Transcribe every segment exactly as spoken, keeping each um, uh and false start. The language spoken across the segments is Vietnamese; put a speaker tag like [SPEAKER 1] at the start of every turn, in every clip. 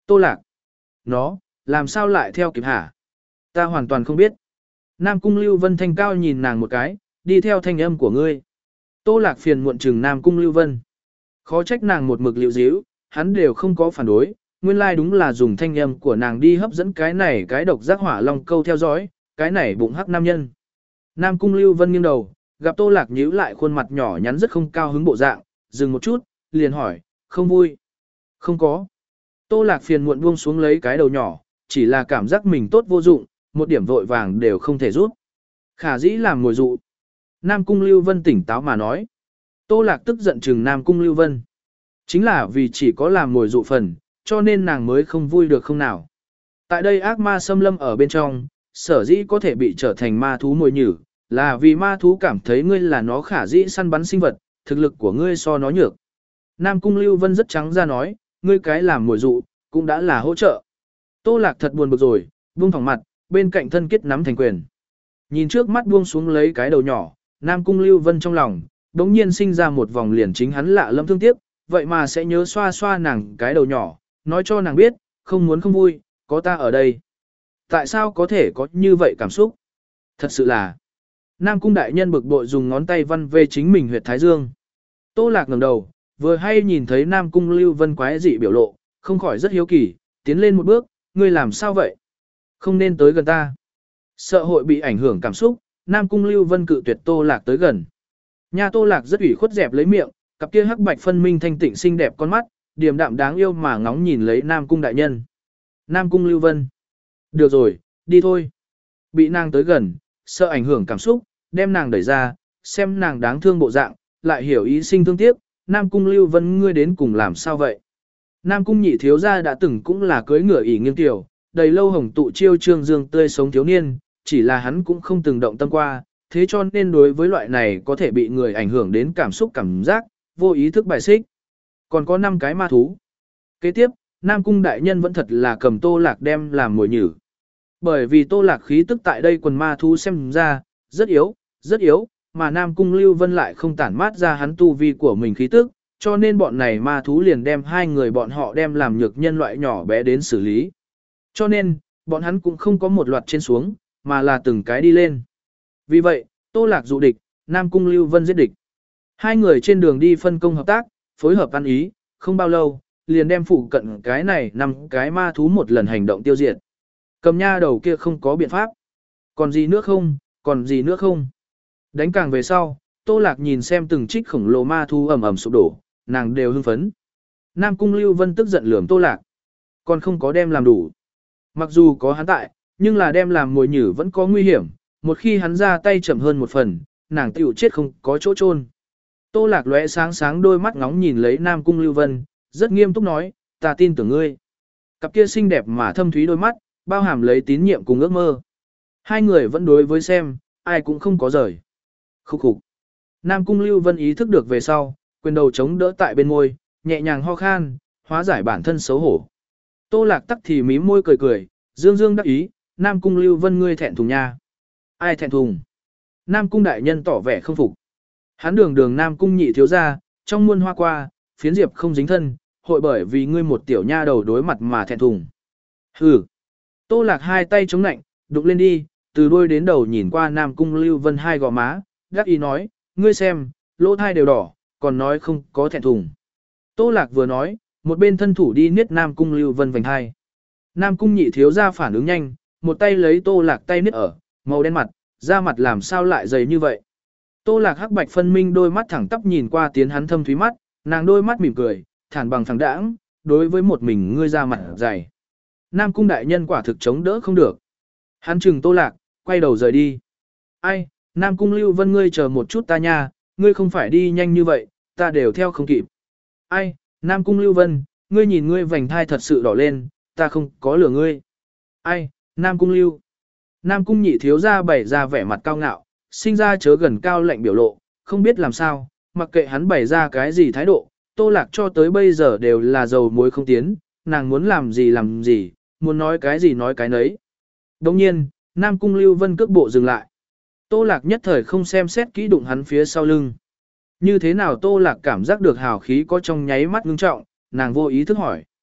[SPEAKER 1] Tô Lạc. Nó, làm sao lại theo kịp hả? Ta hoàn toàn không biết. Nam Cung Lưu Vân thanh cao nhìn nàng một cái, đi theo thanh âm của ngươi. Tô Lạc phiền muộn trừng Nam Cung Lưu Vân. Khó trách nàng một mực liệu díu, hắn đều không có phản đối, nguyên lai like đúng là dùng thanh âm của nàng đi hấp dẫn cái này cái độc giác hỏa long câu theo dõi, cái này bụng hắc nam nhân. Nam Cung Lưu Vân nghiêng đầu, gặp Tô Lạc nhíu lại khuôn mặt nhỏ nhắn rất không cao hứng bộ dạng, dừng một chút, liền hỏi, không vui. Không có. Tô Lạc phiền muộn buông xuống lấy cái đầu nhỏ, chỉ là cảm giác mình tốt vô dụng, một điểm vội vàng đều không thể rút. Khả dĩ làm ngồi dụ. Nam Cung Lưu Vân tỉnh táo mà nói. Tô Lạc tức giận trừng Nam Cung Lưu Vân. Chính là vì chỉ có làm ngồi dụ phần, cho nên nàng mới không vui được không nào. Tại đây ác ma xâm lâm ở bên trong, sở dĩ có thể bị trở thành ma thú mồi nhử, là vì ma thú cảm thấy ngươi là nó khả dĩ săn bắn sinh vật, thực lực của ngươi so nó nhược. Nam Cung Lưu Vân rất trắng ra nói, ngươi cái làm mồi dụ, cũng đã là hỗ trợ. Tô Lạc thật buồn bực rồi, buông thỏng mặt, bên cạnh thân kết nắm thành quyền. Nhìn trước mắt buông xuống lấy cái đầu nhỏ, Nam Cung Lưu Vân trong lòng, đống nhiên sinh ra một vòng liền chính hắn lạ lẫm thương tiếc, vậy mà sẽ nhớ xoa xoa nàng cái đầu nhỏ, nói cho nàng biết, không muốn không vui, có ta ở đây. Tại sao có thể có như vậy cảm xúc? Thật sự là, Nam Cung đại nhân bực bội dùng ngón tay văn về chính mình huyệt thái dương. Tô Lạc ngẩng đầu, vừa hay nhìn thấy Nam Cung Lưu Vân quái dị biểu lộ, không khỏi rất hiếu kỳ, tiến lên một bước, ngươi làm sao vậy? Không nên tới gần ta. Sợ hội bị ảnh hưởng cảm xúc, Nam Cung Lưu Vân cự tuyệt Tô Lạc tới gần. Nha Tô Lạc rất ủy khuất dẹp lấy miệng, cặp kia hắc bạch phân minh thanh tịnh xinh đẹp con mắt, điềm đạm đáng yêu mà ngóng nhìn lấy Nam Cung đại nhân. Nam Cung Lưu Vân. Được rồi, đi thôi. Bị nàng tới gần, sợ ảnh hưởng cảm xúc, đem nàng đẩy ra, xem nàng đáng thương bộ dạng, lại hiểu ý sinh thương tiếc. Nam Cung Lưu Vân ngươi đến cùng làm sao vậy? Nam Cung nhị thiếu gia đã từng cũng là cưới ngựa ỷ nghiêng tiểu, đầy lâu hồng tụ chiêu trương dương tươi sống thiếu niên, chỉ là hắn cũng không từng động tâm qua, thế cho nên đối với loại này có thể bị người ảnh hưởng đến cảm xúc cảm giác, vô ý thức bài xích. Còn có năm cái ma thú. Kế tiếp, Nam Cung đại nhân vẫn thật là cầm Tô Lạc đem làm mồi nhử. Bởi vì Tô Lạc khí tức tại đây quần ma thú xem ra, rất yếu, rất yếu, mà Nam Cung Lưu Vân lại không tản mát ra hắn tu vi của mình khí tức, cho nên bọn này ma thú liền đem hai người bọn họ đem làm nhược nhân loại nhỏ bé đến xử lý. Cho nên, bọn hắn cũng không có một loạt trên xuống, mà là từng cái đi lên. Vì vậy, Tô Lạc dụ địch, Nam Cung Lưu Vân giết địch. Hai người trên đường đi phân công hợp tác, phối hợp ăn ý, không bao lâu, liền đem phụ cận cái này năm cái ma thú một lần hành động tiêu diệt. Cầm nha đầu kia không có biện pháp. Còn gì nữa không, còn gì nữa không. Đánh càng về sau, Tô Lạc nhìn xem từng trích khổng lồ ma thú ầm ầm sụp đổ, nàng đều hưng phấn. Nam Cung Lưu Vân tức giận lườm Tô Lạc. Còn không có đem làm đủ. Mặc dù có hắn tại, nhưng là đem làm mồi nhử vẫn có nguy hiểm, một khi hắn ra tay chậm hơn một phần, nàng tiểu chết không có chỗ chôn. Tô Lạc lóe sáng sáng đôi mắt ngóng nhìn lấy Nam Cung Lưu Vân, rất nghiêm túc nói, ta tin tưởng ngươi. Cặp kia xinh đẹp mà thâm thúy đôi mắt, bao hàm lấy tín nhiệm cùng ước mơ. Hai người vẫn đối với xem, ai cũng không có rời. Khúc khục. Nam Cung Lưu Vân ý thức được về sau, quyền đầu chống đỡ tại bên môi, nhẹ nhàng ho khan, hóa giải bản thân xấu hổ. Tô Lạc tắc thì mím môi cười cười, dương dương đắc ý, Nam Cung Lưu Vân ngươi thẹn thùng nha. Ai thẹn thùng? Nam Cung đại nhân tỏ vẻ không phục. Hắn đường đường Nam Cung nhị thiếu gia, trong muôn hoa qua, phiến diệp không dính thân, hội bởi vì ngươi một tiểu nha đầu đối mặt mà thẹn thùng. Hừ. Tô Lạc hai tay chống nạnh, đụng lên đi, từ đuôi đến đầu nhìn qua Nam Cung Lưu Vân hai gò má, gác ý nói, ngươi xem, lỗ thai đều đỏ, còn nói không có thẹn thùng. Tô Lạc vừa nói, một bên thân thủ đi niết Nam Cung Lưu Vân vành hai. Nam Cung nhị thiếu gia phản ứng nhanh, một tay lấy Tô Lạc tay niết ở, màu đen mặt, da mặt làm sao lại dày như vậy. Tô Lạc hắc bạch phân minh đôi mắt thẳng tắp nhìn qua tiến hắn thâm thúy mắt, nàng đôi mắt mỉm cười, thản bằng phẳng đãng, đối với một mình ngươi da mặt dày. Nam Cung đại nhân quả thực chống đỡ không được. Hắn chừng Tô Lạc, quay đầu rời đi. Ai, Nam Cung Lưu Vân ngươi chờ một chút ta nha, ngươi không phải đi nhanh như vậy, ta đều theo không kịp. Ai, Nam Cung Lưu Vân, ngươi nhìn ngươi vành thai thật sự đỏ lên, ta không có lừa ngươi. Ai, Nam Cung Lưu. Nam Cung nhị thiếu gia bày ra vẻ mặt cao ngạo, sinh ra chớ gần cao lạnh biểu lộ, không biết làm sao, mặc kệ hắn bày ra cái gì thái độ, Tô Lạc cho tới bây giờ đều là dầu muối không tiến, nàng muốn làm gì làm gì, muốn nói cái gì nói cái nấy. Đồng nhiên, Nam Cung Lưu Vân cước bộ dừng lại. Tô Lạc nhất thời không xem xét kỹ đụng hắn phía sau lưng. Như thế nào Tô Lạc cảm giác được hào khí có trong nháy mắt ngưng trọng, nàng vô ý thức hỏi.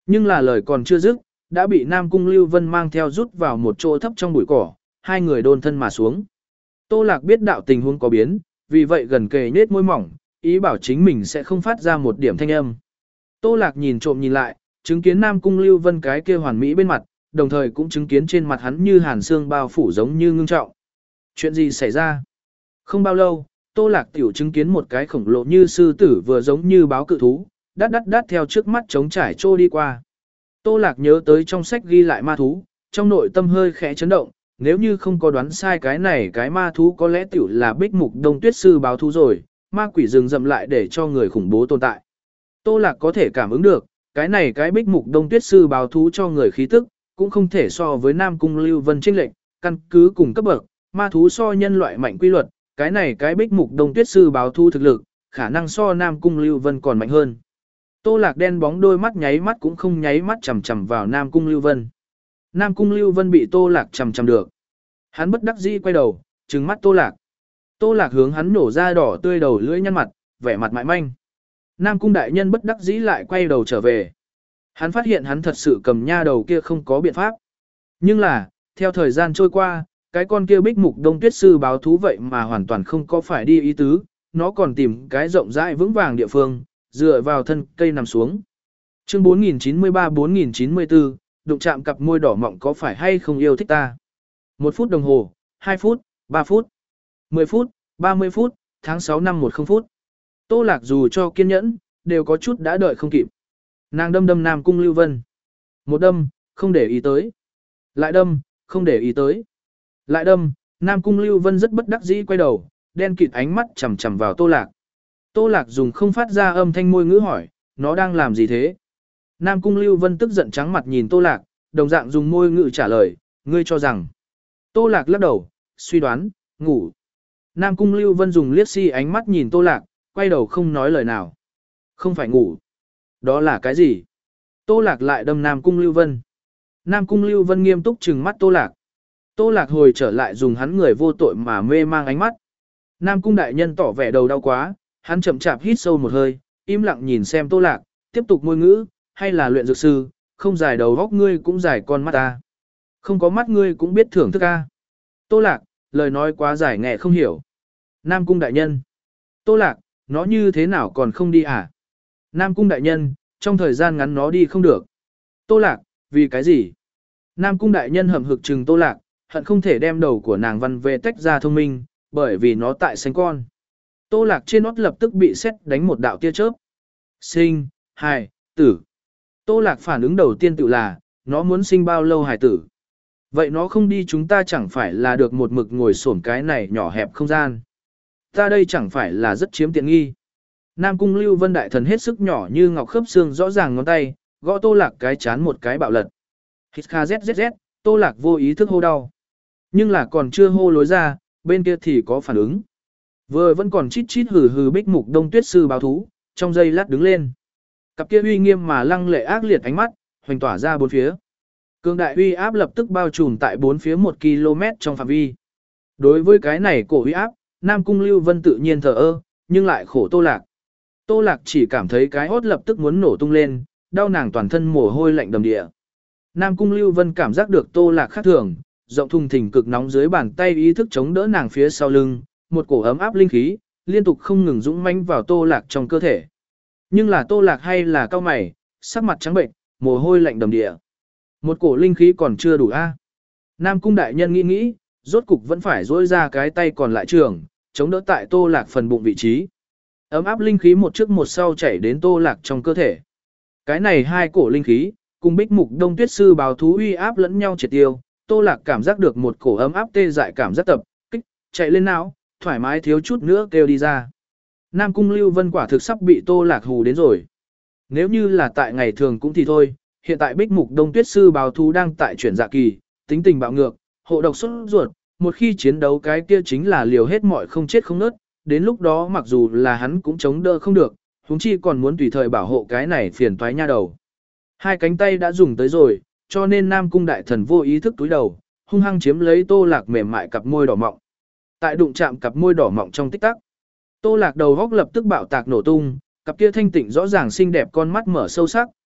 [SPEAKER 1] Nhưng là lời còn chưa dứt, đã bị Nam Cung Lưu Vân mang theo rút vào một chỗ thấp trong bụi cỏ, hai người đôn thân mà xuống. Tô Lạc biết đạo tình huống có biến, vì vậy gần kề nết môi mỏng, ý bảo chính mình sẽ không phát ra một điểm thanh âm. Tô Lạc nhìn trộm nhìn lại, chứng kiến Nam Cung Lưu Vân cái kia hoàn mỹ bên mặt, đồng thời cũng chứng kiến trên mặt hắn như hàn xương bao phủ giống như ngưng trọng. Chuyện gì xảy ra? Không bao lâu, Tô Lạc tiểu chứng kiến một cái khổng lồ như sư tử vừa giống như báo cự thú, đắt đắt đắt theo trước mắt trống trải trô đi qua. Tô Lạc nhớ tới trong sách ghi lại ma thú, trong nội tâm hơi khẽ chấn động, nếu như không có đoán sai cái này cái ma thú có lẽ tiểu là Bích Mục Đông Tuyết Sư báo thú rồi, ma quỷ rừng rậm lại để cho người khủng bố tồn tại. Tô Lạc có thể cảm ứng được, cái này cái Bích Mục Đông Tuyết Sư báo thú cho người khí tức, cũng không thể so với Nam Cung Lưu Vân chênh lệch, căn cứ cùng cấp bậc, ma thú so nhân loại mạnh quy luật, cái này cái Bích Mục Đông Tuyết Sư báo thú thực lực, khả năng so Nam Cung Lưu Vân còn mạnh hơn. Tô Lạc đen bóng đôi mắt nháy mắt cũng không nháy mắt chằm chằm vào Nam Cung Lưu Vân. Nam Cung Lưu Vân bị Tô Lạc chằm chằm được. Hắn bất đắc dĩ quay đầu, trừng mắt Tô Lạc. Tô Lạc hướng hắn nổ ra đỏ tươi đầu lưỡi nhăn mặt, vẻ mặt mại manh. Nam Cung đại nhân bất đắc dĩ lại quay đầu trở về. Hắn phát hiện hắn thật sự cầm nha đầu kia không có biện pháp. Nhưng là, theo thời gian trôi qua, cái con kia Bích Mục Đông Tuyết Sư báo thú vậy mà hoàn toàn không có phải đi ý tứ, nó còn tìm cái rộng rãi vững vàng địa phương, dựa vào thân cây nằm xuống. Chương bốn nghìn chín mươi ba bốn nghìn chín mươi tư, đụng chạm cặp môi đỏ mọng có phải hay không yêu thích ta? Một phút đồng hồ, hai phút, ba phút, mười phút, ba mươi phút, tháng sáu năm một không phút. Tô Lạc dù cho kiên nhẫn, đều có chút đã đợi không kịp. Nàng đâm đâm Nam Cung Lưu Vân. Một đâm, không để ý tới. Lại đâm, không để ý tới. Lại đâm, Nam Cung Lưu Vân rất bất đắc dĩ quay đầu, đen kịt ánh mắt chằm chằm vào Tô Lạc. Tô Lạc dùng không phát ra âm thanh môi ngữ hỏi, nó đang làm gì thế? Nam Cung Lưu Vân tức giận trắng mặt nhìn Tô Lạc, đồng dạng dùng môi ngữ trả lời, ngươi cho rằng. Tô Lạc lắc đầu, suy đoán, ngủ. Nam Cung Lưu Vân dùng liếc si ánh mắt nhìn Tô Lạc, quay đầu không nói lời nào. Không phải ngủ. Đó là cái gì? Tô Lạc lại đâm Nam Cung Lưu Vân. Nam Cung Lưu Vân nghiêm túc trừng mắt Tô Lạc. Tô Lạc hồi trở lại dùng hắn người vô tội mà mê mang ánh mắt. Nam Cung đại nhân tỏ vẻ đầu đau quá, hắn chậm chạp hít sâu một hơi, im lặng nhìn xem Tô Lạc, tiếp tục môi ngữ, hay là luyện dược sư, không dài đầu góc ngươi cũng dài con mắt ta. Không có mắt ngươi cũng biết thưởng thức ca. Tô Lạc, lời nói quá dài nghe không hiểu. Nam Cung đại nhân. Tô Lạc, nó như thế nào còn không đi à? Nam Cung đại nhân, trong thời gian ngắn nó đi không được. Tô Lạc, vì cái gì? Nam Cung đại nhân hầm hực trừng Tô Lạc, hận không thể đem đầu của nàng văn về tách ra thông minh, bởi vì nó tại sánh con. Tô Lạc trên nót lập tức bị xét đánh một đạo tia chớp. Sinh, hài, tử. Tô Lạc phản ứng đầu tiên tự là, nó muốn sinh bao lâu hài tử. Vậy nó không đi chúng ta chẳng phải là được một mực ngồi xổm cái này nhỏ hẹp không gian. Ta đây chẳng phải là rất chiếm tiện nghi. Nam Cung Lưu Vân đại thần hết sức nhỏ như ngọc khớp xương rõ ràng ngón tay, gõ Tô Lạc cái chán một cái bạo lật. Hít kha zzz, Tô Lạc vô ý thức hô đau. Nhưng là còn chưa hô lối ra, bên kia thì có phản ứng. Vừa vẫn còn chít chít hừ hừ Bích Mục Đông Tuyết Sư báo thú, trong giây lát đứng lên. Cặp kia uy nghiêm mà lăng lệ ác liệt ánh mắt, hoành tỏa ra bốn phía. Cường đại uy áp lập tức bao trùm tại bốn phía một ki lô mét trong phạm vi. Đối với cái này cổ uy áp, Nam Cung Lưu Vân tự nhiên thờ ơ, nhưng lại khổ Tô Lạc. Tô Lạc chỉ cảm thấy cái hốt lập tức muốn nổ tung lên, đau nàng toàn thân mồ hôi lạnh đầm địa. Nam Cung Lưu Vân cảm giác được Tô Lạc khác thường, rộng thùng thình cực nóng dưới bàn tay ý thức chống đỡ nàng phía sau lưng, một cổ ấm áp linh khí, liên tục không ngừng dũng mãnh vào Tô Lạc trong cơ thể. Nhưng là Tô Lạc hay là cao mày, sắc mặt trắng bệnh, mồ hôi lạnh đầm địa. Một cổ linh khí còn chưa đủ a. Nam Cung đại nhân nghĩ nghĩ, rốt cục vẫn phải dỗi ra cái tay còn lại trường, chống đỡ tại Tô Lạc phần bụng vị trí. Ấm áp linh khí một trước một sau chảy đến Tô Lạc trong cơ thể. Cái này hai cổ linh khí, cùng Bích Mục Đông Tuyết Sư báo thú uy áp lẫn nhau triệt tiêu, Tô Lạc cảm giác được một cổ ấm áp tê dại cảm giác tập, kích, chạy lên não, thoải mái thiếu chút nữa kêu đi ra. Nam Cung Lưu Vân quả thực sắp bị Tô Lạc hù đến rồi. Nếu như là tại ngày thường cũng thì thôi, hiện tại Bích Mục Đông Tuyết Sư báo thú đang tại chuyển dạ kỳ, tính tình bạo ngược, hộ độc xuất ruột, một khi chiến đấu cái kia chính là liều hết mọi không chết không nớt, đến lúc đó mặc dù là hắn cũng chống đỡ không được, huống chi còn muốn tùy thời bảo hộ cái này phiền toái nha đầu. Hai cánh tay đã dùng tới rồi, cho nên Nam Cung đại thần vô ý thức túi đầu, hung hăng chiếm lấy Tô Lạc mềm mại cặp môi đỏ mọng. Tại đụng chạm cặp môi đỏ mọng trong tích tắc, Tô Lạc đầu góc lập tức bạo tạc nổ tung, cặp kia thanh tịnh rõ ràng xinh đẹp con mắt mở sâu sắc,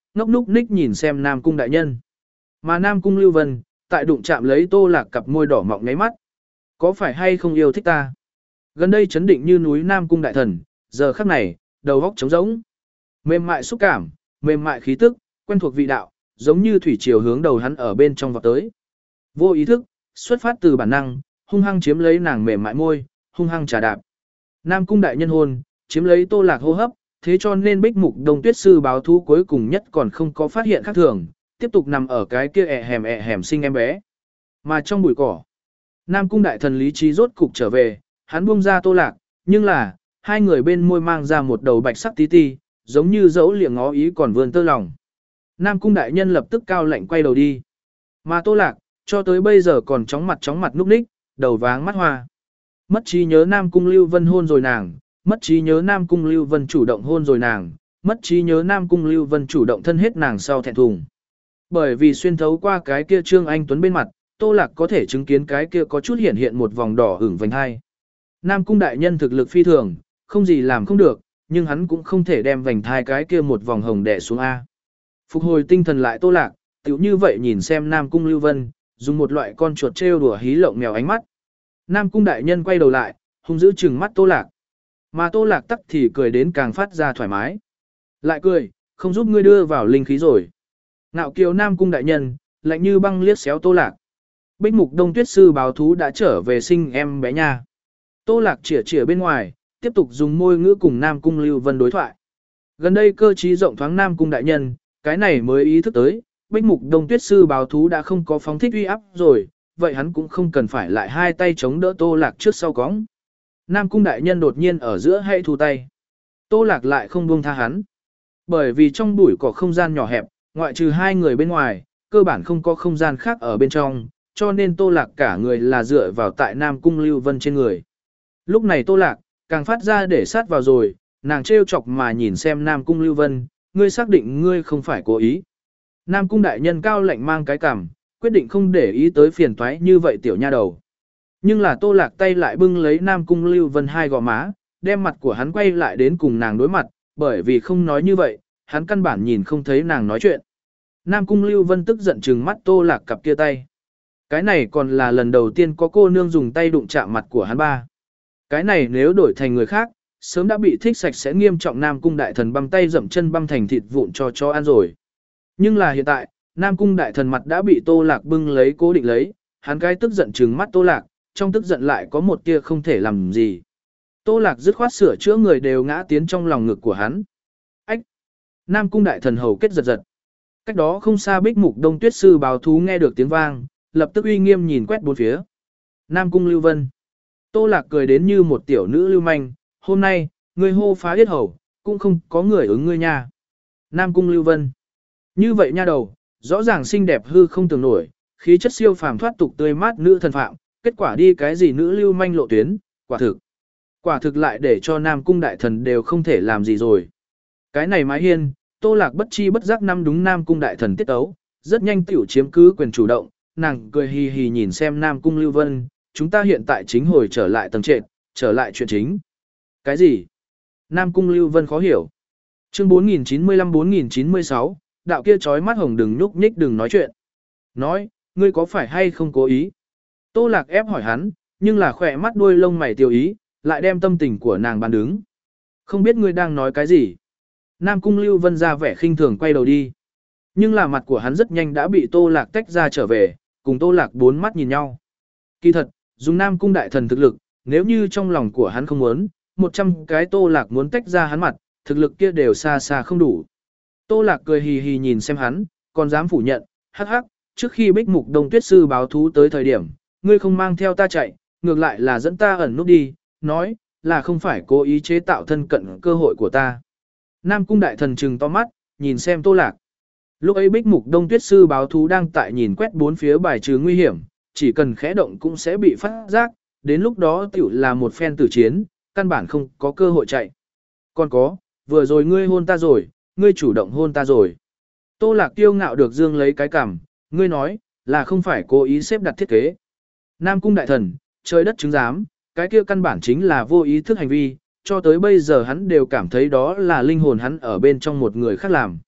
[SPEAKER 1] ngốc núc ních nhìn xem Nam Cung đại nhân. Mà Nam Cung Lưu Vân, tại đụng chạm lấy Tô Lạc cặp môi đỏ mọng ngáy mắt. Có phải hay không yêu thích ta? Gần đây chấn định như núi Nam Cung đại thần, giờ khắc này, đầu óc trống rỗng. Mềm mại xúc cảm, mềm mại khí tức, quen thuộc vị đạo, giống như thủy triều hướng đầu hắn ở bên trong vọt tới. Vô ý thức, xuất phát từ bản năng, hung hăng chiếm lấy nàng mềm mại môi, hung hăng trà đạp. Nam Cung đại nhân hôn, chiếm lấy Tô Lạc hô hấp, thế cho nên Bích Mục Đông Tuyết sư báo thú cuối cùng nhất còn không có phát hiện khác thường, tiếp tục nằm ở cái kia ẹ hẻm ẹ hẻm sinh em bé. Mà trong bụi cỏ, Nam Cung đại thần lý trí rốt cục trở về, hắn buông ra Tô Lạc, nhưng là, hai người bên môi mang ra một đầu bạch sắc tí ti, giống như dấu liệng ngó ý còn vươn tơ lòng. Nam Cung đại nhân lập tức cao lạnh quay đầu đi. Mà Tô Lạc, cho tới bây giờ còn chóng mặt chóng mặt núp ních, đầu váng mắt hoa. Mất trí nhớ Nam Cung Lưu Vân hôn rồi nàng, mất trí nhớ Nam Cung Lưu Vân chủ động hôn rồi nàng, mất trí nhớ Nam Cung Lưu Vân chủ động thân hết nàng sau thẹn thùng. Bởi vì xuyên thấu qua cái kia Trương Anh Tuấn bên mặt, Tô Lạc có thể chứng kiến cái kia có chút hiện hiện một vòng đỏ hửng vành hai. Nam Cung đại nhân thực lực phi thường, không gì làm không được, nhưng hắn cũng không thể đem vành thai cái kia một vòng hồng đè xuống A. Phục hồi tinh thần lại Tô Lạc, tiểu như vậy nhìn xem Nam Cung Lưu Vân, dùng một loại con chuột trêu đùa hí lộng mèo ánh mắt. Nam Cung đại nhân quay đầu lại, hung dữ trừng mắt Tô Lạc. Mà Tô Lạc tắc thì cười đến càng phát ra thoải mái. Lại cười, không giúp ngươi đưa vào linh khí rồi. Ngạo kiều Nam Cung đại nhân, lạnh như băng liếc xéo Tô Lạc. Bích Mục Đông Tuyết sư báo thú đã trở về sinh em bé nha. Tô Lạc chỉa chỉa bên ngoài, tiếp tục dùng môi ngữ cùng Nam Cung Lưu Vân đối thoại. Gần đây cơ trí rộng thoáng Nam Cung đại nhân, cái này mới ý thức tới, Bích Mục Đông Tuyết sư báo thú đã không có phóng thích uy áp rồi, vậy hắn cũng không cần phải lại hai tay chống đỡ Tô Lạc trước sau cóng. Nam Cung đại nhân đột nhiên ở giữa hay thu tay. Tô Lạc lại không buông tha hắn. Bởi vì trong bụi có không gian nhỏ hẹp, ngoại trừ hai người bên ngoài, cơ bản không có không gian khác ở bên trong, cho nên Tô Lạc cả người là dựa vào tại Nam Cung Lưu Vân trên người. Lúc này Tô Lạc, càng phát ra để sát vào rồi, nàng trêu chọc mà nhìn xem Nam Cung Lưu Vân, ngươi xác định ngươi không phải cố ý. Nam Cung đại nhân cao lạnh mang cái cằm, quyết định không để ý tới phiền toái như vậy tiểu nha đầu. Nhưng là Tô Lạc tay lại bưng lấy Nam Cung Lưu Vân hai gò má, đem mặt của hắn quay lại đến cùng nàng đối mặt, bởi vì không nói như vậy, hắn căn bản nhìn không thấy nàng nói chuyện. Nam Cung Lưu Vân tức giận trừng mắt Tô Lạc cặp kia tay. Cái này còn là lần đầu tiên có cô nương dùng tay đụng chạm mặt của hắn ba. Cái này nếu đổi thành người khác, sớm đã bị thích sạch sẽ nghiêm trọng Nam Cung đại thần băm tay dậm chân băm thành thịt vụn cho cho ăn rồi. Nhưng là hiện tại, Nam Cung đại thần mặt đã bị Tô Lạc bưng lấy cố định lấy, hắn cái tức giận trừng mắt Tô Lạc, trong tức giận lại có một tia không thể làm gì. Tô Lạc dứt khoát sửa chữa người đều ngã tiến trong lòng ngực của hắn. Ách! Nam Cung đại thần hầu kết giật giật. Cách đó không xa Bích Mục Đông Tuyết sư báo thú nghe được tiếng vang, lập tức uy nghiêm nhìn quét bốn phía. Nam Cung Lưu Vân. Tô Lạc cười đến như một tiểu nữ lưu manh, hôm nay, ngươi hô phá yết hầu, cũng không có người ứng ngươi nha. Nam Cung Lưu Vân. Như vậy nha đầu, rõ ràng xinh đẹp hư không tưởng nổi, khí chất siêu phàm thoát tục tươi mát nữ thần phạm, kết quả đi cái gì nữ lưu manh lộ tuyến, quả thực. Quả thực lại để cho Nam Cung đại thần đều không thể làm gì rồi. Cái này mái hiên, Tô Lạc bất chi bất giác năm đúng Nam Cung đại thần tiết ấu, rất nhanh tiểu chiếm cứ quyền chủ động, nàng cười hì hì nhìn xem Nam Cung Lưu Vân, chúng ta hiện tại chính hồi trở lại tầng trệt, trở lại chuyện chính. Cái gì? Nam Cung Lưu Vân khó hiểu. Chương bốn nghìn chín mươi lăm bốn nghìn chín mươi sáu, đạo kia chói mắt hồng đừng nhúc nhích đừng nói chuyện. Nói, ngươi có phải hay không cố ý? Tô Lạc ép hỏi hắn, nhưng là khỏe mắt đuôi lông mày tiêu ý, lại đem tâm tình của nàng bàn đứng. Không biết ngươi đang nói cái gì? Nam Cung Lưu Vân ra vẻ khinh thường quay đầu đi. Nhưng là mặt của hắn rất nhanh đã bị Tô Lạc tách ra trở về, cùng Tô Lạc bốn mắt nhìn nhau. Kỳ thật, dùng Nam Cung đại thần thực lực, nếu như trong lòng của hắn không muốn, một trăm cái Tô Lạc muốn tách ra hắn mặt, thực lực kia đều xa xa không đủ. Tô Lạc cười hì hì nhìn xem hắn, còn dám phủ nhận, hắc hắc, trước khi Bích Mục Đông Tuyết sư báo thú tới thời điểm, ngươi không mang theo ta chạy, ngược lại là dẫn ta ẩn núp đi, nói, là không phải cố ý chế tạo thân cận cơ hội của ta. Nam Cung đại thần trừng to mắt, nhìn xem Tô Lạc. Lúc ấy Bích Mục Đông Tuyết sư báo thú đang tại nhìn quét bốn phía bài trừ nguy hiểm, chỉ cần khẽ động cũng sẽ bị phát giác, đến lúc đó tiểu là một phen tử chiến, căn bản không có cơ hội chạy. Còn có, vừa rồi ngươi hôn ta rồi, ngươi chủ động hôn ta rồi. Tô Lạc kiêu ngạo được dương lấy cái cằm, ngươi nói, là không phải cố ý xếp đặt thiết kế. Nam Cung đại thần, trời đất chứng giám, cái kia căn bản chính là vô ý thức hành vi, cho tới bây giờ hắn đều cảm thấy đó là linh hồn hắn ở bên trong một người khác làm.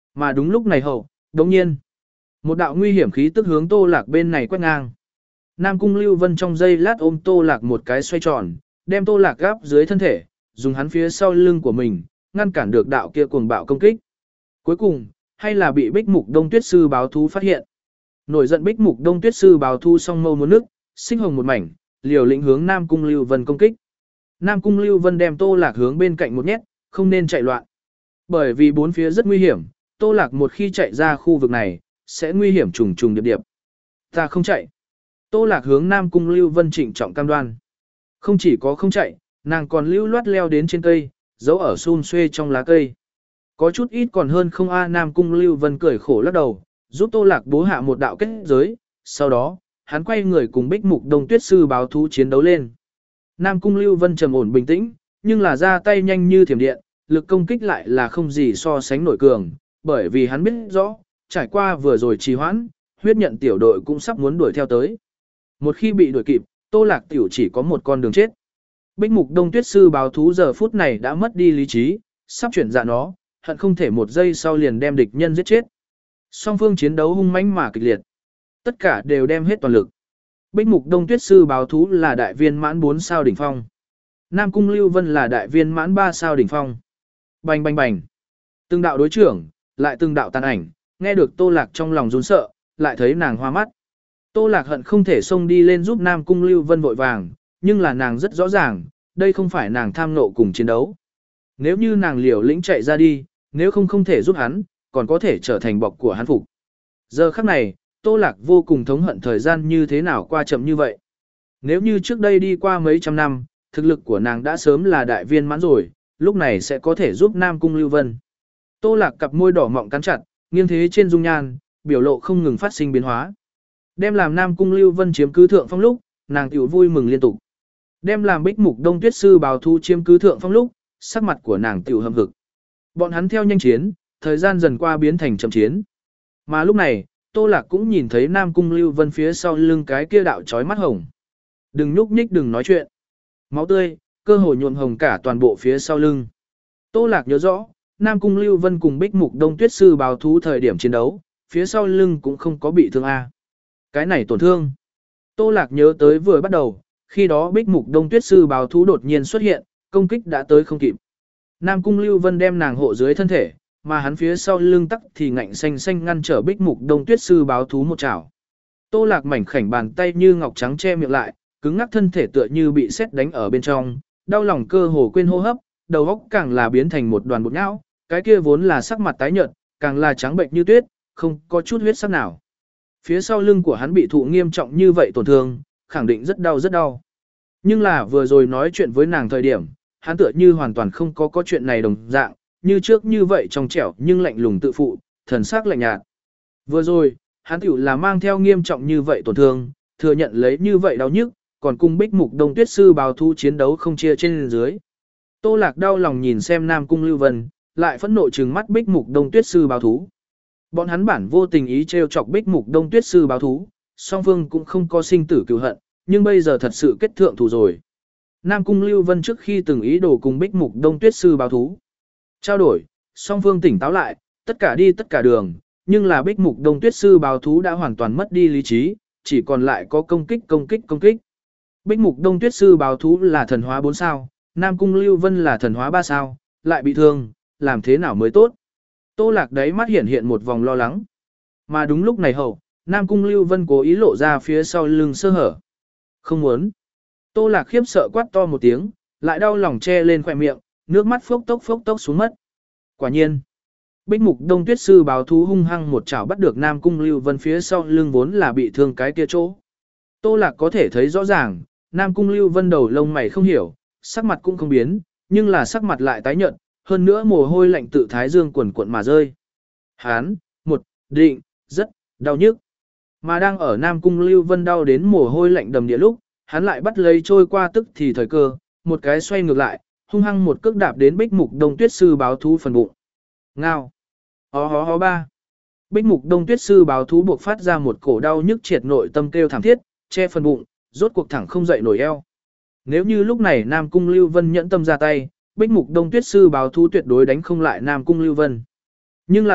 [SPEAKER 1] Mà đúng lúc này hậu, đồng nhiên, một đạo nguy hiểm khí tức hướng Tô Lạc bên này quét ngang. Nam Cung Lưu Vân trong giây lát ôm Tô Lạc một cái xoay tròn, đem Tô Lạc gáp dưới thân thể, dùng hắn phía sau lưng của mình, ngăn cản được đạo kia cuồng bạo công kích. Cuối cùng, hay là bị Bích Mục Đông Tuyết Sư báo thú phát hiện. Nổi giận Bích Mục Đông Tuyết Sư báo thú song mâu muốn nước, sinh hồng một mảnh, liều lĩnh hướng Nam Cung Lưu Vân công kích. Nam Cung Lưu Vân đem Tô Lạc hướng bên cạnh một nhét, không nên chạy loạn. Bởi vì bốn phía rất nguy hiểm, Tô Lạc một khi chạy ra khu vực này, sẽ nguy hiểm trùng trùng điệp điệp. Ta không chạy. Tô Lạc hướng Nam Cung Lưu Vân trịnh trọng cam đoan. Không chỉ có không chạy, nàng còn lưu loát leo đến trên cây, giấu ở xun xuê trong lá cây. Có chút ít còn hơn không a. Nam Cung Lưu Vân cười khổ lắc đầu, giúp Tô Lạc bố hạ một đạo kết giới, sau đó, hắn quay người cùng Bích Mục Đông Tuyết Sư báo thú chiến đấu lên. Nam Cung Lưu Vân trầm ổn bình tĩnh, nhưng là ra tay nhanh như thiểm điện, lực công kích lại là không gì so sánh nổi cường, bởi vì hắn biết rõ, trải qua vừa rồi trì hoãn, huyết nhận tiểu đội cũng sắp muốn đuổi theo tới. Một khi bị đuổi kịp, Tô Lạc tiểu chỉ có một con đường chết. Bích Mục Đông Tuyết Sư báo thú giờ phút này đã mất đi lý trí, sắp chuyển dạ nó, hận không thể một giây sau liền đem địch nhân giết chết. Song phương chiến đấu hung mãnh mà kịch liệt. Tất cả đều đem hết toàn lực. Bích Mục Đông Tuyết Sư báo thú là đại viên mãn bốn sao đỉnh phong. Nam Cung Lưu Vân là đại viên mãn ba sao đỉnh phong. Bành bành bành. Từng đạo đối trưởng, lại từng đạo tàn ảnh, nghe được Tô Lạc trong lòng run sợ, lại thấy nàng hoa mắt. Tô Lạc hận không thể xông đi lên giúp Nam Cung Lưu Vân vội vàng, nhưng là nàng rất rõ ràng, đây không phải nàng tham nộ cùng chiến đấu. Nếu như nàng liều lĩnh chạy ra đi, nếu không không thể giúp hắn, còn có thể trở thành bọc của hắn phục. Giờ khắc này, Tô Lạc vô cùng thống hận thời gian như thế nào qua chậm như vậy. Nếu như trước đây đi qua mấy trăm năm, thực lực của nàng đã sớm là đại viên mãn rồi, lúc này sẽ có thể giúp Nam Cung Lưu Vân. Tô Lạc cặp môi đỏ mọng cắn chặt, nghiêng thế trên dung nhan, biểu lộ không ngừng phát sinh biến hóa. Đem làm Nam Cung Lưu Vân chiếm cứ thượng phong lúc, nàng tiểu vui mừng liên tục. Đem làm Bích Mục Đông Tuyết Sư báo thú chiếm cứ thượng phong lúc, sắc mặt của nàng tiểu hầm hực. Bọn hắn theo nhanh chiến, thời gian dần qua biến thành chậm chiến. Mà lúc này, Tô Lạc cũng nhìn thấy Nam Cung Lưu Vân phía sau lưng cái kia đạo chói mắt hồng. Đừng nhúc nhích đừng nói chuyện. Máu tươi, cơ hồ nhuộm hồng cả toàn bộ phía sau lưng. Tô Lạc nhớ rõ, Nam Cung Lưu Vân cùng Bích Mục Đông Tuyết Sư báo thú thời điểm chiến đấu, phía sau lưng cũng không có bị thương a. Cái này tổn thương. Tô Lạc nhớ tới vừa bắt đầu, khi đó Bích Mục Đông Tuyết Sư báo thú đột nhiên xuất hiện, công kích đã tới không kịp. Nam Cung Lưu Vân đem nàng hộ dưới thân thể, mà hắn phía sau lưng tắc thì ngạnh xanh xanh ngăn trở Bích Mục Đông Tuyết Sư báo thú một chảo. Tô Lạc mảnh khảnh bàn tay như ngọc trắng che miệng lại, cứng ngắc thân thể tựa như bị sét đánh ở bên trong, đau lòng cơ hồ quên hô hấp, đầu óc càng là biến thành một đoàn bột nhão, cái kia vốn là sắc mặt tái nhợt, càng là trắng bệnh như tuyết, không có chút huyết sắc nào. Phía sau lưng của hắn bị thụ nghiêm trọng như vậy tổn thương, khẳng định rất đau rất đau. Nhưng là vừa rồi nói chuyện với nàng thời điểm, hắn tựa như hoàn toàn không có có chuyện này đồng dạng, như trước như vậy trong trẻo nhưng lạnh lùng tự phụ, thần sắc lạnh nhạt. Vừa rồi, hắn tiểu là mang theo nghiêm trọng như vậy tổn thương, thừa nhận lấy như vậy đau nhức, còn cùng Bích Mục Đông Tuyết Sư báo thú chiến đấu không chia trên dưới. Tô Lạc đau lòng nhìn xem Nam Cung Lưu Vân, lại phẫn nộ trừng mắt Bích Mục Đông Tuyết Sư báo thú. Bọn hắn bản vô tình ý trêu chọc Bích Mục Đông Tuyết Sư báo thú, song phương cũng không có sinh tử cừu hận, nhưng bây giờ thật sự kết thượng thù rồi. Nam Cung Lưu Vân trước khi từng ý đồ cùng Bích Mục Đông Tuyết Sư báo thú trao đổi, song phương tỉnh táo lại, tất cả đi tất cả đường, nhưng là Bích Mục Đông Tuyết Sư báo thú đã hoàn toàn mất đi lý trí, chỉ còn lại có công kích công kích công kích. Bích Mục Đông Tuyết Sư báo thú là thần hóa bốn sao, Nam Cung Lưu Vân là thần hóa ba sao, lại bị thương, làm thế nào mới tốt? Tô Lạc đấy mắt hiện hiện một vòng lo lắng. Mà đúng lúc này hậu, Nam Cung Lưu Vân cố ý lộ ra phía sau lưng sơ hở. Không muốn. Tô Lạc khiếp sợ quát to một tiếng, lại đau lòng che lên khóe miệng, nước mắt phốc tốc phốc tốc xuống mất. Quả nhiên, Bích Mục Đông Tuyết Sư báo thú hung hăng một chảo bắt được Nam Cung Lưu Vân phía sau lưng vốn là bị thương cái kia chỗ. Tô Lạc có thể thấy rõ ràng, Nam Cung Lưu Vân đầu lông mày không hiểu, sắc mặt cũng không biến, nhưng là sắc mặt lại tái nhợt, hơn nữa mồ hôi lạnh tự thái dương quần cuộn mà rơi. Hán, một, định, rất, đau nhức. Mà đang ở Nam Cung Lưu Vân đau đến mồ hôi lạnh đầm địa lúc, hắn lại bắt lấy trôi qua tức thì thời cơ, một cái xoay ngược lại, hung hăng một cước đạp đến Bích Mục Đông Tuyết Sư báo thú phần bụng. Ngao. Hó hó hó ba. Bích Mục Đông Tuyết Sư báo thú buộc phát ra một cổ đau nhức triệt nội tâm kêu thảm thiết, che phần bụng, rốt cuộc thẳng không dậy nổi eo. Nếu như lúc này Nam Cung Lưu Vân nhẫn tâm ra tay, Bích Mục Đông Tuyết Sư báo thú tuyệt đối đánh không lại Nam Cung Lưu Vân. Nhưng là,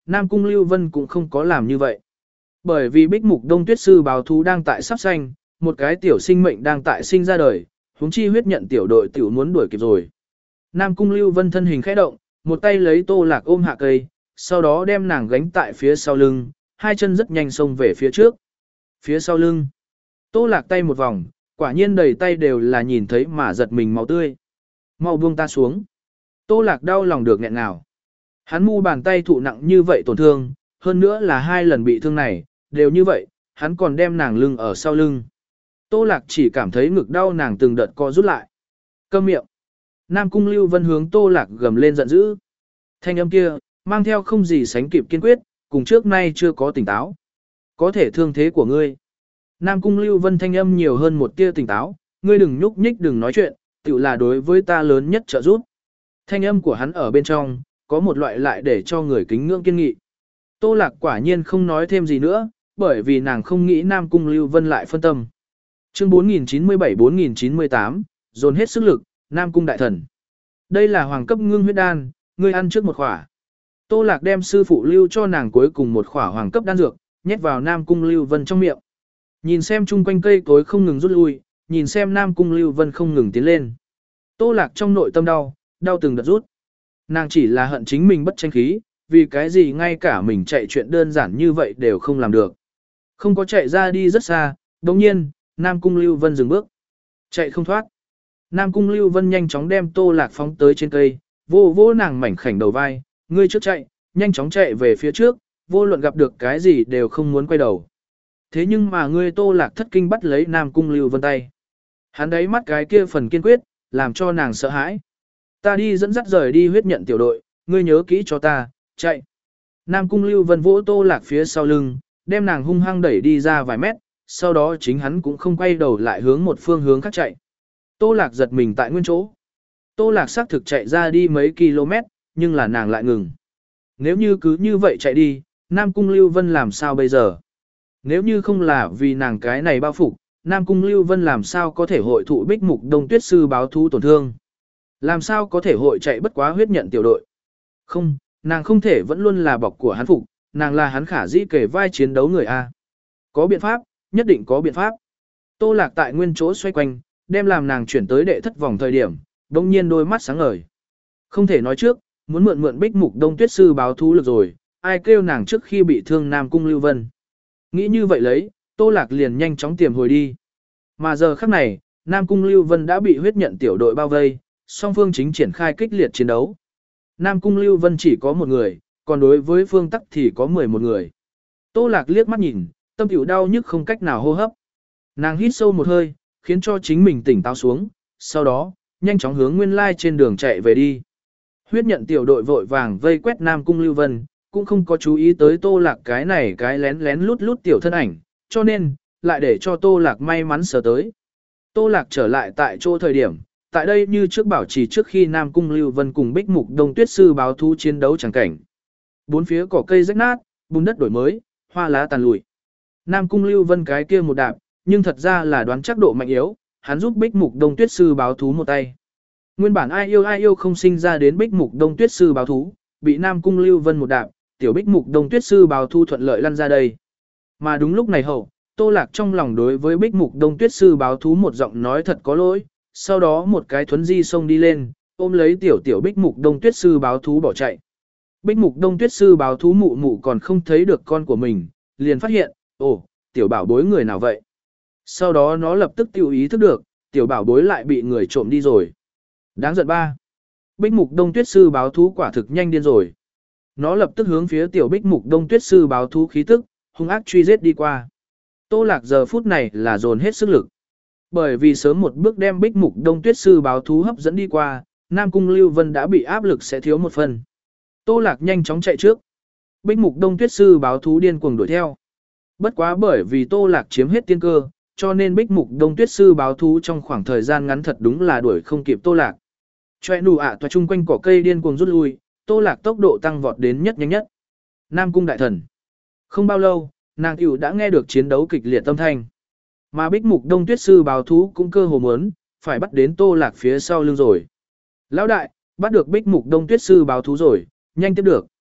[SPEAKER 1] Nam Cung Lưu Vân cũng không có làm như vậy. Bởi vì Bích Mục Đông Tuyết Sư báo thú đang tại sắp sanh, một cái tiểu sinh mệnh đang tại sinh ra đời, huống chi huyết nhận tiểu đội tiểu muốn đuổi kịp rồi. Nam Cung Lưu Vân thân hình khẽ động, một tay lấy Tô Lạc ôm hạ cây, sau đó đem nàng gánh tại phía sau lưng, hai chân rất nhanh xông về phía trước. Phía sau lưng, Tô Lạc tay một vòng, quả nhiên đầy tay đều là nhìn thấy mà giật mình máu tươi. Mau buông ta xuống. Tô Lạc đau lòng được nghẹn ngào. Hắn mu bàn tay thụ nặng như vậy tổn thương, hơn nữa là hai lần bị thương này, đều như vậy, hắn còn đem nàng lưng ở sau lưng. Tô Lạc chỉ cảm thấy ngực đau nàng từng đợt co rút lại. Câm miệng. Nam Cung Lưu Vân hướng Tô Lạc gầm lên giận dữ. Thanh âm kia, mang theo không gì sánh kịp kiên quyết, cùng trước nay chưa có tỉnh táo. Có thể thương thế của ngươi. Nam Cung Lưu Vân thanh âm nhiều hơn một tia tỉnh táo, ngươi đừng nhúc nhích đừng nói chuyện, tự là đối với ta lớn nhất trợ giúp. Thanh âm của hắn ở bên trong, có một loại lại để cho người kính ngưỡng kiên nghị. Tô Lạc quả nhiên không nói thêm gì nữa, bởi vì nàng không nghĩ Nam Cung Lưu Vân lại phân tâm. Chương bốn nghìn chín mươi bảy bốn nghìn chín mươi tám, dồn hết sức lực, Nam Cung Đại Thần. Đây là hoàng cấp ngưng huyết đan, ngươi ăn trước một khỏa. Tô Lạc đem sư phụ lưu cho nàng cuối cùng một khỏa hoàng cấp đan dược, nhét vào Nam Cung Lưu Vân trong miệng. Nhìn xem chung quanh cây cối không ngừng rút lui, nhìn xem Nam Cung Lưu Vân không ngừng tiến lên. Tô Lạc trong nội tâm đau, đau từng đợt rút. Nàng chỉ là hận chính mình bất tranh khí, vì cái gì ngay cả mình chạy chuyện đơn giản như vậy đều không làm được. Không có chạy ra đi rất xa, đồng nhiên, Nam Cung Lưu Vân dừng bước. Chạy không thoát. Nam Cung Lưu Vân nhanh chóng đem Tô Lạc phóng tới trên cây, vô vô nàng mảnh khảnh đầu vai, ngươi trước chạy, nhanh chóng chạy về phía trước, vô luận gặp được cái gì đều không muốn quay đầu. Thế nhưng mà ngươi Tô Lạc thất kinh bắt lấy Nam Cung Lưu Vân tay. Hắn đáy mắt cái kia phần kiên quyết, làm cho nàng sợ hãi. Ta đi dẫn dắt rời đi huyết nhận tiểu đội, ngươi nhớ kỹ cho ta, chạy. Nam Cung Lưu Vân vỗ Tô Lạc phía sau lưng, đem nàng hung hăng đẩy đi ra vài mét, sau đó chính hắn cũng không quay đầu lại hướng một phương hướng khác chạy. Tô Lạc giật mình tại nguyên chỗ. Tô Lạc xác thực chạy ra đi mấy km, nhưng là nàng lại ngừng. Nếu như cứ như vậy chạy đi, Nam Cung Lưu Vân làm sao bây giờ? Nếu như không là vì nàng cái này bao phục, Nam Cung Lưu Vân làm sao có thể hội thụ Bích Mục Đông Tuyết Sư báo thú tổn thương? Làm sao có thể hội chạy bất quá huyết nhận tiểu đội? Không, nàng không thể vẫn luôn là bọc của hắn phục, nàng là hắn khả dĩ kể vai chiến đấu người A. Có biện pháp, nhất định có biện pháp. Tô Lạc tại nguyên chỗ xoay quanh, đem làm nàng chuyển tới đệ thất vòng thời điểm, đông nhiên đôi mắt sáng ngời. Không thể nói trước, muốn mượn mượn Bích Mục Đông Tuyết Sư báo thú lực rồi, ai kêu nàng trước khi bị thương Nam Cung Lưu Vân. Nghĩ như vậy lấy, Tô Lạc liền nhanh chóng tiềm hồi đi. Mà giờ khắc này, Nam Cung Lưu Vân đã bị huyết nhận tiểu đội bao vây, song phương chính triển khai kích liệt chiến đấu. Nam Cung Lưu Vân chỉ có một người, còn đối với phương Tắc thì có mười một người. Tô Lạc liếc mắt nhìn, tâm tiểu đau nhức không cách nào hô hấp. Nàng hít sâu một hơi, khiến cho chính mình tỉnh táo xuống, sau đó, nhanh chóng hướng nguyên lai trên đường chạy về đi. Huyết nhận tiểu đội vội vàng vây quét Nam Cung Lưu Vân, cũng không có chú ý tới Tô Lạc cái này cái lén lén lút lút tiểu thân ảnh, cho nên, lại để cho Tô Lạc may mắn sờ tới. Tô Lạc trở lại tại chỗ thời điểm, tại đây như trước bảo trì trước khi Nam Cung Lưu Vân cùng Bích Mục Đông Tuyết Sư báo thú chiến đấu chẳng cảnh. Bốn phía cỏ cây rách nát, bùn đất đổi mới, hoa lá tàn lụi. Nam Cung Lưu Vân cái kia một đạp, nhưng thật ra là đoán chắc độ mạnh yếu, hắn giúp Bích Mục Đông Tuyết Sư báo thú một tay. Nguyên bản ai yêu ai yêu không sinh ra đến Bích Mục Đông Tuyết Sư báo thú, bị Nam Cung Lưu Vân một đạp, tiểu Bích Mục Đông Tuyết Sư báo thú thuận lợi lăn ra đây. Mà đúng lúc này hậu, Tô Lạc trong lòng đối với Bích Mục Đông Tuyết Sư báo thú một giọng nói thật có lỗi, sau đó một cái thuấn di xông đi lên, ôm lấy tiểu tiểu Bích Mục Đông Tuyết Sư báo thú bỏ chạy. Bích Mục Đông Tuyết Sư báo thú mụ mụ còn không thấy được con của mình, liền phát hiện, ồ, tiểu bảo bối người nào vậy? Sau đó nó lập tức tiêu ý thức được, tiểu bảo bối lại bị người trộm đi rồi. Đáng giận ba. Bích Mục Đông Tuyết Sư báo thú quả thực nhanh điên rồi. Nó lập tức hướng phía tiểu Bích Mục Đông Tuyết Sư báo thú khí tức, hung ác truy giết đi qua. Tô Lạc giờ phút này là dồn hết sức lực. Bởi vì sớm một bước đem Bích Mục Đông Tuyết Sư báo thú hấp dẫn đi qua, Nam Cung Lưu Vân đã bị áp lực sẽ thiếu một phần. Tô Lạc nhanh chóng chạy trước. Bích Mục Đông Tuyết Sư báo thú điên cuồng đuổi theo. Bất quá bởi vì Tô Lạc chiếm hết tiên cơ, cho nên Bích Mục Đông Tuyết Sư báo thú trong khoảng thời gian ngắn thật đúng là đuổi không kịp Tô Lạc. Choe nụ ạ toa chung quanh cỏ cây điên cuồng rút lui, Tô Lạc tốc độ tăng vọt đến nhất nhanh nhất. Nam Cung Đại Thần. Không bao lâu, nàng tiểu đã nghe được chiến đấu kịch liệt âm thanh. Mà Bích Mục Đông Tuyết Sư báo thú cũng cơ hồ muốn, phải bắt đến Tô Lạc phía sau lưng rồi. Lão đại, bắt được Bích Mục Đông Tuyết Sư báo thú rồi, nhanh tiếp được.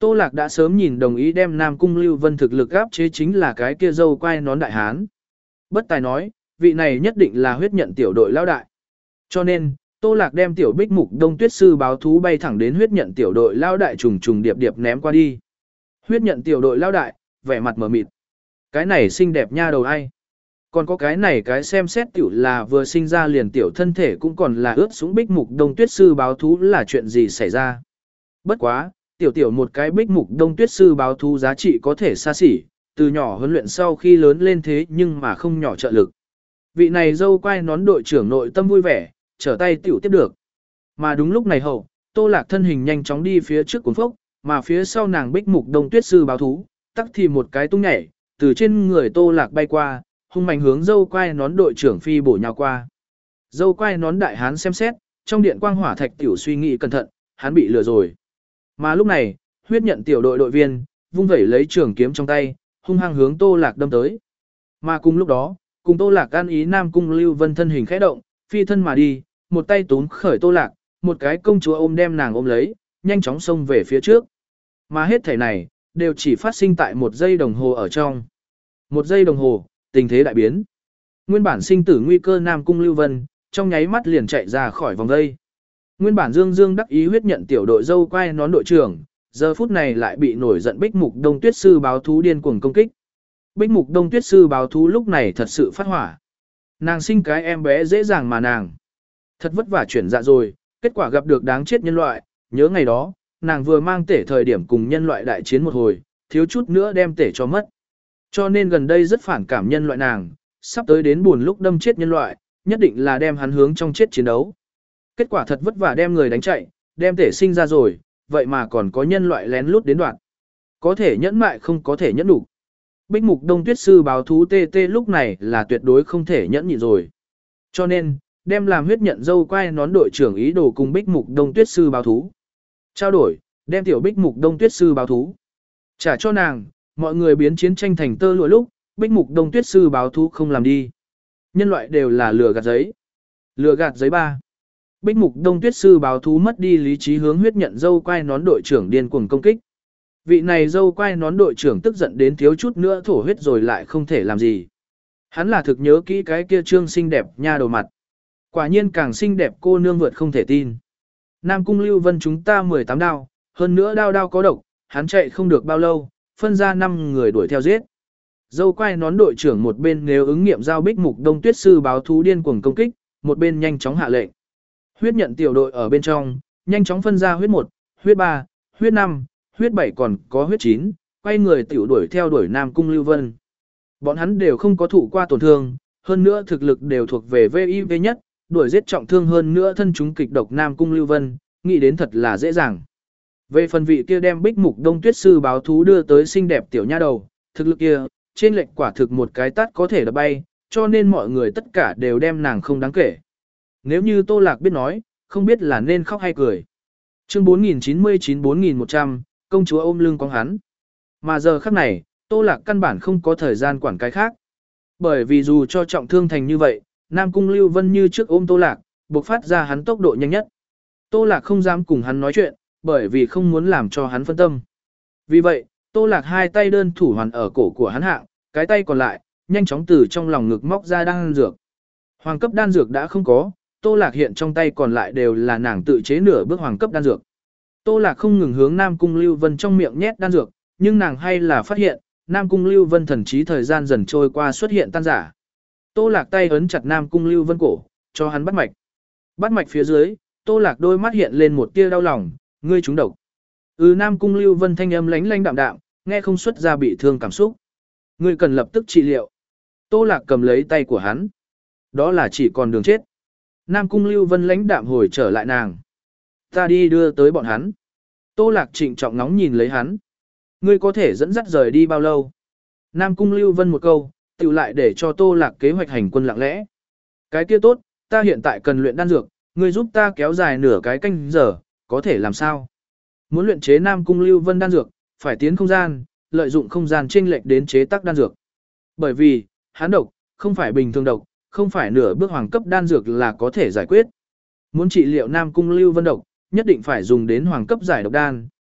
[SPEAKER 1] Tô Lạc đã sớm nhìn đồng ý đem Nam Cung Lưu Vân thực lực áp chế chính là cái kia dâu quai nón đại hán. Bất tài nói, vị này nhất định là huyết nhận tiểu đội lão đại. Cho nên, Tô Lạc đem tiểu bích mục đông tuyết sư báo thú bay thẳng đến huyết nhận tiểu đội lão đại trùng trùng điệp điệp ném qua đi. Huyết nhận tiểu đội lão đại, vẻ mặt mở mịt. Cái này xinh đẹp nha đầu ai? Còn có cái này cái xem xét tiểu là vừa sinh ra liền tiểu thân thể cũng còn là ướt sũng bích mục đông tuyết sư báo thú là chuyện gì xảy ra. Bất quá, tiểu tiểu một cái bích mục đông tuyết sư báo thú giá trị có thể xa xỉ, từ nhỏ huấn luyện sau khi lớn lên thế nhưng mà không nhỏ trợ lực. Vị này dâu quai nón đội trưởng nội tâm vui vẻ, trở tay tiểu tiếp được. Mà đúng lúc này hậu, Tô Lạc thân hình nhanh chóng đi phía trước cuốn phốc, mà phía sau nàng bích mục đông tuyết sư báo thú, tắc thì một cái tung nhảy, từ trên người Tô Lạc bay qua, hung mạnh hướng dâu quai nón đội trưởng phi bổ nhào qua. Dâu quai nón đại hán xem xét, trong điện quang hỏa thạch tiểu suy nghĩ cẩn thận, hắn bị lừa rồi. Mà lúc này, huyết nhận tiểu đội đội viên, vung vẩy lấy trường kiếm trong tay, hung hăng hướng Tô Lạc đâm tới. Mà cùng lúc đó, cùng Tô Lạc ăn ý Nam Cung Lưu Vân thân hình khẽ động, phi thân mà đi, một tay túm khởi Tô Lạc, một cái công chúa ôm đem nàng ôm lấy, nhanh chóng xông về phía trước. Mà hết thể này, đều chỉ phát sinh tại một giây đồng hồ ở trong. Một giây đồng hồ, tình thế đại biến. Nguyên bản sinh tử nguy cơ Nam Cung Lưu Vân, trong nháy mắt liền chạy ra khỏi vòng dây. Nguyên bản Dương Dương đắc ý huyết nhận tiểu đội dâu quai nón đội trưởng, giờ phút này lại bị nổi giận Bích Mục Đông Tuyết sư báo thú điên cuồng công kích. Bích Mục Đông Tuyết sư báo thú lúc này thật sự phát hỏa. Nàng sinh cái em bé dễ dàng mà nàng thật vất vả chuyển dạ rồi, kết quả gặp được đáng chết nhân loại, nhớ ngày đó, nàng vừa mang tể thời điểm cùng nhân loại đại chiến một hồi, thiếu chút nữa đem tể cho mất. Cho nên gần đây rất phản cảm nhân loại nàng, sắp tới đến buồn lúc đâm chết nhân loại, nhất định là đem hắn hướng trong chết chiến đấu. Kết quả thật vất vả đem người đánh chạy, đem tể sinh ra rồi, vậy mà còn có nhân loại lén lút đến đoạn. Có thể nhẫn mại không có thể nhẫn đủ. Bích Mục Đông Tuyết sư báo thú tê tê lúc này là tuyệt đối không thể nhẫn nhịn rồi. Cho nên, đem làm huyết nhận dâu quai nón đội trưởng ý đồ cùng Bích Mục Đông Tuyết sư báo thú. Trao đổi, đem tiểu Bích Mục Đông Tuyết sư báo thú. Trả cho nàng, mọi người biến chiến tranh thành tơ lụa lúc, Bích Mục Đông Tuyết sư báo thú không làm đi. Nhân loại đều là lừa gạt giấy. Lừa gạt giấy ba. Bích Mục Đông Tuyết sư báo thú mất đi lý trí hướng huyết nhận dâu quai nón đội trưởng điên cuồng công kích. Vị này dâu quai nón đội trưởng tức giận đến thiếu chút nữa thổ huyết rồi lại không thể làm gì. Hắn là thực nhớ kỹ cái kia trương xinh đẹp nha đầu mặt. Quả nhiên càng xinh đẹp cô nương vượt không thể tin. Nam Cung Lưu Vân chúng ta mười tám đao, hơn nữa đao đao có độc, hắn chạy không được bao lâu, phân ra năm người đuổi theo giết. Dâu quai nón đội trưởng một bên nếu ứng nghiệm giao Bích Mục Đông Tuyết sư báo thú điên cuồng công kích, một bên nhanh chóng hạ lệnh. Huyết nhận tiểu đội ở bên trong, nhanh chóng phân ra huyết một, huyết ba, huyết năm, huyết bảy còn có huyết chín, quay người tiểu đuổi theo đuổi Nam Cung Lưu Vân. Bọn hắn đều không có thụ qua tổn thương, hơn nữa thực lực đều thuộc về vê i vê nhất, đuổi giết trọng thương hơn nữa thân chúng kịch độc Nam Cung Lưu Vân, nghĩ đến thật là dễ dàng. Về phần vị kia đem Bích Mục Đông Tuyết sư báo thú đưa tới xinh đẹp tiểu nha đầu, thực lực kia, trên lệnh quả thực một cái tát có thể đập bay, cho nên mọi người tất cả đều đem nàng không đáng kể. Nếu như Tô Lạc biết nói, không biết là nên khóc hay cười. Chương bốn nghìn chín mươi chín bốn nghìn một trăm, công chúa ôm lưng con hắn. Mà giờ khắc này, Tô Lạc căn bản không có thời gian quản cái khác. Bởi vì dù cho trọng thương thành như vậy, Nam Cung Lưu Vân như trước ôm Tô Lạc, bộc phát ra hắn tốc độ nhanh nhất. Tô Lạc không dám cùng hắn nói chuyện, bởi vì không muốn làm cho hắn phân tâm. Vì vậy, Tô Lạc hai tay đơn thủ hoàn ở cổ của hắn hạng, cái tay còn lại, nhanh chóng từ trong lòng ngực móc ra đan dược. Hoàng cấp đan dược đã không có, Tô Lạc hiện trong tay còn lại đều là nàng tự chế nửa bước hoàng cấp đan dược. Tô Lạc không ngừng hướng Nam Cung Lưu Vân trong miệng nhét đan dược, nhưng nàng hay là phát hiện, Nam Cung Lưu Vân thần trí thời gian dần trôi qua xuất hiện tan giả. Tô Lạc tay ấn chặt Nam Cung Lưu Vân cổ, cho hắn bắt mạch. Bắt mạch phía dưới, Tô Lạc đôi mắt hiện lên một tia đau lòng, ngươi trúng độc. Ừ, Nam Cung Lưu Vân thanh âm lánh lánh đạm đạm, nghe không xuất ra bị thương cảm xúc. Ngươi cần lập tức trị liệu. Tô Lạc cầm lấy tay của hắn. Đó là chỉ còn đường chết. Nam Cung Lưu Vân lãnh đạm hồi trở lại nàng. Ta đi đưa tới bọn hắn. Tô Lạc trịnh trọng ngóng nhìn lấy hắn. Ngươi có thể dẫn dắt rời đi bao lâu? Nam Cung Lưu Vân một câu, tiểu lại để cho Tô Lạc kế hoạch hành quân lặng lẽ. Cái kia tốt, ta hiện tại cần luyện đan dược, ngươi giúp ta kéo dài nửa cái canh giờ, có thể làm sao? Muốn luyện chế Nam Cung Lưu Vân đan dược, phải tiến không gian, lợi dụng không gian chênh lệch đến chế tác đan dược. Bởi vì, hắn độc, không phải bình thường độc, không phải nửa bước hoàng cấp đan dược là có thể giải quyết. Muốn trị liệu Nam Cung Lưu Vân độc, nhất định phải dùng đến hoàng cấp giải độc đan,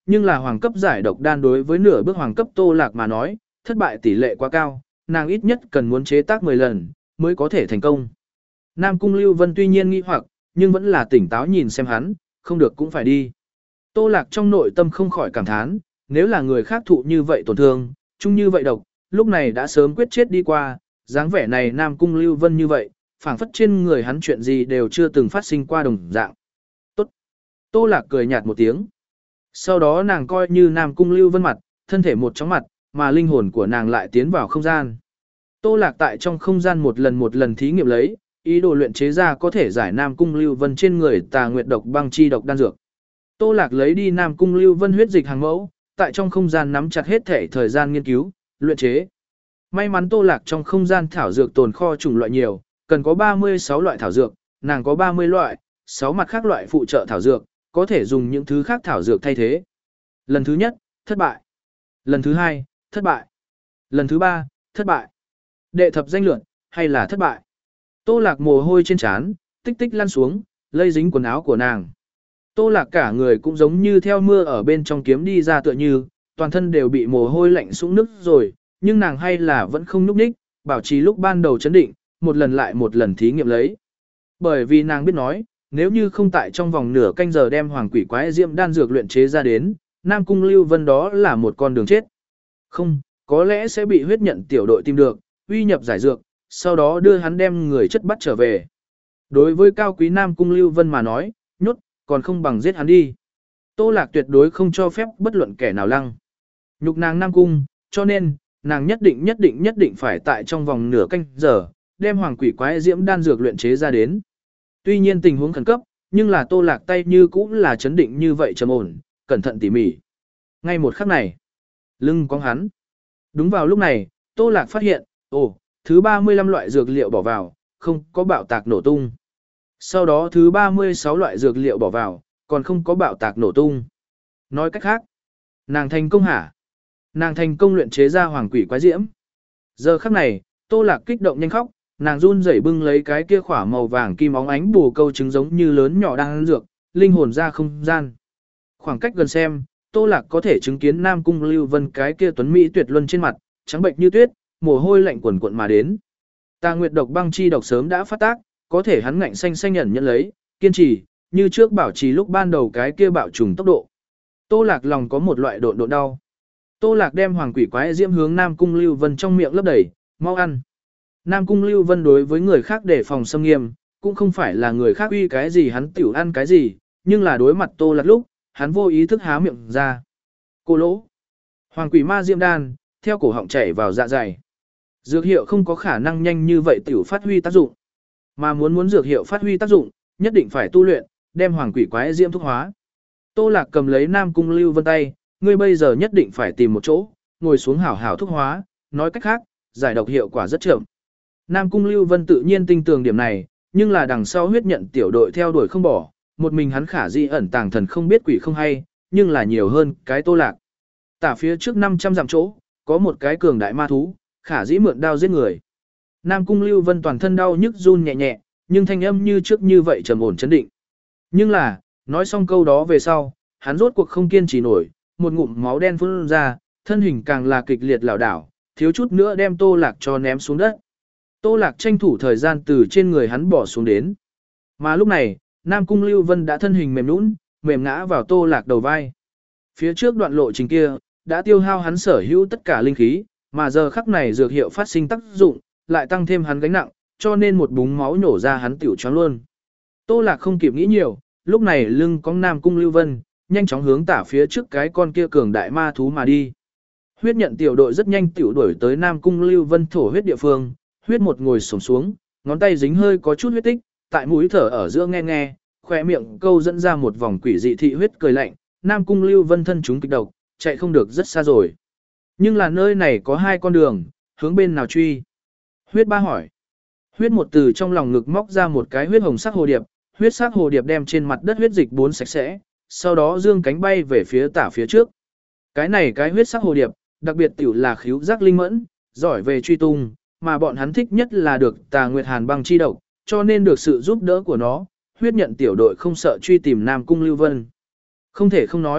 [SPEAKER 1] nhưng là hoàng cấp giải độc đan đối với nửa bước hoàng cấp Tô Lạc mà nói, thất bại tỷ lệ quá cao, nàng ít nhất cần muốn chế tác mười lần, mới có thể thành công. Nam Cung Lưu Vân tuy nhiên nghi hoặc, nhưng vẫn là tỉnh táo nhìn xem hắn, không được cũng phải đi. Tô Lạc trong nội tâm không khỏi cảm thán, nếu là người khác thụ như vậy tổn thương, chung như vậy độc, lúc này đã sớm quyết chết đi qua, dáng vẻ này Nam Cung Lưu Vân như vậy, phảng phất trên người hắn chuyện gì đều chưa từng phát sinh qua đồng dạng. Tốt. Tô Lạc cười nhạt một tiếng. Sau đó nàng coi như Nam Cung Lưu Vân mặt, thân thể một chóng mặt, mà linh hồn của nàng lại tiến vào không gian. Tô Lạc tại trong không gian một lần một lần thí nghiệm lấy, ý đồ luyện chế ra có thể giải Nam Cung Lưu Vân trên người Tà Nguyệt độc băng chi độc đan dược. Tô Lạc lấy đi Nam Cung Lưu Vân huyết dịch hàng mẫu, tại trong không gian nắm chặt hết thể thời gian nghiên cứu, luyện chế. May mắn Tô Lạc trong không gian thảo dược tồn kho chủng loại nhiều, cần có ba mươi sáu loại thảo dược, nàng có ba mươi loại, sáu mặt khác loại phụ trợ thảo dược, có thể dùng những thứ khác thảo dược thay thế. Lần thứ nhất, thất bại. Lần thứ hai, thất bại. Lần thứ ba, thất bại. Đệ thập danh lượt, hay là thất bại. Tô Lạc mồ hôi trên trán, tích tích lăn xuống, lây dính quần áo của nàng. Tô Lạc cả người cũng giống như theo mưa ở bên trong kiếm đi ra tựa như, toàn thân đều bị mồ hôi lạnh sũng nức rồi, nhưng nàng hay là vẫn không nhúc nhích, bảo trì lúc ban đầu chấn định, một lần lại một lần thí nghiệm lấy. Bởi vì nàng biết nói, nếu như không tại trong vòng nửa canh giờ đem hoàng quỷ quái diệm đan dược luyện chế ra đến, Nam Cung Lưu Vân đó là một con đường chết. Không, có lẽ sẽ bị huyết nhận tiểu đội tìm được, uy nhập giải dược, sau đó đưa hắn đem người chất bắt trở về. Đối với cao quý Nam Cung Lưu Vân mà nói, nhốt, còn không bằng giết hắn đi. Tô Lạc tuyệt đối không cho phép bất luận kẻ nào lăng nhục nàng Nam Cung, cho nên, nàng nhất định nhất định nhất định phải tại trong vòng nửa canh giờ, đem hoàng quỷ quái diễm đan dược luyện chế ra đến. Tuy nhiên tình huống khẩn cấp, nhưng là Tô Lạc tay như cũng là chấn định như vậy trầm ổn, cẩn thận tỉ mỉ. Ngay một khắc này, lưng cong hắn. Đúng vào lúc này, Tô Lạc phát hiện, ồ, thứ ba mươi lăm loại dược liệu bỏ vào, không có bạo tạc nổ tung. Sau đó thứ ba mươi sáu loại dược liệu bỏ vào, còn không có bạo tạc nổ tung. Nói cách khác, nàng thành công hả? Nàng thành công luyện chế ra hoàng quỷ quái diễm. Giờ khắc này, Tô Lạc kích động nhanh khóc, nàng run rẩy bưng lấy cái kia khỏa màu vàng kim óng ánh bù câu trứng giống như lớn nhỏ đang ăn dược, linh hồn ra không gian. Khoảng cách gần xem, Tô Lạc có thể chứng kiến Nam Cung Lưu Vân cái kia tuấn mỹ tuyệt luân trên mặt, trắng bệnh như tuyết, mồ hôi lạnh quần quần mà đến. Tà Nguyệt độc băng chi độc sớm đã phát tác, có thể hắn ngạnh xanh xanh nhận nhận lấy, kiên trì, như trước bảo trì lúc ban đầu cái kia bạo trùng tốc độ. Tô Lạc lòng có một loại độn độn đau. Tô Lạc đem hoàng quỷ quái diễm hướng Nam Cung Lưu Vân trong miệng lấp đầy, mau ăn. Nam Cung Lưu Vân đối với người khác để phòng xâm nghiêm, cũng không phải là người khác uy cái gì hắn tiểu ăn cái gì, nhưng là đối mặt Tô Lạc lúc, hắn vô ý thức há miệng ra. Cô lỗ. Hoàng quỷ ma diễm đan, theo cổ họng chảy vào dạ dày. Dược hiệu không có khả năng nhanh như vậy tiểu phát huy tác dụng. Mà muốn muốn dược hiệu phát huy tác dụng, nhất định phải tu luyện, đem hoàng quỷ quái diễm thuốc hóa. Tô Lạc cầm lấy Nam Cung Lưu Vân tay, ngươi bây giờ nhất định phải tìm một chỗ, ngồi xuống hảo hảo thuốc hóa, nói cách khác, giải độc hiệu quả rất chậm. Nam Cung Lưu Vân tự nhiên tinh tường điểm này, nhưng là đằng sau huyết nhận tiểu đội theo đuổi không bỏ, một mình hắn khả di ẩn tàng thần không biết quỷ không hay, nhưng là nhiều hơn cái Tô Lạc. Tả phía trước năm trăm dặm chỗ, có một cái cường đại ma thú, khả dĩ mượn đao giết người. Nam Cung Lưu Vân toàn thân đau nhức run nhẹ nhẹ, nhưng thanh âm như trước như vậy trầm ổn chấn định. Nhưng là, nói xong câu đó về sau, hắn rốt cuộc không kiên trì nổi, một ngụm máu đen phun ra, thân hình càng là kịch liệt lảo đảo, thiếu chút nữa đem Tô Lạc cho ném xuống đất. Tô Lạc tranh thủ thời gian từ trên người hắn bỏ xuống đến. Mà lúc này, Nam Cung Lưu Vân đã thân hình mềm nhũn, mềm ngã vào Tô Lạc đầu vai. Phía trước đoạn lộ trình kia, đã tiêu hao hắn sở hữu tất cả linh khí, mà giờ khắc này dược hiệu phát sinh tác dụng, lại tăng thêm hắn gánh nặng, cho nên một búng máu nổ ra hắn tiểu choáng luôn. Tô Lạc không kịp nghĩ nhiều, lúc này lưng cong Nam Cung Lưu Vân, nhanh chóng hướng tả phía trước cái con kia cường đại ma thú mà đi. Huyết nhận tiểu đội rất nhanh tiểu đuổi tới Nam Cung Lưu Vân thổ huyết địa phương, huyết một ngồi xổm xuống, ngón tay dính hơi có chút huyết tích, tại mũi thở ở giữa nghe nghe, khóe miệng câu dẫn ra một vòng quỷ dị thị huyết cười lạnh, Nam Cung Lưu Vân thân chúng kịch độc, chạy không được rất xa rồi. Nhưng là nơi này có hai con đường, hướng bên nào truy? Huyết ba hỏi. Huyết một từ trong lòng ngực móc ra một cái huyết hồng sắc hồ điệp, huyết sắc hồ điệp đem trên mặt đất huyết dịch bốn sạch sẽ, sau đó dương cánh bay về phía tả phía trước. Cái này cái huyết sắc hồ điệp, đặc biệt tiểu là khíu giác linh mẫn, giỏi về truy tung, mà bọn hắn thích nhất là được Tà Nguyệt Hàn băng chi độc, cho nên được sự giúp đỡ của nó, huyết nhận tiểu đội không sợ truy tìm Nam Cung Lưu Vân. Không thể không nói,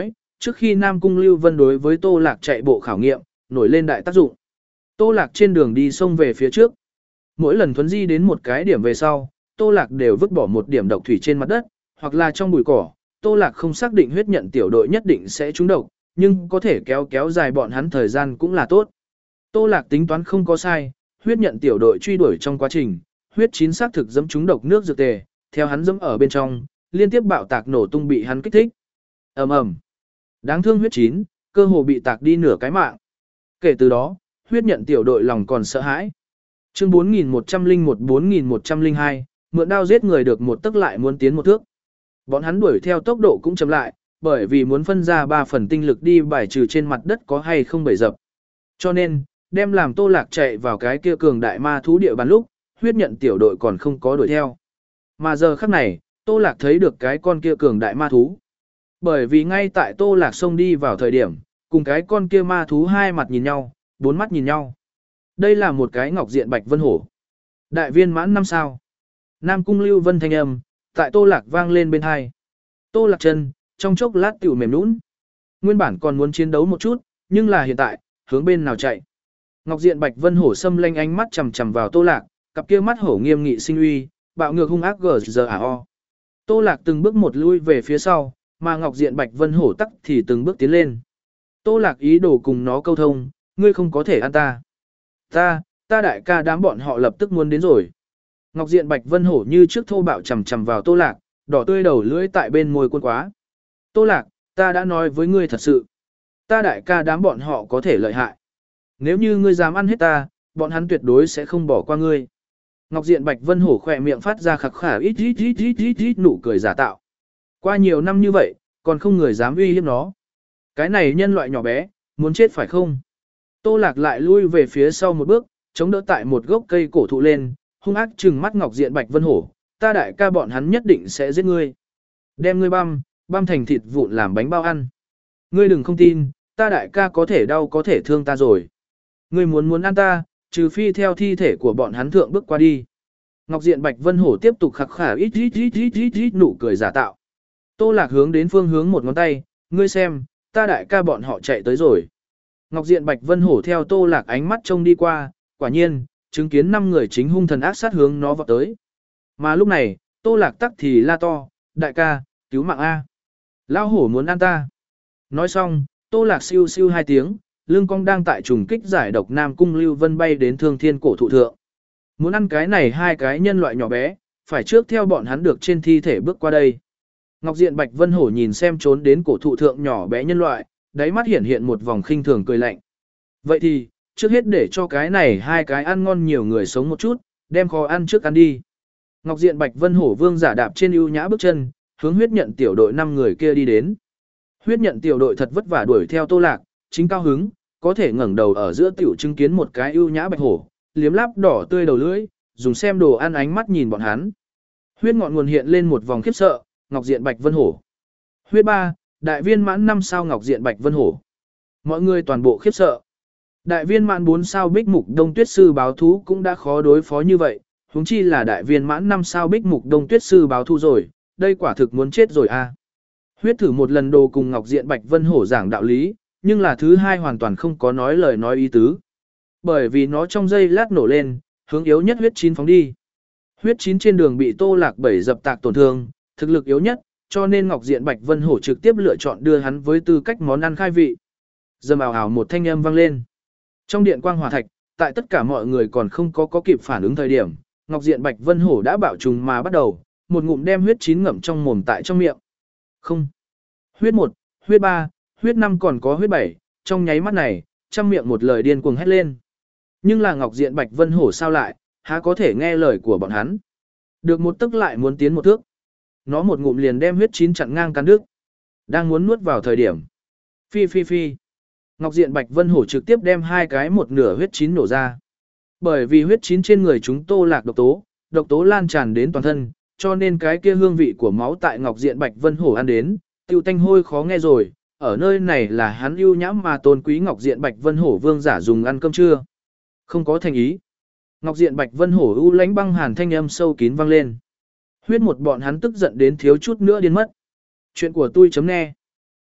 [SPEAKER 1] Trước khi Nam Cung Lưu Vân đối với Tô Lạc chạy bộ khảo nghiệm, nổi lên đại tác dụng. Tô Lạc trên đường đi xông về phía trước. Mỗi lần thuấn di đến một cái điểm về sau, Tô Lạc đều vứt bỏ một điểm độc thủy trên mặt đất, hoặc là trong bụi cỏ. Tô Lạc không xác định huyết nhận tiểu đội nhất định sẽ trúng độc, nhưng có thể kéo kéo dài bọn hắn thời gian cũng là tốt. Tô Lạc tính toán không có sai, huyết nhận tiểu đội truy đuổi trong quá trình, huyết chín xác thực dẫm trúng độc nước dược tề, theo hắn dẫm ở bên trong, liên tiếp bạo tạc nổ tung bị hắn kích thích. Ầm ầm. Đáng thương huyết chín, cơ hồ bị tạc đi nửa cái mạng. Kể từ đó, huyết nhận tiểu đội lòng còn sợ hãi. Chương bốn nghìn một trăm lẻ một bốn nghìn một trăm lẻ hai, mượn đao giết người được một tức lại muốn tiến một thước. Bọn hắn đuổi theo tốc độ cũng chậm lại, bởi vì muốn phân ra ba phần tinh lực đi bài trừ trên mặt đất có hay không bầy dập. Cho nên, đem làm Tô Lạc chạy vào cái kia cường đại ma thú địa bàn lúc, huyết nhận tiểu đội còn không có đuổi theo. Mà giờ khắc này, Tô Lạc thấy được cái con kia cường đại ma thú. Bởi vì ngay tại Tô Lạc xông đi vào thời điểm, cùng cái con kia ma thú hai mặt nhìn nhau, bốn mắt nhìn nhau. Đây là một cái ngọc diện bạch vân hổ. Đại viên mãn năm sao. Nam Cung Lưu Vân thanh âm, tại Tô Lạc vang lên bên hai. Tô Lạc chân, trong chốc lát tiểu mềm nũng. Nguyên bản còn muốn chiến đấu một chút, nhưng là hiện tại, hướng bên nào chạy. Ngọc diện bạch vân hổ xâm lanh ánh mắt chằm chằm vào Tô Lạc, cặp kia mắt hổ nghiêm nghị sinh uy, bạo ngược hung ác gờ giờ à o. Tô Lạc từng bước một lui về phía sau, mà Ngọc diện bạch vân hổ tắc thì từng bước tiến lên. Tô Lạc ý đồ cùng nó câu thông, ngươi không có thể ăn ta. Ta, ta đại ca đám bọn họ lập tức muốn đến rồi. Ngọc diện bạch vân hổ như trước thô bạo chằm chằm vào Tô Lạc, đỏ tươi đầu lưỡi tại bên môi cuốn quá. Tô Lạc, ta đã nói với ngươi thật sự. Ta đại ca đám bọn họ có thể lợi hại. Nếu như ngươi dám ăn hết ta, bọn hắn tuyệt đối sẽ không bỏ qua ngươi. Ngọc diện bạch vân hổ khỏe miệng phát ra khạc khả ít ít ít ít ít ít nụ cười giả tạo. Qua nhiều năm như vậy, còn không người dám uy hiếp nó. Cái này nhân loại nhỏ bé, muốn chết phải không? Tô Lạc lại lui về phía sau một bước, chống đỡ tại một gốc cây cổ thụ lên, hung ác trừng mắt Ngọc diện bạch vân hổ, ta đại ca bọn hắn nhất định sẽ giết ngươi. Đem ngươi băm, băm thành thịt vụn làm bánh bao ăn. Ngươi đừng không tin, ta đại ca có thể đau có thể thương ta rồi. Ngươi muốn muốn ăn ta, trừ phi theo thi thể của bọn hắn thượng bước qua đi. Ngọc diện bạch vân hổ tiếp tục khắc khả ít ít ít ít ít ít nụ cười giả tạo. Tô Lạc hướng đến phương hướng một ngón tay, ngươi xem, ta đại ca bọn họ chạy tới rồi. Ngọc diện bạch vân hổ theo Tô Lạc ánh mắt trông đi qua, quả nhiên, chứng kiến năm người chính hung thần ác sát hướng nó vọt tới. Mà lúc này, Tô Lạc tắc thì la to, đại ca, cứu mạng A. Lao hổ muốn ăn ta. Nói xong, Tô Lạc siêu siêu hai tiếng, lưng cong đang tại trùng kích giải độc Nam Cung Lưu Vân bay đến thương thiên cổ thụ thượng. Muốn ăn cái này hai cái nhân loại nhỏ bé, phải trước theo bọn hắn được trên thi thể bước qua đây. Ngọc diện bạch vân hổ nhìn xem trốn đến cổ thụ thượng nhỏ bé nhân loại, đáy mắt hiện hiện một vòng khinh thường cười lạnh. Vậy thì, trước hết để cho cái này hai cái ăn ngon nhiều người sống một chút, đem kho ăn trước ăn đi. Ngọc diện bạch vân hổ vương giả đạp trên ưu nhã bước chân, hướng huyết nhận tiểu đội năm người kia đi đến. Huyết nhận tiểu đội thật vất vả đuổi theo Tô Lạc, chính cao hứng, có thể ngẩng đầu ở giữa tiểu chứng kiến một cái ưu nhã bạch hổ, liếm láp đỏ tươi đầu lưỡi, dùng xem đồ ăn ánh mắt nhìn bọn hắn. Huyết ngọn nguồn hiện lên một vòng khiếp sợ, Ngọc diện bạch vân hổ. Huyết ba, đại viên mãn năm sao Ngọc diện bạch vân hổ. Mọi người toàn bộ khiếp sợ. Đại viên mãn bốn sao bích mục đông tuyết sư báo thú cũng đã khó đối phó như vậy, huống chi là đại viên mãn năm sao bích mục đông tuyết sư báo thú rồi, đây quả thực muốn chết rồi a. Huyết thử một lần đồ cùng Ngọc diện bạch vân hổ giảng đạo lý, nhưng là thứ hai hoàn toàn không có nói lời nói ý tứ. Bởi vì nó trong giây lát nổ lên, hướng yếu nhất huyết chín phóng đi. Huyết chín trên đường bị Tô Lạc bảy dập tạc tổn thương, thực lực yếu nhất, cho nên Ngọc diện bạch vân hổ trực tiếp lựa chọn đưa hắn với tư cách món ăn khai vị. Dầm ảo ảo một thanh âm vang lên. Trong điện quang hỏa thạch, tại tất cả mọi người còn không có có kịp phản ứng thời điểm, Ngọc diện bạch vân hổ đã bạo trùng mà bắt đầu, một ngụm đem huyết chín ngậm trong mồm tại trong miệng. Không. Huyết một, huyết ba, huyết năm còn có huyết bảy, trong nháy mắt này, trăm miệng một lời điên cuồng hét lên. Nhưng là Ngọc diện bạch vân hổ sao lại, há có thể nghe lời của bọn hắn. Được một tức lại muốn tiến một thước. Nó một ngụm liền đem huyết chín chặn ngang cắn đứt. Đang muốn nuốt vào thời điểm. Phi phi phi. Ngọc diện bạch vân hổ trực tiếp đem hai cái một nửa huyết chín nổ ra. Bởi vì huyết chín trên người chúng Tô Lạc độc tố, độc tố lan tràn đến toàn thân, cho nên cái kia hương vị của máu tại Ngọc diện bạch vân hổ ăn đến, tiêu tanh hôi khó nghe rồi. Ở nơi này là hắn ưu nhãm mà tôn quý Ngọc diện bạch vân hổ vương giả dùng ăn cơm trưa. Không có thành ý. Ngọc diện bạch vân hổ u lãnh băng hàn thanh âm sâu kín vang lên. Huyết một bọn hắn tức giận đến thiếu chút nữa điên mất. Chuyện của tôi chấm nghe.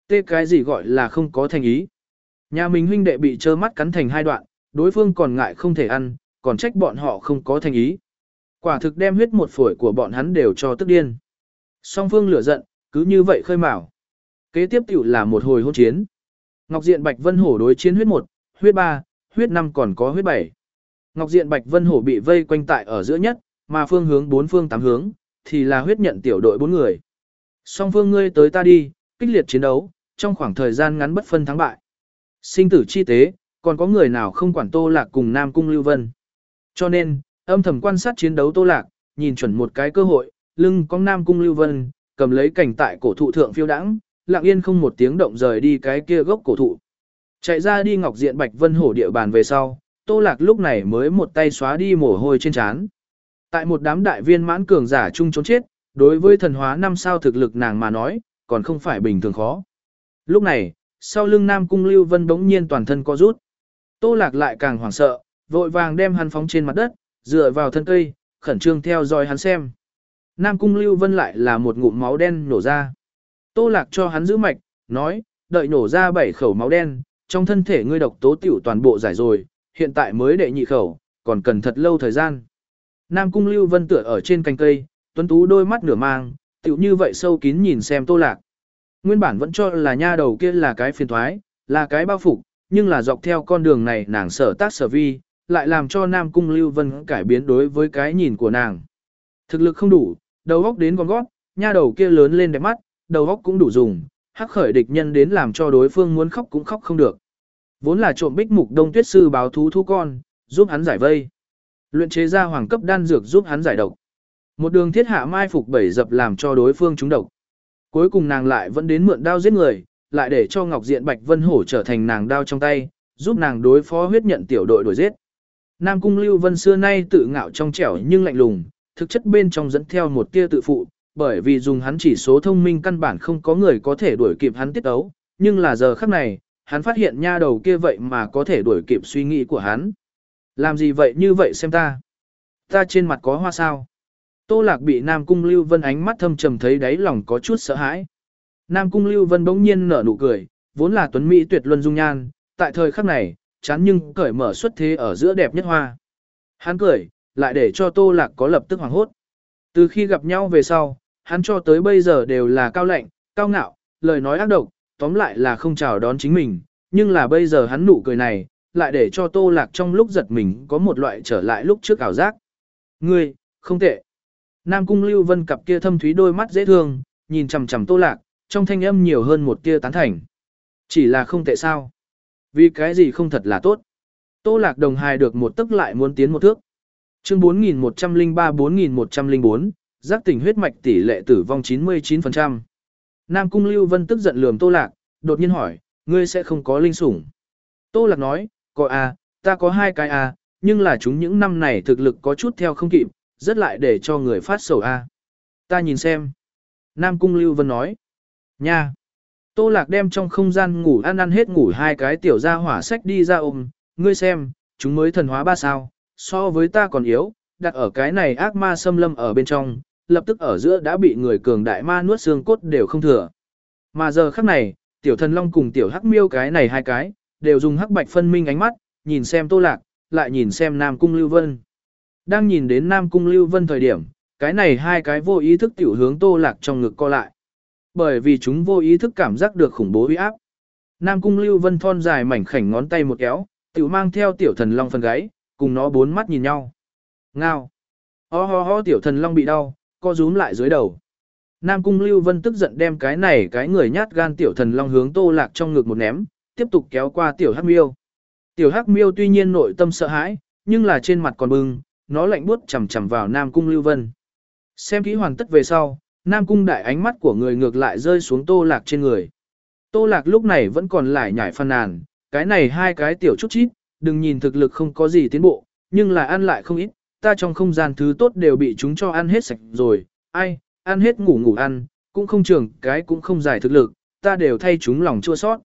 [SPEAKER 1] Tê cái gì gọi là không có thành ý. Nhà mình huynh đệ bị trơ mắt cắn thành hai đoạn, đối phương còn ngại không thể ăn, còn trách bọn họ không có thành ý. Quả thực đem huyết một phổi của bọn hắn đều cho tức điên. Song phương lửa giận, cứ như vậy khơi mào. Kế tiếp tiểu là một hồi hôn chiến. Ngọc Diện Bạch Vân Hổ đối chiến huyết một, huyết ba, huyết năm còn có huyết bảy. Ngọc Diện Bạch Vân Hổ bị vây quanh tại ở giữa nhất, mà phương hướng bốn phương tám hướng, thì là huyết nhận tiểu đội bốn người. Song phương ngươi tới ta đi, kích liệt chiến đấu, trong khoảng thời gian ngắn bất phân thắng bại. Sinh tử chi tế, còn có người nào không quản Tô Lạc cùng Nam Cung Lưu Vân. Cho nên, âm thầm quan sát chiến đấu Tô Lạc, nhìn chuẩn một cái cơ hội, lưng cong Nam Cung Lưu Vân, cầm lấy cảnh tại cổ thụ thượng phiêu đãng, lặng yên không một tiếng động rời đi cái kia gốc cổ thụ. Chạy ra đi Ngọc Diện Bạch Vân Hổ địa bàn về sau, Tô Lạc lúc này mới một tay xóa đi mồ hôi trên trán. Tại một đám đại viên mãn cường giả chung trốn chết, đối với thần hóa năm sao thực lực nàng mà nói, còn không phải bình thường khó. Lúc này, sau lưng Nam Cung Lưu Vân bỗng nhiên toàn thân co rút. Tô Lạc lại càng hoảng sợ, vội vàng đem hắn phóng trên mặt đất, dựa vào thân cây, khẩn trương theo dõi hắn xem. Nam Cung Lưu Vân lại là một ngụm máu đen nổ ra. Tô Lạc cho hắn giữ mạch, nói, đợi nổ ra bảy khẩu máu đen, trong thân thể ngươi độc tố tiểu toàn bộ giải rồi, hiện tại mới đệ nhị khẩu, còn cần thật lâu thời gian. Nam Cung Lưu Vân tựa ở trên cành cây, tuấn tú đôi mắt nửa mang, tiểu như vậy sâu kín nhìn xem Tô Lạc. Nguyên bản vẫn cho là nha đầu kia là cái phiền thoái, là cái bao phục, nhưng là dọc theo con đường này nàng sở tác sở vi, lại làm cho Nam Cung Lưu Vân cải biến đối với cái nhìn của nàng. Thực lực không đủ, đầu óc đến con gót, nha đầu kia lớn lên đẹp mắt, đầu óc cũng đủ dùng, hắc khởi địch nhân đến làm cho đối phương muốn khóc cũng khóc không được. Vốn là trộm Bích Mục Đông Tuyết sư báo thú thú con, giúp hắn giải vây. Luyện chế ra hoàng cấp đan dược giúp hắn giải độc. Một đường thiết hạ mai phục bảy dập làm cho đối phương trúng độc. Cuối cùng nàng lại vẫn đến mượn đao giết người, lại để cho Ngọc Diện Bạch Vân Hổ trở thành nàng đao trong tay, giúp nàng đối phó huyết nhận tiểu đội đuổi giết. Nam Cung Lưu Vân xưa nay tự ngạo trong trẻo nhưng lạnh lùng, thực chất bên trong dẫn theo một tia tự phụ, bởi vì dùng hắn chỉ số thông minh căn bản không có người có thể đuổi kịp hắn tiết ấu, nhưng là giờ khắc này, hắn phát hiện nha đầu kia vậy mà có thể đuổi kịp suy nghĩ của hắn. Làm gì vậy như vậy xem ta? Ta trên mặt có hoa sao? Tô Lạc bị Nam Cung Lưu Vân ánh mắt thâm trầm thấy đáy lòng có chút sợ hãi. Nam Cung Lưu Vân bỗng nhiên nở nụ cười, vốn là tuấn mỹ tuyệt luân dung nhan, tại thời khắc này, chán nhưng cởi mở xuất thế ở giữa đẹp nhất hoa. Hắn cười, lại để cho Tô Lạc có lập tức hoảng hốt. Từ khi gặp nhau về sau, hắn cho tới bây giờ đều là cao lạnh, cao ngạo, lời nói ác độc, tóm lại là không chào đón chính mình, nhưng là bây giờ hắn nụ cười này, lại để cho Tô Lạc trong lúc giật mình có một loại trở lại lúc trước ảo giác. Ngươi, không tệ. Nam Cung Lưu Vân cặp kia thâm thúy đôi mắt dễ thương, nhìn chằm chằm Tô Lạc, trong thanh âm nhiều hơn một tia tán thành. Chỉ là không tệ sao? Vì cái gì không thật là tốt? Tô Lạc đồng hài được một tức lại muốn tiến một thước. Chương bốn nghìn một trăm lẻ ba bốn nghìn một trăm lẻ bốn, giác tỉnh huyết mạch tỷ lệ tử vong chín mươi chín phần trăm. Nam Cung Lưu Vân tức giận lườm Tô Lạc, đột nhiên hỏi, ngươi sẽ không có linh sủng. Tô Lạc nói, có à, ta có hai cái à, nhưng là chúng những năm này thực lực có chút theo không kịp, rất lại để cho người phát sầu à. Ta nhìn xem. Nam Cung Lưu Vân nói, nha. Tô Lạc đem trong không gian ngủ ăn ăn hết ngủ hai cái tiểu gia hỏa sách đi ra ôm, ngươi xem, chúng mới thần hóa ba sao, so với ta còn yếu, đặt ở cái này ác ma xâm lâm ở bên trong, lập tức ở giữa đã bị người cường đại ma nuốt xương cốt đều không thừa. Mà giờ khắc này, tiểu thần long cùng tiểu hắc miêu cái này hai cái, đều dùng hắc bạch phân minh ánh mắt, nhìn xem Tô Lạc, lại nhìn xem Nam Cung Lưu Vân. Đang nhìn đến Nam Cung Lưu Vân thời điểm, cái này hai cái vô ý thức tiểu hướng Tô Lạc trong ngực co lại. Bởi vì chúng vô ý thức cảm giác được khủng bố uy áp. Nam Cung Lưu Vân thon dài mảnh khảnh ngón tay một kéo, tiểu mang theo tiểu thần long phần gáy, cùng nó bốn mắt nhìn nhau. Ngao. Ho ho ho tiểu thần long bị đau, co rúm lại dưới đầu. Nam Cung Lưu Vân tức giận đem cái này cái người nhát gan tiểu thần long hướng Tô Lạc trong ngực một ném, tiếp tục kéo qua tiểu hắc miêu. Tiểu hắc miêu tuy nhiên nội tâm sợ hãi, nhưng là trên mặt còn bừng, nó lạnh buốt chằm chằm vào Nam Cung Lưu Vân. Xem kỹ hoàn tất về sau, Nam Cung đại ánh mắt của người ngược lại rơi xuống Tô Lạc trên người. Tô Lạc lúc này vẫn còn lải nhải phàn nàn, cái này hai cái tiểu chút chít, đừng nhìn thực lực không có gì tiến bộ, nhưng là ăn lại không ít, ta trong không gian thứ tốt đều bị chúng cho ăn hết sạch rồi, ai, ăn hết ngủ ngủ ăn, cũng không trường, cái cũng không giải thực lực, ta đều thay chúng lòng chua sót.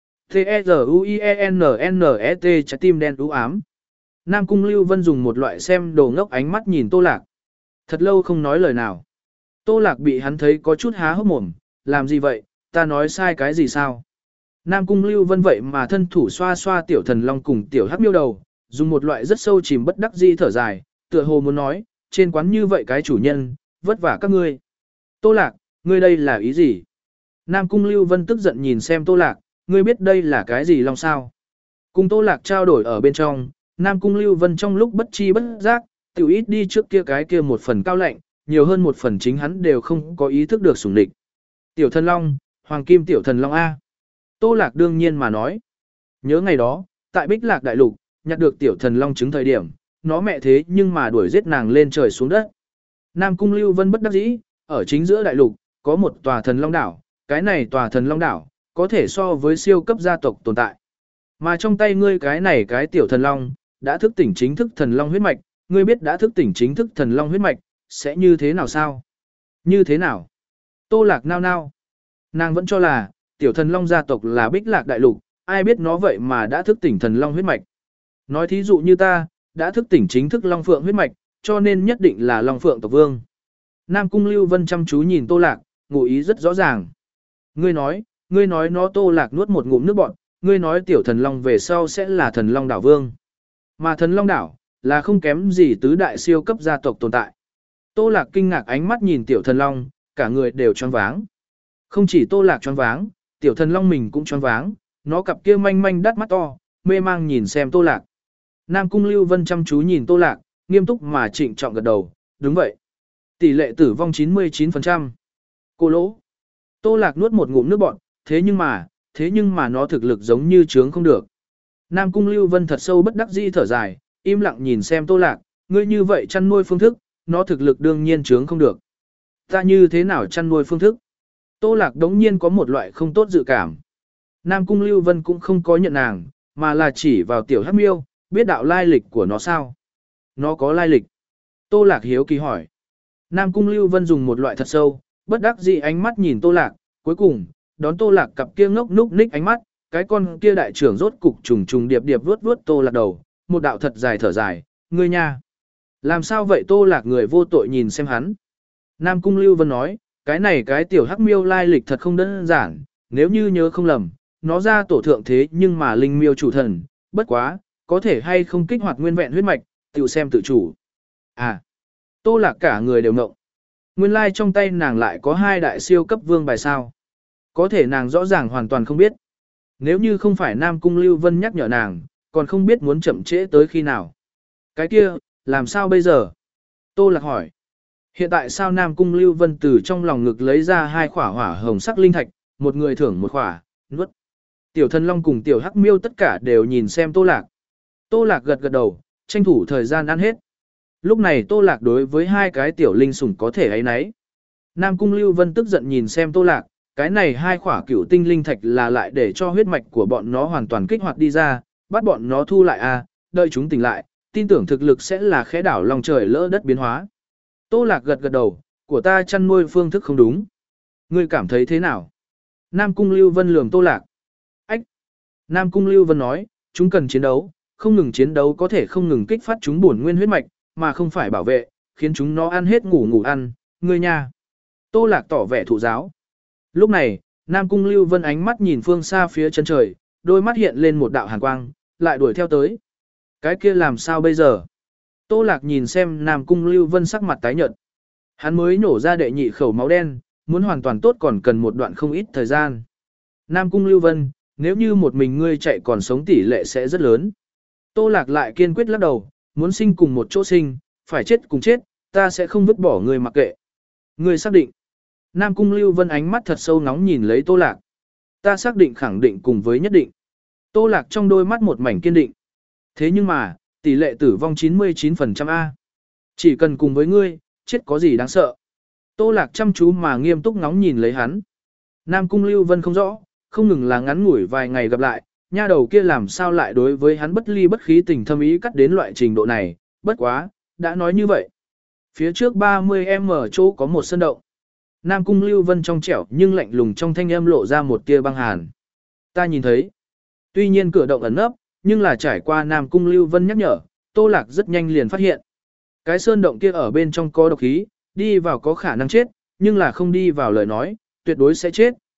[SPEAKER 1] T-E-Z-U-I-E-N-N-E-T trái tim đen u ám. Nam Cung Lưu Vân dùng một loại xem đồ ngốc ánh mắt nhìn Tô Lạc. Thật lâu không nói lời nào. Tô Lạc bị hắn thấy có chút há hốc mồm, làm gì vậy, ta nói sai cái gì sao? Nam Cung Lưu Vân vậy mà thân thủ xoa xoa tiểu thần long cùng tiểu hắc miêu đầu, dùng một loại rất sâu chìm bất đắc dĩ thở dài, tựa hồ muốn nói, trên quán như vậy cái chủ nhân, vất vả các ngươi. Tô Lạc, ngươi đây là ý gì? Nam Cung Lưu Vân tức giận nhìn xem Tô Lạc, ngươi biết đây là cái gì long sao? Cùng Tô Lạc trao đổi ở bên trong, Nam Cung Lưu Vân trong lúc bất chi bất giác, tiểu ít đi trước kia cái kia một phần cao lạnh, nhiều hơn một phần chính hắn đều không có ý thức được sủng địch. Tiểu thần long, hoàng kim tiểu thần long A. Tô Lạc đương nhiên mà nói. Nhớ ngày đó, tại Bích Lạc Đại Lục, nhặt được tiểu thần long trứng thời điểm, nó mẹ thế nhưng mà đuổi giết nàng lên trời xuống đất. Nam Cung Lưu Vân bất đắc dĩ, ở chính giữa đại lục, có một tòa thần long đảo, cái này tòa thần long đảo, có thể so với siêu cấp gia tộc tồn tại. Mà trong tay ngươi cái này cái tiểu thần long, đã thức tỉnh chính thức thần long huyết mạch, ngươi biết đã thức tỉnh chính thức thần long huyết mạch, sẽ như thế nào sao? Như thế nào? Tô Lạc nao nao. Nàng vẫn cho là, tiểu thần long gia tộc là Bích Lạc Đại Lục, ai biết nó vậy mà đã thức tỉnh thần long huyết mạch. Nói thí dụ như ta, đã thức tỉnh chính thức long phượng huyết mạch, cho nên nhất định là long phượng tộc vương. Nam Cung Lưu Vân chăm chú nhìn Tô Lạc, ngụ ý rất rõ ràng. Ngươi nói, ngươi nói nó Tô Lạc nuốt một ngụm nước bọt, ngươi nói tiểu thần long về sau sẽ là thần long đảo vương. Mà thần long đảo, là không kém gì tứ đại siêu cấp gia tộc tồn tại. Tô Lạc kinh ngạc ánh mắt nhìn tiểu thần long, cả người đều choáng váng. Không chỉ Tô Lạc choáng váng, tiểu thần long mình cũng choáng váng, nó cặp kia manh manh đắt mắt to, mê mang nhìn xem Tô Lạc. Nam Cung Lưu Vân chăm chú nhìn Tô Lạc, nghiêm túc mà trịnh trọng gật đầu, đúng vậy. Tỷ lệ tử vong chín mươi chín phần trăm. Cô lỗ. Tô Lạc nuốt một ngụm nước bọt, thế nhưng mà, thế nhưng mà nó thực lực giống như trướng không được. Nam Cung Lưu Vân thật sâu bất đắc dĩ thở dài, im lặng nhìn xem Tô Lạc, ngươi như vậy chăn nuôi phương thức, nó thực lực đương nhiên trướng không được. Ta như thế nào chăn nuôi phương thức? Tô Lạc đống nhiên có một loại không tốt dự cảm. Nam Cung Lưu Vân cũng không có nhận nàng, mà là chỉ vào tiểu hắc miêu, biết đạo lai lịch của nó sao? Nó có lai lịch. Tô Lạc hiếu kỳ hỏi. Nam Cung Lưu Vân dùng một loại thật sâu, bất đắc dĩ ánh mắt nhìn Tô Lạc, cuối cùng, đón Tô Lạc cặp kia ngốc núc ních ánh mắt, cái con kia đại trưởng rốt cục trùng trùng điệp điệp vuốt vuốt Tô Lạc đầu, một đạo thật dài thở dài, ngươi nha. Làm sao vậy Tô Lạc người vô tội nhìn xem hắn. Nam Cung Lưu Vân nói, cái này cái tiểu hắc miêu lai lịch thật không đơn giản, nếu như nhớ không lầm, nó ra tổ thượng thế nhưng mà linh miêu chủ thần, bất quá, có thể hay không kích hoạt nguyên vẹn huyết mạch, tự xem tự chủ. À, Tô Lạc cả người đều ngộng. Nguyên lai trong tay nàng lại có hai đại siêu cấp vương bài sao. Có thể nàng rõ ràng hoàn toàn không biết. Nếu như không phải Nam Cung Lưu Vân nhắc nhở nàng, còn không biết muốn chậm trễ tới khi nào. Cái kia, làm sao bây giờ? Tô Lạc hỏi. Hiện tại sao Nam Cung Lưu Vân từ trong lòng ngực lấy ra hai khỏa hỏa hồng sắc linh thạch, một người thưởng một khỏa, nuốt. Tiểu Thần Long cùng Tiểu Hắc Miêu tất cả đều nhìn xem Tô Lạc. Tô Lạc gật gật đầu, tranh thủ thời gian ăn hết. Lúc này Tô Lạc đối với hai cái tiểu linh sủng có thể ấy nấy. Nam Cung Lưu Vân tức giận nhìn xem Tô Lạc, cái này hai khỏa cửu tinh linh thạch là lại để cho huyết mạch của bọn nó hoàn toàn kích hoạt đi ra, bắt bọn nó thu lại a, đợi chúng tỉnh lại, tin tưởng thực lực sẽ là khẽ đảo lòng trời lỡ đất biến hóa. Tô Lạc gật gật đầu, của ta chăn nuôi phương thức không đúng. Ngươi cảm thấy thế nào? Nam Cung Lưu Vân lườm Tô Lạc. Ách! Nam Cung Lưu Vân nói, chúng cần chiến đấu, không ngừng chiến đấu có thể không ngừng kích phát chúng bổn nguyên huyết mạch, mà không phải bảo vệ, khiến chúng nó ăn hết ngủ ngủ ăn, ngươi nha. Tô Lạc tỏ vẻ thụ giáo. Lúc này, Nam Cung Lưu Vân ánh mắt nhìn phương xa phía chân trời, đôi mắt hiện lên một đạo hàn quang, lại đuổi theo tới. Cái kia làm sao bây giờ? Tô Lạc nhìn xem Nam Cung Lưu Vân sắc mặt tái nhợt. Hắn mới nổ ra đệ nhị khẩu máu đen, muốn hoàn toàn tốt còn cần một đoạn không ít thời gian. Nam Cung Lưu Vân, nếu như một mình ngươi chạy còn sống tỷ lệ sẽ rất lớn. Tô Lạc lại kiên quyết lắc đầu, muốn sinh cùng một chỗ sinh, phải chết cùng chết, ta sẽ không vứt bỏ ngươi mặc kệ. Ngươi xác định. Nam Cung Lưu Vân ánh mắt thật sâu nóng nhìn lấy Tô Lạc. Ta xác định khẳng định cùng với nhất định. Tô Lạc trong đôi mắt một mảnh kiên định. Thế nhưng mà, tỷ lệ tử vong chín mươi chín phần trăm A. Chỉ cần cùng với ngươi, chết có gì đáng sợ. Tô Lạc chăm chú mà nghiêm túc ngóng nhìn lấy hắn. Nam Cung Lưu Vân không rõ, không ngừng là ngắn ngủi vài ngày gặp lại, nha đầu kia làm sao lại đối với hắn bất ly bất khí tình thâm ý cắt đến loại trình độ này, bất quá, đã nói như vậy. Phía trước ba mươi em chỗ có một sân động. Nam Cung Lưu Vân trong trẻo nhưng lạnh lùng trong thanh âm lộ ra một tia băng hàn. Ta nhìn thấy. Tuy nhiên cửa động ẩn nấp, nhưng là trải qua Nam Cung Lưu Vân nhắc nhở, Tô Lạc rất nhanh liền phát hiện. Cái sơn động kia ở bên trong có độc khí, đi vào có khả năng chết, nhưng là không đi vào lời nói, tuyệt đối sẽ chết,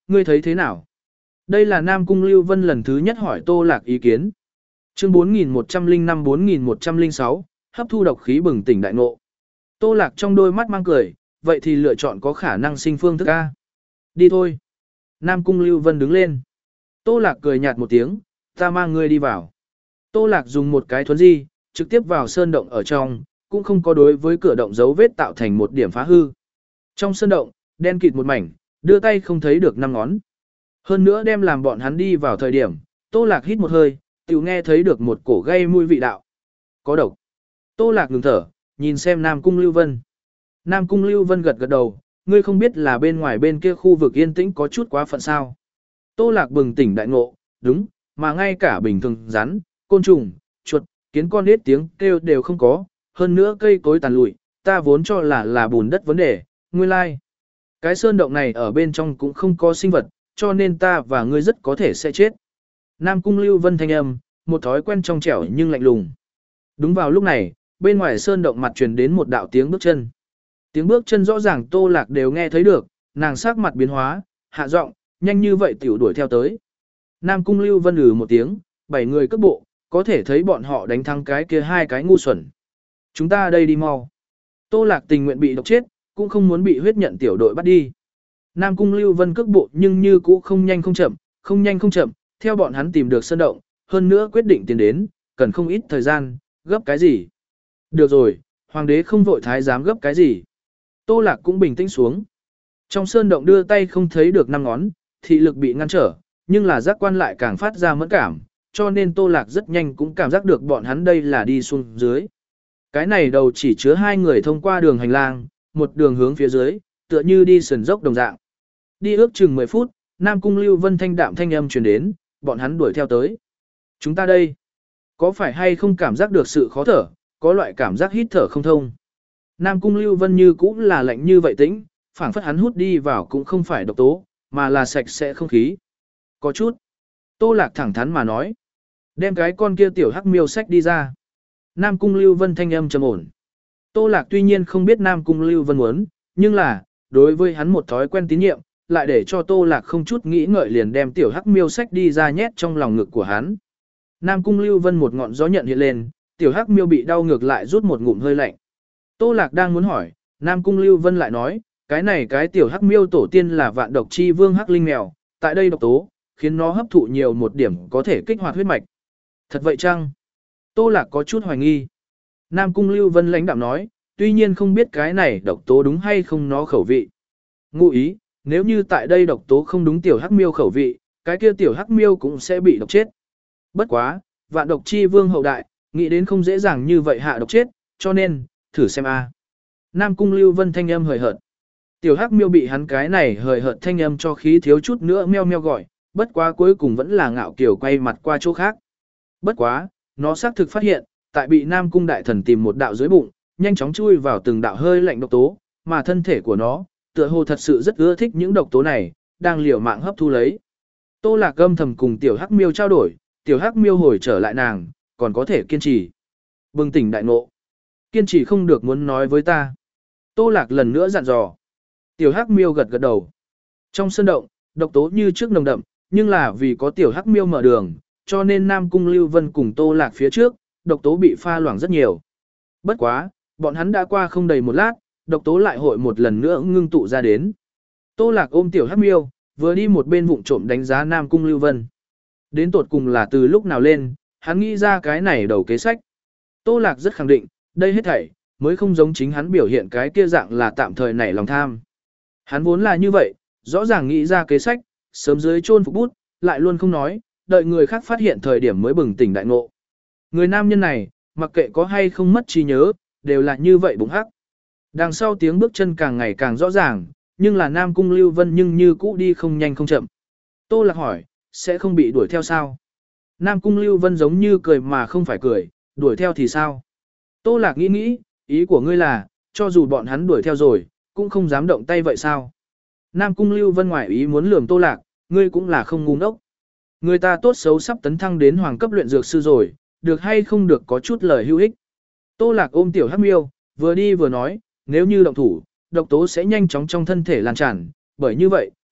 [SPEAKER 1] ngươi thấy thế nào? Đây là Nam Cung Lưu Vân lần thứ nhất hỏi Tô Lạc ý kiến. Chương bốn nghìn một trăm lẻ năm bốn nghìn một trăm lẻ sáu, hấp thu độc khí bừng tỉnh đại ngộ. Tô Lạc trong đôi mắt mang cười, vậy thì lựa chọn có khả năng sinh phương thức A. Đi thôi. Nam Cung Lưu Vân đứng lên. Tô Lạc cười nhạt một tiếng, ta mang ngươi đi vào. Tô Lạc dùng một cái thuấn di, trực tiếp vào sơn động ở trong, cũng không có đối với cửa động dấu vết tạo thành một điểm phá hư. Trong sơn động, đen kịt một mảnh, đưa tay không thấy được năm ngón. Hơn nữa đem làm bọn hắn đi vào thời điểm, Tô Lạc hít một hơi, tiểu nghe thấy được một cổ gây mùi vị đạo. Có độc. Tô Lạc ngừng thở, nhìn xem Nam Cung Lưu Vân. Nam Cung Lưu Vân gật gật đầu, ngươi không biết là bên ngoài bên kia khu vực yên tĩnh có chút quá phận sao. Tô Lạc bừng tỉnh đại ngộ, đúng, mà ngay cả bình thường rắn, côn trùng, chuột, kiến con nết tiếng kêu đều không có, hơn nữa cây cối tàn lụi, ta vốn cho là là bùn đất vấn đề, nguyên lai. Like. Cái sơn động này ở bên trong cũng không có sinh vật, cho nên ta và ngươi rất có thể sẽ chết. Nam Cung Lưu Vân thanh âm, một thói quen trong trẻo nhưng lạnh lùng. Đúng vào lúc này, bên ngoài sơn động mặt truyền đến một đạo tiếng bước chân. Tiếng bước chân rõ ràng Tô Lạc đều nghe thấy được, nàng sắc mặt biến hóa, hạ giọng, nhanh như vậy tiểu đuổi theo tới. Nam Cung Lưu Vân ừ một tiếng, bảy người cước bộ, có thể thấy bọn họ đánh thắng cái kia hai cái ngu xuẩn. Chúng ta đây đi mau. Tô Lạc tình nguyện bị độc chết, cũng không muốn bị huyết nhận tiểu đội bắt đi. Nam Cung Lưu Vân cước bộ nhưng như cũ không nhanh không chậm, không nhanh không chậm, theo bọn hắn tìm được sơn động, hơn nữa quyết định tiến đến, cần không ít thời gian, gấp cái gì. Được rồi, hoàng đế không vội thái giám gấp cái gì. Tô Lạc cũng bình tĩnh xuống. Trong sơn động đưa tay không thấy được năm ngón, thị lực bị ngăn trở, nhưng là giác quan lại càng phát ra mẫn cảm, cho nên Tô Lạc rất nhanh cũng cảm giác được bọn hắn đây là đi xuống dưới. Cái này đầu chỉ chứa hai người thông qua đường hành lang, một đường hướng phía dưới, tựa như đi sườn dốc đồng dạng. Đi ước chừng mười phút, Nam Cung Lưu Vân thanh đạm thanh âm truyền đến, bọn hắn đuổi theo tới. Chúng ta đây, có phải hay không cảm giác được sự khó thở, có loại cảm giác hít thở không thông. Nam Cung Lưu Vân như cũng là lạnh như vậy tĩnh, phảng phất hắn hút đi vào cũng không phải độc tố, mà là sạch sẽ không khí. Có chút. Tô Lạc thẳng thắn mà nói. Đem cái con kia tiểu hắc miêu sách đi ra. Nam Cung Lưu Vân thanh âm trầm ổn. Tô Lạc tuy nhiên không biết Nam Cung Lưu Vân muốn, nhưng là, đối với hắn một thói quen tín nhiệm, lại để cho Tô Lạc không chút nghĩ ngợi liền đem tiểu hắc miêu sách đi ra nhét trong lòng ngực của hắn. Nam Cung Lưu Vân một ngọn gió nhận hiện lên, tiểu hắc miêu bị đau ngược lại rút một ngụm hơi lạnh. Tô Lạc đang muốn hỏi, Nam Cung Lưu Vân lại nói, cái này cái tiểu hắc miêu tổ tiên là vạn độc chi vương hắc linh mèo, tại đây độc tố, khiến nó hấp thụ nhiều một điểm có thể kích hoạt huyết mạch. Thật vậy chăng? Tô Lạc có chút hoài nghi. Nam Cung Lưu Vân lãnh đạm nói, tuy nhiên không biết cái này độc tố đúng hay không nó khẩu vị. Ngụ ý, nếu như tại đây độc tố không đúng tiểu hắc miêu khẩu vị, cái kia tiểu hắc miêu cũng sẽ bị độc chết. Bất quá, vạn độc chi vương hậu đại, nghĩ đến không dễ dàng như vậy hạ độc chết, cho nên, thử xem a. Nam Cung Lưu Vân thanh âm hời hợt. Tiểu hắc miêu bị hắn cái này hời hợt thanh âm cho khí thiếu chút nữa meo meo gọi, bất quá cuối cùng vẫn là ngạo kiểu quay mặt qua chỗ khác. Bất quá, nó xác thực phát hiện, tại bị Nam Cung đại thần tìm một đạo dưới bụng, nhanh chóng chui vào từng đạo hơi lạnh độc tố, mà thân thể của nó, tựa hồ thật sự rất ưa thích những độc tố này, đang liều mạng hấp thu lấy. Tô Lạc âm thầm cùng tiểu hắc miêu trao đổi, tiểu hắc miêu hồi trở lại nàng, còn có thể kiên trì. Bừng tỉnh đại ngộ. Kiên trì không được muốn nói với ta. Tô Lạc lần nữa dặn dò. Tiểu hắc miêu gật gật đầu. Trong sân động, độc tố như trước nồng đậm, nhưng là vì có tiểu hắc miêu mở đường, cho nên Nam Cung Lưu Vân cùng Tô Lạc phía trước, độc tố bị pha loãng rất nhiều. Bất quá, bọn hắn đã qua không đầy một lát, độc tố lại hội một lần nữa ngưng tụ ra đến. Tô Lạc ôm tiểu hắc miêu, vừa đi một bên vụng trộm đánh giá Nam Cung Lưu Vân. Đến tột cùng là từ lúc nào lên, hắn nghĩ ra cái này đầu kế sách. Tô Lạc rất khẳng định, đây hết thảy, mới không giống chính hắn biểu hiện cái kia dạng là tạm thời nảy lòng tham. Hắn vốn là như vậy, rõ ràng nghĩ ra kế sách, sớm dưới chôn phục bút, lại luôn không nói, đợi người khác phát hiện thời điểm mới bừng tỉnh đại ngộ. Người nam nhân này, mặc kệ có hay không mất trí nhớ, đều là như vậy bụng hắc. Đằng sau tiếng bước chân càng ngày càng rõ ràng, nhưng là Nam Cung Lưu Vân nhưng như cũ đi không nhanh không chậm. Tô Lạc hỏi, sẽ không bị đuổi theo sao? Nam Cung Lưu Vân giống như cười mà không phải cười, đuổi theo thì sao? Tô Lạc nghĩ nghĩ, ý của ngươi là, cho dù bọn hắn đuổi theo rồi, cũng không dám động tay vậy sao? Nam Cung Lưu Vân ngoại ý muốn lườm Tô Lạc, ngươi cũng là không ngu ngốc. Người ta tốt xấu sắp tấn thăng đến hoàng cấp luyện dược sư rồi, được hay không được có chút lời hữu ích. Tô Lạc ôm tiểu hắc miêu, vừa đi vừa nói, nếu như động thủ, độc tố sẽ nhanh chóng trong thân thể lan tràn, bởi như vậy,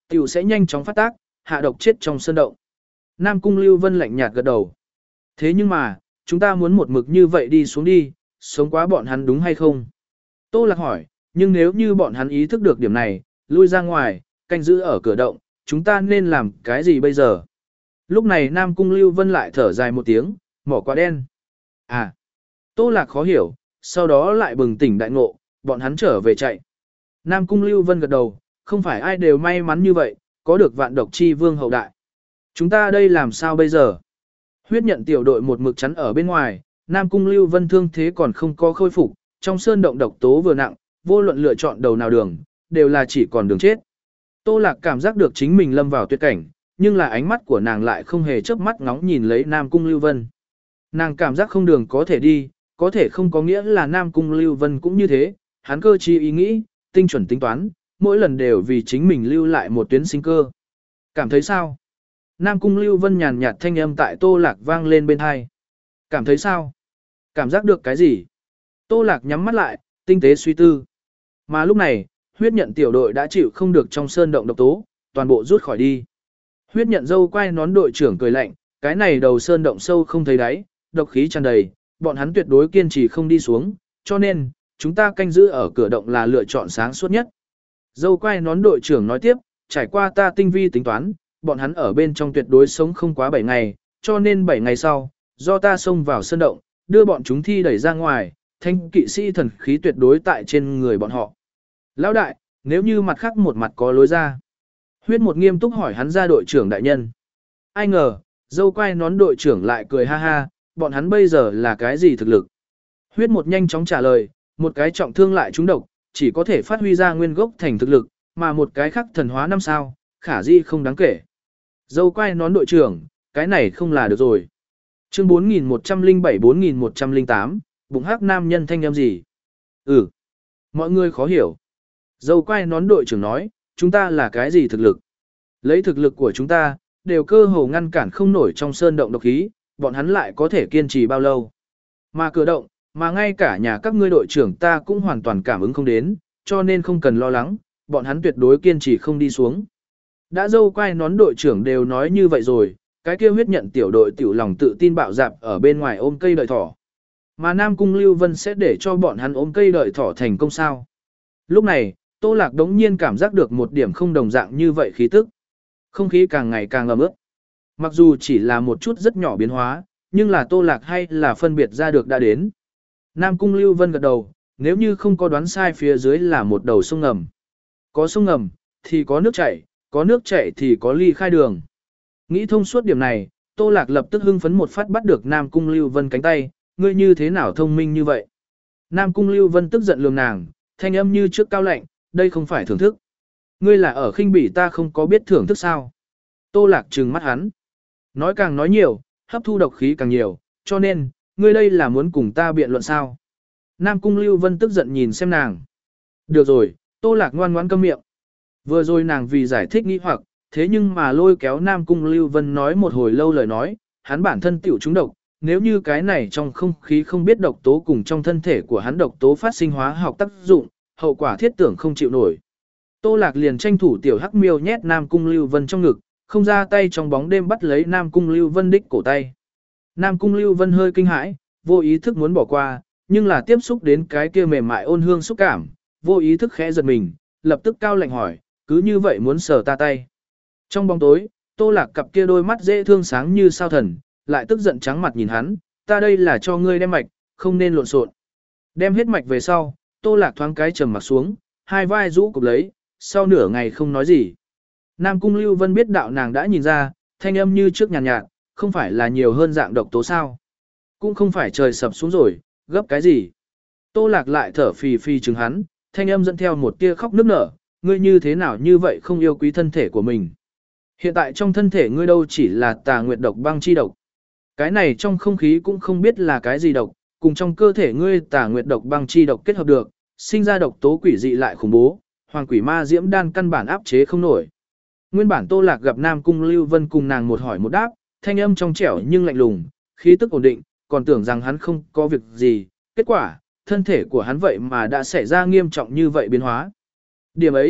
[SPEAKER 1] tiểu sẽ nhanh chóng phát tác, hạ độc chết trong sơn động. Nam Cung Lưu Vân lạnh nhạt gật đầu. Thế nhưng mà, chúng ta muốn một mực như vậy đi xuống đi, sống quá bọn hắn đúng hay không? Tô Lạc hỏi, nhưng nếu như bọn hắn ý thức được điểm này, lui ra ngoài, canh giữ ở cửa động, chúng ta nên làm cái gì bây giờ? Lúc này Nam Cung Lưu Vân lại thở dài một tiếng, mỏ quá đen. À, Tô Lạc khó hiểu, sau đó lại bừng tỉnh đại ngộ, bọn hắn trở về chạy. Nam Cung Lưu Vân gật đầu, không phải ai đều may mắn như vậy, có được vạn độc chi vương hậu đại. Chúng ta đây làm sao bây giờ? Huyết nhận tiểu đội một mực chắn ở bên ngoài, Nam Cung Lưu Vân thương thế còn không có khôi phục, trong sơn động độc tố vừa nặng, vô luận lựa chọn đầu nào đường, đều là chỉ còn đường chết. Tô Lạc cảm giác được chính mình lâm vào tuyệt cảnh, nhưng là ánh mắt của nàng lại không hề chớp mắt ngóng nhìn lấy Nam Cung Lưu Vân. Nàng cảm giác không đường có thể đi, có thể không có nghĩa là Nam Cung Lưu Vân cũng như thế, hắn cơ chi ý nghĩ, tinh chuẩn tính toán, mỗi lần đều vì chính mình lưu lại một tuyến sinh cơ. Cảm thấy sao? Nam Cung Lưu Vân nhàn nhạt thanh âm tại Tô Lạc vang lên bên tai. Cảm thấy sao? Cảm giác được cái gì? Tô Lạc nhắm mắt lại, tinh tế suy tư. Mà lúc này, huyết nhận tiểu đội đã chịu không được trong sơn động độc tố, toàn bộ rút khỏi đi. Huyết nhận dâu quay nón đội trưởng cười lạnh, cái này đầu sơn động sâu không thấy đáy, độc khí tràn đầy, bọn hắn tuyệt đối kiên trì không đi xuống, cho nên, chúng ta canh giữ ở cửa động là lựa chọn sáng suốt nhất. Dâu quay nón đội trưởng nói tiếp, trải qua ta tinh vi tính toán, bọn hắn ở bên trong tuyệt đối sống không quá bảy ngày, cho nên bảy ngày sau, do ta xông vào sơn động, đưa bọn chúng thi đẩy ra ngoài, thanh kỵ sĩ thần khí tuyệt đối tại trên người bọn họ. Lão đại, nếu như mặt khác một mặt có lối ra. Huyết một nghiêm túc hỏi hắn ra đội trưởng đại nhân. Ai ngờ, dâu quay nón đội trưởng lại cười ha ha, bọn hắn bây giờ là cái gì thực lực? Huyết một nhanh chóng trả lời, một cái trọng thương lại trúng độc, chỉ có thể phát huy ra nguyên gốc thành thực lực, mà một cái khác thần hóa năm sao, khả di không đáng kể. Dâu quay nón đội trưởng, cái này không là được rồi. Chương bốn nghìn một trăm lẻ bảy bốn nghìn một trăm lẻ tám, bụng hắc nam nhân thanh âm gì? Ừ, mọi người khó hiểu. Dâu quay nón đội trưởng nói, chúng ta là cái gì thực lực? Lấy thực lực của chúng ta, đều cơ hồ ngăn cản không nổi trong sơn động độc khí, bọn hắn lại có thể kiên trì bao lâu? Mà cửa động, mà ngay cả nhà các ngươi đội trưởng ta cũng hoàn toàn cảm ứng không đến, cho nên không cần lo lắng, bọn hắn tuyệt đối kiên trì không đi xuống. Đã dâu quay nón đội trưởng đều nói như vậy rồi, cái kia huyết nhận tiểu đội tiểu lòng tự tin bạo dạp ở bên ngoài ôm cây đợi thỏ. Mà Nam Cung Lưu Vân sẽ để cho bọn hắn ôm cây đợi thỏ thành công sao. Lúc này, Tô Lạc đống nhiên cảm giác được một điểm không đồng dạng như vậy khí tức. Không khí càng ngày càng ẩm ướt. Mặc dù chỉ là một chút rất nhỏ biến hóa, nhưng là Tô Lạc hay là phân biệt ra được đã đến. Nam Cung Lưu Vân gật đầu, nếu như không có đoán sai phía dưới là một đầu sông ngầm. Có sông ngầm, thì có nước chảy, có nước chảy thì có ly khai đường. Nghĩ thông suốt điểm này, Tô Lạc lập tức hưng phấn một phát bắt được Nam Cung Lưu Vân cánh tay, ngươi như thế nào thông minh như vậy? Nam Cung Lưu Vân tức giận lườm nàng, thanh âm như trước cao lạnh, đây không phải thưởng thức. Ngươi là ở khinh bỉ ta không có biết thưởng thức sao? Tô Lạc trừng mắt hắn. Nói càng nói nhiều, hấp thu độc khí càng nhiều, cho nên, ngươi đây là muốn cùng ta biện luận sao? Nam Cung Lưu Vân tức giận nhìn xem nàng. Được rồi, Tô Lạc ngoan ngoãn câm miệng. Vừa rồi nàng vì giải thích nghi hoặc, thế nhưng mà lôi kéo Nam Cung Lưu Vân nói một hồi lâu lời nói, hắn bản thân tiểu trúng độc, nếu như cái này trong không khí không biết độc tố cùng trong thân thể của hắn độc tố phát sinh hóa học tác dụng, hậu quả thiết tưởng không chịu nổi. Tô Lạc liền tranh thủ tiểu hắc miêu nhét Nam Cung Lưu Vân trong ngực, không ra tay trong bóng đêm bắt lấy Nam Cung Lưu Vân đích cổ tay. Nam Cung Lưu Vân hơi kinh hãi, vô ý thức muốn bỏ qua, nhưng là tiếp xúc đến cái kia mềm mại ôn hương xúc cảm, vô ý thức khẽ giật mình, lập tức cao lạnh hỏi, cứ như vậy muốn sờ ta tay. Trong bóng tối, Tô Lạc cặp kia đôi mắt dễ thương sáng như sao thần, lại tức giận trắng mặt nhìn hắn, ta đây là cho ngươi đem mạch, không nên lộn xộn. Đem hết mạch về sau, Tô Lạc thoáng cái trầm mặt xuống, hai vai rũ cụp lấy, sau nửa ngày không nói gì. Nam Cung Lưu Vân biết đạo nàng đã nhìn ra, thanh âm như trước nhàn nhạt, nhạt, không phải là nhiều hơn dạng độc tố sao. Cũng không phải trời sập xuống rồi, gấp cái gì. Tô Lạc lại thở phì phì chừng hắn, thanh âm dẫn theo một tia khóc nức nở, ngươi như thế nào như vậy không yêu quý thân thể của mình. Hiện tại trong thân thể ngươi đâu chỉ là tà nguyệt độc băng chi độc. Cái này trong không khí cũng không biết là cái gì độc, cùng trong cơ thể ngươi tà nguyệt độc băng chi độc kết hợp được, sinh ra độc tố quỷ dị lại khủng bố, hoàng quỷ ma diễm đan căn bản áp chế không nổi. Nguyên bản Tô Lạc gặp Nam Cung Lưu Vân cùng nàng một hỏi một đáp, thanh âm trong trẻo nhưng lạnh lùng, khí tức ổn định, còn tưởng rằng hắn không có việc gì, kết quả, thân thể của hắn vậy mà đã xảy ra nghiêm trọng như vậy biến hóa. Điểm ấy,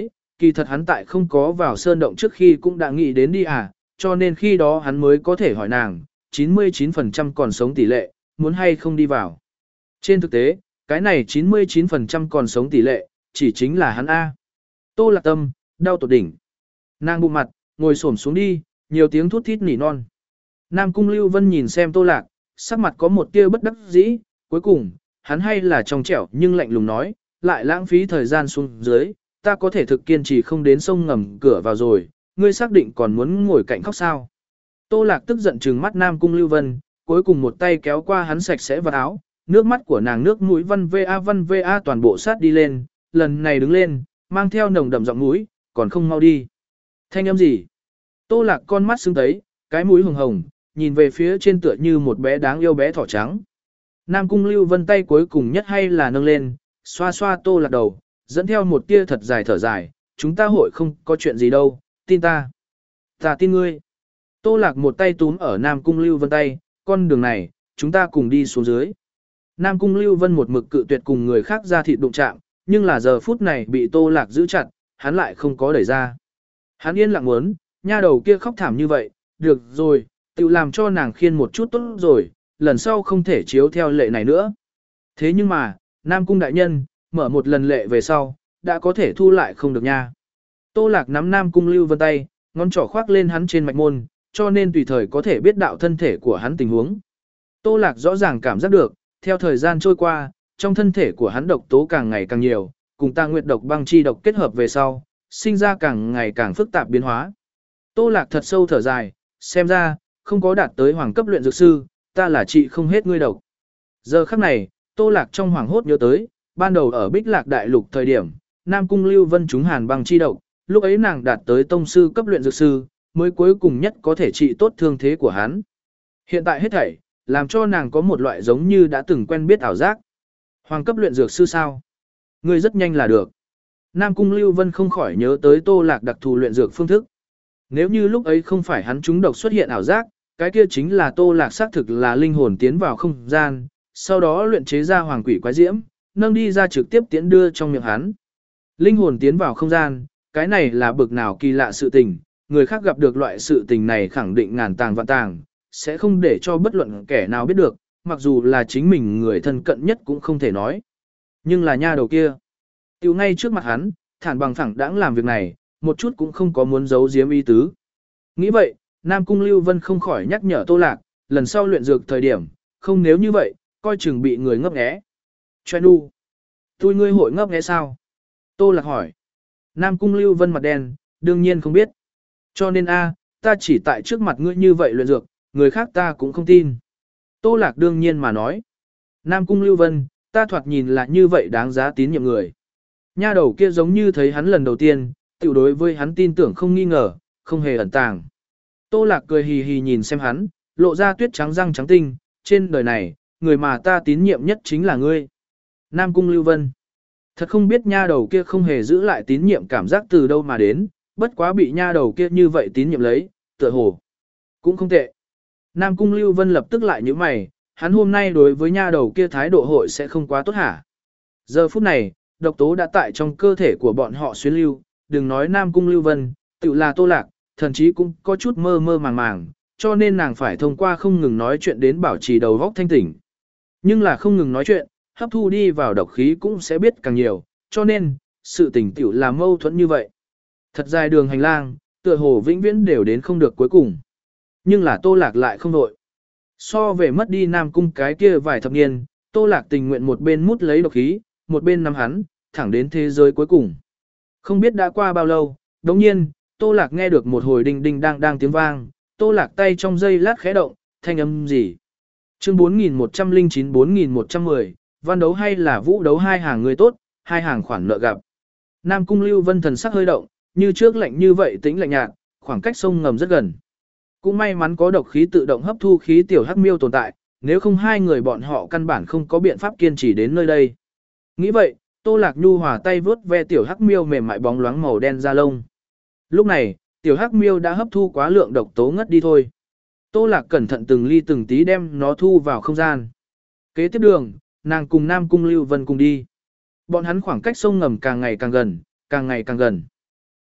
[SPEAKER 1] kỳ thật hắn tại không có vào sơn động trước khi cũng đã nghĩ đến đi à, cho nên khi đó hắn mới có thể hỏi nàng, chín mươi chín phần trăm còn sống tỷ lệ, muốn hay không đi vào. Trên thực tế, cái này chín mươi chín phần trăm còn sống tỷ lệ, chỉ chính là hắn A. Tô Lạc Tâm, đau tột đỉnh. Nàng bụng mặt, ngồi xổm xuống đi, nhiều tiếng thút thít nỉ non. Nam Cung Lưu Vân nhìn xem Tô Lạc, sắc mặt có một tia bất đắc dĩ, cuối cùng, hắn hay là trong trẻo nhưng lạnh lùng nói, lại lãng phí thời gian xuống dưới, ta có thể thực kiên trì không đến sông ngầm cửa vào rồi, ngươi xác định còn muốn ngồi cạnh khóc sao. Tô Lạc tức giận trừng mắt Nam Cung Lưu Vân, cuối cùng một tay kéo qua hắn sạch sẽ vào áo, nước mắt của nàng nước mũi văn va văn va toàn bộ sát đi lên, lần này đứng lên, mang theo nồng đậm giọng mũi, còn không mau đi. Thanh âm gì? Tô Lạc con mắt sưng tấy, cái mũi hồng hồng, nhìn về phía trên tựa như một bé đáng yêu bé thỏ trắng. Nam Cung Lưu Vân tay cuối cùng nhất hay là nâng lên, xoa xoa Tô Lạc đầu, dẫn theo một tia thật dài thở dài, chúng ta hội không có chuyện gì đâu, tin ta. Ta tin ngươi. Tô Lạc một tay túm ở Nam Cung Lưu Vân tay, con đường này, chúng ta cùng đi xuống dưới. Nam Cung Lưu Vân một mực cự tuyệt cùng người khác ra thịt đụng chạm, nhưng là giờ phút này bị Tô Lạc giữ chặt, hắn lại không có đẩy ra. Hắn yên lặng muốn, nha đầu kia khóc thảm như vậy, được rồi, tự làm cho nàng khiên một chút tốt rồi, lần sau không thể chiếu theo lệ này nữa. Thế nhưng mà, Nam Cung đại nhân, mở một lần lệ về sau, đã có thể thu lại không được nha. Tô Lạc nắm Nam Cung Lưu Vân tay, ngón trỏ khoác lên hắn trên mạch môn, cho nên tùy thời có thể biết đạo thân thể của hắn tình huống. Tô Lạc rõ ràng cảm giác được, theo thời gian trôi qua, trong thân thể của hắn độc tố càng ngày càng nhiều, cùng ta nguyệt độc băng chi độc kết hợp về sau, sinh ra càng ngày càng phức tạp biến hóa. Tô Lạc thật sâu thở dài, xem ra, không có đạt tới hoàng cấp luyện dược sư, ta là trị không hết ngươi độc. Giờ khắc này, Tô Lạc trong hoàng hốt nhớ tới, ban đầu ở Bích Lạc Đại Lục thời điểm, Nam Cung Lưu Vân trúng hàn băng chi độc, lúc ấy nàng đạt tới tông sư cấp luyện dược sư, mới cuối cùng nhất có thể trị tốt thương thế của hắn. Hiện tại hết thảy, làm cho nàng có một loại giống như đã từng quen biết ảo giác. Hoàng cấp luyện dược sư sao? Ngươi rất nhanh là được. Nam Cung Lưu Vân không khỏi nhớ tới Tô Lạc đặc thù luyện dược phương thức. Nếu như lúc ấy không phải hắn trúng độc xuất hiện ảo giác, cái kia chính là Tô Lạc xác thực là linh hồn tiến vào không gian, sau đó luyện chế ra hoàng quỷ quái diễm, nâng đi ra trực tiếp tiến đưa trong miệng hắn. Linh hồn tiến vào không gian, cái này là bực nào kỳ lạ sự tình, người khác gặp được loại sự tình này khẳng định ngàn tàng vạn tàng, sẽ không để cho bất luận kẻ nào biết được, mặc dù là chính mình người thân cận nhất cũng không thể nói. Nhưng là nha đầu kia, tiêu ngay trước mặt hắn, thản bằng phẳng đãng làm việc này, một chút cũng không có muốn giấu giếm ý tứ. Nghĩ vậy, Nam Cung Lưu Vân không khỏi nhắc nhở Tô Lạc, lần sau luyện dược thời điểm, không nếu như vậy, coi chừng bị người ngấp nghé. Choe nu, tôi ngươi hội ngấp nghé sao? Tô Lạc hỏi. Nam Cung Lưu Vân mặt đen, đương nhiên không biết. Cho nên a, ta chỉ tại trước mặt ngươi như vậy luyện dược, người khác ta cũng không tin. Tô Lạc đương nhiên mà nói. Nam Cung Lưu Vân, ta thoạt nhìn là như vậy đáng giá tín nhiệm người. Nha đầu kia giống như thấy hắn lần đầu tiên, tiểu đối với hắn tin tưởng không nghi ngờ, không hề ẩn tàng. Tô Lạc cười hì hì nhìn xem hắn, lộ ra tuyết trắng răng trắng tinh, trên đời này, người mà ta tín nhiệm nhất chính là ngươi. Nam Cung Lưu Vân. Thật không biết nha đầu kia không hề giữ lại tín nhiệm cảm giác từ đâu mà đến, bất quá bị nha đầu kia như vậy tín nhiệm lấy, tựa hồ. Cũng không tệ. Nam Cung Lưu Vân lập tức lại như mày, hắn hôm nay đối với nha đầu kia thái độ hội sẽ không quá tốt hả. Giờ phút này, độc tố đã tại trong cơ thể của bọn họ xuyên lưu, đừng nói Nam Cung Lưu Vân, tự là Tô Lạc, thần chí cũng có chút mơ mơ màng màng, cho nên nàng phải thông qua không ngừng nói chuyện đến bảo trì đầu óc thanh tỉnh. Nhưng là không ngừng nói chuyện, hấp thu đi vào độc khí cũng sẽ biết càng nhiều, cho nên, sự tỉnh tiểu là mâu thuẫn như vậy. Thật dài đường hành lang, tựa hồ vĩnh viễn đều đến không được cuối cùng. Nhưng là Tô Lạc lại không đội. So về mất đi Nam Cung cái kia vài thập niên, Tô Lạc tình nguyện một bên mút lấy độc khí, một bên nắm hắn, thẳng đến thế giới cuối cùng. Không biết đã qua bao lâu, đồng nhiên, Tô Lạc nghe được một hồi đinh đinh đang đang tiếng vang, Tô Lạc tay trong dây lát khẽ động, thanh âm gì? Chương bốn nghìn một trăm lẻ chín bốn nghìn một trăm mười, văn đấu hay là vũ đấu hai hàng người tốt, hai hàng khoản nợ gặp. Nam Cung Lưu Vân thần sắc hơi động, như trước lạnh như vậy tĩnh lạnh nhạt, khoảng cách sông ngầm rất gần. Cũng may mắn có độc khí tự động hấp thu khí tiểu hắc miêu tồn tại, nếu không hai người bọn họ căn bản không có biện pháp kiên trì đến nơi đây. Nghĩ vậy, Tô Lạc Nhu hòa tay vướt ve tiểu hắc miêu mềm mại bóng loáng màu đen da lông. Lúc này, tiểu hắc miêu đã hấp thu quá lượng độc tố ngất đi thôi. Tô Lạc cẩn thận từng ly từng tí đem nó thu vào không gian. Kế tiếp đường, nàng cùng Nam Cung Lưu Vân cùng đi. Bọn hắn khoảng cách sông ngầm càng ngày càng gần, càng ngày càng gần.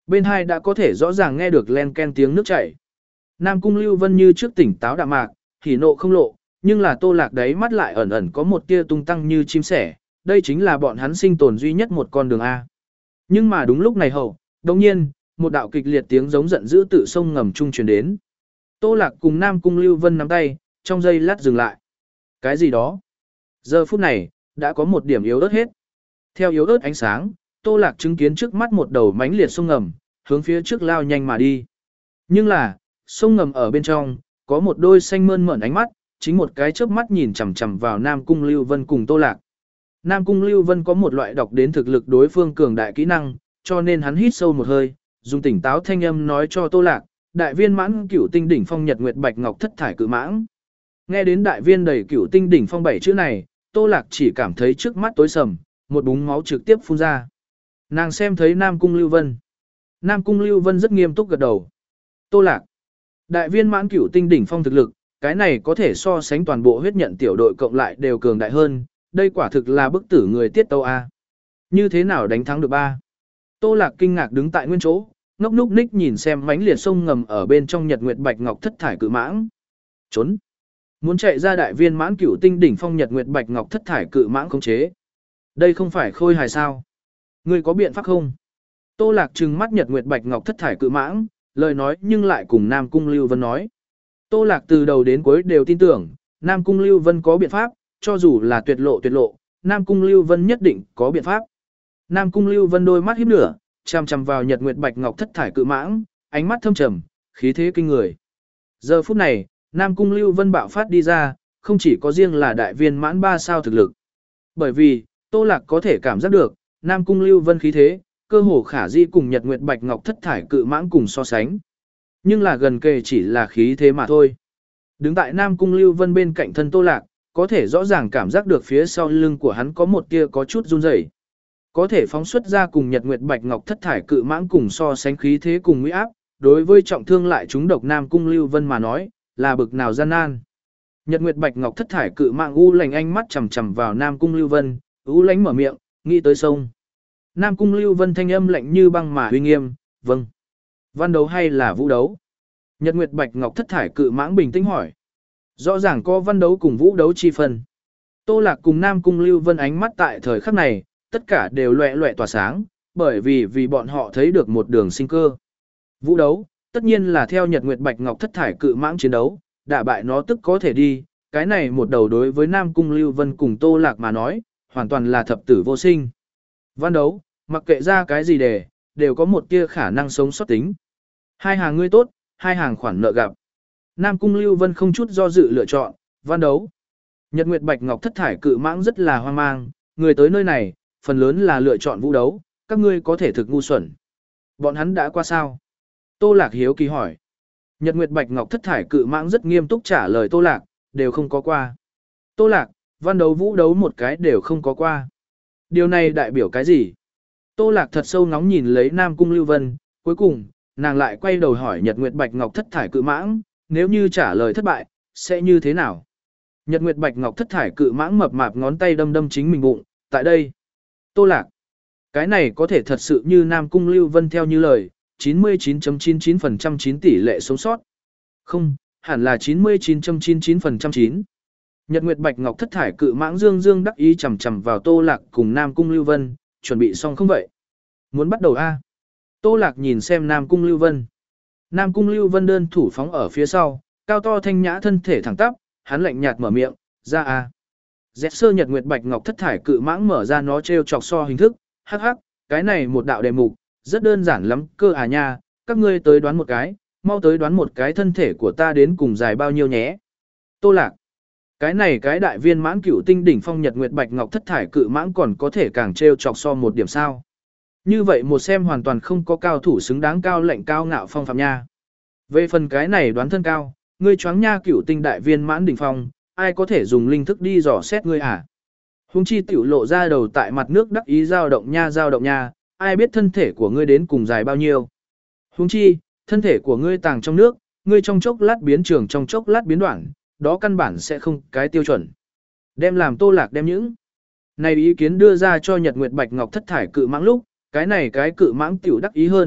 [SPEAKER 1] Bên hai đã có thể rõ ràng nghe được len ken tiếng nước chảy. Nam Cung Lưu Vân như trước tỉnh táo đạm mạc, hỉ nộ không lộ, nhưng là Tô Lạc đấy mắt lại ẩn ẩn có một tia tung tăng như chim sẻ, đây chính là bọn hắn sinh tồn duy nhất một con đường A. Nhưng mà đúng lúc này hậu, đồng nhiên, một đạo kịch liệt tiếng giống giận dữ tự sông ngầm trung truyền đến. Tô Lạc cùng Nam Cung Lưu Vân nắm tay, trong giây lát dừng lại. Cái gì đó? Giờ phút này, đã có một điểm yếu ớt hết. Theo yếu ớt ánh sáng, Tô Lạc chứng kiến trước mắt một đầu mãnh liệt sông ngầm, hướng phía trước lao nhanh mà đi. Nhưng là, sông ngầm ở bên trong, có một đôi xanh mơn mởn ánh mắt, chính một cái chớp mắt nhìn chằm chằm vào Nam Cung Lưu Vân cùng Tô Lạc. Nam Cung Lưu Vân có một loại đọc đến thực lực đối phương cường đại kỹ năng, cho nên hắn hít sâu một hơi, dùng tỉnh táo thanh âm nói cho Tô Lạc, đại viên mãn cửu tinh đỉnh phong nhật nguyệt bạch ngọc thất thải cự mãng. Nghe đến đại viên đầy cửu tinh đỉnh phong bảy chữ này, Tô Lạc chỉ cảm thấy trước mắt tối sầm, một búng máu trực tiếp phun ra. Nàng xem thấy Nam Cung Lưu Vân. Nam Cung Lưu Vân rất nghiêm túc gật đầu. Tô Lạc, đại viên mãn cửu tinh đỉnh phong thực lực, cái này có thể so sánh toàn bộ huyết nhận tiểu đội cộng lại đều cường đại hơn, đây quả thực là bức tử người tiết tâu A. Như thế nào đánh thắng được ba? Tô Lạc kinh ngạc đứng tại nguyên chỗ, ngốc núc ních nhìn xem mãnh liệt sông ngầm ở bên trong nhật nguyệt bạch ngọc thất thải cự mãng. Trốn! Muốn chạy ra đại viên mãn cửu tinh đỉnh phong nhật nguyệt bạch ngọc thất thải cự mãng khống chế. Đây không phải khôi hài sao? Ngươi có biện pháp không? Tô Lạc trừng mắt nhật nguyệt bạch ngọc thất thải cự mãng, lời nói nhưng lại cùng Nam Cung Lưu Vân nói. Tô Lạc từ đầu đến cuối đều tin tưởng, Nam Cung Lưu Vân có biện pháp, cho dù là tuyệt lộ tuyệt lộ, Nam Cung Lưu Vân nhất định có biện pháp. Nam Cung Lưu Vân đôi mắt híp nửa, chằm chằm vào nhật nguyệt bạch ngọc thất thải cự mãng, ánh mắt thâm trầm, khí thế kinh người. Giờ phút này, Nam Cung Lưu Vân bạo phát đi ra, không chỉ có riêng là đại viên mãn ba sao thực lực. Bởi vì, Tô Lạc có thể cảm giác được, Nam Cung Lưu Vân khí thế, cơ hồ khả di cùng nhật nguyệt bạch ngọc thất thải cự mãng cùng so sánh. Nhưng là gần kề chỉ là khí thế mà thôi. Đứng tại Nam Cung Lưu Vân bên cạnh thân Tô Lạc, có thể rõ ràng cảm giác được phía sau lưng của hắn có một tia có chút run rẩy. Có thể phóng xuất ra cùng nhật nguyệt bạch ngọc thất thải cự mãng cùng so sánh khí thế cùng nguy áp, đối với trọng thương lại chúng độc Nam Cung Lưu Vân mà nói, là bực nào gian nan. Nhật nguyệt bạch ngọc thất thải cự mãng u lành ánh mắt chằm chằm vào Nam Cung Lưu Vân, u lánh mở miệng, nghĩ tới sông. Nam Cung Lưu Vân thanh âm lạnh như băng mà uy nghiêm, vâng. Văn đấu hay là vũ đấu? Nhật nguyệt bạch ngọc thất thải cự mãng bình tĩnh hỏi. Rõ ràng có văn đấu cùng vũ đấu chi phần. Tô Lạc cùng Nam Cung Lưu Vân ánh mắt tại thời khắc này, tất cả đều loẹ loẹ tỏa sáng, bởi vì vì bọn họ thấy được một đường sinh cơ. Vũ đấu, tất nhiên là theo Nhật Nguyệt Bạch Ngọc thất thải cự mãng chiến đấu, đả bại nó tức có thể đi, cái này một đầu đối với Nam Cung Lưu Vân cùng Tô Lạc mà nói, hoàn toàn là thập tử vô sinh. Văn đấu, mặc kệ ra cái gì để, đều có một tia khả năng sống sót tính. Hai hàng ngươi tốt, hai hàng khoản nợ gặp. Nam Cung Lưu Vân không chút do dự lựa chọn, văn đấu. Nhật Nguyệt Bạch Ngọc thất thải cự mãng rất là hoang mang, người tới nơi này, phần lớn là lựa chọn vũ đấu, các ngươi có thể thực ngu xuẩn. Bọn hắn đã qua sao? Tô Lạc hiếu kỳ hỏi. Nhật Nguyệt Bạch Ngọc thất thải cự mãng rất nghiêm túc trả lời Tô Lạc, đều không có qua. Tô Lạc, văn đấu vũ đấu một cái đều không có qua. Điều này đại biểu cái gì? Tô Lạc thật sâu ngóng nhìn lấy Nam Cung Lưu Vân, cuối cùng, nàng lại quay đầu hỏi Nhật Nguyệt Bạch Ngọc thất thải cự mãng, nếu như trả lời thất bại, sẽ như thế nào? Nhật Nguyệt Bạch Ngọc thất thải cự mãng mập mạp ngón tay đâm đâm chính mình bụng, tại đây. Tô Lạc, cái này có thể thật sự như Nam Cung Lưu Vân theo như lời, chín mươi chín phẩy chín chín phần trăm chín tỷ lệ sống sót. Không, hẳn là chín mươi chín phẩy chín chín phần trăm chín. Nhật Nguyệt Bạch Ngọc thất thải cự mãng dương dương đắc ý chầm chầm vào Tô Lạc cùng Nam Cung Lưu Vân, chuẩn bị xong không vậy? Muốn bắt đầu a? Tô Lạc nhìn xem Nam Cung Lưu Vân. Nam Cung Lưu Vân đơn thủ phóng ở phía sau, cao to thanh nhã thân thể thẳng tắp, hắn lạnh nhạt mở miệng, ra a. Dẹt sơ Nhật Nguyệt Bạch Ngọc thất thải cự mãng mở ra nó treo chọc so hình thức, hắc hắc, cái này một đạo đề mục, rất đơn giản lắm, cơ à nha, các ngươi tới đoán một cái, mau tới đoán một cái thân thể của ta đến cùng dài bao nhiêu nhé. Tô Lạc, cái này cái đại viên mãn cửu tinh đỉnh phong Nhật Nguyệt Bạch Ngọc thất thải cự mãng còn có thể càng treo chọc so một điểm sao. Như vậy một xem hoàn toàn không có cao thủ xứng đáng cao lệnh cao ngạo phong phạm nha. Về phần cái này đoán thân cao, ngươi choáng nha cửu tinh đại viên mãn đỉnh phong, ai có thể dùng linh thức đi dò xét ngươi à? Hùng chi tiểu lộ ra đầu tại mặt nước đắc ý dao động nha dao động nha, ai biết thân thể của ngươi đến cùng dài bao nhiêu? Hùng chi, thân thể của ngươi tàng trong nước, ngươi trong chốc lát biến trường trong chốc lát biến đoạn, đó căn bản sẽ không cái tiêu chuẩn. Đem làm Tô Lạc đem những này ý kiến đưa ra cho Nhật Nguyệt Bạch Ngọc thất thải cự mãng lúc, cái này cái cự mãng tiểu đắc ý hơn,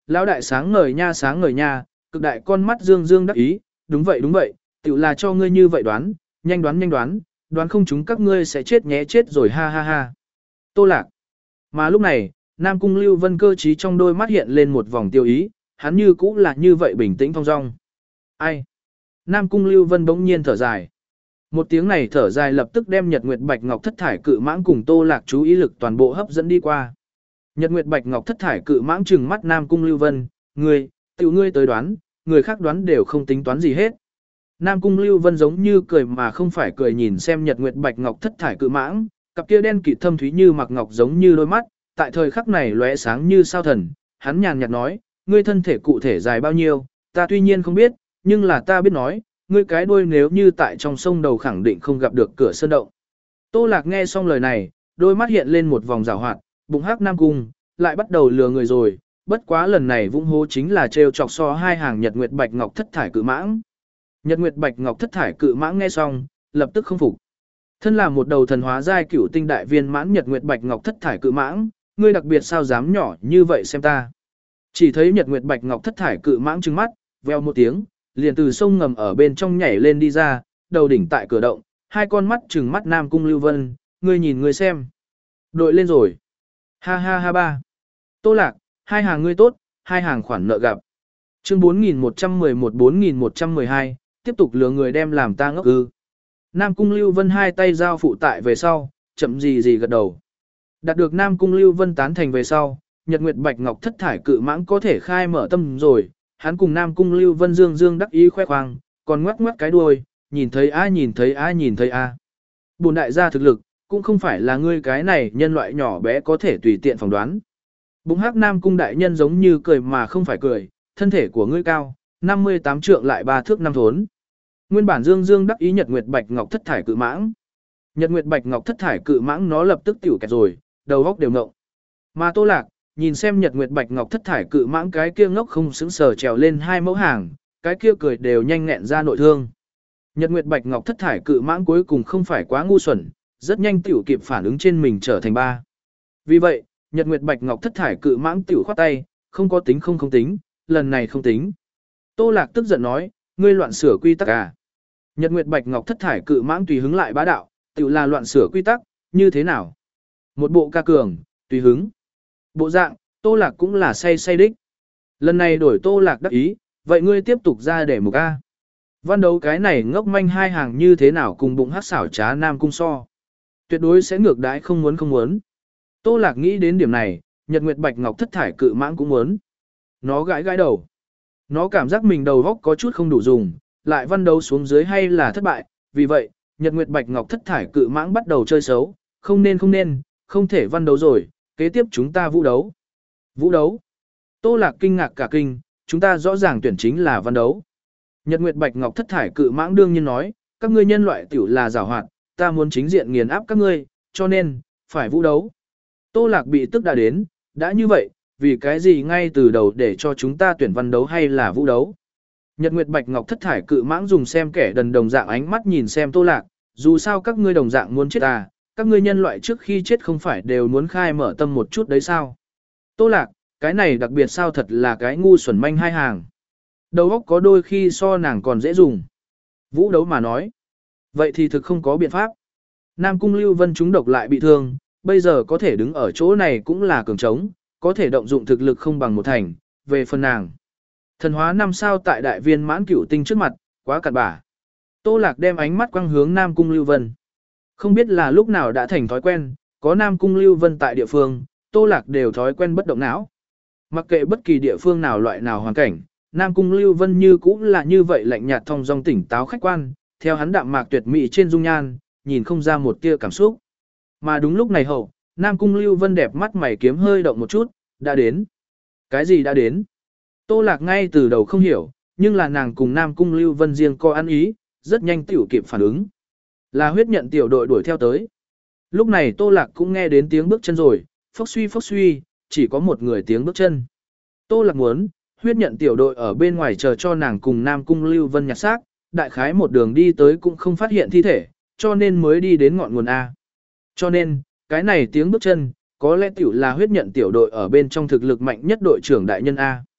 [SPEAKER 1] Lão đại sáng ngời nha sáng ngời nha, cực đại con mắt dương dương đắc ý, đúng vậy đúng vậy, tự là cho ngươi như vậy đoán, nhanh đoán nhanh đoán, đoán không chúng các ngươi sẽ chết nhé chết rồi ha ha ha. Tô Lạc. Mà lúc này, Nam Cung Lưu Vân cơ trí trong đôi mắt hiện lên một vòng tiêu ý, hắn như cũ là như vậy bình tĩnh thong dong. Ai? Nam Cung Lưu Vân bỗng nhiên thở dài. Một tiếng này thở dài lập tức đem Nhật Nguyệt Bạch Ngọc thất thải cự mãng cùng Tô Lạc chú ý lực toàn bộ hấp dẫn đi qua. Nhật Nguyệt Bạch Ngọc thất thải cự mãng trừng mắt Nam Cung Lưu Vân, ngươi, tiểu ngươi tới đoán, người khác đoán đều không tính toán gì hết. Nam Cung Lưu Vân giống như cười mà không phải cười nhìn xem Nhật Nguyệt Bạch Ngọc thất thải cự mãng, cặp kia đen kịt thâm thúy như mặc ngọc giống như đôi mắt, tại thời khắc này lóe sáng như sao thần, hắn nhàn nhạt nói, ngươi thân thể cụ thể dài bao nhiêu, ta tuy nhiên không biết, nhưng là ta biết nói, ngươi cái đuôi nếu như tại trong sông đầu khẳng định không gặp được cửa sơn động. Tô Lạc nghe xong lời này, đôi mắt hiện lên một vòng rào hoạt, bụng hắc Nam Cung, lại bắt đầu lừa người rồi, bất quá lần này vũng hố chính là trêu chọc so hai hàng Nhật Nguyệt Bạch Ngọc thất thải cự mãng. Nhật Nguyệt Bạch Ngọc thất thải cự mãng nghe xong, lập tức không phục. Thân là một đầu thần hóa giai cửu tinh đại viên mãn Nhật Nguyệt Bạch Ngọc thất thải cự mãng, ngươi đặc biệt sao dám nhỏ như vậy xem ta. Chỉ thấy Nhật Nguyệt Bạch Ngọc thất thải cự mãng trừng mắt, veo một tiếng, liền từ sông ngầm ở bên trong nhảy lên đi ra, đầu đỉnh tại cửa động, hai con mắt trừng mắt Nam Cung Lưu Vân, ngươi nhìn ngươi xem. Đội lên rồi. Ha ha ha ba. Tô Lạc, hai hàng ngươi tốt, hai hàng khoản nợ gặp. Chương bốn nghìn một trăm mười một bốn nghìn một trăm mười hai, tiếp tục lừa người đem làm ta ngốc ư. Nam Cung Lưu Vân hai tay giao phụ tại về sau, chậm gì gì gật đầu. Đạt được Nam Cung Lưu Vân tán thành về sau, Nhật Nguyệt Bạch Ngọc thất thải cự mãng có thể khai mở tâm rồi, hắn cùng Nam Cung Lưu Vân dương dương đắc ý khoe khoang, còn ngoắc ngoắc cái đuôi, nhìn thấy a nhìn thấy a nhìn thấy a. Bổn đại gia thực lực, cũng không phải là ngươi cái này nhân loại nhỏ bé có thể tùy tiện phỏng đoán. Bụng hắc Nam Cung đại nhân giống như cười mà không phải cười, thân thể của ngươi cao, năm mươi tám trượng lại ba thước năm thốn. Nguyên bản dương dương đắc ý Nhật Nguyệt Bạch Ngọc thất thải cự mãng. Nhật Nguyệt Bạch Ngọc thất thải cự mãng nó lập tức tiểu kẹt rồi, đầu óc đều ngộng. Mà Tô Lạc, nhìn xem Nhật Nguyệt Bạch Ngọc thất thải cự mãng cái kia ngốc không xứng sờ trèo lên hai mẫu hàng, cái kia cười đều nhanh nghẹn ra nội thương. Nhật Nguyệt Bạch Ngọc thất thải cự mãng cuối cùng không phải quá ngu xuẩn, rất nhanh tiểu kịp phản ứng trên mình trở thành ba. Vì vậy, Nhật Nguyệt Bạch Ngọc thất thải cự mãng tiểu khoát tay, không có tính không không tính, lần này không tính. Tô Lạc tức giận nói, ngươi loạn sửa quy tắc à? Nhật Nguyệt Bạch Ngọc thất thải cự mãng tùy hứng lại bá đạo, tiểu là loạn sửa quy tắc, như thế nào? Một bộ ca cường, tùy hứng. Bộ dạng, Tô Lạc cũng là say say đích. Lần này đổi Tô Lạc đắc ý, vậy ngươi tiếp tục ra để một ca. Văn đấu cái này ngốc manh hai hàng như thế nào cùng bụng hát xảo trá Nam Cung so. Tuyệt đối sẽ ngược đãi không muốn không muốn. Tô Lạc nghĩ đến điểm này, Nhật Nguyệt Bạch Ngọc thất thải cự mãng cũng muốn. Nó gãi gãi đầu. Nó cảm giác mình đầu góc có chút không đủ dùng, lại văn đấu xuống dưới hay là thất bại. Vì vậy, Nhật Nguyệt Bạch Ngọc thất thải cự mãng bắt đầu chơi xấu. Không nên không nên, không thể văn đấu rồi, kế tiếp chúng ta vũ đấu. Vũ đấu. Tô Lạc kinh ngạc cả kinh, chúng ta rõ ràng tuyển chính là văn đấu. Nhật Nguyệt Bạch Ngọc thất thải cự mãng đương nhiên nói, các ngươi nhân loại tiểu là giảo hoạt, ta muốn chính diện nghiền áp các ngươi, cho nên, phải vũ đấu. Tô Lạc bị tức đã đến, đã như vậy, vì cái gì ngay từ đầu để cho chúng ta tuyển văn đấu hay là vũ đấu. Nhật Nguyệt Bạch Ngọc thất thải cự mãng dùng xem kẻ đần đồng dạng ánh mắt nhìn xem Tô Lạc, dù sao các ngươi đồng dạng muốn chết à, các ngươi nhân loại trước khi chết không phải đều muốn khai mở tâm một chút đấy sao. Tô Lạc, cái này đặc biệt sao thật là cái ngu xuẩn manh hai hàng. Đầu óc có đôi khi so nàng còn dễ dùng. Vũ đấu mà nói. Vậy thì thực không có biện pháp. Nam Cung Lưu Vân chúng độc lại bị thương, bây giờ có thể đứng ở chỗ này cũng là cường trống, có thể động dụng thực lực không bằng một thành, về phần nàng. Thần hóa năm sao tại đại viên mãn cửu tinh trước mặt, quá cặn bả. Tô Lạc đem ánh mắt quăng hướng Nam Cung Lưu Vân. Không biết là lúc nào đã thành thói quen, có Nam Cung Lưu Vân tại địa phương, Tô Lạc đều thói quen bất động não. Mặc kệ bất kỳ địa phương nào loại nào hoàn cảnh, Nam Cung Lưu Vân như cũng là như vậy lạnh nhạt thong dong tỉnh táo khách quan, theo hắn đạm mạc tuyệt mỹ trên dung nhan, nhìn không ra một tia cảm xúc. Mà đúng lúc này hậu, Nam Cung Lưu Vân đẹp mắt mày kiếm hơi động một chút, đã đến. Cái gì đã đến? Tô Lạc ngay từ đầu không hiểu, nhưng là nàng cùng Nam Cung Lưu Vân riêng coi ăn ý, rất nhanh tiểu kịp phản ứng. Là huyết nhận tiểu đội đuổi theo tới. Lúc này Tô Lạc cũng nghe đến tiếng bước chân rồi, phốc suy phốc suy, chỉ có một người tiếng bước chân. Tô Lạc muốn, huyết nhận tiểu đội ở bên ngoài chờ cho nàng cùng Nam Cung Lưu Vân nhặt xác, đại khái một đường đi tới cũng không phát hiện thi thể, cho nên mới đi đến ngọn nguồn A. Cho nên, cái này tiếng bước chân, có lẽ tiểu là huyết nhận tiểu đội ở bên trong thực lực mạnh nhất đội trưởng đại nhân A.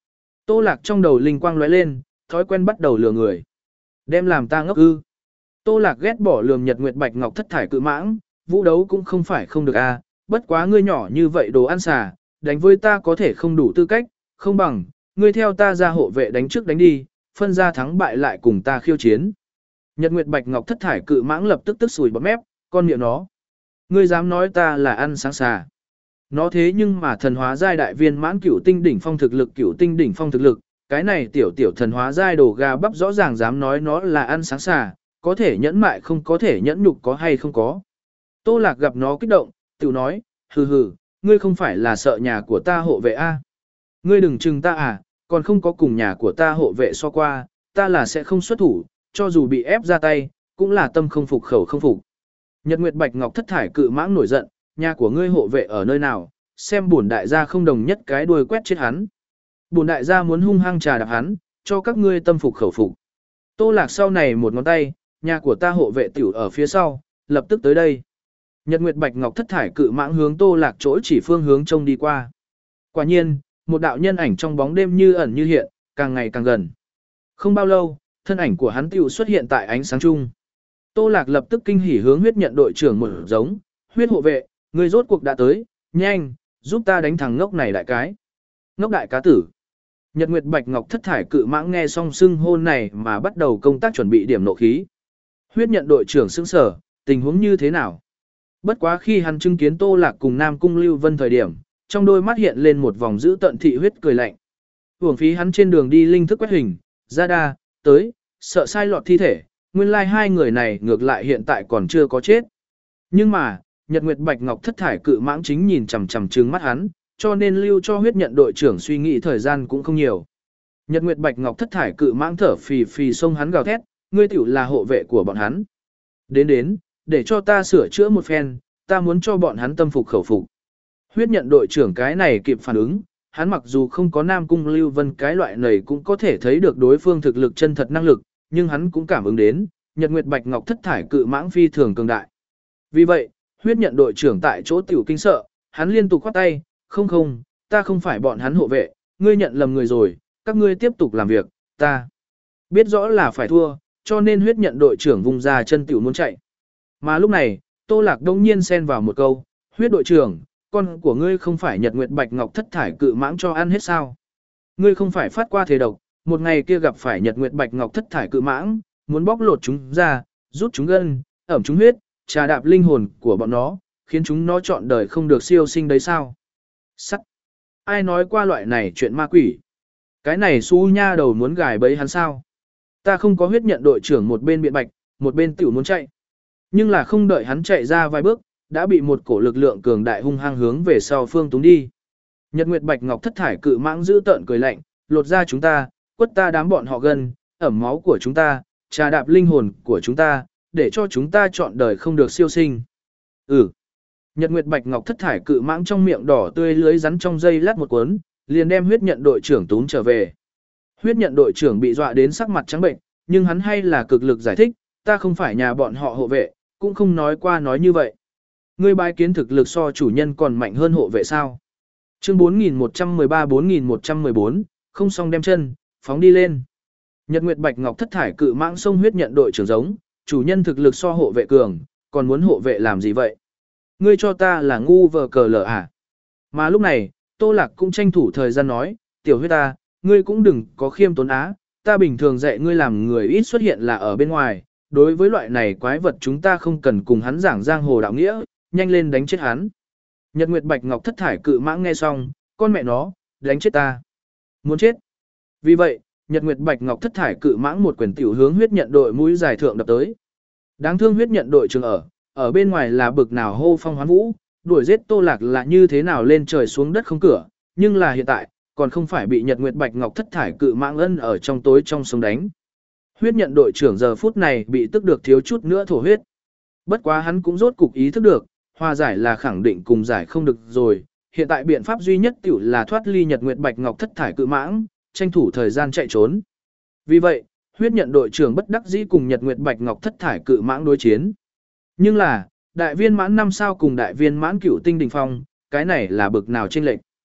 [SPEAKER 1] Tô Lạc trong đầu linh quang lóe lên, thói quen bắt đầu lừa người. Đem làm ta ngốc ư. Tô Lạc ghét bỏ lườm Nhật Nguyệt Bạch Ngọc thất thải cự mãng, vũ đấu cũng không phải không được a, bất quá ngươi nhỏ như vậy đồ ăn xà, đánh với ta có thể không đủ tư cách, không bằng, ngươi theo ta ra hộ vệ đánh trước đánh đi, phân ra thắng bại lại cùng ta khiêu chiến. Nhật Nguyệt Bạch Ngọc thất thải cự mãng lập tức tức sùi bọt mép, con miệng nó. Ngươi dám nói ta là ăn sáng xà. Nó thế nhưng mà thần hóa giai đại viên mãn cửu tinh đỉnh phong thực lực cửu tinh đỉnh phong thực lực, cái này tiểu tiểu thần hóa giai đồ gà bắp rõ ràng dám nói nó là ăn sáng xà, có thể nhẫn mại không có thể nhẫn nhục có hay không có. Tô Lạc gặp nó kích động, tự nói, hừ hừ, ngươi không phải là sợ nhà của ta hộ vệ a? Ngươi đừng chừng ta à, còn không có cùng nhà của ta hộ vệ so qua, ta là sẽ không xuất thủ, cho dù bị ép ra tay, cũng là tâm không phục khẩu không phục. Nhật Nguyệt Bạch Ngọc thất thải cự mãng nổi giận, nhà của ngươi hộ vệ ở nơi nào, xem bổn đại gia không đồng nhất cái đuôi quét chết hắn. Bổn đại gia muốn hung hăng trà đạp hắn, cho các ngươi tâm phục khẩu phục. Tô Lạc sau này một ngón tay, nhà của ta hộ vệ tiểu ở phía sau, lập tức tới đây. Nhật Nguyệt Bạch Ngọc thất thải cự mãng hướng Tô Lạc chỗ chỉ phương hướng trông đi qua. Quả nhiên, một đạo nhân ảnh trong bóng đêm như ẩn như hiện, càng ngày càng gần. Không bao lâu, thân ảnh của hắn tiểu xuất hiện tại ánh sáng chung. Tô Lạc lập tức kinh hỉ hướng huyết nhận đội trưởng một giống, huyết hộ vệ, người rốt cuộc đã tới, nhanh, giúp ta đánh thằng ngốc này đại cái. Ngốc đại cá tử. Nhật Nguyệt Bạch Ngọc thất thải cự mãng nghe xong xưng hôn này mà bắt đầu công tác chuẩn bị điểm nộ khí. Huyết nhận đội trưởng sững sở, tình huống như thế nào? Bất quá khi hắn chứng kiến Tô Lạc cùng Nam Cung Lưu Vân thời điểm, trong đôi mắt hiện lên một vòng dữ tận thị huyết cười lạnh. Hưởng phí hắn trên đường đi linh thức quét hình, ra đa, tới, sợ sai lọt thi thể, nguyên lai like hai người này ngược lại hiện tại còn chưa có chết. Nhưng mà, Nhật Nguyệt Bạch Ngọc thất thải cự mãng chính nhìn chằm chằm trừng mắt hắn, cho nên lưu cho huyết nhận đội trưởng suy nghĩ thời gian cũng không nhiều. Nhật Nguyệt Bạch Ngọc thất thải cự mãng thở phì phì xông hắn gào thét, ngươi tiểu là hộ vệ của bọn hắn. Đến đến, để cho ta sửa chữa một phen, ta muốn cho bọn hắn tâm phục khẩu phục. Huyết nhận đội trưởng cái này kịp phản ứng, hắn mặc dù không có Nam Cung Lưu Vân cái loại này cũng có thể thấy được đối phương thực lực chân thật năng lực, nhưng hắn cũng cảm ứng đến, Nhật Nguyệt Bạch Ngọc thất thải cự mãng phi thường cường đại. Vì vậy, huyết nhận đội trưởng tại chỗ tiểu kinh sợ, hắn liên tục khoát tay, không không, ta không phải bọn hắn hộ vệ, ngươi nhận lầm người rồi, các ngươi tiếp tục làm việc, ta biết rõ là phải thua, cho nên huyết nhận đội trưởng vùng ra chân tiểu muốn chạy. Mà lúc này, Tô Lạc đông nhiên xen vào một câu, huyết đội trưởng, con của ngươi không phải Nhật Nguyệt Bạch Ngọc thất thải cự mãng cho ăn hết sao? Ngươi không phải phát qua thế độc, một ngày kia gặp phải Nhật Nguyệt Bạch Ngọc thất thải cự mãng, muốn bóc lột chúng ra, rút chúng gân, ẩm chúng huyết, trà đạp linh hồn của bọn nó, khiến chúng nó chọn đời không được siêu sinh đấy sao? Sắt! Ai nói qua loại này chuyện ma quỷ? Cái này su nha đầu muốn gài bẫy hắn sao? Ta không có huyết nhận đội trưởng một bên biện bạch, một bên tiểu muốn chạy. Nhưng là không đợi hắn chạy ra vài bước, đã bị một cổ lực lượng cường đại hung hăng hướng về sau phương túng đi. Nhật Nguyệt Bạch Ngọc thất thải cự mãng giữ tợn cười lạnh, lột ra chúng ta, quất ta đám bọn họ gần, ẩm máu của chúng ta, trà đạp linh hồn của chúng ta, để cho chúng ta chọn đời không được siêu sinh. Ừ. Nhật Nguyệt Bạch Ngọc thất thải cự mãng trong miệng đỏ tươi lưới rắn trong dây lát một cuốn, liền đem huyết nhận đội trưởng túm trở về. Huyết nhận đội trưởng bị dọa đến sắc mặt trắng bệnh, nhưng hắn hay là cực lực giải thích, ta không phải nhà bọn họ hộ vệ, cũng không nói qua nói như vậy. Ngươi bái kiến thực lực so chủ nhân còn mạnh hơn hộ vệ sao? Chương bốn nghìn một trăm mười ba bốn nghìn một trăm mười bốn, không xong đem chân, phóng đi lên. Nhật Nguyệt Bạch Ngọc thất thải cự mãng sông huyết nhận đội trưởng giống, chủ nhân thực lực so hộ vệ cường, còn muốn hộ vệ làm gì vậy? Ngươi cho ta là ngu vờ cờ lở à? Mà lúc này, Tô Lạc cũng tranh thủ thời gian nói, tiểu huyết ta, ngươi cũng đừng có khiêm tốn á, ta bình thường dạy ngươi làm người ít xuất hiện là ở bên ngoài, đối với loại này quái vật chúng ta không cần cùng hắn giảng giang hồ đạo nghĩa, nhanh lên đánh chết hắn. Nhật Nguyệt Bạch Ngọc thất thải cự mãng nghe xong, con mẹ nó, đánh chết ta. Muốn chết. Vì vậy, Nhật Nguyệt Bạch Ngọc thất thải cự mãng một quyền tiểu hướng huyết nhận đội mũi giải thượng đập tới. Đáng thương huyết nhận đội trưởng ở, ở bên ngoài là bực nào hô phong hoán vũ, đuổi giết Tô Lạc là như thế nào lên trời xuống đất không cửa, nhưng là hiện tại, còn không phải bị Nhật Nguyệt Bạch Ngọc thất thải cự mãng ân ở trong tối trong sống đánh. Huyết nhận đội trưởng giờ phút này bị tức được thiếu chút nữa thổ huyết. Bất quá hắn cũng rốt cục ý thức được, hòa giải là khẳng định cùng giải không được rồi, hiện tại biện pháp duy nhất tiểu là thoát ly Nhật Nguyệt Bạch Ngọc thất thải cự mãng, tranh thủ thời gian chạy trốn. Vì vậy, huyết nhận đội trưởng bất đắc dĩ cùng Nhật Nguyệt Bạch Ngọc thất thải cự mãng đối chiến. Nhưng là, đại viên mãn năm sao cùng đại viên mãn cửu tinh đỉnh phong, cái này là bực nào chênh lệch.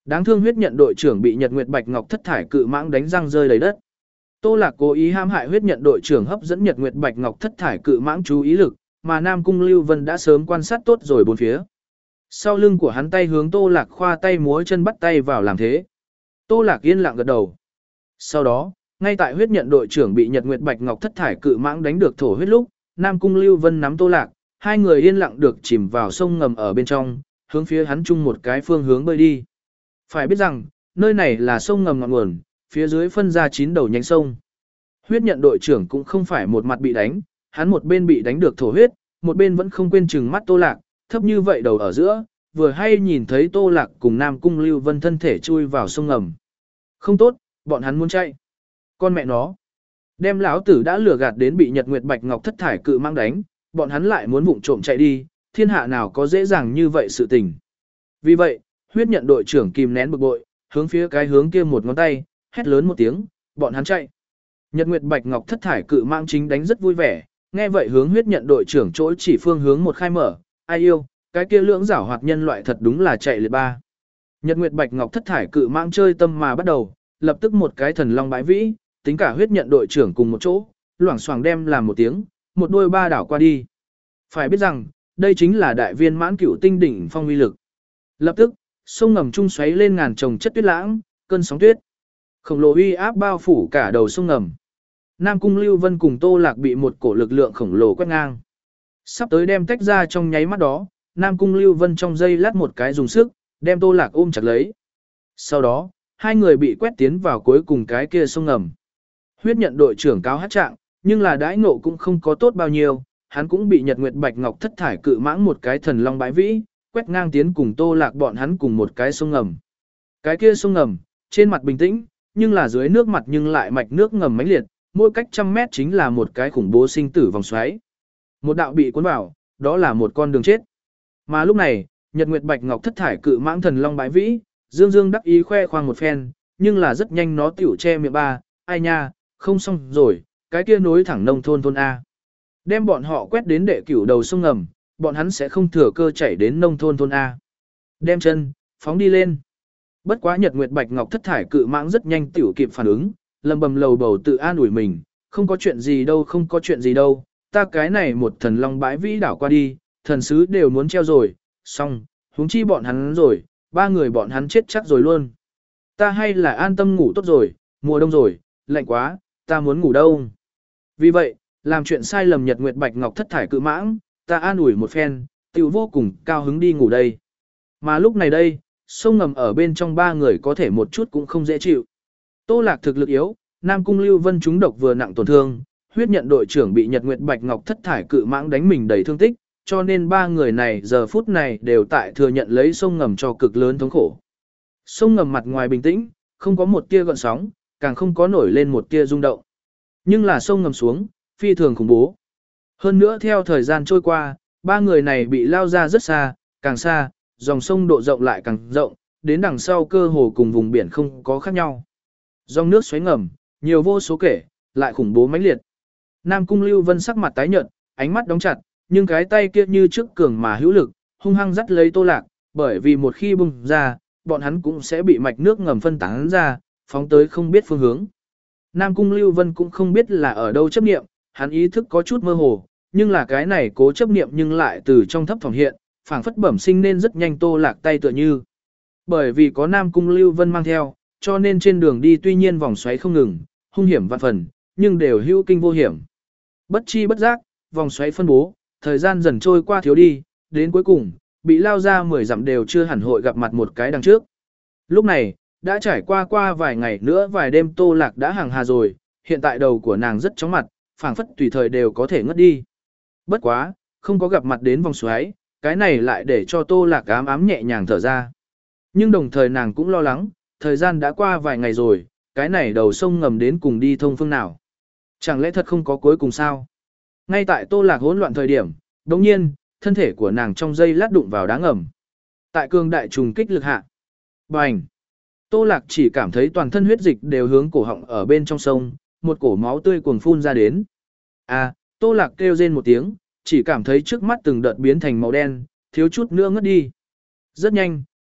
[SPEAKER 1] Đáng thương huyết nhận đội trưởng bị Nhật Nguyệt Bạch Ngọc thất thải cự mãng đánh răng rơi đầy đất. Tô Lạc cố ý hãm hại huyết nhận đội trưởng hấp dẫn Nhật Nguyệt Bạch Ngọc thất thải cự mãng chú ý lực, mà Nam Cung Lưu Vân đã sớm quan sát tốt rồi bốn phía. Sau lưng của hắn tay hướng Tô Lạc khoa tay múa chân bắt tay vào làm thế. Tô Lạc yên lặng gật đầu. Sau đó, ngay tại huyết nhận đội trưởng bị Nhật Nguyệt Bạch Ngọc thất thải cự mãng đánh được thổ huyết lúc, Nam Cung Lưu Vân nắm Tô Lạc, hai người yên lặng được chìm vào sông ngầm ở bên trong, hướng phía hắn chung một cái phương hướng bơi đi. Phải biết rằng, nơi này là sông ngầm ngọn nguồn, phía dưới phân ra chín đầu nhánh sông. Huyết nhận đội trưởng cũng không phải một mặt bị đánh, hắn một bên bị đánh được thổ huyết, một bên vẫn không quên chừng mắt Tô Lạc, thấp như vậy đầu ở giữa, vừa hay nhìn thấy Tô Lạc cùng Nam Cung Lưu Vân thân thể chui vào sông ngầm. Không tốt, bọn hắn muốn chạy. Con mẹ nó. Đem lão tử đã lừa gạt đến bị Nhật Nguyệt Bạch Ngọc thất thải cự mang đánh, bọn hắn lại muốn vụng trộm chạy đi, thiên hạ nào có dễ dàng như vậy sự tình. Vì vậy, huyết nhận đội trưởng kìm nén bực bội, hướng phía cái hướng kia một ngón tay, hét lớn một tiếng, bọn hắn chạy. Nhật Nguyệt Bạch Ngọc thất thải cự mang chính đánh rất vui vẻ, nghe vậy hướng huyết nhận đội trưởng chỗ chỉ phương hướng một khai mở, ai yêu, cái kia lưỡng giảo hoạt nhân loại thật đúng là chạy liệt ba. Nhật Nguyệt Bạch Ngọc thất thải cự mang chơi tâm mà bắt đầu, lập tức một cái thần long bãi vĩ, tính cả huyết nhận đội trưởng cùng một chỗ, loảng xoảng đem làm một tiếng, một đôi ba đảo qua đi. Phải biết rằng, đây chính là đại viên mãn cửu tinh đỉnh phong uy lực. Lập tức, sông ngầm trung xoáy lên ngàn chồng chất tuyết lãng, cơn sóng tuyết. Khổng lồ uy áp bao phủ cả đầu sông ngầm. Nam Cung Lưu Vân cùng Tô Lạc bị một cổ lực lượng khổng lồ quét ngang. Sắp tới đem tách ra trong nháy mắt đó, Nam Cung Lưu Vân trong giây lát một cái dùng sức, đem Tô Lạc ôm chặt lấy. Sau đó, hai người bị quét tiến vào cuối cùng cái kia sông ngầm. Huyết nhận đội trưởng cáo hát trạng, nhưng là đãi ngộ cũng không có tốt bao nhiêu, hắn cũng bị Nhật Nguyệt Bạch Ngọc thất thải cự mãng một cái thần long bãi vĩ, quét ngang tiến cùng Tô Lạc bọn hắn cùng một cái sông ngầm. Cái kia sông ngầm, trên mặt bình tĩnh, nhưng là dưới nước mặt nhưng lại mạch nước ngầm mãnh liệt, mỗi cách trăm mét chính là một cái khủng bố sinh tử vòng xoáy. Một đạo bị cuốn vào, đó là một con đường chết. Mà lúc này, Nhật Nguyệt Bạch Ngọc thất thải cự mãng thần long bãi vĩ, dương dương đắc ý khoe khoang một phen, nhưng là rất nhanh nó tiểu che miệng ba, ai nha, không xong rồi, cái kia nối thẳng nông thôn thôn A. Đem bọn họ quét đến đệ cửu đầu sông ngầm, bọn hắn sẽ không thừa cơ chảy đến nông thôn thôn A. Đem chân, phóng đi lên. Bất quá Nhật Nguyệt Bạch Ngọc thất thải cự mãng rất nhanh tiểu kịp phản ứng, lầm bầm lầu bầu tự an ủi mình, không có chuyện gì đâu không có chuyện gì đâu, ta cái này một thần long bãi vĩ đảo qua đi, thần sứ đều muốn treo rồi, xong, huống chi bọn hắn rồi, ba người bọn hắn chết chắc rồi luôn. Ta hay là an tâm ngủ tốt rồi, mùa đông rồi, lạnh quá, ta muốn ngủ đâu. Vì vậy, làm chuyện sai lầm Nhật Nguyệt Bạch Ngọc thất thải cự mãng, ta an ủi một phen, tiểu vô cùng cao hứng đi ngủ đây. Mà lúc này đây, sông ngầm ở bên trong ba người có thể một chút cũng không dễ chịu. Tô Lạc thực lực yếu, Nam Cung Lưu Vân trúng độc vừa nặng tổn thương, huyết nhận đội trưởng bị Nhật Nguyệt Bạch Ngọc thất thải cự mãng đánh mình đầy thương tích, cho nên ba người này giờ phút này đều tại thừa nhận lấy sông ngầm cho cực lớn thống khổ. Sông ngầm mặt ngoài bình tĩnh, không có một tia gợn sóng, càng không có nổi lên một tia rung động. Nhưng là sông ngầm xuống, phi thường khủng bố. Hơn nữa theo thời gian trôi qua, ba người này bị lao ra rất xa, càng xa, dòng sông độ rộng lại càng rộng, đến đằng sau cơ hồ cùng vùng biển không có khác nhau. Dòng nước xoáy ngầm, nhiều vô số kể, lại khủng bố mãnh liệt. Nam Cung Lưu Vân sắc mặt tái nhợt, ánh mắt đóng chặt, nhưng cái tay kia như trước cường mà hữu lực, hung hăng dắt lấy Tô Lạc, bởi vì một khi bung ra, bọn hắn cũng sẽ bị mạch nước ngầm phân tán ra, phóng tới không biết phương hướng. Nam Cung Lưu Vân cũng không biết là ở đâu chấp niệm, hắn ý thức có chút mơ hồ, nhưng là cái này cố chấp niệm nhưng lại từ trong thấp phòng hiện, phảng phất bẩm sinh nên rất nhanh Tô Lạc tay tựa như. Bởi vì có Nam Cung Lưu Vân mang theo, cho nên trên đường đi tuy nhiên vòng xoáy không ngừng, hung hiểm vạn phần, nhưng đều hữu kinh vô hiểm. Bất chi bất giác, vòng xoáy phân bố, thời gian dần trôi qua thiếu đi, đến cuối cùng, bị lao ra mười dặm đều chưa hẳn hội gặp mặt một cái đằng trước. Lúc này, đã trải qua qua vài ngày nữa vài đêm Tô Lạc đã hàng hà rồi, hiện tại đầu của nàng rất chóng mặt, phảng phất tùy thời đều có thể ngất đi. Bất quá, không có gặp mặt đến vòng xoáy, cái này lại để cho Tô Lạc ám ám nhẹ nhàng thở ra. Nhưng đồng thời nàng cũng lo lắng, thời gian đã qua vài ngày rồi, cái này đầu sông ngầm đến cùng đi thông phương nào. Chẳng lẽ thật không có cuối cùng sao? Ngay tại Tô Lạc hỗn loạn thời điểm, đồng nhiên, thân thể của nàng trong giây lát đụng vào đá ngầm. Tại cường đại trùng kích lực hạ. Bành! Tô Lạc chỉ cảm thấy toàn thân huyết dịch đều hướng cổ họng ở bên trong sông, một cổ máu tươi cuồng phun ra đến. À, Tô Lạc kêu rên một tiếng, chỉ cảm thấy trước mắt từng đợt biến thành màu đen, thiếu chút nữa ngất đi. Rất nhanh,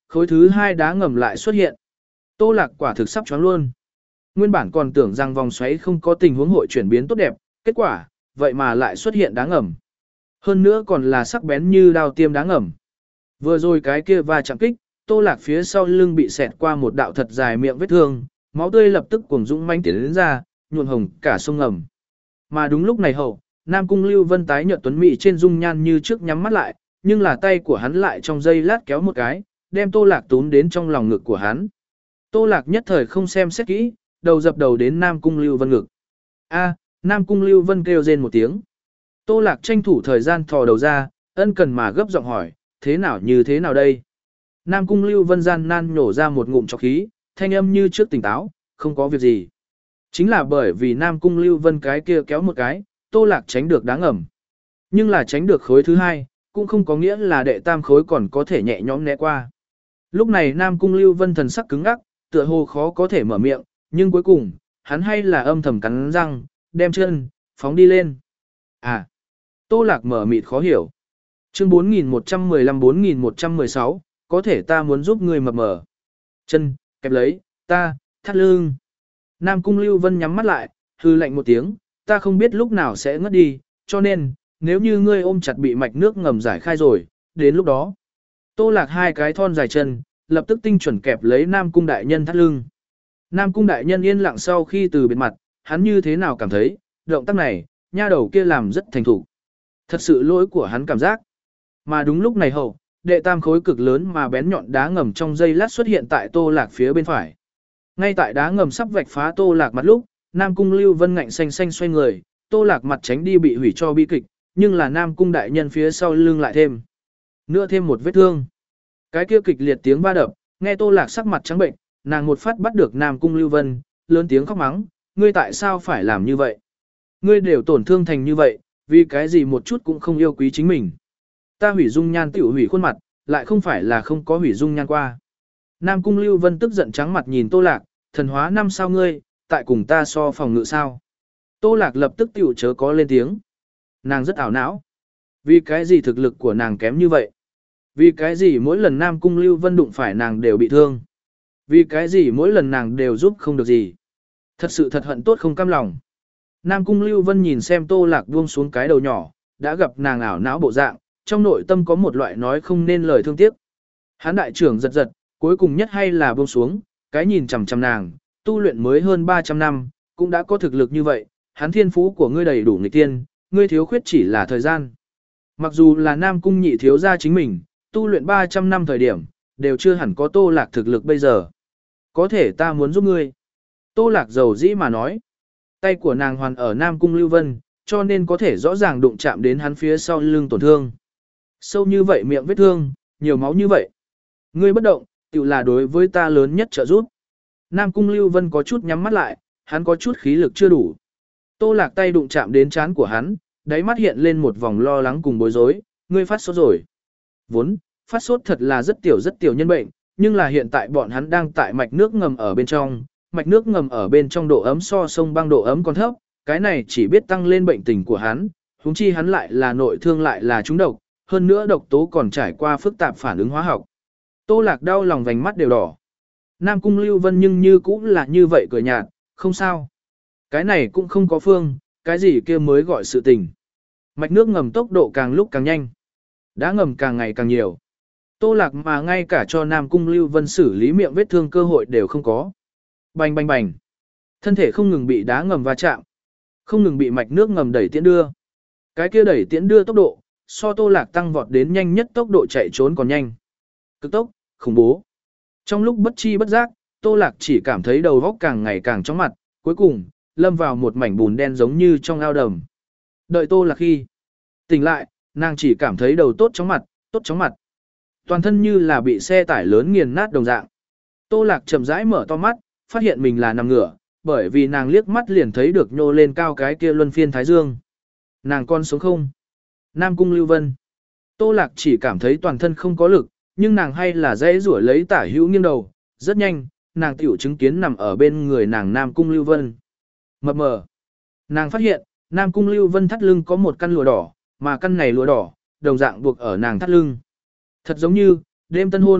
[SPEAKER 1] khối thứ hai đá ngầm lại xuất hiện. Tô Lạc quả thực sắp choáng luôn. Nguyên bản còn tưởng rằng vòng xoáy không có tình huống hội chuyển biến tốt đẹp, kết quả, vậy mà lại xuất hiện đá ngầm. Hơn nữa còn là sắc bén như đao tiêm đá ngầm. Vừa rồi cái kia va chạm kích, Tô Lạc phía sau lưng bị xẹt qua một đạo thật dài miệng vết thương, máu tươi lập tức cuồng dũng manh tiến đến ra, nhuộm hồng cả sông ngầm. Mà đúng lúc này hậu, Nam Cung Lưu Vân tái nhợt tuấn mỹ trên dung nhan như trước nhắm mắt lại, nhưng là tay của hắn lại trong giây lát kéo một cái, đem Tô Lạc túm đến trong lòng ngực của hắn. Tô Lạc nhất thời không xem xét kỹ, đầu dập đầu đến Nam Cung Lưu Vân ngực. A, Nam Cung Lưu Vân kêu rên một tiếng. Tô Lạc tranh thủ thời gian thò đầu ra, ân cần mà gấp giọng hỏi, thế nào như thế nào đây? Nam Cung Lưu Vân gian nan nhổ ra một ngụm trọc khí, thanh âm như trước tỉnh táo, không có việc gì. Chính là bởi vì Nam Cung Lưu Vân cái kia kéo một cái, Tô Lạc tránh được đá ngầm. Nhưng là tránh được khối thứ hai, cũng không có nghĩa là đệ tam khối còn có thể nhẹ nhõm né qua. Lúc này Nam Cung Lưu Vân thần sắc cứng ngắc, tựa hồ khó có thể mở miệng, nhưng cuối cùng, hắn hay là âm thầm cắn răng, đem chân, phóng đi lên. À, Tô Lạc mở mịt khó hiểu. Chương bốn nghìn một trăm mười lăm bốn nghìn một trăm mười sáu, có thể ta muốn giúp người mập mờ. Chân, kẹp lấy, ta, thắt lưng. Nam Cung Lưu Vân nhắm mắt lại, hư lạnh một tiếng, ta không biết lúc nào sẽ ngất đi, cho nên, nếu như ngươi ôm chặt bị mạch nước ngầm giải khai rồi, đến lúc đó. Tô Lạc hai cái thon dài chân, lập tức tinh chuẩn kẹp lấy Nam Cung đại nhân thắt lưng. Nam Cung đại nhân yên lặng sau khi từ biệt mặt, hắn như thế nào cảm thấy, động tác này, nha đầu kia làm rất thành thủ. Thật sự lỗi của hắn cảm giác. Mà đúng lúc này hậu, đệ tam khối cực lớn mà bén nhọn đá ngầm trong dây lát xuất hiện tại Tô Lạc phía bên phải. Ngay tại đá ngầm sắp vạch phá Tô Lạc mặt lúc, Nam Cung Lưu Vân ngạnh xanh xanh xoay người, Tô Lạc mặt tránh đi bị hủy cho bi kịch, nhưng là Nam Cung đại nhân phía sau lưng lại thêm. Nữa thêm một vết thương. Cái kia kịch liệt tiếng va đập, nghe Tô Lạc sắc mặt trắng bệnh, nàng một phát bắt được Nam Cung Lưu Vân, lớn tiếng khóc mắng, ngươi tại sao phải làm như vậy? Ngươi đều tổn thương thành như vậy, vì cái gì một chút cũng không yêu quý chính mình. Ta hủy dung nhan tiểu hủy khuôn mặt, lại không phải là không có hủy dung nhan qua. Nam Cung Lưu Vân tức giận trắng mặt nhìn Tô Lạc, thần hóa năm sao ngươi, tại cùng ta so phòng ngự sao. Tô Lạc lập tức tiểu chớ có lên tiếng. Nàng rất ảo não. Vì cái gì thực lực của nàng kém như vậy? Vì cái gì mỗi lần Nam Cung Lưu Vân đụng phải nàng đều bị thương? Vì cái gì mỗi lần nàng đều giúp không được gì? Thật sự thật hận tốt không cam lòng. Nam Cung Lưu Vân nhìn xem Tô Lạc buông xuống cái đầu nhỏ, đã gặp nàng ảo não bộ dạng, trong nội tâm có một loại nói không nên lời thương tiếc. Hán đại trưởng giật giật, cuối cùng nhất hay là buông xuống, cái nhìn chằm chằm nàng, tu luyện mới hơn ba trăm năm, cũng đã có thực lực như vậy, hắn thiên phú của ngươi đầy đủ nghịch tiên, ngươi thiếu khuyết chỉ là thời gian. Mặc dù là Nam Cung nhị thiếu gia chính mình, tu luyện ba trăm năm thời điểm, đều chưa hẳn có Tô Lạc thực lực bây giờ. Có thể ta muốn giúp ngươi. Tô Lạc dầu dĩ mà nói. Tay của nàng hoàn ở Nam Cung Lưu Vân, cho nên có thể rõ ràng đụng chạm đến hắn phía sau lưng tổn thương. Sâu như vậy miệng vết thương, nhiều máu như vậy. Ngươi bất động, tự là đối với ta lớn nhất trợ giúp. Nam Cung Lưu Vân có chút nhắm mắt lại, hắn có chút khí lực chưa đủ. Tô Lạc tay đụng chạm đến trán của hắn, đáy mắt hiện lên một vòng lo lắng cùng bối rối, ngươi phát sốt rồi. Vốn, phát sốt thật là rất tiểu rất tiểu nhân bệnh, nhưng là hiện tại bọn hắn đang tại mạch nước ngầm ở bên trong, mạch nước ngầm ở bên trong độ ấm so sông băng độ ấm còn thấp, cái này chỉ biết tăng lên bệnh tình của hắn, huống chi hắn lại là nội thương lại là trúng độc, hơn nữa độc tố còn trải qua phức tạp phản ứng hóa học. Tô Lạc đau lòng vành mắt đều đỏ. Nam Cung Lưu Vân nhưng như cũng là như vậy cười nhạt, không sao. Cái này cũng không có phương, cái gì kia mới gọi sự tình. Mạch nước ngầm tốc độ càng lúc càng nhanh, đá ngầm càng ngày càng nhiều. Tô Lạc mà ngay cả cho Nam Cung Lưu Vân xử lý miệng vết thương cơ hội đều không có. Bành bành bành. Thân thể không ngừng bị đá ngầm va chạm, không ngừng bị mạch nước ngầm đẩy tiễn đưa. Cái kia đẩy tiễn đưa tốc độ, so Tô Lạc tăng vọt đến nhanh nhất tốc độ chạy trốn còn nhanh. Cực tốc, khủng bố. Trong lúc bất chi bất giác, Tô Lạc chỉ cảm thấy đầu óc càng ngày càng chóng mặt, cuối cùng, lâm vào một mảnh bùn đen giống như trong ao đầm. Đợi Tô Lạc khi tỉnh lại, nàng chỉ cảm thấy đầu tốt chóng mặt, tốt chóng mặt. Toàn thân như là bị xe tải lớn nghiền nát đồng dạng. Tô Lạc chậm rãi mở to mắt, phát hiện mình là nằm ngửa, bởi vì nàng liếc mắt liền thấy được nhô lên cao cái kia luân phiên thái dương. Nàng con sống không? Nam Cung Lưu Vân. Tô Lạc chỉ cảm thấy toàn thân không có lực, nhưng nàng hay là dễ rủa lấy tả hữu nghiêng đầu, rất nhanh, nàng tiểu chứng kiến nằm ở bên người nàng Nam Cung Lưu Vân. Mập mờ. Nàng phát hiện, Nam Cung Lưu Vân thắt lưng có một căn lụa đỏ, mà căn này lụa đỏ, đồng dạng buộc ở nàng thắt lưng. Thật giống như, đêm tân hôn,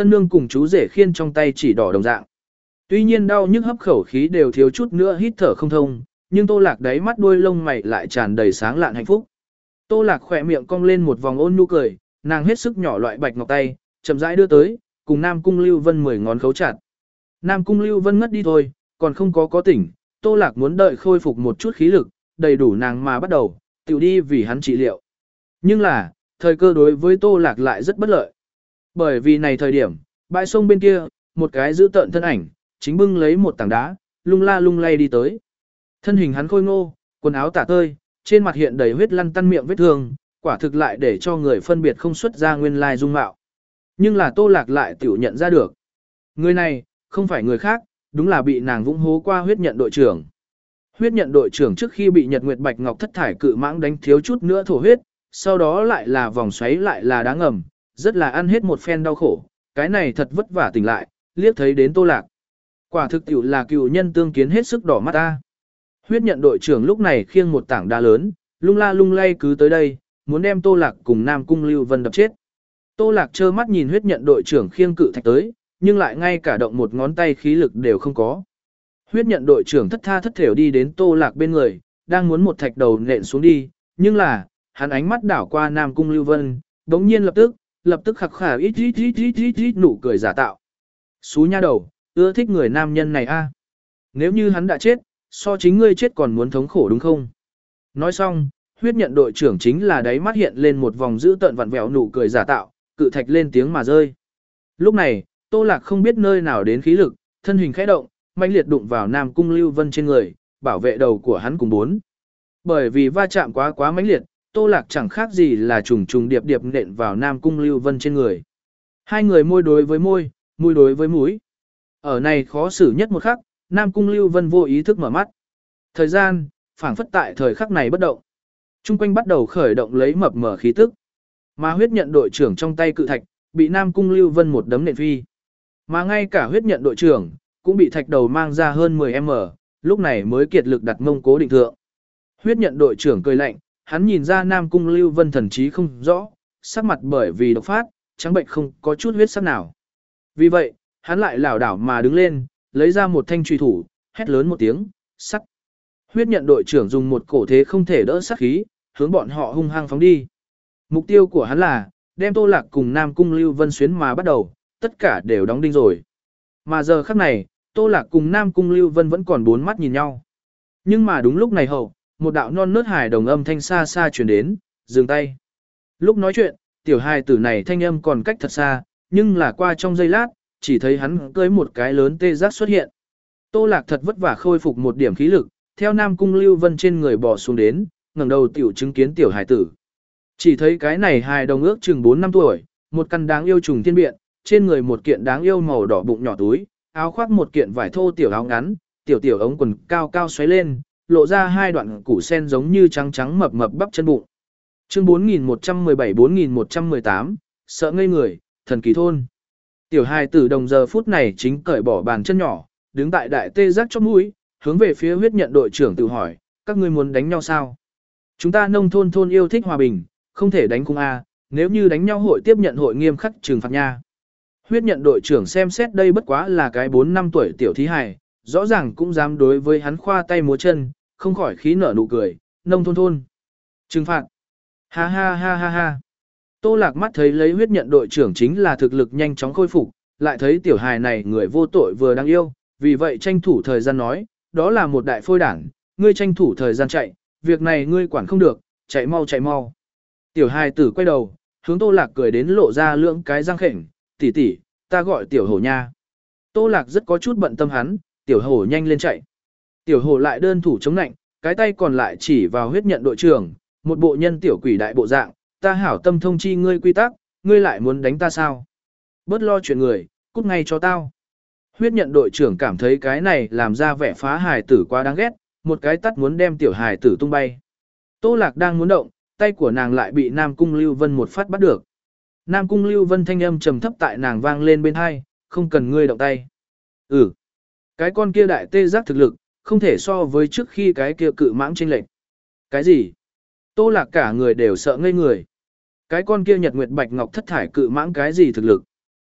[SPEAKER 1] Tân nương cùng chú rể khiên trong tay chỉ đỏ đồng dạng. Tuy nhiên đau nhức hấp khẩu khí đều thiếu chút nữa hít thở không thông, nhưng Tô Lạc đáy mắt đuôi lông mày lại tràn đầy sáng lạn hạnh phúc. Tô Lạc khỏe miệng cong lên một vòng ôn nhu cười, nàng hết sức nhỏ loại bạch ngọc tay, chậm rãi đưa tới, cùng Nam Cung Lưu Vân mười ngón khấu chặt. Nam Cung Lưu Vân ngất đi thôi, còn không có có tỉnh, Tô Lạc muốn đợi khôi phục một chút khí lực, đầy đủ nàng mà bắt đầu, tiểu đi vì hắn trị liệu. Nhưng là, thời cơ đối với Tô Lạc lại rất bất lợi. Bởi vì này thời điểm, bãi sông bên kia, một cái giữ tợn thân ảnh, chính bưng lấy một tảng đá, lung la lung lay đi tới. Thân hình hắn khôi ngô, quần áo tả tơi, trên mặt hiện đầy huyết lăn tăn miệng vết thương, quả thực lại để cho người phân biệt không xuất ra nguyên lai dung mạo. Nhưng là Tô Lạc lại tiểu nhận ra được. Người này, không phải người khác, đúng là bị nàng vũng hố qua huyết nhận đội trưởng. Huyết nhận đội trưởng trước khi bị Nhật Nguyệt Bạch Ngọc thất thải cự mãng đánh thiếu chút nữa thổ huyết, sau đó lại là vòng xoáy lại là đá ngầm, rất là ăn hết một phen đau khổ, cái này thật vất vả tỉnh lại, liếc thấy đến Tô Lạc. Quả thực tiểu là cựu nhân tương kiến hết sức đỏ mắt ta. Huyết nhận đội trưởng lúc này khiêng một tảng đá lớn, lung la lung lay cứ tới đây, muốn đem Tô Lạc cùng Nam Cung Lưu Vân đập chết. Tô Lạc trơ mắt nhìn huyết nhận đội trưởng khiêng cự thạch tới, nhưng lại ngay cả động một ngón tay khí lực đều không có. Huyết nhận đội trưởng thất tha thất thểu đi đến Tô Lạc bên người, đang muốn một thạch đầu nện xuống đi, nhưng là, hắn ánh mắt đảo qua Nam Cung Lưu Vân, đống nhiên lập tức, lập tức khặc khả ít ít ít ít ít ít nụ cười giả tạo. Xú nha đầu, ưa thích người nam nhân này a. Nếu như hắn đã chết, so chính ngươi chết còn muốn thống khổ đúng không? Nói xong, huyết nhận đội trưởng chính là đáy mắt hiện lên một vòng dữ tợn vặn vẹo nụ cười giả tạo, cự thạch lên tiếng mà rơi. Lúc này, Tô Lạc không biết nơi nào đến khí lực, thân hình khẽ động, mãnh liệt đụng vào Nam Cung Lưu Vân trên người, bảo vệ đầu của hắn cùng bốn. Bởi vì va chạm quá quá mãnh liệt, Tô Lạc chẳng khác gì là trùng trùng điệp điệp nện vào Nam Cung Lưu Vân trên người. Hai người môi đối với môi, mũi đối với mũi. Ở này khó xử nhất một khắc, Nam Cung Lưu Vân vô ý thức mở mắt. Thời gian, phảng phất tại thời khắc này bất động. Trung quanh bắt đầu khởi động lấy mập mở khí tức. Mà huyết nhận đội trưởng trong tay cự thạch, bị Nam Cung Lưu Vân một đấm nện phi. Mà ngay cả huyết nhận đội trưởng, cũng bị thạch đầu mang ra hơn mười mét, lúc này mới kiệt lực đặt mông cố định thượng. Huyết nhận đội trưởng cười lạnh, hắn nhìn ra Nam Cung Lưu Vân thần trí không rõ, sắc mặt bởi vì độc phát, trắng bệnh không có chút huyết sắc nào. Vì vậy, hắn lại lảo đảo mà đứng lên, lấy ra một thanh truy thủ, hét lớn một tiếng, sắt. Huyết nhận đội trưởng dùng một cổ thế không thể đỡ sát khí, hướng bọn họ hung hăng phóng đi. Mục tiêu của hắn là, đem Tô Lạc cùng Nam Cung Lưu Vân xuyến mà bắt đầu, tất cả đều đóng đinh rồi. Mà giờ khắc này, Tô Lạc cùng Nam Cung Lưu Vân vẫn còn bốn mắt nhìn nhau. Nhưng mà đúng lúc này hậu, một đạo non nớt hài đồng âm thanh xa xa truyền đến, dừng tay. Lúc nói chuyện, tiểu hài tử này thanh âm còn cách thật xa, nhưng là qua trong giây lát, chỉ thấy hắn cưới một cái lớn tê giác xuất hiện. Tô Lạc thật vất vả khôi phục một điểm khí lực, theo Nam Cung Lưu Vân trên người bò xuống đến, ngẩng đầu tiểu chứng kiến tiểu hài tử. Chỉ thấy cái này hài đồng ước chừng bốn năm tuổi, một căn đáng yêu trùng thiên biện, trên người một kiện đáng yêu màu đỏ bụng nhỏ túi, áo khoác một kiện vải thô tiểu áo ngắn, tiểu tiểu ống quần cao cao xoáy lên, lộ ra hai đoạn củ sen giống như trắng trắng mập mập bắp chân bụng. Chương bốn nghìn một trăm mười bảy bốn nghìn một trăm mười tám, sợ ngây người, thần kỳ thôn. Tiểu hài tử đồng giờ phút này chính cởi bỏ bàn chân nhỏ, đứng tại đại tê giác chóp mũi, hướng về phía huyết nhận đội trưởng tự hỏi, các ngươi muốn đánh nhau sao? Chúng ta nông thôn thôn yêu thích hòa bình, không thể đánh cung A, nếu như đánh nhau hội tiếp nhận hội nghiêm khắc trừng phạt nha. Huyết nhận đội trưởng xem xét đây bất quá là cái bốn năm tuổi tiểu thí hài, rõ ràng cũng dám đối với hắn khoa tay múa chân, không khỏi khí nở nụ cười, nông thôn thôn. Trừng phạt. Ha ha ha ha ha. Tô Lạc mắt thấy lấy huyết nhận đội trưởng chính là thực lực nhanh chóng khôi phục, lại thấy tiểu hài này người vô tội vừa đáng yêu, vì vậy tranh thủ thời gian nói, đó là một đại phôi đảng, ngươi tranh thủ thời gian chạy, việc này ngươi quản không được, chạy mau chạy mau. Tiểu hài tử quay đầu, hướng Tô Lạc cười đến lộ ra lưỡng cái răng khểnh, tỷ tỷ, ta gọi tiểu hổ nha. Tô Lạc rất có chút bận tâm hắn, tiểu hổ nhanh lên chạy. Tiểu hổ lại đơn thủ chống nạnh, cái tay còn lại chỉ vào huyết nhận đội trưởng, một bộ nhân tiểu quỷ đại bộ dạng, ta hảo tâm thông chi ngươi quy tắc, ngươi lại muốn đánh ta sao? Bớt lo chuyện người, cút ngay cho tao. Huyết nhận đội trưởng cảm thấy cái này làm ra vẻ phá hài tử quá đáng ghét, một cái tắt muốn đem tiểu hài tử tung bay. Tô Lạc đang muốn động, tay của nàng lại bị Nam Cung Lưu Vân một phát bắt được. Nam Cung Lưu Vân thanh âm trầm thấp tại nàng vang lên bên hai, không cần ngươi động tay. Ừ, cái con kia đại tê giác thực lực, không thể so với trước khi cái kia cự mãng chênh lệch. Cái gì? Tô Lạc cả người đều sợ ngây người. Cái con kia Nhật Nguyệt Bạch Ngọc thất thải cự mãng cái gì thực lực?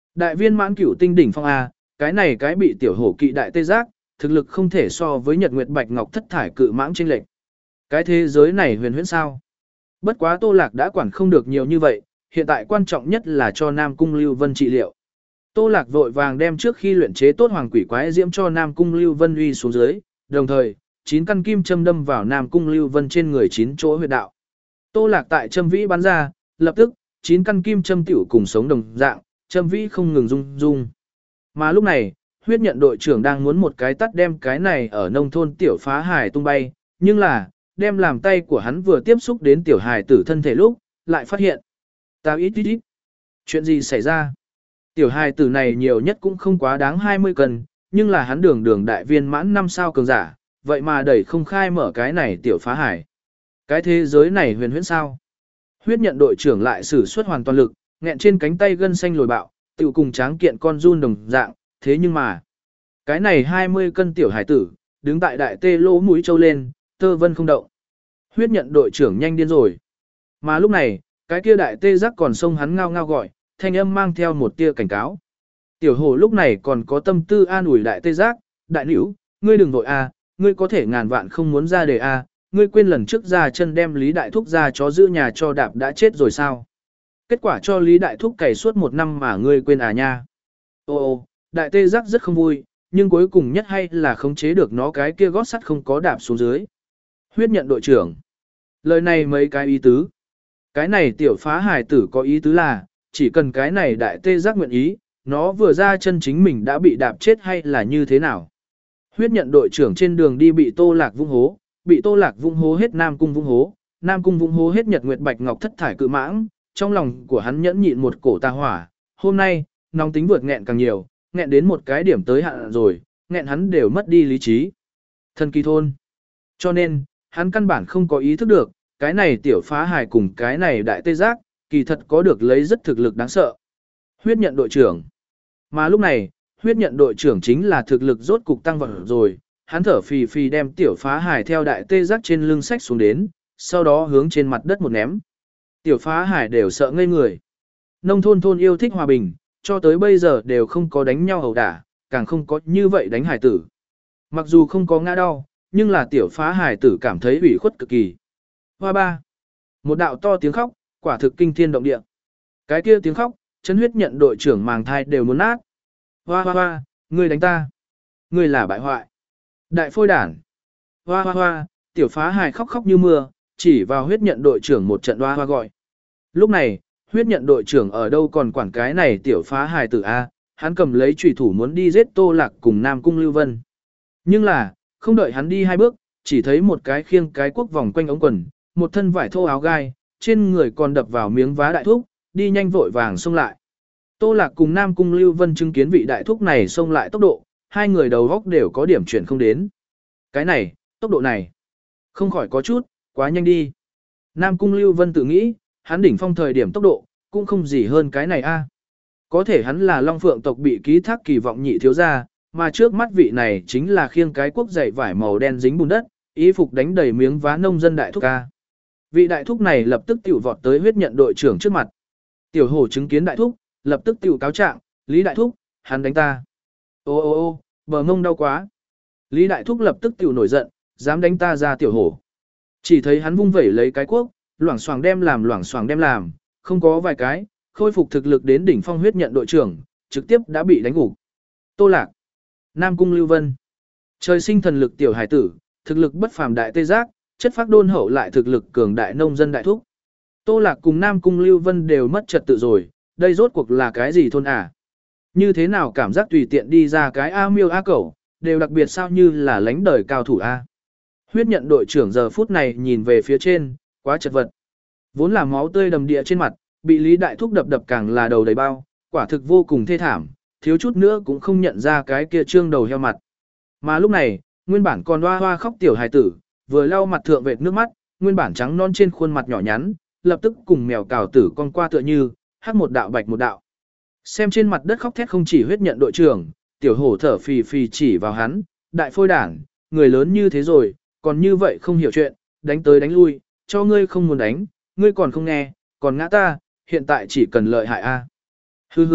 [SPEAKER 1] Đại viên mãn cửu tinh đỉnh phong A, cái này cái bị tiểu hổ kỵ đại tê giác, thực lực không thể so với nhật nguyệt bạch ngọc thất thải cự mãng chênh lệch. Cái thế giới này huyền huyễn sao? Bất quá Tô Lạc đã quản không được nhiều như vậy, hiện tại quan trọng nhất là cho Nam Cung Lưu Vân trị liệu. Tô Lạc vội vàng đem trước khi luyện chế tốt hoàng quỷ quái diễm cho Nam Cung Lưu Vân uy xuống dưới, đồng thời, chín căn kim châm đâm vào Nam Cung Lưu Vân trên người chín chỗ huyệt đạo. Tô Lạc tại châm vĩ bắn ra, lập tức, chín căn kim châm tiểu cùng sống đồng dạng, châm vĩ không ngừng rung rung. Mà lúc này, huyết nhận đội trưởng đang muốn một cái tắt đem cái này ở nông thôn tiểu phá hải tung bay, nhưng là, đem làm tay của hắn vừa tiếp xúc đến tiểu hài tử thân thể lúc, lại phát hiện. Tao ít ít ít. Chuyện gì xảy ra? Tiểu hài tử này nhiều nhất cũng không quá đáng hai mươi cân, nhưng là hắn đường đường đại viên mãn năm sao cường giả, vậy mà đẩy không khai mở cái này tiểu phá hải. Cái thế giới này huyền huyễn sao? Huyết nhận đội trưởng lại sử xuất hoàn toàn lực, nghẹn trên cánh tay gân xanh lồi bạo, tự cùng tráng kiện con run đồng dạng, thế nhưng mà, cái này hai mươi cân tiểu hải tử, đứng tại đại tê lỗ mũi trâu lên, tơ vân không động. Huyết nhận đội trưởng nhanh điên rồi. Mà lúc này, cái kia đại tê giác còn sông hắn ngao ngao gọi, thanh âm mang theo một tia cảnh cáo. Tiểu hồ lúc này còn có tâm tư an ủi đại tê giác, đại nữ, ngươi đừng vội a, ngươi có thể ngàn vạn không muốn ra đề a, ngươi quên lần trước ra chân đem Lý Đại Thúc ra chó giữ nhà cho đạp đã chết rồi sao? Kết quả cho Lý Đại Thúc cày suốt một năm mà ngươi quên à nha. Ô ô, đại tê giác rất không vui, nhưng cuối cùng nhất hay là khống chế được nó cái kia gót sắt không có đạp xuống dưới. Huyết nhận đội trưởng. Lời này mấy cái ý tứ. Cái này tiểu phá hải tử có ý tứ là, chỉ cần cái này đại tê giác nguyện ý, nó vừa ra chân chính mình đã bị đạp chết hay là như thế nào. Huyết nhận đội trưởng trên đường đi bị Tô Lạc vung hố, bị Tô Lạc vung hố hết Nam Cung vung hố, Nam Cung vung hố hết Nhật Nguyệt Bạch Ngọc thất thải cự mãng, trong lòng của hắn nhẫn nhịn một cổ tà hỏa, hôm nay, nóng tính vượt nghẹn càng nhiều, nghẹn đến một cái điểm tới hạn rồi, nghẹn hắn đều mất đi lý trí. Thần kỳ thôn. Cho nên, hắn căn bản không có ý thức được, cái này tiểu phá hài cùng cái này đại tê giác, kỳ thật có được lấy rất thực lực đáng sợ. Huyết nhận đội trưởng. Mà lúc này, huyết nhận đội trưởng chính là thực lực rốt cục tăng vọt rồi, hắn thở phì phì đem tiểu phá hài theo đại tê giác trên lưng sách xuống đến, sau đó hướng trên mặt đất một ném. Tiểu phá hài đều sợ ngây người. Nông thôn thôn yêu thích hòa bình, cho tới bây giờ đều không có đánh nhau ẩu đả, càng không có như vậy đánh hải tử. Mặc dù không có ngã đau, nhưng là tiểu phá hải tử cảm thấy ủy khuất cực kỳ. Hoa ba. Một đạo to tiếng khóc, quả thực kinh thiên động địa. Cái kia tiếng khóc, chân huyết nhận đội trưởng màng thai đều muốn nát. Hoa hoa hoa, ngươi đánh ta. Ngươi là bại hoại. Đại phôi đản. Hoa hoa hoa, tiểu phá hải khóc khóc như mưa, chỉ vào huyết nhận đội trưởng một trận hoa hoa gọi. Lúc này, huyết nhận đội trưởng ở đâu còn quản cái này tiểu phá hài tử A, hắn cầm lấy chùy thủ muốn đi giết Tô Lạc cùng Nam Cung Lưu Vân. Nhưng là, không đợi hắn đi hai bước, chỉ thấy một cái khiêng cái quốc vòng quanh ống quần, một thân vải thô áo gai, trên người còn đập vào miếng vá đại thúc, đi nhanh vội vàng xông lại. Tô Lạc cùng Nam Cung Lưu Vân chứng kiến vị đại thúc này xông lại tốc độ, hai người đầu góc đều có điểm chuyển không đến. Cái này, tốc độ này, không khỏi có chút, quá nhanh đi. Nam Cung Lưu Vân tự nghĩ, hắn đỉnh phong thời điểm tốc độ, cũng không gì hơn cái này a. Có thể hắn là Long Phượng tộc bị ký thác kỳ vọng nhị thiếu gia, mà trước mắt vị này chính là khiêng cái quốc dày vải màu đen dính bùn đất, ý phục đánh đầy miếng vá nông dân đại thúc ca. Vị đại thúc này lập tức tiểu vọt tới huyết nhận đội trưởng trước mặt. Tiểu hổ chứng kiến đại thúc, lập tức tiểu cáo trạng, Lý đại thúc, hắn đánh ta. Ô ô ô, bờ mông đau quá. Lý đại thúc lập tức tiểu nổi giận, dám đánh ta ra tiểu hổ. Chỉ thấy hắn vung vẩy lấy cái quốc, loảng xoảng đem làm loảng xoảng đem làm, không có vài cái, khôi phục thực lực đến đỉnh phong huyết nhận đội trưởng, trực tiếp đã bị đánh gục. Tô Lạc, Nam Cung Lưu Vân, trời sinh thần lực tiểu hải tử, thực lực bất phàm đại tê giác, chất phác đôn hậu lại thực lực cường đại nông dân đại thúc. Tô Lạc cùng Nam Cung Lưu Vân đều mất trật tự rồi, đây rốt cuộc là cái gì thôn à? Như thế nào cảm giác tùy tiện đi ra cái A miêu A cẩu, đều đặc biệt sao như là lánh đời cao thủ A. Huyết nhận đội trưởng giờ phút này nhìn về phía trên, quá chật vật. Vốn là máu tươi đầm địa trên mặt, bị Lý Đại Thúc đập đập càng là đầu đầy bao, quả thực vô cùng thê thảm, thiếu chút nữa cũng không nhận ra cái kia trương đầu heo mặt. Mà lúc này, nguyên bản còn hoa hoa khóc tiểu hài tử, vừa lau mặt thượng vệt nước mắt, nguyên bản trắng non trên khuôn mặt nhỏ nhắn, lập tức cùng mèo cào tử con qua tựa như, hắc một đạo bạch một đạo. Xem trên mặt đất khóc thét không chỉ huyết nhận đội trưởng, tiểu hổ thở phì phì chỉ vào hắn, đại phôi đảng, người lớn như thế rồi, còn như vậy không hiểu chuyện, đánh tới đánh lui, cho ngươi không muốn đánh, ngươi còn không nghe, còn ngã ta, hiện tại chỉ cần lợi hại a. Hừ hừ,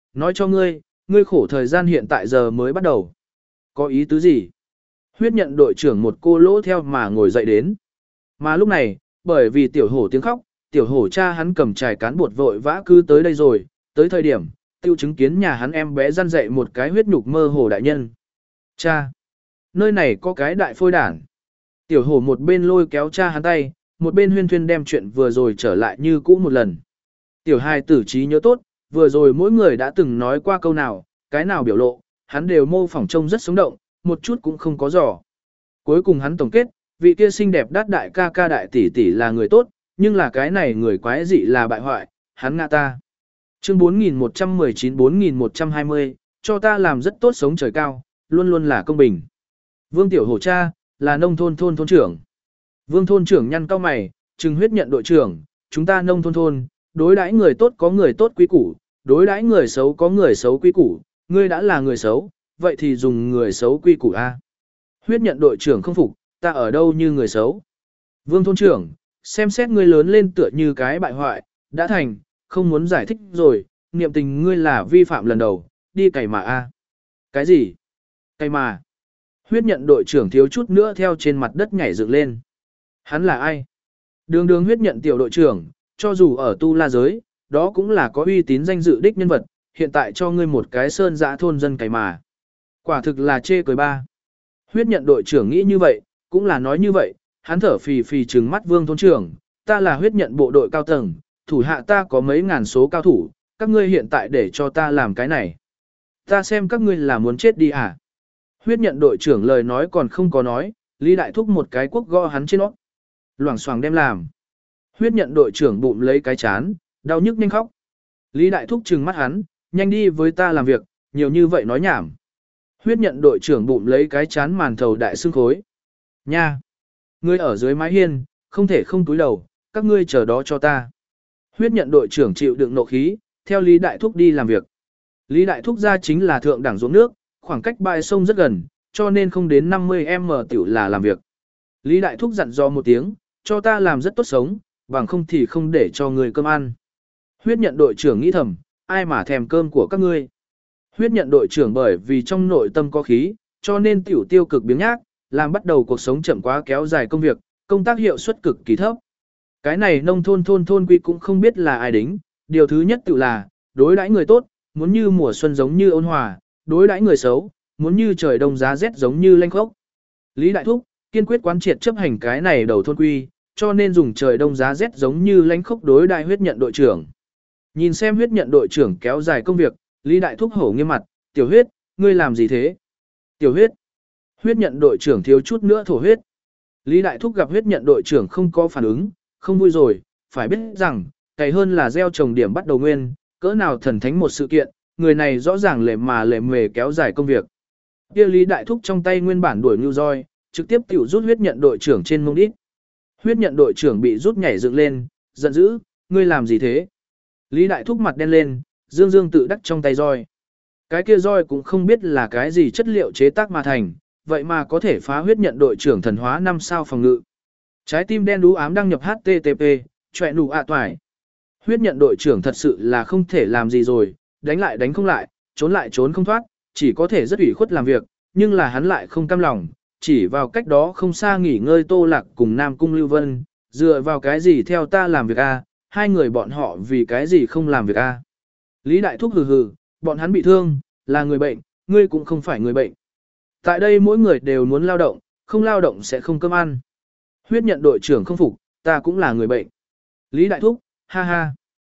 [SPEAKER 1] nói cho ngươi, ngươi khổ thời gian hiện tại giờ mới bắt đầu. Có ý tứ gì? Huyết nhận đội trưởng một cô lỗ theo mà ngồi dậy đến. Mà lúc này, bởi vì tiểu hổ tiếng khóc, tiểu hổ cha hắn cầm chài cán bột vội vã cứ tới đây rồi, tới thời điểm, tiêu chứng kiến nhà hắn em bé răn dậy một cái huyết nhục mơ hồ đại nhân. Cha! Nơi này có cái đại phôi đản. Tiểu hổ một bên lôi kéo cha hắn tay, một bên huyên thuyên đem chuyện vừa rồi trở lại như cũ một lần. Tiểu hài tử trí nhớ tốt, vừa rồi mỗi người đã từng nói qua câu nào, cái nào biểu lộ, hắn đều mô phỏng trông rất sống động, một chút cũng không có giỏ. Cuối cùng hắn tổng kết, vị kia xinh đẹp đát đại ca ca đại tỷ tỷ là người tốt, nhưng là cái này người quái dị là bại hoại, hắn ngã ta. Chương bốn nghìn một trăm mười chín bốn nghìn một trăm hai mươi, cho ta làm rất tốt sống trời cao, luôn luôn là công bình. Vương Tiểu Hổ cha, là nông thôn thôn thôn trưởng. Vương thôn trưởng nhăn cau mày, trừng huyết nhận đội trưởng, chúng ta nông thôn thôn, đối đãi người tốt có người tốt quý củ, đối đãi người xấu có người xấu quý củ, ngươi đã là người xấu, vậy thì dùng người xấu quy củ A. Huyết nhận đội trưởng không phục, ta ở đâu như người xấu. Vương thôn trưởng, xem xét ngươi lớn lên tựa như cái bại hoại, đã thành, không muốn giải thích rồi, niệm tình ngươi là vi phạm lần đầu, đi cày mà A. Cái gì? Cày mà. Huyết nhận đội trưởng thiếu chút nữa theo trên mặt đất nhảy dựng lên. Hắn là ai? Đường đường huyết nhận tiểu đội trưởng, cho dù ở tu la giới, đó cũng là có uy tín danh dự đích nhân vật, hiện tại cho ngươi một cái sơn dã thôn dân cày mà. Quả thực là chê cười ba. Huyết nhận đội trưởng nghĩ như vậy, cũng là nói như vậy, hắn thở phì phì trừng mắt vương thôn trưởng, ta là huyết nhận bộ đội cao tầng, thủ hạ ta có mấy ngàn số cao thủ, các ngươi hiện tại để cho ta làm cái này. Ta xem các ngươi là muốn chết đi à? Huyết nhận đội trưởng lời nói còn không có nói, Lý Đại Thúc một cái quốc gõ hắn trên nó. Loảng xoảng đem làm. Huyết nhận đội trưởng bụng lấy cái chán, đau nhức nhanh khóc. Lý Đại Thúc trừng mắt hắn, nhanh đi với ta làm việc, nhiều như vậy nói nhảm. Huyết nhận đội trưởng bụng lấy cái chán màn thầu đại xương khối. Nha! Ngươi ở dưới mái hiên, không thể không túi đầu, các ngươi chờ đó cho ta. Huyết nhận đội trưởng chịu đựng nộ khí, theo Lý Đại Thúc đi làm việc. Lý Đại Thúc ra chính là thượng đẳng ruộng nước, khoảng cách bãi sông rất gần, cho nên không đến năm mươi mét tiểu là làm việc. Lý Đại Thúc dặn dò một tiếng, cho ta làm rất tốt sống, bằng không thì không để cho người cơm ăn. Huyết nhận đội trưởng nghĩ thầm, ai mà thèm cơm của các ngươi. Huyết nhận đội trưởng bởi vì trong nội tâm có khí, cho nên tiểu tiêu cực biếng nhác, làm bắt đầu cuộc sống chậm quá kéo dài công việc, công tác hiệu suất cực kỳ thấp. Cái này nông thôn thôn thôn quy cũng không biết là ai đính, điều thứ nhất tự là, đối đãi người tốt, muốn như mùa xuân giống như ôn hòa, đối đãi người xấu, muốn như trời đông giá rét giống như lanh khốc. Lý Đại Thúc, kiên quyết quán triệt chấp hành cái này đầu thôn quy, cho nên dùng trời đông giá rét giống như lanh khốc đối đại huyết nhận đội trưởng. Nhìn xem huyết nhận đội trưởng kéo dài công việc, Lý Đại Thúc hổ nghiêm mặt, tiểu huyết, ngươi làm gì thế? Tiểu huyết, huyết nhận đội trưởng thiếu chút nữa thổ huyết. Lý Đại Thúc gặp huyết nhận đội trưởng không có phản ứng, không vui rồi, phải biết rằng, cày hơn là gieo trồng điểm bắt đầu nguyên, cỡ nào thần thánh một sự kiện, người này rõ ràng lệ mà lệ mề kéo dài công việc. Kia Lý Đại Thúc trong tay nguyên bản đuổi như roi, trực tiếp tiểu rút huyết nhận đội trưởng trên mông đít. Huyết nhận đội trưởng bị rút nhảy dựng lên, giận dữ, ngươi làm gì thế? Lý Đại Thúc mặt đen lên, dương dương tự đắc trong tay roi. Cái kia roi cũng không biết là cái gì chất liệu chế tác mà thành, vậy mà có thể phá huyết nhận đội trưởng thần hóa năm sao phòng ngự. Trái tim đen đú ám đăng nhập hát tê tê pê, chọe nụ ạ toài. Huyết nhận đội trưởng thật sự là không thể làm gì rồi, đánh lại đánh không lại, trốn lại trốn không thoát, chỉ có thể rất ủy khuất làm việc, nhưng là hắn lại không cam lòng, chỉ vào cách đó không xa nghỉ ngơi Tô Lạc cùng Nam Cung Lưu Vân, dựa vào cái gì theo ta làm việc a, hai người bọn họ vì cái gì không làm việc a. Lý Đại Thúc hừ hừ, bọn hắn bị thương, là người bệnh, ngươi cũng không phải người bệnh. Tại đây mỗi người đều muốn lao động, không lao động sẽ không cơm ăn. Huyết nhận đội trưởng không phục, ta cũng là người bệnh. Lý Đại Thúc, ha ha.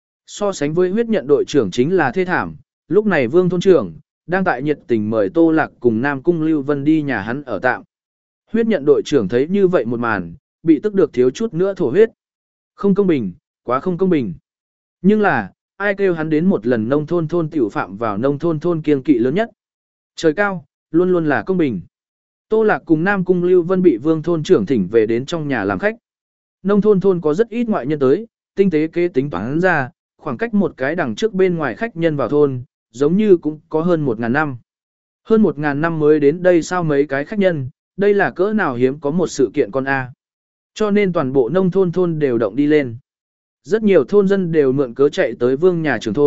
[SPEAKER 1] So sánh với huyết nhận đội trưởng chính là thê thảm, lúc này Vương thôn trưởng đang tại nhiệt tình mời Tô Lạc cùng Nam Cung Lưu Vân đi nhà hắn ở tạm. Huyết nhận đội trưởng thấy như vậy một màn, bị tức được thiếu chút nữa thổ huyết. Không công bình, quá không công bình. Nhưng là, ai kêu hắn đến một lần nông thôn thôn tiểu phạm vào nông thôn thôn kiên kỵ lớn nhất. Trời cao, luôn luôn là công bình. Tô Lạc cùng Nam Cung Lưu Vân bị Vương thôn trưởng thỉnh về đến trong nhà làm khách. Nông thôn thôn có rất ít ngoại nhân tới, tinh tế kế tính toán ra, khoảng cách một cái đằng trước bên ngoài khách nhân vào thôn, giống như cũng có hơn một ngàn năm. Hơn một ngàn năm mới đến đây sao mấy cái khách nhân, đây là cỡ nào hiếm có một sự kiện con A. Cho nên toàn bộ nông thôn thôn đều động đi lên. Rất nhiều thôn dân đều mượn cớ chạy tới vương nhà trưởng thôn,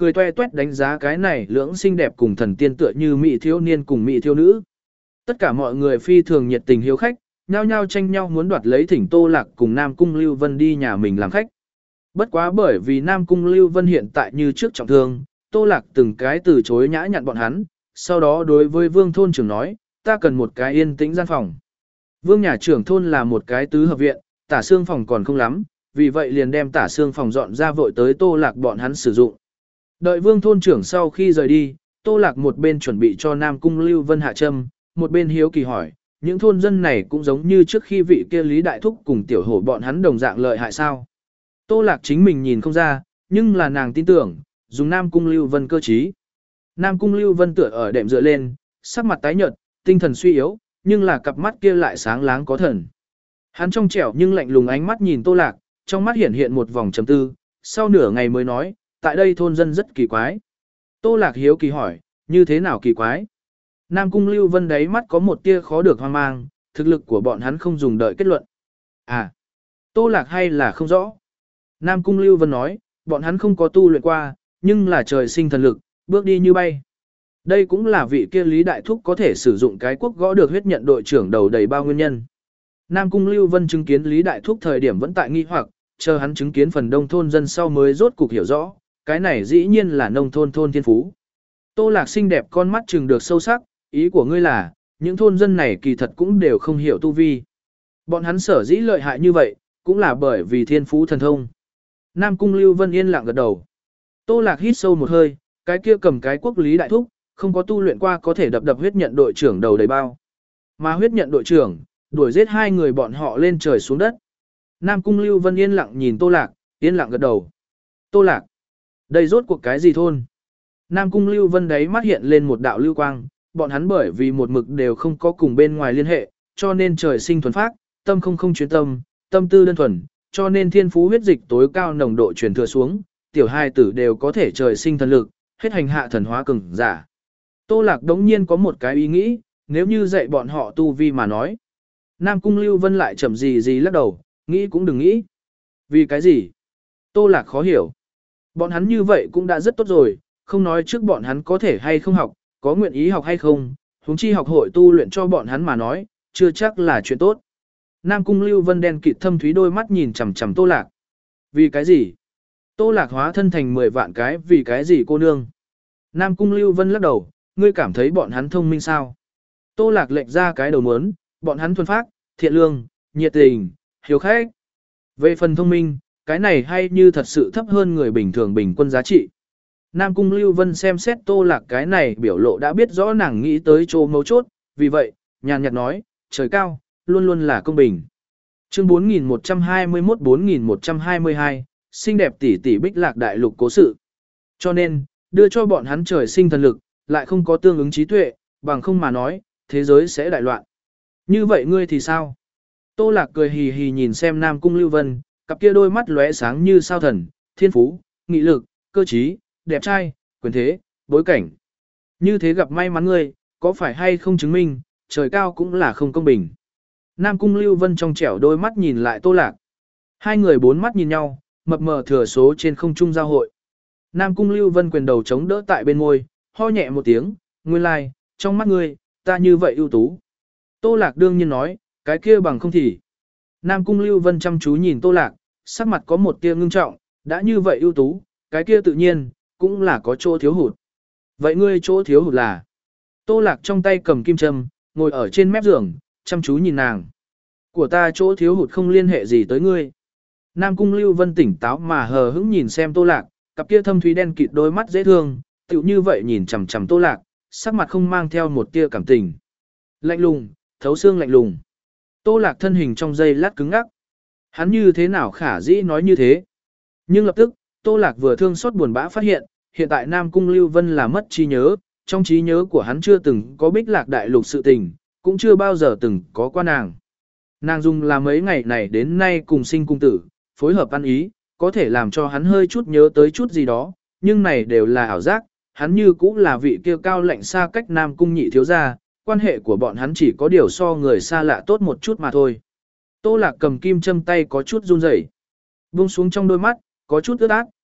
[SPEAKER 1] cười toe toét đánh giá cái này lưỡng xinh đẹp cùng thần tiên tựa như mỹ thiếu niên cùng mỹ thiếu nữ. Tất cả mọi người phi thường nhiệt tình hiếu khách, nhao nhao tranh nhau muốn đoạt lấy thỉnh Tô Lạc cùng Nam Cung Lưu Vân đi nhà mình làm khách. Bất quá bởi vì Nam Cung Lưu Vân hiện tại như trước trọng thương, Tô Lạc từng cái từ chối nhã nhặn bọn hắn, sau đó đối với Vương thôn trưởng nói, ta cần một cái yên tĩnh gian phòng. Vương nhà trưởng thôn là một cái tứ hợp viện, tả xương phòng còn không lắm, vì vậy liền đem tả xương phòng dọn ra vội tới Tô Lạc bọn hắn sử dụng. Đợi Vương thôn trưởng sau khi rời đi, Tô Lạc một bên chuẩn bị cho Nam Cung Lưu Vân hạ châm, một bên hiếu kỳ hỏi, những thôn dân này cũng giống như trước khi vị kia Lý Đại Thúc cùng tiểu hổ bọn hắn đồng dạng lợi hại sao. Tô Lạc chính mình nhìn không ra, nhưng là nàng tin tưởng, dùng Nam Cung Lưu Vân cơ trí. Nam Cung Lưu Vân tựa ở đệm dựa lên, sắc mặt tái nhợt, tinh thần suy yếu, nhưng là cặp mắt kia lại sáng láng có thần. Hắn trong trẻo nhưng lạnh lùng ánh mắt nhìn Tô Lạc, trong mắt hiện hiện một vòng trầm tư, sau nửa ngày mới nói, tại đây thôn dân rất kỳ quái. Tô Lạc hiếu kỳ hỏi, như thế nào kỳ quái? Nam Cung Lưu Vân đáy mắt có một tia khó được hoang mang, thực lực của bọn hắn không dùng đợi kết luận. À, Tô Lạc hay là không rõ? Nam Cung Lưu Vân nói, bọn hắn không có tu luyện qua, nhưng là trời sinh thần lực, bước đi như bay. Đây cũng là vị kia Lý Đại Thúc có thể sử dụng cái quốc gõ được huyết nhận đội trưởng đầu đầy bao nguyên nhân. Nam Cung Lưu Vân chứng kiến Lý Đại Thúc thời điểm vẫn tại nghi hoặc, chờ hắn chứng kiến phần đông thôn dân sau mới rốt cục hiểu rõ, cái này dĩ nhiên là nông thôn thôn thiên phú. Tô Lạc xinh đẹp con mắt trừng được sâu sắc, ý của ngươi là, những thôn dân này kỳ thật cũng đều không hiểu tu vi. Bọn hắn sở dĩ lợi hại như vậy, cũng là bởi vì thiên phú thần thông. Nam Cung Lưu Vân yên lặng gật đầu. Tô Lạc hít sâu một hơi, cái kia cầm cái quốc Lý Đại Thúc, không có tu luyện qua có thể đập đập huyết nhận đội trưởng đầu đầy bao. Mà huyết nhận đội trưởng, đuổi giết hai người bọn họ lên trời xuống đất. Nam Cung Lưu Vân yên lặng nhìn Tô Lạc, yên lặng gật đầu. Tô Lạc, đây rốt cuộc cái gì thôn? Nam Cung Lưu Vân đấy mắt hiện lên một đạo lưu quang, bọn hắn bởi vì một mực đều không có cùng bên ngoài liên hệ, cho nên trời sinh thuần phác, tâm không không chuyên tâm, tâm tư đơn thuần, cho nên thiên phú huyết dịch tối cao nồng độ truyền thừa xuống, tiểu hai tử đều có thể trời sinh thần lực, hết hành hạ thần hóa cường giả. Tô Lạc đống nhiên có một cái ý nghĩ, nếu như dạy bọn họ tu vi mà nói. Nam Cung Lưu Vân lại chậm gì gì lắc đầu, nghĩ cũng đừng nghĩ. Vì cái gì? Tô Lạc khó hiểu. Bọn hắn như vậy cũng đã rất tốt rồi, không nói trước bọn hắn có thể hay không học, có nguyện ý học hay không, huống chi học hội tu luyện cho bọn hắn mà nói, chưa chắc là chuyện tốt. Nam Cung Lưu Vân đen kịt thâm thúy đôi mắt nhìn chằm chằm Tô Lạc. Vì cái gì? Tô Lạc hóa thân thành mười vạn cái vì cái gì cô nương? Nam Cung Lưu Vân lắc đầu, ngươi cảm thấy bọn hắn thông minh sao? Tô Lạc lệch ra cái đầu muốn, bọn hắn thuần phác, thiện lương, nhiệt tình, hiếu khách. Về phần thông minh, cái này hay như thật sự thấp hơn người bình thường bình quân giá trị. Nam Cung Lưu Vân xem xét Tô Lạc cái này biểu lộ đã biết rõ nàng nghĩ tới chỗ mấu chốt, vì vậy, nhàn nhạt nói, trời cao, luôn luôn là công bình. Chương bốn nghìn một trăm hai mươi mốt bốn nghìn một trăm hai mươi hai, xinh đẹp tỷ tỷ Bích Lạc đại lục cố sự. Cho nên, đưa cho bọn hắn trời sinh thần lực, lại không có tương ứng trí tuệ, bằng không mà nói, thế giới sẽ đại loạn. Như vậy ngươi thì sao? Tô Lạc cười hì hì nhìn xem Nam Cung Lưu Vân, cặp kia đôi mắt lóe sáng như sao thần, thiên phú, nghị lực, cơ trí, đẹp trai, quyền thế, bối cảnh. Như thế gặp may mắn ngươi, có phải hay không chứng minh, trời cao cũng là không công bình. Nam Cung Lưu Vân trong trẻo đôi mắt nhìn lại Tô Lạc. Hai người bốn mắt nhìn nhau, mập mờ thừa số trên không trung giao hội. Nam Cung Lưu Vân quyền đầu chống đỡ tại bên môi, ho nhẹ một tiếng, nguyên lai, like, trong mắt ngươi, ta như vậy ưu tú. Tô Lạc đương nhiên nói, cái kia bằng không thì. Nam Cung Lưu Vân chăm chú nhìn Tô Lạc, sắc mặt có một tia ngưng trọng, đã như vậy ưu tú, cái kia tự nhiên, cũng là có chỗ thiếu hụt. Vậy ngươi chỗ thiếu hụt là? Tô Lạc trong tay cầm kim châm, ngồi ở trên mép giường, chăm chú nhìn nàng. Của ta chỗ thiếu hụt không liên hệ gì tới ngươi. Nam Cung Lưu Vân tỉnh táo mà hờ hững nhìn xem Tô Lạc, cặp kia thâm thúy đen kịt đôi mắt dễ thương, tựu như vậy nhìn chằm chằm Tô Lạc, sắc mặt không mang theo một tia cảm tình. Lạnh lùng, thấu xương lạnh lùng. Tô Lạc thân hình trong giây lát cứng ngắc. Hắn như thế nào khả dĩ nói như thế? Nhưng lập tức, Tô Lạc vừa thương xót buồn bã phát hiện, hiện tại Nam Cung Lưu Vân là mất trí nhớ, trong trí nhớ của hắn chưa từng có Bích Lạc đại lục sự tình, cũng chưa bao giờ từng có qua nàng. Nàng dùng là mấy ngày này đến nay cùng sinh cung tử, phối hợp ăn ý, có thể làm cho hắn hơi chút nhớ tới chút gì đó, nhưng này đều là ảo giác, hắn như cũng là vị kia cao lạnh xa cách Nam Cung nhị thiếu gia, quan hệ của bọn hắn chỉ có điều so người xa lạ tốt một chút mà thôi. Tô Lạc cầm kim châm tay có chút run rẩy, buông xuống trong đôi mắt, có chút ướt át,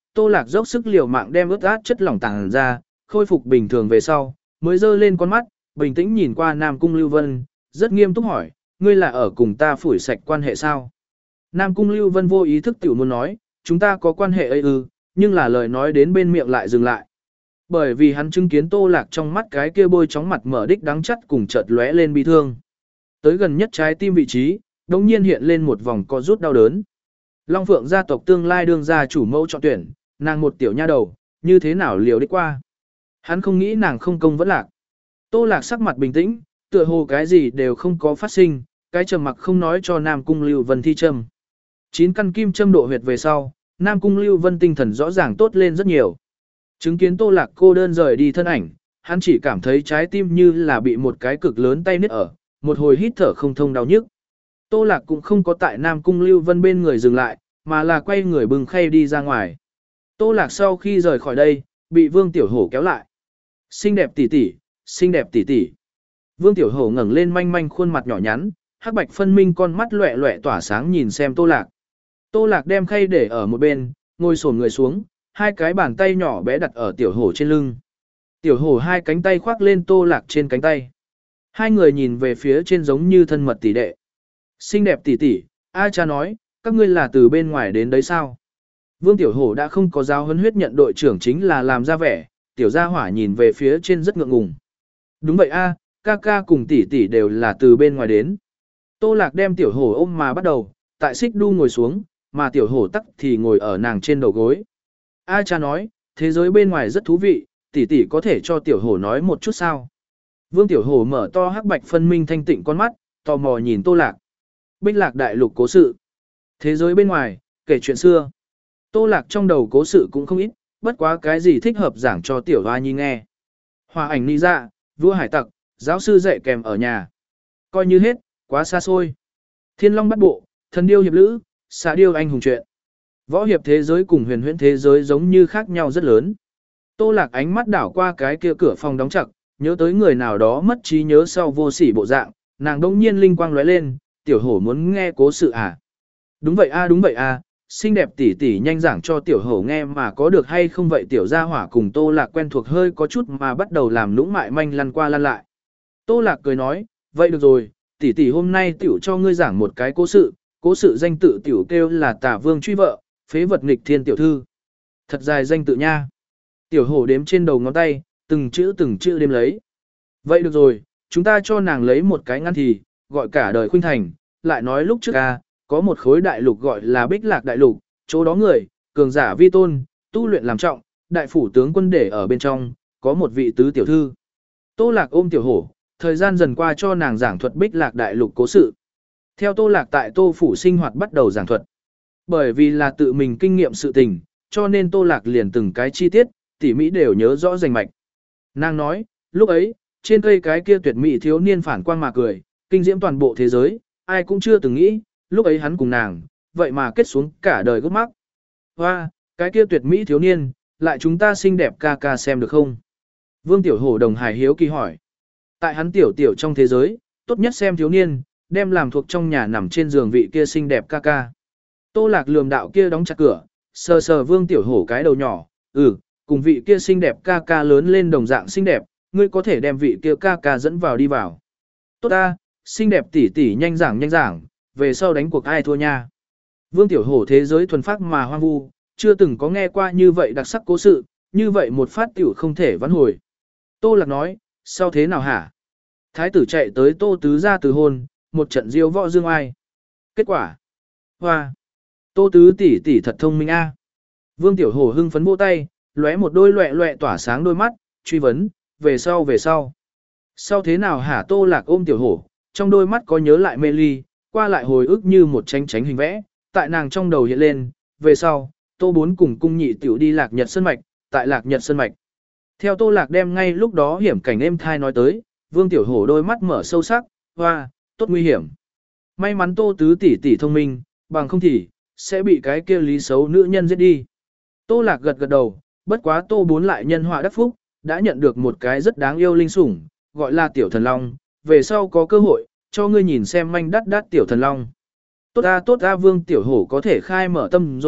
[SPEAKER 1] Tô Lạc dốc sức liều mạng đem ướt át chất lỏng tàng ra, khôi phục bình thường về sau, mới dơ lên con mắt, bình tĩnh nhìn qua Nam Cung Lưu Vân, rất nghiêm túc hỏi, ngươi là ở cùng ta phủi sạch quan hệ sao? Nam Cung Lưu Vân vô ý thức tiểu muốn nói, chúng ta có quan hệ ấy ư, nhưng là lời nói đến bên miệng lại dừng lại. Bởi vì hắn chứng kiến Tô Lạc trong mắt cái kia bôi chóng mặt mở đích đắng chắt cùng chợt lóe lên bi thương. Tới gần nhất trái tim vị trí, đột nhiên hiện lên một vòng co rút đau đớn. Long Phượng gia tộc tương lai đương gia chủ mẫu chọn tuyển, nàng một tiểu nha đầu, như thế nào liều đích qua. Hắn không nghĩ nàng không công vẫn lạc. Tô Lạc sắc mặt bình tĩnh, tựa hồ cái gì đều không có phát sinh, cái trầm mặc không nói cho Nam Cung Lưu Vân thi châm. Chín căn kim châm độ huyệt về sau, Nam Cung Lưu Vân tinh thần rõ ràng tốt lên rất nhiều. Chứng kiến Tô Lạc cô đơn rời đi thân ảnh, hắn chỉ cảm thấy trái tim như là bị một cái cực lớn tay nứt ở, một hồi hít thở không thông đau nhức. Tô Lạc cũng không có tại Nam Cung Lưu Vân bên người dừng lại, mà là quay người bừng khay đi ra ngoài. Tô Lạc sau khi rời khỏi đây, bị Vương Tiểu Hổ kéo lại. Xinh đẹp tỷ tỷ, xinh đẹp tỷ tỷ. Vương Tiểu Hổ ngẩng lên manh manh khuôn mặt nhỏ nhắn, hắc bạch phân minh con mắt loẻ loẻ tỏa sáng nhìn xem Tô Lạc. Tô Lạc đem khay để ở một bên, ngồi xổm người xuống, hai cái bàn tay nhỏ bé đặt ở Tiểu Hổ trên lưng. Tiểu Hổ hai cánh tay khoác lên Tô Lạc trên cánh tay. Hai người nhìn về phía trên giống như thân mật tỷ đệ. Xinh đẹp tỷ tỷ, A cha nói, các ngươi là từ bên ngoài đến đấy sao? Vương Tiểu Hổ đã không có giáo huấn huyết nhận đội trưởng chính là làm ra vẻ, Tiểu Gia Hỏa nhìn về phía trên rất ngượng ngùng. Đúng vậy a, ca ca cùng tỷ tỷ đều là từ bên ngoài đến. Tô Lạc đem Tiểu Hổ ôm mà bắt đầu, tại xích đu ngồi xuống, mà Tiểu Hổ tắc thì ngồi ở nàng trên đầu gối. A cha nói, thế giới bên ngoài rất thú vị, tỷ tỷ có thể cho Tiểu Hổ nói một chút sao? Vương Tiểu Hổ mở to hắc bạch phân minh thanh tịnh con mắt, tò mò nhìn Tô Lạc. Bích Lạc đại lục cố sự. Thế giới bên ngoài, kể chuyện xưa. Tô Lạc trong đầu cố sự cũng không ít, bất quá cái gì thích hợp giảng cho Tiểu Hoa Nhi nghe. Hòa ảnh ni dạ, vua hải tặc, giáo sư dạy kèm ở nhà. Coi như hết, quá xa xôi. Thiên Long bắt bộ, thần điêu hiệp lữ, xạ điêu anh hùng truyện. Võ hiệp thế giới cùng huyền huyễn thế giới giống như khác nhau rất lớn. Tô Lạc ánh mắt đảo qua cái kia cửa phòng đóng chặt, nhớ tới người nào đó mất trí nhớ sau vô sỉ bộ dạng, nàng đông nhiên linh quang lóe lên, Tiểu Hổ muốn nghe cố sự à? Đúng vậy a, đúng vậy a, xinh đẹp tỷ tỷ nhanh giảng cho Tiểu Hổ nghe mà có được hay không vậy. Tiểu Gia Hỏa cùng Tô Lạc quen thuộc hơi có chút mà bắt đầu làm lũng mại manh lăn qua lăn lại. Tô Lạc cười nói, vậy được rồi, tỷ tỷ hôm nay tiểu cho ngươi giảng một cái cố sự, cố sự danh tự tiểu kêu là Tả Vương truy vợ, phế vật nghịch thiên tiểu thư. Thật dài danh tự nha. Tiểu Hổ đếm trên đầu ngón tay, từng chữ từng chữ đếm lấy. Vậy được rồi, chúng ta cho nàng lấy một cái ngăn thì, gọi cả đời khuynh thành, lại nói lúc trước a, có một khối đại lục gọi là Bích Lạc đại lục, chỗ đó người, cường giả vi tôn, tu luyện làm trọng, đại phủ tướng quân để ở bên trong, có một vị tứ tiểu thư. Tô Lạc ôm Tiểu Hổ, thời gian dần qua cho nàng giảng thuật Bích Lạc đại lục cố sự. Theo Tô Lạc tại Tô phủ sinh hoạt bắt đầu giảng thuật. Bởi vì là tự mình kinh nghiệm sự tình, cho nên Tô Lạc liền từng cái chi tiết, tỉ mỹ đều nhớ rõ rành mạch. Nàng nói, lúc ấy, trên cây cái kia tuyệt mỹ thiếu niên phản quang mà cười, kinh diễm toàn bộ thế giới, ai cũng chưa từng nghĩ, lúc ấy hắn cùng nàng, vậy mà kết xuống cả đời gốc mắc. Hoa, cái kia tuyệt mỹ thiếu niên, lại chúng ta xinh đẹp ca ca xem được không? Vương Tiểu Hổ đồng hài hiếu kỳ hỏi. Tại hắn tiểu tiểu trong thế giới, tốt nhất xem thiếu niên, đem làm thuộc trong nhà nằm trên giường vị kia xinh đẹp ca ca. Tô Lạc lườm đạo kia đóng chặt cửa, sờ sờ Vương Tiểu Hổ cái đầu nhỏ, ừ, cùng vị kia xinh đẹp ca ca lớn lên đồng dạng xinh đẹp, ngươi có thể đem vị kia ca ca dẫn vào đi vào. Tốt ta, xinh đẹp tỷ tỷ nhanh giảng nhanh giảng, về sau đánh cuộc ai thua nha. Vương Tiểu Hổ thế giới thuần phát mà hoang vu, chưa từng có nghe qua như vậy đặc sắc cố sự, như vậy một phát tiểu không thể vãn hồi. Tô Lạc nói, sao thế nào hả? Thái tử chạy tới Tô Tứ gia từ hôn, một trận diêu võ dương ai. Kết quả? Hoa! Tô Tứ tỷ tỷ thật thông minh a. Vương Tiểu Hổ hưng phấn vỗ tay, lóe một đôi loẹ loẹ tỏa sáng đôi mắt, truy vấn, về sau về sau. Sao thế nào hả? Tô Lạc ôm Tiểu Hổ, trong đôi mắt có nhớ lại mê ly, qua lại hồi ức như một tránh tránh hình vẽ, tại nàng trong đầu hiện lên, về sau, Tô Bốn cùng cung nhị tiểu đi Lạc Nhật Sơn Mạch, tại Lạc Nhật Sơn Mạch. Theo Tô Lạc đem ngay lúc đó hiểm cảnh êm thai nói tới, Vương Tiểu Hổ đôi mắt mở sâu sắc, hoa, tốt nguy hiểm. May mắn Tô Tứ tỷ tỷ thông minh, bằng không thì, sẽ bị cái kia lý xấu nữ nhân giết đi. Tô Lạc gật gật đầu, bất quá Tô Bốn lại nhân họa đắc phúc, đã nhận được một cái rất đáng yêu linh sủng, gọi là Tiểu Thần Long, về sau có cơ hội, cho ngươi nhìn xem manh đắt đắt Tiểu Thần Long. Tốt a tốt a Vương Tiểu Hổ có thể khai mở tâm rồi,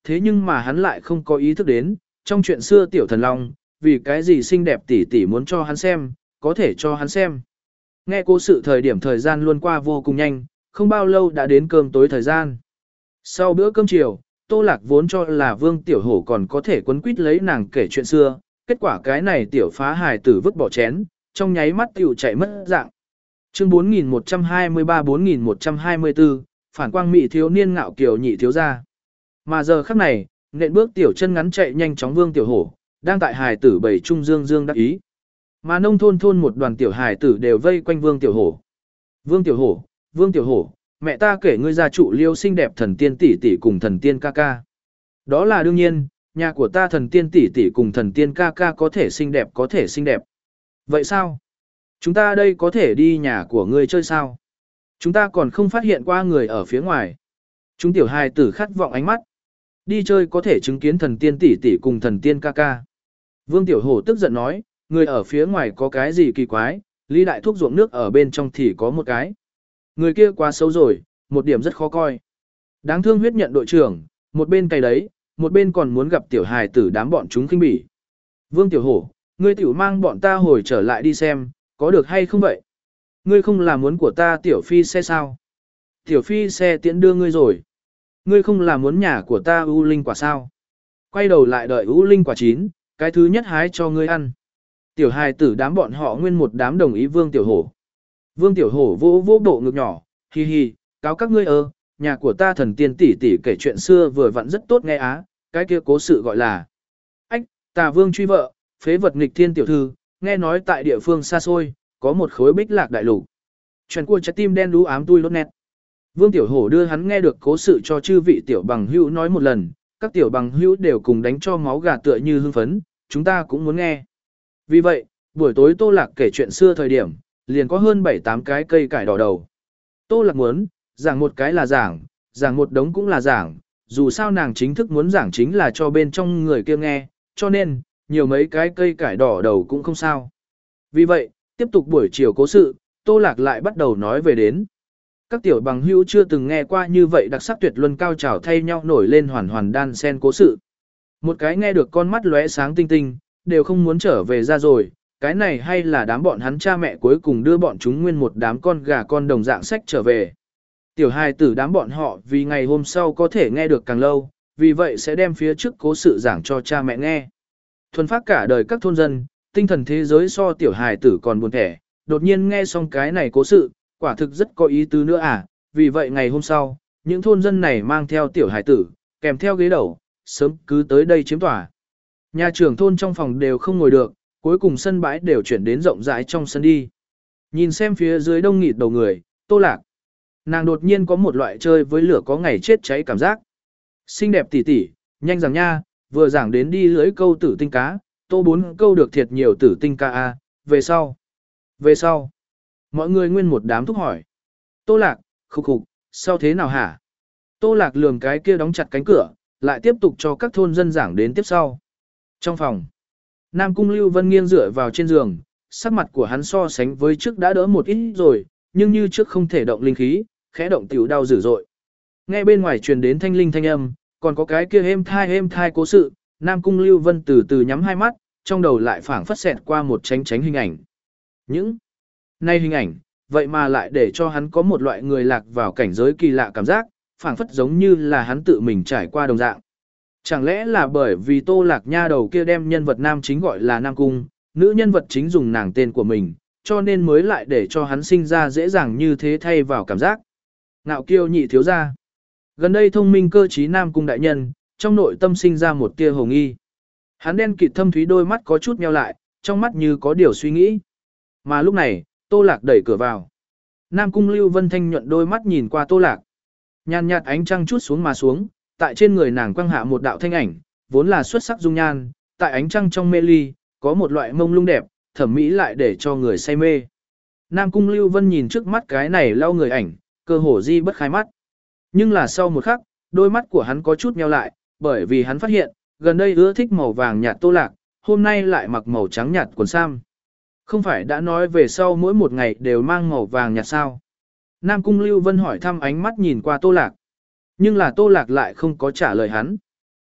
[SPEAKER 1] thế nhưng mà hắn lại không có ý thức đến, trong chuyện xưa tiểu thần long, vì cái gì xinh đẹp tỷ tỷ muốn cho hắn xem, có thể cho hắn xem. Nghe cố sự thời điểm thời gian luôn qua vô cùng nhanh, không bao lâu đã đến cơm tối thời gian. Sau bữa cơm chiều, Tô Lạc vốn cho là Vương Tiểu Hổ còn có thể quấn quýt lấy nàng kể chuyện xưa, kết quả cái này tiểu phá hài tử vứt bỏ chén, trong nháy mắt tiểu chạy mất dạng. Chương bốn nghìn một trăm hai mươi ba bốn nghìn một trăm hai mươi tư, phản quang mỹ thiếu niên ngạo kiều nhị thiếu gia. Mà giờ khắc này, nện bước tiểu chân ngắn chạy nhanh chóng Vương Tiểu Hổ, đang tại hài tử bảy trung dương dương đắc ý. Mà nông thôn thôn một đoàn tiểu hài tử đều vây quanh Vương Tiểu Hổ. Vương Tiểu Hổ, Vương Tiểu Hổ, mẹ ta kể ngươi ra trụ liêu xinh đẹp thần tiên tỷ tỷ cùng thần tiên ca ca. Đó là đương nhiên, nhà của ta thần tiên tỷ tỷ cùng thần tiên ca ca có thể xinh đẹp có thể xinh đẹp. Vậy sao? Chúng ta đây có thể đi nhà của ngươi chơi sao? Chúng ta còn không phát hiện qua người ở phía ngoài. Chúng tiểu hài tử khát vọng ánh mắt. Đi chơi có thể chứng kiến thần tiên tỷ tỷ cùng thần tiên ca ca. Vương Tiểu Hổ tức giận nói, người ở phía ngoài có cái gì kỳ quái, Lý Đại Thúc ruộng nước ở bên trong thì có một cái. Người kia quá xấu rồi, một điểm rất khó coi. Đáng thương huyết nhận đội trưởng, một bên cày đấy, một bên còn muốn gặp tiểu hài tử đám bọn chúng khinh bỉ. Vương Tiểu Hổ, ngươi tiểu mang bọn ta hồi trở lại đi xem, có được hay không vậy? Ngươi không là muốn của ta tiểu phi xe sao? Tiểu phi xe tiễn đưa ngươi rồi. Ngươi không là muốn nhà của ta ưu linh quả sao? Quay đầu lại đợi ưu linh quả chín, cái thứ nhất hái cho ngươi ăn. Tiểu hài tử đám bọn họ nguyên một đám đồng ý Vương Tiểu Hổ. Vương Tiểu Hổ vỗ vỗ bộ ngực nhỏ, hi hi, cáo các ngươi ơ, nhà của ta thần tiên tỷ tỷ kể chuyện xưa vừa vặn rất tốt nghe á, cái kia cố sự gọi là Ách, Tà Vương truy vợ, phế vật nghịch thiên tiểu thư, nghe nói tại địa phương xa xôi, có một khối bích lạc đại lục. Chuyện của trái tim đen đú ám tui lốt nét. Vương Tiểu Hổ đưa hắn nghe được cố sự cho chư vị tiểu bằng hữu nói một lần, các tiểu bằng hữu đều cùng đánh cho máu gà tựa như hưng phấn, chúng ta cũng muốn nghe. Vì vậy, buổi tối Tô Lạc kể chuyện xưa thời điểm, liền có hơn bảy tám cái cây cải đỏ đầu. Tô Lạc muốn, giảng một cái là giảng, giảng một đống cũng là giảng, dù sao nàng chính thức muốn giảng chính là cho bên trong người kia nghe, cho nên, nhiều mấy cái cây cải đỏ đầu cũng không sao. Vì vậy, tiếp tục buổi chiều cố sự, Tô Lạc lại bắt đầu nói về đến. Các tiểu bằng hữu chưa từng nghe qua như vậy đặc sắc tuyệt luân cao trào thay nhau nổi lên hoàn hoàn đan sen cố sự. Một cái nghe được con mắt lóe sáng tinh tinh, đều không muốn trở về ra rồi, cái này hay là đám bọn hắn cha mẹ cuối cùng đưa bọn chúng nguyên một đám con gà con đồng dạng sách trở về. Tiểu hài tử đám bọn họ vì ngày hôm sau có thể nghe được càng lâu, vì vậy sẽ đem phía trước cố sự giảng cho cha mẹ nghe. Thuần phát cả đời các thôn dân, tinh thần thế giới so tiểu hài tử còn buồn thẻ, đột nhiên nghe xong cái này cố sự, quả thực rất có ý tứ nữa à, vì vậy ngày hôm sau, những thôn dân này mang theo tiểu hài tử, kèm theo ghế đầu, sớm cứ tới đây chiếm tòa. Nhà trưởng thôn trong phòng đều không ngồi được, cuối cùng sân bãi đều chuyển đến rộng rãi trong sân đi. Nhìn xem phía dưới đông nghịt đầu người, Tô Lạc. Nàng đột nhiên có một loại chơi với lửa có ngày chết cháy cảm giác. Xinh đẹp tỉ tỉ, nhanh rằng nha, vừa giảng đến đi lưới câu tử tinh cá, tô bốn câu được thiệt nhiều tử tinh ca a, về sau. Về sau. Mọi người nguyên một đám thúc hỏi. Tô Lạc, khục khục, sao thế nào hả? Tô Lạc lườm cái kia đóng chặt cánh cửa, lại tiếp tục cho các thôn dân giảng đến tiếp sau. Trong phòng, Nam Cung Lưu Vân nghiêng dựa vào trên giường, sắc mặt của hắn so sánh với trước đã đỡ một ít rồi, nhưng như trước không thể động linh khí, khẽ động tiểu đau dữ dội. Nghe bên ngoài truyền đến thanh linh thanh âm, còn có cái kia êm thai êm thai cố sự, Nam Cung Lưu Vân từ từ nhắm hai mắt, trong đầu lại phảng phất xẹt qua một tránh tránh hình ảnh. Những nay hình ảnh, vậy mà lại để cho hắn có một loại người lạc vào cảnh giới kỳ lạ cảm giác, phảng phất giống như là hắn tự mình trải qua đồng dạng. Chẳng lẽ là bởi vì Tô Lạc nha đầu kia đem nhân vật nam chính gọi là Nam Cung, nữ nhân vật chính dùng nàng tên của mình, cho nên mới lại để cho hắn sinh ra dễ dàng như thế thay vào cảm giác. Ngạo kiêu nhị thiếu gia. Gần đây thông minh cơ trí Nam Cung đại nhân, trong nội tâm sinh ra một tia hồ nghi. Hắn đen kịt thâm thúy đôi mắt có chút nheo lại, trong mắt như có điều suy nghĩ. Mà lúc này, Tô Lạc đẩy cửa vào. Nam Cung Lưu Vân thanh nhuận đôi mắt nhìn qua Tô Lạc. Nhàn nhạt ánh trăng chút xuống mà xuống, tại trên người nàng quang hạ một đạo thanh ảnh, vốn là xuất sắc dung nhan, tại ánh trăng trong mê ly, có một loại mông lung đẹp, thẩm mỹ lại để cho người say mê. Nam Cung Lưu Vân nhìn trước mắt cái này lau người ảnh, cơ hồ di bất khai mắt. Nhưng là sau một khắc, đôi mắt của hắn có chút nheo lại, bởi vì hắn phát hiện, gần đây ưa thích màu vàng nhạt Tô Lạc, hôm nay lại mặc màu trắng nhạt quần sam. Không phải đã nói về sau mỗi một ngày đều mang màu vàng nhạt sao? Nam Cung Lưu Vân hỏi thăm ánh mắt nhìn qua Tô Lạc. Nhưng là Tô Lạc lại không có trả lời hắn.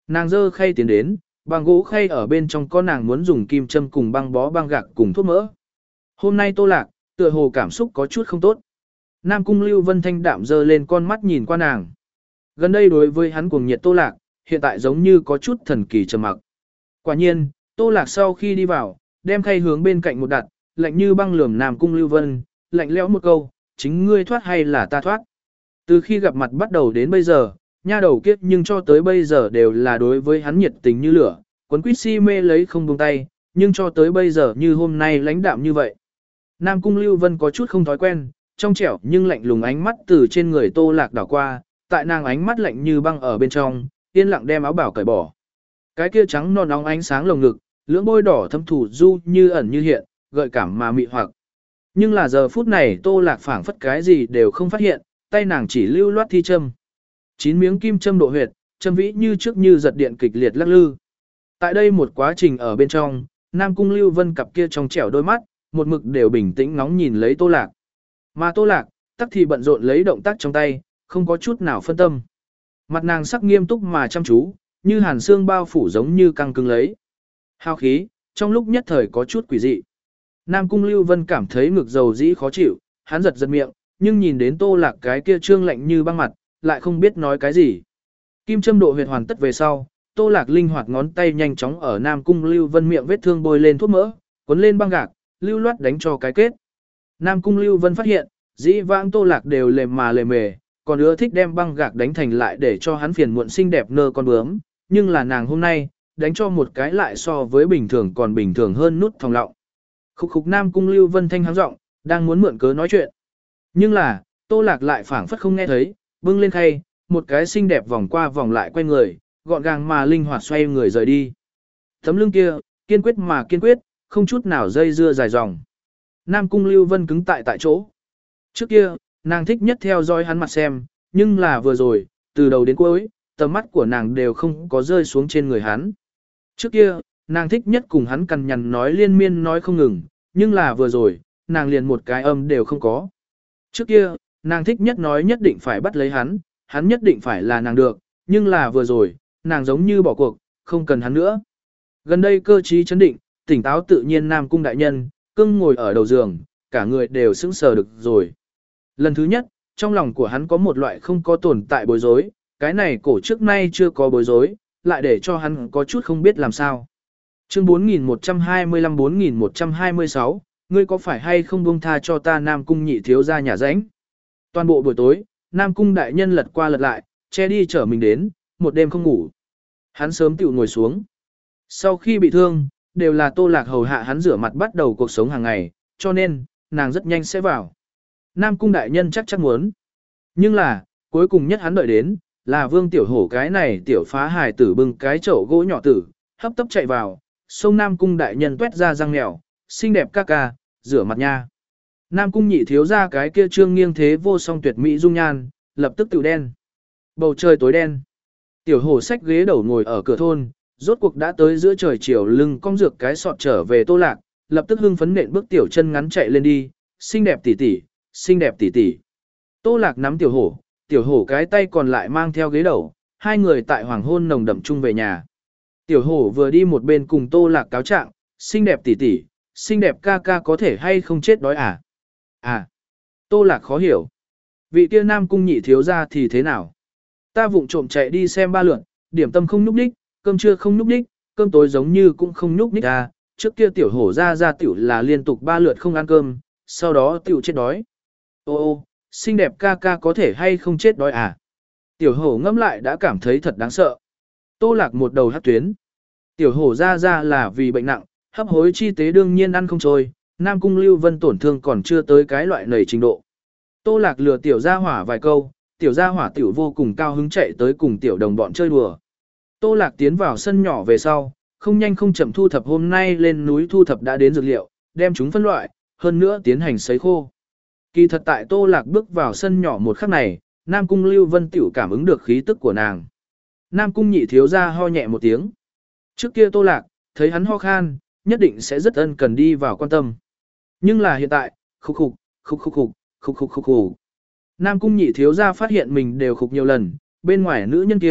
[SPEAKER 1] Nàng dơ khay tiến đến, bằng gỗ khay ở bên trong có nàng muốn dùng kim châm cùng băng bó băng gạc cùng thuốc mỡ. Hôm nay Tô Lạc, tựa hồ cảm xúc có chút không tốt. Nam Cung Lưu Vân thanh đạm dơ lên con mắt nhìn qua nàng. Gần đây đối với hắn cuồng nhiệt Tô Lạc, hiện tại giống như có chút thần kỳ trầm mặc. Quả nhiên, Tô Lạc sau khi đi vào, đem khay hướng bên cạnh một đặt, lạnh như băng lườm Nam Cung Lưu Vân, lạnh lẽo một câu, chính ngươi thoát hay là ta thoát. Từ khi gặp mặt bắt đầu đến bây giờ, nha đầu kiếp nhưng cho tới bây giờ đều là đối với hắn nhiệt tình như lửa, quấn quýt si mê lấy không buông tay, nhưng cho tới bây giờ như hôm nay lãnh đạm như vậy. Nam Cung Lưu Vân có chút không thói quen, trong trẻo nhưng lạnh lùng ánh mắt từ trên người Tô Lạc đảo qua, tại nàng ánh mắt lạnh như băng ở bên trong, yên lặng đem áo bảo cởi bỏ. Cái kia trắng non óng ánh sáng lồng ngực, lưỡng môi đỏ thâm thủ du như ẩn như hiện, gợi cảm mà mị hoặc. Nhưng là giờ phút này Tô Lạc phảng phất cái gì đều không phát hiện, tay nàng chỉ lưu loát thi châm. Chín miếng kim châm độ huyệt, châm vĩ như trước như giật điện kịch liệt lắc lư. Tại đây một quá trình ở bên trong, Nam Cung Lưu Vân cặp kia trong trẻo đôi mắt, một mực đều bình tĩnh ngóng nhìn lấy Tô Lạc. Mà Tô Lạc, tắc thì bận rộn lấy động tác trong tay, không có chút nào phân tâm. Mặt nàng sắc nghiêm túc mà chăm chú, như hàn xương bao phủ giống như căng cứng lấy. Hao khí, trong lúc nhất thời có chút quỷ dị. Nam Cung Lưu Vân cảm thấy ngực dầu dĩ khó chịu, hắn giật giật miệng, nhưng nhìn đến Tô Lạc cái kia trương lạnh như băng mặt, lại không biết nói cái gì. Kim châm độ huyệt hoàn tất về sau, Tô Lạc linh hoạt ngón tay nhanh chóng ở Nam Cung Lưu Vân miệng vết thương bôi lên thuốc mỡ, cuốn lên băng gạc, lưu loát đánh cho cái kết. Nam Cung Lưu Vân phát hiện, dĩ vãng Tô Lạc đều lề mà lề mề, còn ưa thích đem băng gạc đánh thành lại để cho hắn phiền muộn xinh đẹp nơ con bướm, nhưng là nàng hôm nay, đánh cho một cái lại so với bình thường còn bình thường hơn nút thòng lọng. Khúc khúc Nam Cung Lưu Vân thanh háng giọng, đang muốn mượn cớ nói chuyện. Nhưng là, Tô Lạc lại phảng phất không nghe thấy, bưng lên khay, một cái xinh đẹp vòng qua vòng lại quay người, gọn gàng mà linh hoạt xoay người rời đi. Tấm lưng kia, kiên quyết mà kiên quyết, không chút nào dây dưa dài dòng. Nam Cung Lưu Vân cứng tại tại chỗ. Trước kia, nàng thích nhất theo dõi hắn mặt xem, nhưng là vừa rồi, từ đầu đến cuối, tầm mắt của nàng đều không có rơi xuống trên người hắn. Trước kia, nàng thích nhất cùng hắn cằn nhằn nói liên miên nói không ngừng, nhưng là vừa rồi, nàng liền một cái âm đều không có. Trước kia, nàng thích nhất nói nhất định phải bắt lấy hắn, hắn nhất định phải là nàng được, nhưng là vừa rồi, nàng giống như bỏ cuộc, không cần hắn nữa. Gần đây cơ trí chấn định, tỉnh táo tự nhiên Nam Cung đại nhân, cưng ngồi ở đầu giường, cả người đều sững sờ được rồi. Lần thứ nhất, trong lòng của hắn có một loại không có tồn tại bối rối, cái này cổ trước nay chưa có bối rối, lại để cho hắn có chút không biết làm sao. Chương bốn nghìn một trăm hai mươi lăm bốn nghìn một trăm hai mươi sáu, ngươi có phải hay không buông tha cho ta Nam Cung nhị thiếu gia nhà ránh? Toàn bộ buổi tối, Nam Cung đại nhân lật qua lật lại, che đi chở mình đến, một đêm không ngủ. Hắn sớm tự ngồi xuống. Sau khi bị thương, đều là Tô Lạc hầu hạ hắn rửa mặt bắt đầu cuộc sống hàng ngày, cho nên, nàng rất nhanh sẽ vào. Nam Cung đại nhân chắc chắc muốn. Nhưng là, cuối cùng nhất hắn đợi đến, là Vương Tiểu Hổ cái này tiểu phá hài tử bưng cái chậu gỗ nhỏ tử, hấp tấp chạy vào, xông Nam Cung đại nhân tuét ra răng mèo, xinh đẹp ca ca, rửa mặt nha. Nam Cung nhị thiếu ra cái kia trương nghiêng thế vô song tuyệt mỹ dung nhan, lập tức tự đen. Bầu trời tối đen. Tiểu Hổ xách ghế đầu ngồi ở cửa thôn, rốt cuộc đã tới giữa trời chiều lưng cong dược cái sọt trở về Tô Lạc, lập tức hưng phấn nện bước tiểu chân ngắn chạy lên đi, xinh đẹp tỷ tỷ, xinh đẹp tỷ tỷ. Tô Lạc nắm Tiểu Hổ, Tiểu Hổ cái tay còn lại mang theo ghế đầu, hai người tại hoàng hôn nồng đậm chung về nhà. Tiểu Hổ vừa đi một bên cùng Tô Lạc cáo trạng, xinh đẹp tỷ tỷ, xinh đẹp ca ca có thể hay không chết đói à? À, Tô Lạc khó hiểu. Vị kia Nam Cung nhị thiếu ra thì thế nào? Ta vụng trộm chạy đi xem ba lượn, điểm tâm không núp đích, cơm trưa không núp đích, cơm tối giống như cũng không núp đích à. Trước kia Tiểu Hổ ra ra tiểu là liên tục ba lượt không ăn cơm, sau đó tiểu chết đói. Ô ô, xinh đẹp ca ca có thể hay không chết đói à? Tiểu Hổ ngẫm lại đã cảm thấy thật đáng sợ. Tô Lạc một đầu hắc tuyến. Tiểu Hổ ra ra là vì bệnh nặng, hấp hối chi tế đương nhiên ăn không trôi, Nam Cung Lưu Vân tổn thương còn chưa tới cái loại nầy trình độ. Tô Lạc lừa tiểu gia hỏa vài câu, tiểu gia hỏa tiểu vô cùng cao hứng chạy tới cùng tiểu đồng bọn chơi đùa. Tô Lạc tiến vào sân nhỏ về sau, không nhanh không chậm thu thập hôm nay lên núi thu thập đã đến dược liệu, đem chúng phân loại, hơn nữa tiến hành sấy khô. Kỳ thật tại Tô Lạc bước vào sân nhỏ một khắc này, Nam Cung Lưu Vân tiểu cảm ứng được khí tức của nàng. Nam Cung nhị thiếu ra ho nhẹ một tiếng. Trước kia Tô Lạc, thấy hắn ho khan, nhất định sẽ rất ân cần đi vào quan tâm. Nhưng là hiện tại, khục khục, khục khục khục, khục khục khục khục. Nam Cung nhị thiếu ra phát hiện mình đều khục nhiều lần, bên ngoài nữ nhân kia,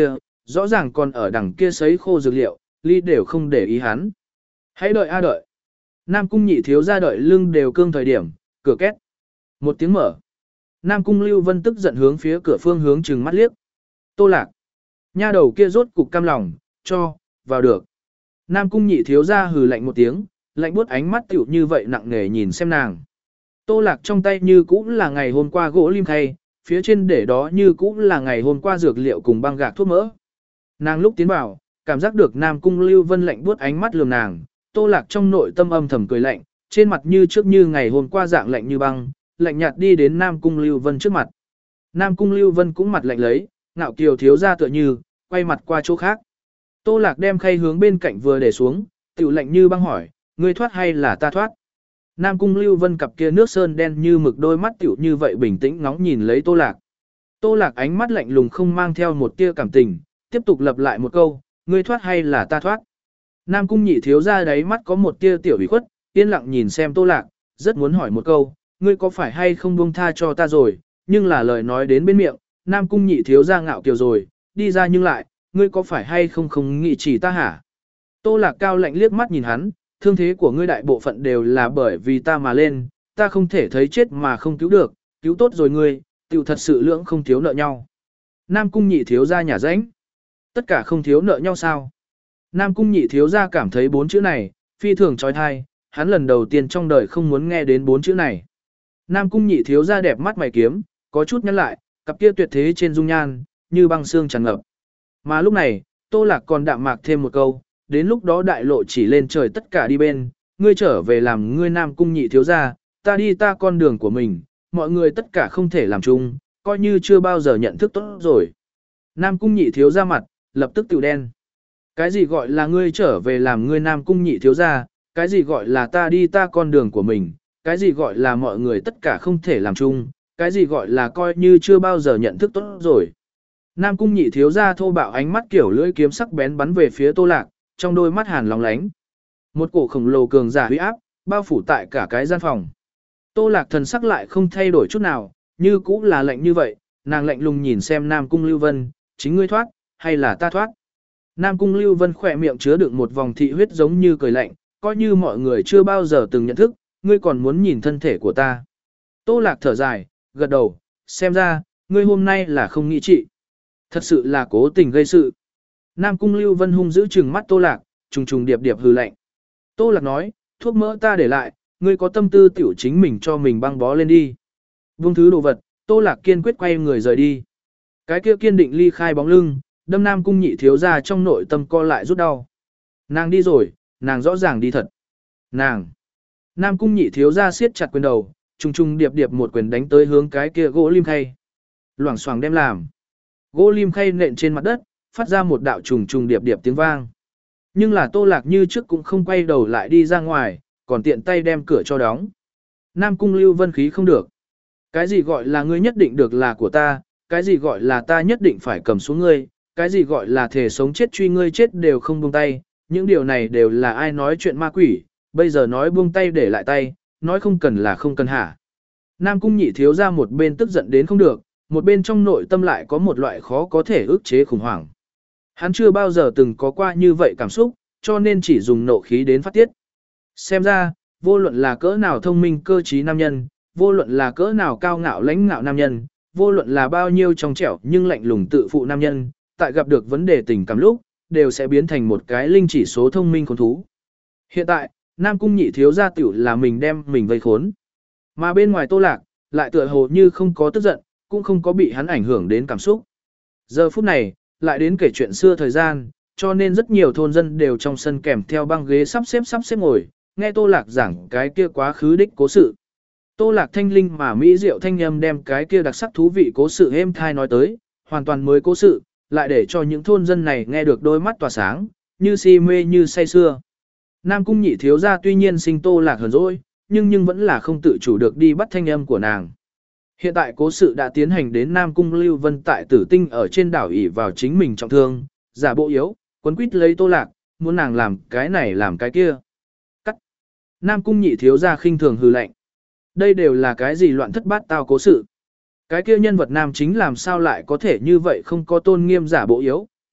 [SPEAKER 1] rõ ràng còn ở đằng kia sấy khô dược liệu, ly đều không để ý hắn. Hãy đợi a đợi. Nam cung nhị thiếu ra đợi lưng đều cương thời điểm, cửa két. Một tiếng mở. Nam cung Lưu Vân tức giận hướng phía cửa phương hướng trừng mắt liếc. Tô Lạc. Nha đầu kia rốt cục cam lòng, cho, vào được. Nam cung nhị thiếu ra hừ lạnh một tiếng, lạnh buốt ánh mắt tiểu như vậy nặng nề nhìn xem nàng. Tô Lạc trong tay như cũ là ngày hôm qua gỗ lim khay, phía trên để đó như cũ là ngày hôm qua dược liệu cùng băng gạc thuốc mỡ. Nàng lúc tiến vào, cảm giác được Nam cung Lưu Vân lạnh buốt ánh mắt lườm nàng, Tô Lạc trong nội tâm âm thầm cười lạnh, trên mặt như trước như ngày hôm qua dạng lạnh như băng, lạnh nhạt đi đến Nam cung Lưu Vân trước mặt. Nam cung Lưu Vân cũng mặt lạnh lấy, ngạo kiều thiếu ra tựa như, quay mặt qua chỗ khác. Tô Lạc đem khay hướng bên cạnh vừa để xuống, tiểu lạnh như băng hỏi, ngươi thoát hay là ta thoát? Nam cung Lưu Vân cặp kia nước sơn đen như mực đôi mắt tiểu như vậy bình tĩnh ngóng nhìn lấy Tô Lạc. Tô Lạc ánh mắt lạnh lùng không mang theo một tia cảm tình, tiếp tục lặp lại một câu, ngươi thoát hay là ta thoát? Nam cung nhị thiếu ra đáy mắt có một tia tiểu ủy khuất, yên lặng nhìn xem Tô Lạc, rất muốn hỏi một câu, ngươi có phải hay không buông tha cho ta rồi, nhưng là lời nói đến bên miệng, Nam cung nhị thiếu ra ngạo kiều rồi, đi ra nhưng lại, ngươi có phải hay không không nghĩ chỉ ta hả? Tô Lạc cao lạnh liếc mắt nhìn hắn, thương thế của ngươi đại bộ phận đều là bởi vì ta mà lên, ta không thể thấy chết mà không cứu được, cứu tốt rồi ngươi, tiểu thật sự lưỡng không thiếu nợ nhau. Nam cung nhị thiếu ra nhà rãnh. Tất cả không thiếu nợ nhau sao? Nam cung nhị thiếu ra cảm thấy bốn chữ này, phi thường trói thai, hắn lần đầu tiên trong đời không muốn nghe đến bốn chữ này. Nam cung nhị thiếu ra đẹp mắt mày kiếm, có chút nhăn lại, cặp kia tuyệt thế trên dung nhan, như băng xương tràn ngập. Mà lúc này, Tô Lạc còn đạm mạc thêm một câu, đến lúc đó đại lộ chỉ lên trời tất cả đi bên, ngươi trở về làm ngươi Nam cung nhị thiếu ra, ta đi ta con đường của mình, mọi người tất cả không thể làm chung, coi như chưa bao giờ nhận thức tốt rồi. Nam cung nhị thiếu ra mặt, lập tức tiểu đen. Cái gì gọi là ngươi trở về làm ngươi Nam cung nhị thiếu ra, cái gì gọi là ta đi ta con đường của mình, cái gì gọi là mọi người tất cả không thể làm chung, cái gì gọi là coi như chưa bao giờ nhận thức tốt rồi. Nam cung nhị thiếu ra thô bạo ánh mắt kiểu lưỡi kiếm sắc bén bắn về phía Tô Lạc, trong đôi mắt hàn lóng lánh. Một cổ khổng lồ cường giả huy áp, bao phủ tại cả cái gian phòng. Tô Lạc thần sắc lại không thay đổi chút nào, như cũ là lạnh như vậy, nàng lạnh lùng nhìn xem Nam cung Lưu Vân, chính ngươi thoát, hay là ta thoát. Nam cung Lưu Vân khỏe miệng chứa đựng một vòng thị huyết giống như cười lạnh, coi như mọi người chưa bao giờ từng nhận thức, ngươi còn muốn nhìn thân thể của ta. Tô Lạc thở dài, gật đầu, xem ra, ngươi hôm nay là không nghĩ trị. Thật sự là cố tình gây sự. Nam cung Lưu Vân hung giữ chừng mắt Tô Lạc, trùng trùng điệp điệp hừ lạnh. Tô Lạc nói, thuốc mỡ ta để lại, ngươi có tâm tư tiểu chính mình cho mình băng bó lên đi. Buông thứ đồ vật, Tô Lạc kiên quyết quay người rời đi. Cái kia kiên định ly khai bóng lưng, đâm Nam cung nhị thiếu ra trong nội tâm co lại rút đau. Nàng đi rồi, nàng rõ ràng đi thật. Nàng. Nam cung nhị thiếu ra siết chặt quyền đầu, trùng trùng điệp điệp một quyền đánh tới hướng cái kia gỗ lim khay. Loảng xoảng đem làm. Gỗ lim khay nện trên mặt đất, phát ra một đạo trùng trùng điệp điệp tiếng vang. Nhưng là Tô Lạc như trước cũng không quay đầu lại đi ra ngoài, còn tiện tay đem cửa cho đóng. Nam cung Lưu Vân khí không được. Cái gì gọi là ngươi nhất định được là của ta, cái gì gọi là ta nhất định phải cầm xuống ngươi, cái gì gọi là thể sống chết truy ngươi chết đều không buông tay, những điều này đều là ai nói chuyện ma quỷ, bây giờ nói buông tay để lại tay, nói không cần là không cần hả. Nam cung nhị thiếu ra một bên tức giận đến không được, một bên trong nội tâm lại có một loại khó có thể ức chế khủng hoảng. Hắn chưa bao giờ từng có qua như vậy cảm xúc, cho nên chỉ dùng nộ khí đến phát tiết. Xem ra, vô luận là cỡ nào thông minh cơ trí nam nhân, vô luận là cỡ nào cao ngạo lãnh ngạo nam nhân, vô luận là bao nhiêu trong trẻo nhưng lạnh lùng tự phụ nam nhân, tại gặp được vấn đề tình cảm lúc, đều sẽ biến thành một cái linh chỉ số thông minh khốn thú. Hiện tại, Nam cung nhị thiếu gia tiểu là mình đem mình vây khốn. Mà bên ngoài Tô Lạc, lại tựa hồ như không có tức giận, cũng không có bị hắn ảnh hưởng đến cảm xúc. Giờ phút này, lại đến kể chuyện xưa thời gian, cho nên rất nhiều thôn dân đều trong sân kèm theo băng ghế sắp xếp sắp xếp ngồi, nghe Tô Lạc giảng cái kia quá khứ đích cố sự. Tô Lạc thanh linh mà mỹ diệu thanh âm đem cái kia đặc sắc thú vị cố sự êm thai nói tới, hoàn toàn mới cố sự, lại để cho những thôn dân này nghe được đôi mắt tỏa sáng, như si mê như say sưa. Nam cung nhị thiếu gia tuy nhiên sinh Tô Lạc hờn dỗi, nhưng nhưng vẫn là không tự chủ được đi bắt thanh âm của nàng. Hiện tại cố sự đã tiến hành đến Nam cung Lưu Vân tại Tử Tinh ở trên đảo ỷ vào chính mình trọng thương, giả bộ yếu, quấn quýt lấy Tô Lạc, muốn nàng làm cái này làm cái kia. Cắt. Nam cung nhị thiếu gia khinh thường hừ lạnh. Đây đều là cái gì loạn thất bát tao cố sự. Cái kia nhân vật nam chính làm sao lại có thể như vậy không có tôn nghiêm giả bộ yếu,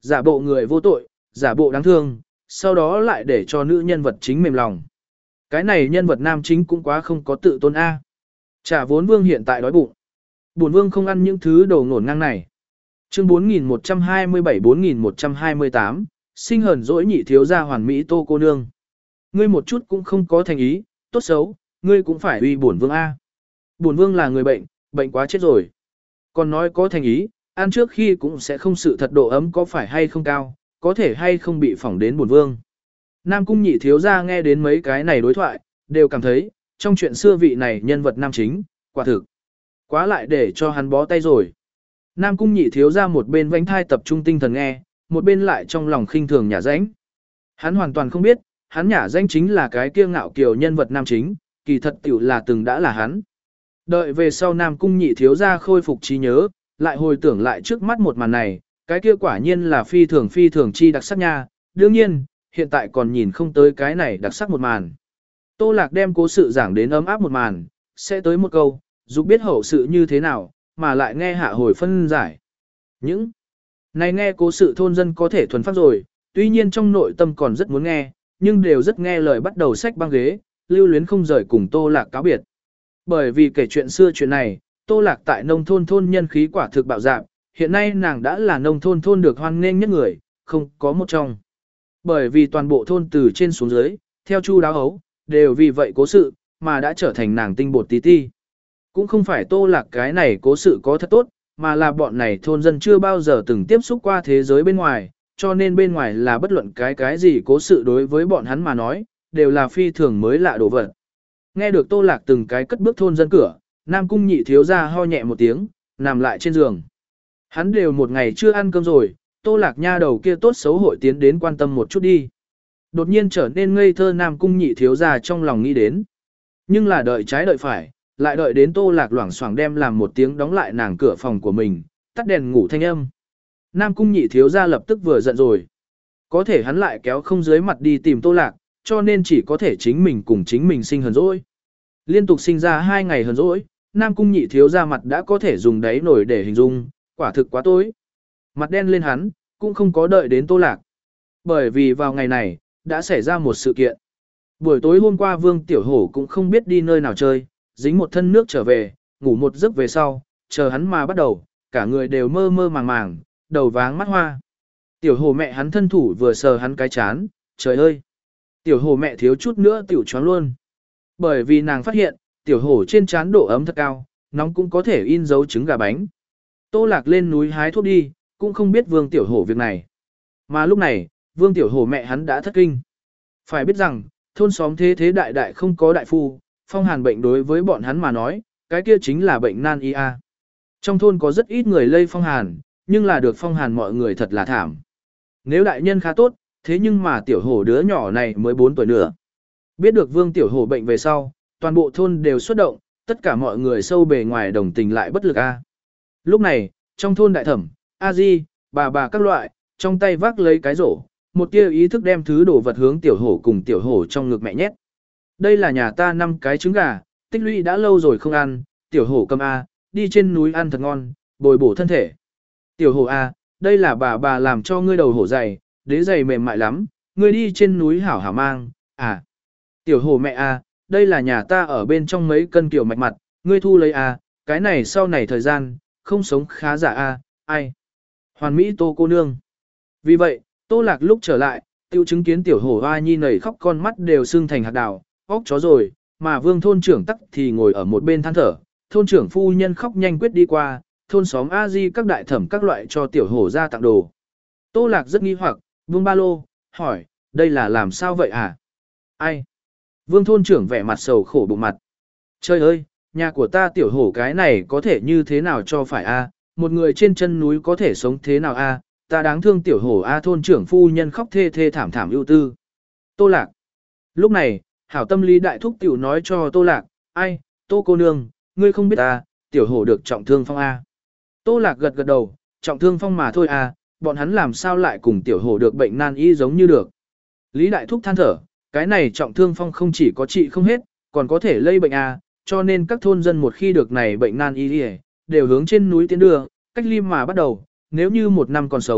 [SPEAKER 1] Giả bộ người vô tội, giả bộ đáng thương, sau đó lại để cho nữ nhân vật chính mềm lòng. Cái này nhân vật nam chính cũng quá không có tự tôn A. Trả vốn vương hiện tại đói bụng. Bổn vương không ăn những thứ đồ ngổn ngang này. Chương bốn nghìn một trăm hai mươi bảy bốn nghìn một trăm hai mươi tám, sinh hờn dỗi nhị thiếu gia hoàn mỹ Tô cô nương. Ngươi một chút cũng không có thành ý, tốt xấu, ngươi cũng phải uy bổn vương A. Bổn vương là người bệnh, bệnh quá chết rồi. Còn nói có thành ý, ăn trước khi cũng sẽ không sự thật độ ấm có phải hay không cao, có thể hay không bị phỏng đến bổn vương. Nam cung nhị thiếu gia nghe đến mấy cái này đối thoại, đều cảm thấy, trong chuyện xưa vị này nhân vật nam chính, quả thực. Quá lại để cho hắn bó tay rồi. Nam cung nhị thiếu gia một bên vánh thai tập trung tinh thần nghe, một bên lại trong lòng khinh thường nhả rãnh. Hắn hoàn toàn không biết, hắn nhả danh chính là cái kiêu ngạo kiều nhân vật nam chính, kỳ thật tiểu là từng đã là hắn. Đợi về sau Nam cung nhị thiếu gia khôi phục trí nhớ, lại hồi tưởng lại trước mắt một màn này, cái kia quả nhiên là phi thường phi thường chi đặc sắc nha, đương nhiên, hiện tại còn nhìn không tới cái này đặc sắc một màn. Tô Lạc đem cố sự giảng đến ấm áp một màn, sẽ tới một câu, dục biết hậu sự như thế nào, mà lại nghe hạ hồi phân giải. Những này nghe cố sự thôn dân có thể thuần phát rồi, tuy nhiên trong nội tâm còn rất muốn nghe, nhưng đều rất nghe lời bắt đầu sách băng ghế, lưu luyến không rời cùng Tô Lạc cáo biệt. Bởi vì kể chuyện xưa chuyện này, Tô Lạc tại nông thôn thôn nhân khí quả thực bạo dạn, hiện nay nàng đã là nông thôn thôn được hoan nghênh nhất người, không có một trong. Bởi vì toàn bộ thôn từ trên xuống dưới, theo chu đáo hấu, đều vì vậy cố sự, mà đã trở thành nàng tinh bột tí ti. Cũng không phải Tô Lạc cái này cố sự có thật tốt, mà là bọn này thôn dân chưa bao giờ từng tiếp xúc qua thế giới bên ngoài, cho nên bên ngoài là bất luận cái cái gì cố sự đối với bọn hắn mà nói, đều là phi thường mới lạ đồ vật. Nghe được Tô Lạc từng cái cất bước thôn dân cửa, Nam cung nhị thiếu ra ho nhẹ một tiếng, nằm lại trên giường. Hắn đều một ngày chưa ăn cơm rồi, Tô Lạc nha đầu kia tốt xấu hội tiến đến quan tâm một chút đi. Đột nhiên trở nên ngây thơ Nam cung nhị thiếu ra trong lòng nghĩ đến. Nhưng là đợi trái đợi phải, lại đợi đến Tô Lạc loảng xoảng đem làm một tiếng đóng lại nàng cửa phòng của mình, tắt đèn ngủ thanh âm. Nam cung nhị thiếu ra lập tức vừa giận rồi. Có thể hắn lại kéo không dưới mặt đi tìm Tô Lạc, cho nên chỉ có thể chính mình cùng chính mình sinh hờn dỗi. Liên tục sinh ra hai ngày hờn dỗi, Nam cung nhị thiếu ra mặt đã có thể dùng đáy nổi để hình dung, quả thực quá tối. Mặt đen lên hắn, cũng không có đợi đến Tô Lạc. Bởi vì vào ngày này, đã xảy ra một sự kiện. Buổi tối hôm qua Vương Tiểu Hổ cũng không biết đi nơi nào chơi, dính một thân nước trở về, ngủ một giấc về sau, chờ hắn mà bắt đầu, cả người đều mơ mơ màng màng, đầu váng mắt hoa. Tiểu Hổ mẹ hắn thân thủ vừa sờ hắn cái chán, trời ơi! Tiểu Hổ mẹ thiếu chút nữa tiểu choáng luôn. Bởi vì nàng phát hiện, Tiểu Hổ trên trán độ ấm thật cao, nóng cũng có thể in dấu trứng gà bánh. Tô Lạc lên núi hái thuốc đi, cũng không biết Vương Tiểu Hổ việc này. Mà lúc này, Vương Tiểu Hổ mẹ hắn đã thất kinh. Phải biết rằng, thôn xóm thế thế đại đại không có đại phu, phong hàn bệnh đối với bọn hắn mà nói, cái kia chính là bệnh nan y a. Trong thôn có rất ít người lây phong hàn, nhưng là được phong hàn mọi người thật là thảm. Nếu đại nhân khá tốt, thế nhưng mà Tiểu Hổ đứa nhỏ này mới bốn tuổi nữa. Biết được Vương Tiểu Hổ bệnh về sau, toàn bộ thôn đều xuất động, tất cả mọi người sâu bề ngoài đồng tình lại bất lực a. Lúc này, trong thôn đại thẩm, a di, bà bà các loại, trong tay vác lấy cái rổ, một tia ý thức đem thứ đồ vật hướng Tiểu Hổ cùng Tiểu Hổ trong ngực mẹ nhét. Đây là nhà ta năm cái trứng gà, tích lũy đã lâu rồi không ăn, Tiểu Hổ cầm a, đi trên núi ăn thật ngon, bồi bổ thân thể. Tiểu Hổ a, đây là bà bà làm cho ngươi đầu hổ dày, đế dày mềm mại lắm, ngươi đi trên núi hảo hảo mang, à. Tiểu Hổ mẹ a, đây là nhà ta ở bên trong mấy cân kiểu mạch mặt, ngươi thu lấy a, cái này sau này thời gian, không sống khá giả a, ai. Hoàn Mỹ Tô cô nương. Vì vậy, Tô Lạc lúc trở lại, tiêu chứng kiến Tiểu Hổ hoa nhi nảy khóc con mắt đều sưng thành hạt đào, óc chó rồi, mà Vương thôn trưởng tắc thì ngồi ở một bên than thở, thôn trưởng phu nhân khóc nhanh quyết đi qua, thôn xóm a di các đại thẩm các loại cho Tiểu Hổ ra tặng đồ. Tô Lạc rất nghi hoặc, buông ba lô, hỏi, đây là làm sao vậy à? Ai? Vương thôn trưởng vẻ mặt sầu khổ bụng mặt. Trời ơi, nhà của ta Tiểu Hổ cái này có thể như thế nào cho phải a? Một người trên chân núi có thể sống thế nào a? Ta đáng thương Tiểu Hổ a, thôn trưởng phu nhân khóc thê thê thảm thảm ưu tư. Tô Lạc. Lúc này, hảo tâm lý đại thúc tiểu nói cho Tô Lạc, ai, Tô cô nương, ngươi không biết ta, Tiểu Hổ được trọng thương phong a. Tô Lạc gật gật đầu, trọng thương phong mà thôi a, bọn hắn làm sao lại cùng Tiểu Hổ được bệnh nan y giống như được. Lý đại thúc than thở, cái này trọng thương phong không chỉ có trị không hết, còn có thể lây bệnh a, cho nên các thôn dân một khi được này bệnh nan y đều hướng trên núi tiến đưa, cách ly mà bắt đầu, nếu như một năm còn sống,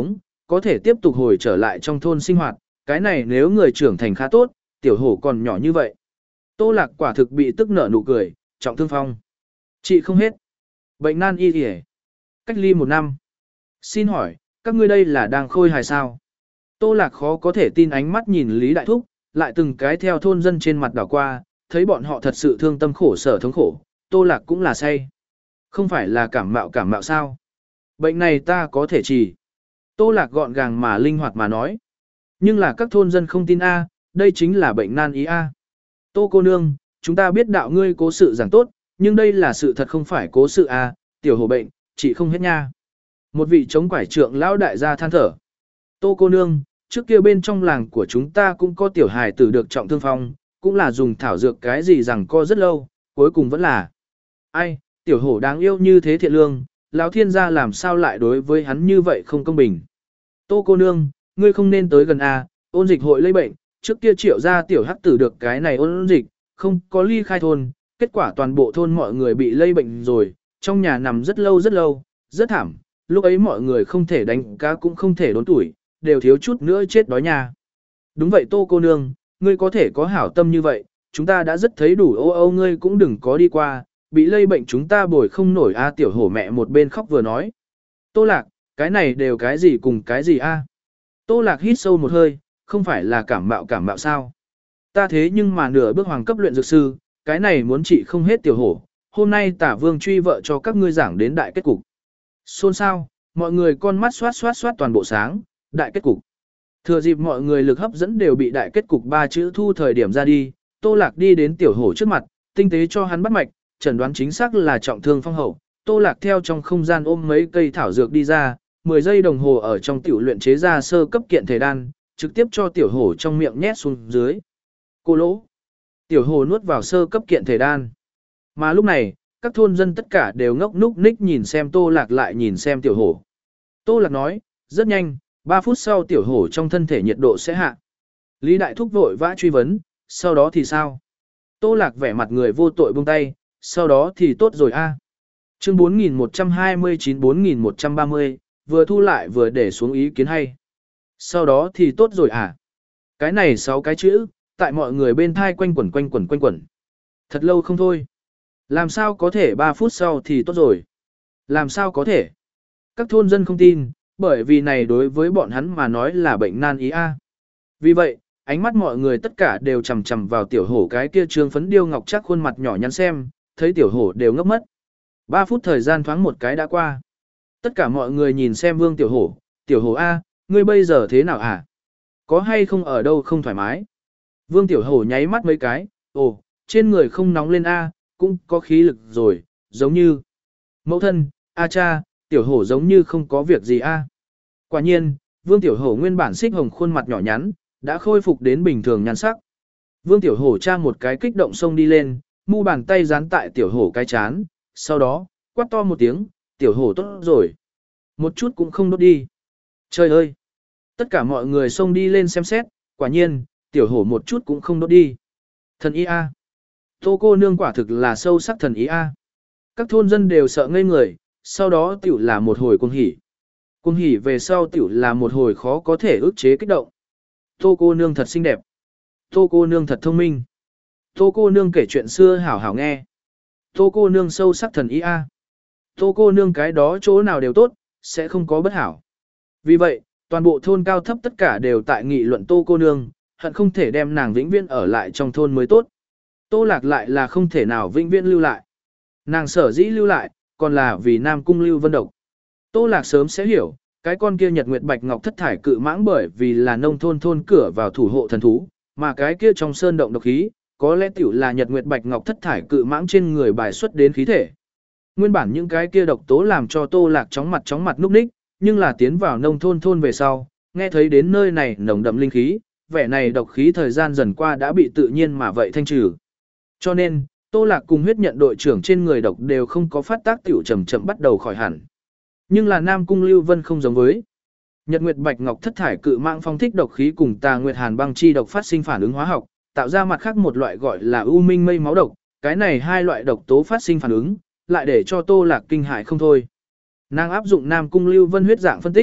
[SPEAKER 1] có thể tiếp tục hồi trở lại trong thôn sinh hoạt, cái này nếu người trưởng thành khá tốt, tiểu hổ còn nhỏ như vậy. Tô Lạc quả thực bị tức nở nụ cười, trọng thương phong. Chị không hết. Bệnh nan y kìa. Cách ly một năm. Xin hỏi, các ngươi đây là đang khôi hài sao? Tô Lạc khó có thể tin ánh mắt nhìn Lý Đại Thúc, lại từng cái theo thôn dân trên mặt đảo qua, thấy bọn họ thật sự thương tâm khổ sở thống khổ, Tô Lạc cũng là say. Không phải là cảm mạo cảm mạo sao? Bệnh này ta có thể trị. Tô Lạc gọn gàng mà linh hoạt mà nói. Nhưng là các thôn dân không tin A, đây chính là bệnh nan y A. Tô cô nương, chúng ta biết đạo ngươi cố sự giảng tốt, nhưng đây là sự thật không phải cố sự A, tiểu hổ bệnh, chị không hết nha. Một vị chống quải trượng lão đại gia than thở. Tô cô nương, trước kia bên trong làng của chúng ta cũng có tiểu hài tử được trọng thương phong, cũng là dùng thảo dược cái gì rằng co rất lâu, cuối cùng vẫn là. Ai, tiểu hổ đáng yêu như thế thiện lương, lão thiên gia làm sao lại đối với hắn như vậy không công bình. Tô cô nương, ngươi không nên tới gần A, ôn dịch hội lây bệnh, trước kia triệu gia tiểu hắc tử được cái này ôn dịch, không có ly khai thôn, kết quả toàn bộ thôn mọi người bị lây bệnh rồi, trong nhà nằm rất lâu rất lâu, rất thảm, lúc ấy mọi người không thể đánh cá cũng không thể đốn tuổi, đều thiếu chút nữa chết đói nhà. Đúng vậy Tô cô nương, ngươi có thể có hảo tâm như vậy, chúng ta đã rất thấy đủ ô ô ngươi cũng đừng có đi qua, bị lây bệnh chúng ta bồi không nổi a tiểu hổ mẹ một bên khóc vừa nói. Tô Lạc, cái này đều cái gì cùng cái gì a? Tô Lạc hít sâu một hơi, không phải là cảm mạo cảm mạo sao? Ta thế nhưng mà nửa bước hoàng cấp luyện dược sư, cái này muốn trị không hết tiểu hổ, hôm nay tả vương truy vợ cho các ngươi giảng đến đại kết cục. Xôn xao, mọi người con mắt xoát xoát xoát toàn bộ sáng, đại kết cục. Thừa dịp mọi người lực hấp dẫn đều bị đại kết cục ba chữ thu thời điểm ra đi, Tô Lạc đi đến tiểu hổ trước mặt, tinh tế cho hắn bắt mạch, chẩn đoán chính xác là trọng thương phong hậu. Tô Lạc theo trong không gian ôm mấy cây thảo dược đi ra, mười giây đồng hồ ở trong tiểu luyện chế ra sơ cấp kiện thể đan, trực tiếp cho tiểu hổ trong miệng nhét xuống dưới. Cô lỗ. Tiểu hổ nuốt vào sơ cấp kiện thể đan. Mà lúc này, các thôn dân tất cả đều ngốc núc ních nhìn xem Tô Lạc lại nhìn xem tiểu hổ. Tô Lạc nói, rất nhanh, ba phút sau tiểu hổ trong thân thể nhiệt độ sẽ hạ. Lý Đại Thúc vội vã truy vấn, sau đó thì sao? Tô Lạc vẻ mặt người vô tội buông tay, sau đó thì tốt rồi a. Chương bốn nghìn một trăm hai mươi chín bốn nghìn một trăm ba mươi, vừa thu lại vừa để xuống ý kiến hay. Sau đó thì tốt rồi à? Cái này sáu cái chữ, tại mọi người bên thai quanh quẩn quanh quẩn quanh quẩn. Thật lâu không thôi. Làm sao có thể ba phút sau thì tốt rồi? Làm sao có thể? Các thôn dân không tin, bởi vì này đối với bọn hắn mà nói là bệnh nan y a. Vì vậy, ánh mắt mọi người tất cả đều chằm chằm vào tiểu hổ cái kia trương phấn điêu ngọc chắc khuôn mặt nhỏ nhắn xem, thấy tiểu hổ đều ngốc mất. Ba phút thời gian thoáng một cái đã qua. Tất cả mọi người nhìn xem Vương tiểu hổ, tiểu hổ a, ngươi bây giờ thế nào à? Có hay không ở đâu không thoải mái? Vương tiểu hổ nháy mắt mấy cái, ồ, trên người không nóng lên a, cũng có khí lực rồi, giống như mẫu thân, a cha, tiểu hổ giống như không có việc gì a. Quả nhiên, Vương tiểu hổ nguyên bản xích hồng khuôn mặt nhỏ nhắn, đã khôi phục đến bình thường nhan sắc. Vương tiểu hổ tra một cái kích động xông đi lên, mu bàn tay dán tại tiểu hổ cái chán, sau đó, quát to một tiếng, tiểu hổ tốt rồi. Một chút cũng không đốt đi. Trời ơi! Tất cả mọi người xông đi lên xem xét, quả nhiên, tiểu hổ một chút cũng không đốt đi. Thần ý a. Tô cô nương quả thực là sâu sắc thần ý a. Các thôn dân đều sợ ngây người, sau đó tiểu là một hồi cuồng hỉ. Cuồng hỉ về sau tiểu là một hồi khó có thể ức chế kích động. Tô cô nương thật xinh đẹp. Tô cô nương thật thông minh. Tô cô nương kể chuyện xưa hảo hảo nghe. Tô cô nương sâu sắc thần ý a. Tô cô nương cái đó chỗ nào đều tốt, sẽ không có bất hảo. Vì vậy, toàn bộ thôn cao thấp tất cả đều tại nghị luận Tô cô nương, hận không thể đem nàng vĩnh viễn ở lại trong thôn mới tốt. Tô Lạc lại là không thể nào vĩnh viễn lưu lại. Nàng sở dĩ lưu lại, còn là vì Nam Cung Lưu Vân độc. Tô Lạc sớm sẽ hiểu, cái con kia Nhật Nguyệt Bạch Ngọc thất thải cự mãng bởi vì là nông thôn thôn cửa vào thủ hộ thần thú, mà cái kia trong sơn động độc khí, có lẽ tiểu là Nhật Nguyệt Bạch Ngọc thất thải cự mãng trên người bài xuất đến khí thể. Nguyên bản những cái kia độc tố làm cho Tô Lạc chóng mặt chóng mặt núp ních, nhưng là tiến vào nông thôn thôn về sau, nghe thấy đến nơi này nồng đậm linh khí, vẻ này độc khí thời gian dần qua đã bị tự nhiên mà vậy thanh trừ. Cho nên, Tô Lạc cùng huyết nhận đội trưởng trên người độc đều không có phát tác tiểu chậm chậm bắt đầu khỏi hẳn. Nhưng là Nam Cung Lưu Vân không giống với. Nhật Nguyệt Bạch Ngọc thất thải cự mãng phong thích độc khí cùng Tà Nguyệt Hàn băng chi độc phát sinh phản ứng hóa học, tạo ra mặt khác một loại gọi là u minh mây máu độc, cái này hai loại độc tố phát sinh phản ứng, lại để cho Tô Lạc kinh hại không thôi. Nàng áp dụng Nam Cung Lưu Vân huyết dạng phân tích,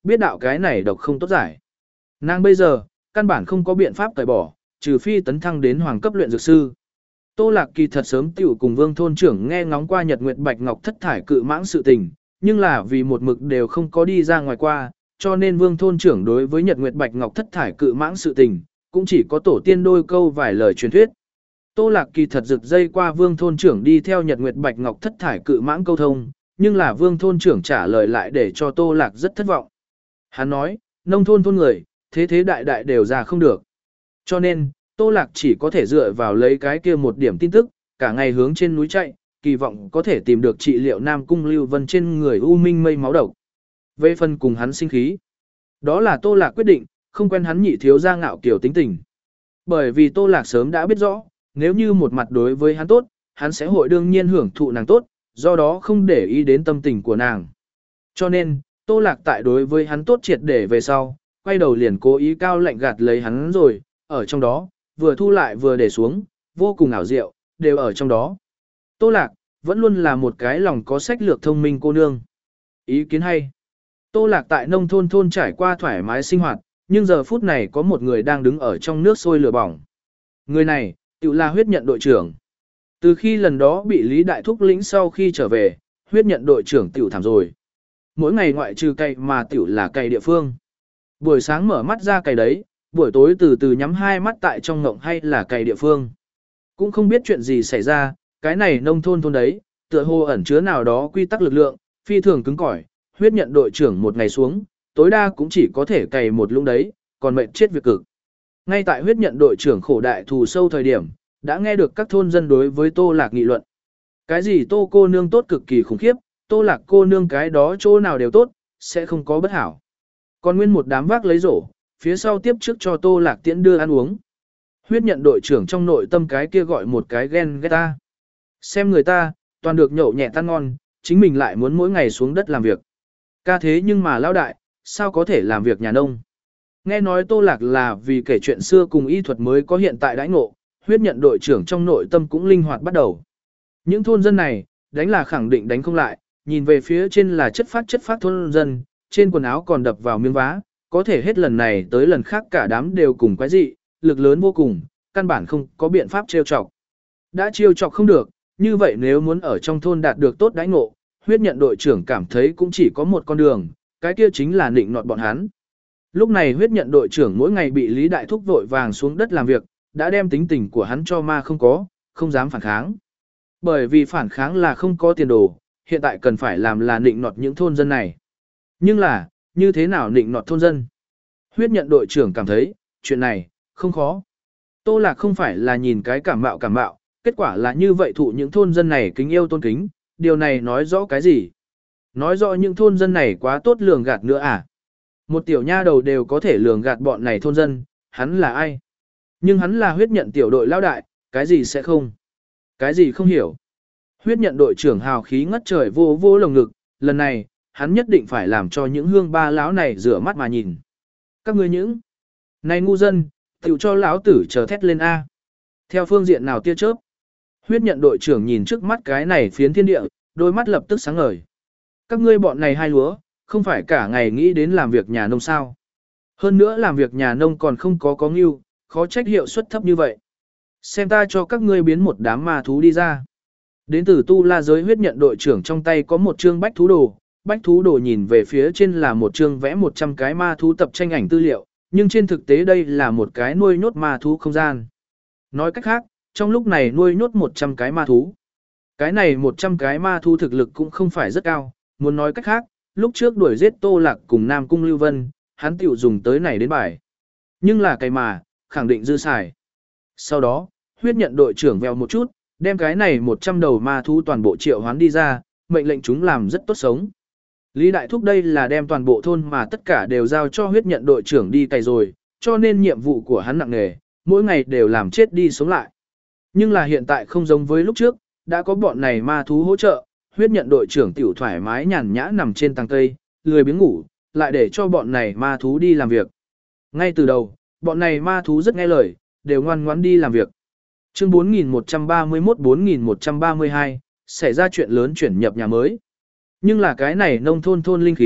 [SPEAKER 1] biết đạo cái này độc không tốt giải. Nàng bây giờ, căn bản không có biện pháp cởi bỏ, trừ phi tấn thăng đến hoàng cấp luyện dược sư. Tô Lạc Kỳ thật sớm tiểu cùng Vương thôn trưởng nghe ngóng qua Nhật Nguyệt Bạch Ngọc thất thải cự mãng sự tình, nhưng là vì một mực đều không có đi ra ngoài qua, cho nên Vương thôn trưởng đối với Nhật Nguyệt Bạch Ngọc thất thải cự mãng sự tình, cũng chỉ có tổ tiên đôi câu vài lời truyền thuyết. Tô Lạc Kỳ thật rực dây qua Vương thôn trưởng đi theo Nhật Nguyệt Bạch Ngọc thất thải cự mãng câu thông, nhưng là Vương thôn trưởng trả lời lại để cho Tô Lạc rất thất vọng. Hắn nói, nông thôn thôn người, thế thế đại đại đều ra không được. Cho nên, Tô Lạc chỉ có thể dựa vào lấy cái kia một điểm tin tức, cả ngày hướng trên núi chạy, kỳ vọng có thể tìm được trị liệu Nam Cung Lưu Vân trên người u minh mây máu độc. Về phần cùng hắn sinh khí, đó là Tô Lạc quyết định, không quen hắn nhị thiếu gia ngạo kiểu tính tình. Bởi vì Tô Lạc sớm đã biết rõ, nếu như một mặt đối với hắn tốt, hắn sẽ hội đương nhiên hưởng thụ nàng tốt, do đó không để ý đến tâm tình của nàng. Cho nên, Tô Lạc tại đối với hắn tốt triệt để về sau, quay đầu liền cố ý cao lạnh gạt lấy hắn rồi, ở trong đó, vừa thu lại vừa để xuống, vô cùng ảo diệu, đều ở trong đó. Tô Lạc, vẫn luôn là một cái lòng có sách lược thông minh cô nương. Ý kiến hay. Tô Lạc tại nông thôn thôn trải qua thoải mái sinh hoạt, nhưng giờ phút này có một người đang đứng ở trong nước sôi lửa bỏng. Người này, tự là huyết nhận đội trưởng. Từ khi lần đó bị Lý Đại Thúc lĩnh sau khi trở về, huyết nhận đội trưởng tiểu thảm rồi. Mỗi ngày ngoại trừ cày mà tiểu là cày địa phương. Buổi sáng mở mắt ra cày đấy, buổi tối từ từ nhắm hai mắt tại trong ngộng hay là cày địa phương. Cũng không biết chuyện gì xảy ra, cái này nông thôn thôn đấy, tựa hồ ẩn chứa nào đó quy tắc lực lượng, phi thường cứng cỏi, huyết nhận đội trưởng một ngày xuống, tối đa cũng chỉ có thể cày một lũng đấy, còn mệnh chết việc cực. Ngay tại huyết nhận đội trưởng khổ đại thù sâu thời điểm, đã nghe được các thôn dân đối với Tô Lạc nghị luận. Cái gì Tô cô nương tốt cực kỳ khủng khiếp, Tô Lạc cô nương cái đó chỗ nào đều tốt, sẽ không có bất hảo. Còn nguyên một đám vác lấy rổ, phía sau tiếp trước cho Tô Lạc tiễn đưa ăn uống. Huyết nhận đội trưởng trong nội tâm cái kia gọi một cái ghen ghét ta. Xem người ta, toàn được nhậu nhẹ tan ngon, chính mình lại muốn mỗi ngày xuống đất làm việc. Ca thế nhưng mà lão đại, sao có thể làm việc nhà nông. Nghe nói Tô Lạc là vì kể chuyện xưa cùng y thuật mới có hiện tại đãi ngộ, huyết nhận đội trưởng trong nội tâm cũng linh hoạt bắt đầu. Những thôn dân này, đánh là khẳng định đánh không lại, nhìn về phía trên là chất phát chất phát thôn dân, trên quần áo còn đập vào miếng vá, có thể hết lần này tới lần khác cả đám đều cùng quái dị, lực lớn vô cùng, căn bản không có biện pháp trêu chọc. Đã trêu chọc không được, như vậy nếu muốn ở trong thôn đạt được tốt đãi ngộ, huyết nhận đội trưởng cảm thấy cũng chỉ có một con đường, cái kia chính là nịnh nọt bọn hắn. Lúc này huyết nhận đội trưởng mỗi ngày bị Lý Đại Thúc vội vàng xuống đất làm việc, đã đem tính tình của hắn cho ma không có, không dám phản kháng. Bởi vì phản kháng là không có tiền đồ, hiện tại cần phải làm là nịnh nọt những thôn dân này. Nhưng là, như thế nào nịnh nọt thôn dân? Huyết nhận đội trưởng cảm thấy, chuyện này, không khó. Tô Lạc không phải là nhìn cái cảm mạo cảm mạo, kết quả là như vậy thụ những thôn dân này kính yêu tôn kính, điều này nói rõ cái gì? Nói rõ những thôn dân này quá tốt lường gạt nữa à? Một tiểu nha đầu đều có thể lường gạt bọn này thôn dân, hắn là ai? Nhưng hắn là huyết nhận tiểu đội lao đại, cái gì sẽ không? Cái gì không hiểu? Huyết nhận đội trưởng hào khí ngất trời vô vô lồng ngực, lần này, hắn nhất định phải làm cho những hương ba lão này rửa mắt mà nhìn. Các ngươi những này ngu dân, tiểu cho lão tử chờ thét lên A. Theo phương diện nào tia chớp? Huyết nhận đội trưởng nhìn trước mắt cái này phiến thiên địa, đôi mắt lập tức sáng ngời. Các ngươi bọn này hai lúa, không phải cả ngày nghĩ đến làm việc nhà nông sao. Hơn nữa làm việc nhà nông còn không có có ngưu, khó trách hiệu suất thấp như vậy. Xem ta cho các ngươi biến một đám ma thú đi ra. Đến từ tu la giới huyết nhận đội trưởng trong tay có một chương bách thú đồ. Bách thú đồ nhìn về phía trên là một chương vẽ một trăm cái ma thú tập tranh ảnh tư liệu, nhưng trên thực tế đây là một cái nuôi nhốt ma thú không gian. Nói cách khác, trong lúc này nuôi nhốt một trăm cái ma thú. Cái này một trăm cái ma thú thực lực cũng không phải rất cao, muốn nói cách khác, lúc trước đuổi giết Tô Lạc cùng Nam Cung Lưu Vân, hắn tiểu dùng tới này đến bài. Nhưng là cái mà, khẳng định dư xài. Sau đó, huyết nhận đội trưởng vèo một chút, đem cái này một trăm đầu ma thú toàn bộ triệu hoán đi ra, mệnh lệnh chúng làm rất tốt sống. Lý Đại Thúc đây là đem toàn bộ thôn mà tất cả đều giao cho huyết nhận đội trưởng đi cày rồi, cho nên nhiệm vụ của hắn nặng nề, mỗi ngày đều làm chết đi sống lại. Nhưng là hiện tại không giống với lúc trước, đã có bọn này ma thú hỗ trợ, huyết nhận đội trưởng tiểu thoải mái nhàn nhã nằm trên tầng cây, lười biếng ngủ, lại để cho bọn này ma thú đi làm việc. Ngay từ đầu, bọn này ma thú rất nghe lời, đều ngoan ngoãn đi làm việc. Chương bốn nghìn một trăm ba mươi mốt bốn nghìn một trăm ba mươi hai, xảy ra chuyện lớn chuyển nhập nhà mới. Nhưng là cái này nông thôn thôn linh khí,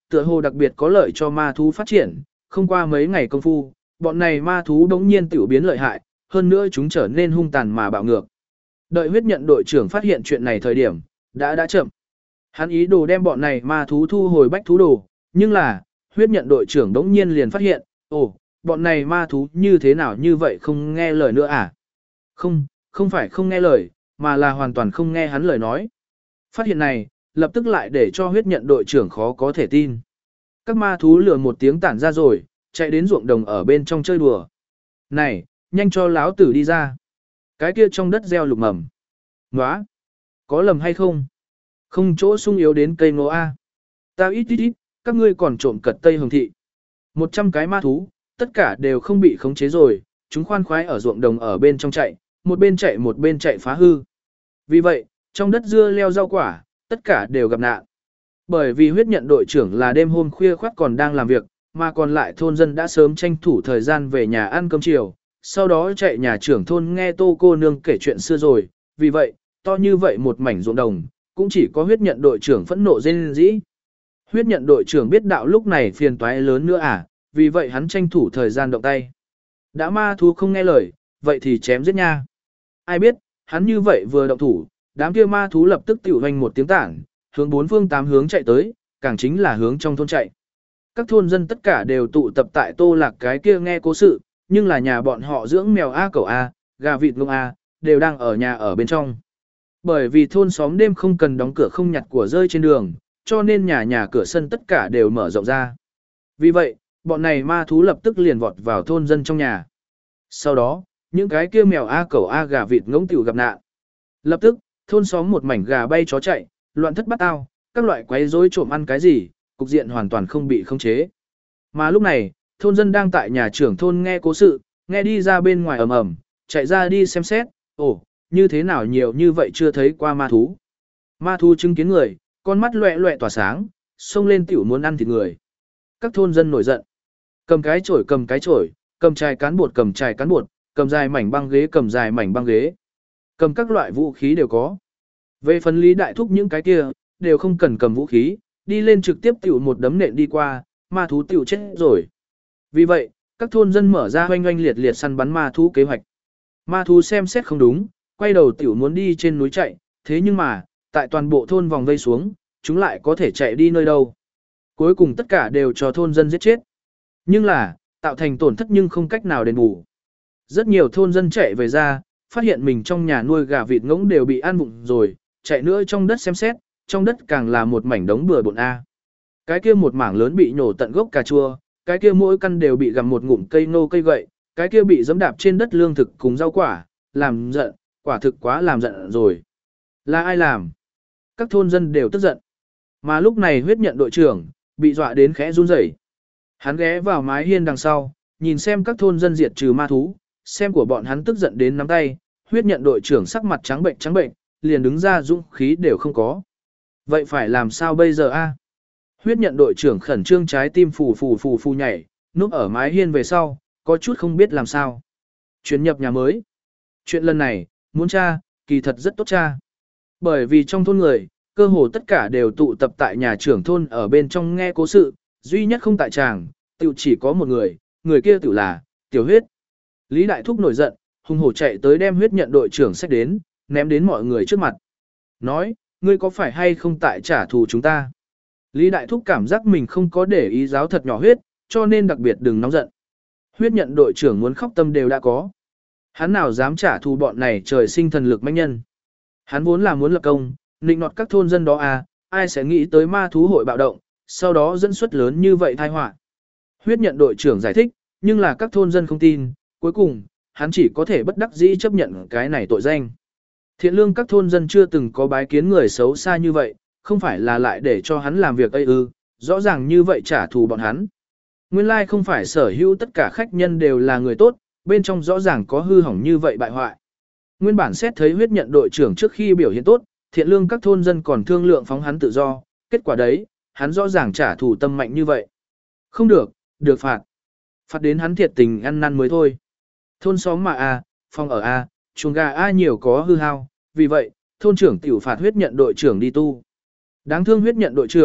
[SPEAKER 1] tựa hồ đặc biệt có lợi cho ma thú phát triển, không qua mấy ngày công phu, bọn này ma thú đống nhiên tiểu biến lợi hại, hơn nữa chúng trở nên hung tàn mà bạo ngược. Đợi huyết nhận đội trưởng phát hiện chuyện này thời điểm, đã đã chậm. Hắn ý đồ đem bọn này ma thú thu hồi bách thú đồ, nhưng là, huyết nhận đội trưởng đống nhiên liền phát hiện, ồ, bọn này ma thú như thế nào như vậy không nghe lời nữa à? Không, không phải không nghe lời, mà là hoàn toàn không nghe hắn lời nói. Phát hiện này, lập tức lại để cho huyết nhận đội trưởng khó có thể tin. Các ma thú lừa một tiếng tản ra rồi, chạy đến ruộng đồng ở bên trong chơi đùa. Này, nhanh cho láo tử đi ra. Cái kia trong đất gieo lục mầm. Nóa, có lầm hay không? Không chỗ sung yếu đến cây ngô A. Ta ít ít ít, các ngươi còn trộm cật Tây Hồng Thị. Một trăm cái ma thú, tất cả đều không bị khống chế rồi, chúng khoan khoái ở ruộng đồng ở bên trong chạy, một bên chạy một bên chạy phá hư. Vì vậy, trong đất dưa leo rau quả, tất cả đều gặp nạn. Bởi vì huyết nhận đội trưởng là đêm hôm khuya khoắt còn đang làm việc, mà còn lại thôn dân đã sớm tranh thủ thời gian về nhà ăn cơm chiều, sau đó chạy nhà trưởng thôn nghe Tô cô nương kể chuyện xưa rồi, vì vậy, to như vậy một mảnh ruộng đồng, cũng chỉ có huyết nhận đội trưởng phẫn nộ rên rỉ. Huyết nhận đội trưởng biết đạo lúc này phiền toái lớn nữa à, vì vậy hắn tranh thủ thời gian động tay. Đã ma thú không nghe lời, vậy thì chém giết nha. Ai biết, hắn như vậy vừa động thủ, đám kia ma thú lập tức tiểu hoành một tiếng tảng, hướng bốn phương tám hướng chạy tới, càng chính là hướng trong thôn chạy. Các thôn dân tất cả đều tụ tập tại Tô Lạc cái kia nghe cố sự, nhưng là nhà bọn họ dưỡng mèo A cẩu A, gà vịt ngông A, đều đang ở nhà ở bên trong. Bởi vì thôn xóm đêm không cần đóng cửa không nhặt của rơi trên đường, cho nên nhà nhà cửa sân tất cả đều mở rộng ra. Vì vậy, bọn này ma thú lập tức liền vọt vào thôn dân trong nhà. Sau đó, những cái kia mèo A cẩu A gà vịt ngỗng tiểu gặp nạn. Lập tức, thôn xóm một mảnh gà bay chó chạy, loạn thất bắt ao, các loại quấy rối trộm ăn cái gì, cục diện hoàn toàn không bị khống chế. Mà lúc này, thôn dân đang tại nhà trưởng thôn nghe cố sự, nghe đi ra bên ngoài ầm ầm, chạy ra đi xem xét, ồ, như thế nào nhiều như vậy chưa thấy qua ma thú. Ma thú chứng kiến người, con mắt loẹ loẹ tỏa sáng, xông lên tiểu muốn ăn thịt người. Các thôn dân nổi giận. Cầm cái chổi cầm cái chổi, cầm chài cán bột cầm chài cán bột, cầm dài mảnh băng ghế cầm dài mảnh băng ghế. Cầm các loại vũ khí đều có. Về phần Lý Đại Thúc những cái kia, đều không cần cầm vũ khí, đi lên trực tiếp tiểu một đấm nện đi qua, ma thú tiểu chết rồi. Vì vậy, các thôn dân mở ra hoanh hoanh liệt liệt săn bắn ma thú kế hoạch. Ma thú xem xét không đúng, quay đầu tiểu muốn đi trên núi chạy, thế nhưng mà, tại toàn bộ thôn vòng vây xuống, chúng lại có thể chạy đi nơi đâu. Cuối cùng tất cả đều cho thôn dân giết chết. Nhưng là, tạo thành tổn thất nhưng không cách nào đền bù. Rất nhiều thôn dân chạy về ra, phát hiện mình trong nhà nuôi gà vịt ngỗng đều bị ăn vụng rồi, chạy nữa trong đất xem xét, trong đất càng là một mảnh đống bừa bộn A. Cái kia một mảng lớn bị nhổ tận gốc cà chua, cái kia mỗi căn đều bị gặm một ngụm cây nô cây gậy, cái kia bị giẫm đạp trên đất lương thực cùng rau quả, làm giận, quả thực quá làm giận rồi. Là ai làm? Các thôn dân đều tức giận. Mà lúc này huyết nhận đội trưởng, bị dọa đến khẽ run rẩy. Hắn ghé vào mái hiên đằng sau, nhìn xem các thôn dân diệt trừ ma thú, xem của bọn hắn tức giận đến nắm tay, huyết nhận đội trưởng sắc mặt trắng bệnh trắng bệnh, liền đứng ra dũng khí đều không có. Vậy phải làm sao bây giờ a? Huyết nhận đội trưởng khẩn trương trái tim phù phù phù phù nhảy, núp ở mái hiên về sau, có chút không biết làm sao. Chuyển nhập nhà mới. Chuyện lần này, muốn tra, kỳ thật rất tốt tra. Bởi vì trong thôn người, cơ hồ tất cả đều tụ tập tại nhà trưởng thôn ở bên trong nghe cố sự, duy nhất không tại tràng, tiểu chỉ có một người, người kia tiểu là, tiểu huyết. Lý Đại Thúc nổi giận, hùng hổ chạy tới đem huyết nhận đội trưởng sách đến, ném đến mọi người trước mặt. Nói, ngươi có phải hay không tại trả thù chúng ta? Lý Đại Thúc cảm giác mình không có để ý giáo thật nhỏ huyết, cho nên đặc biệt đừng nóng giận. Huyết nhận đội trưởng muốn khóc tâm đều đã có. Hắn nào dám trả thù bọn này trời sinh thần lực mãnh nhân. Hắn vốn là muốn lập công, nịnh nọt các thôn dân đó à, ai sẽ nghĩ tới ma thú hội bạo động, sau đó dẫn xuất lớn như vậy tai họa. Huyết nhận đội trưởng giải thích, nhưng là các thôn dân không tin, cuối cùng, hắn chỉ có thể bất đắc dĩ chấp nhận cái này tội danh. Thiện lương các thôn dân chưa từng có bái kiến người xấu xa như vậy, không phải là lại để cho hắn làm việc ấy ư, rõ ràng như vậy trả thù bọn hắn. Nguyên lai like không phải sở hữu tất cả khách nhân đều là người tốt, bên trong rõ ràng có hư hỏng như vậy bại hoại. Nguyên bản xét thấy huyết nhận đội trưởng trước khi biểu hiện tốt, thiện lương các thôn dân còn thương lượng phóng hắn tự do, kết quả đấy, hắn rõ ràng trả thù tâm mạnh như vậy. Không được, được phạt. Phạt đến hắn thiệt tình ăn năn mới thôi. Thôn xóm mà a, phòng ở a, chuồng gà a nhiều có hư hao, vì vậy, thôn trưởng tiểu phạt huyết nhận đội trưởng đi tu. Đáng thương huyết nhận đội trưởng,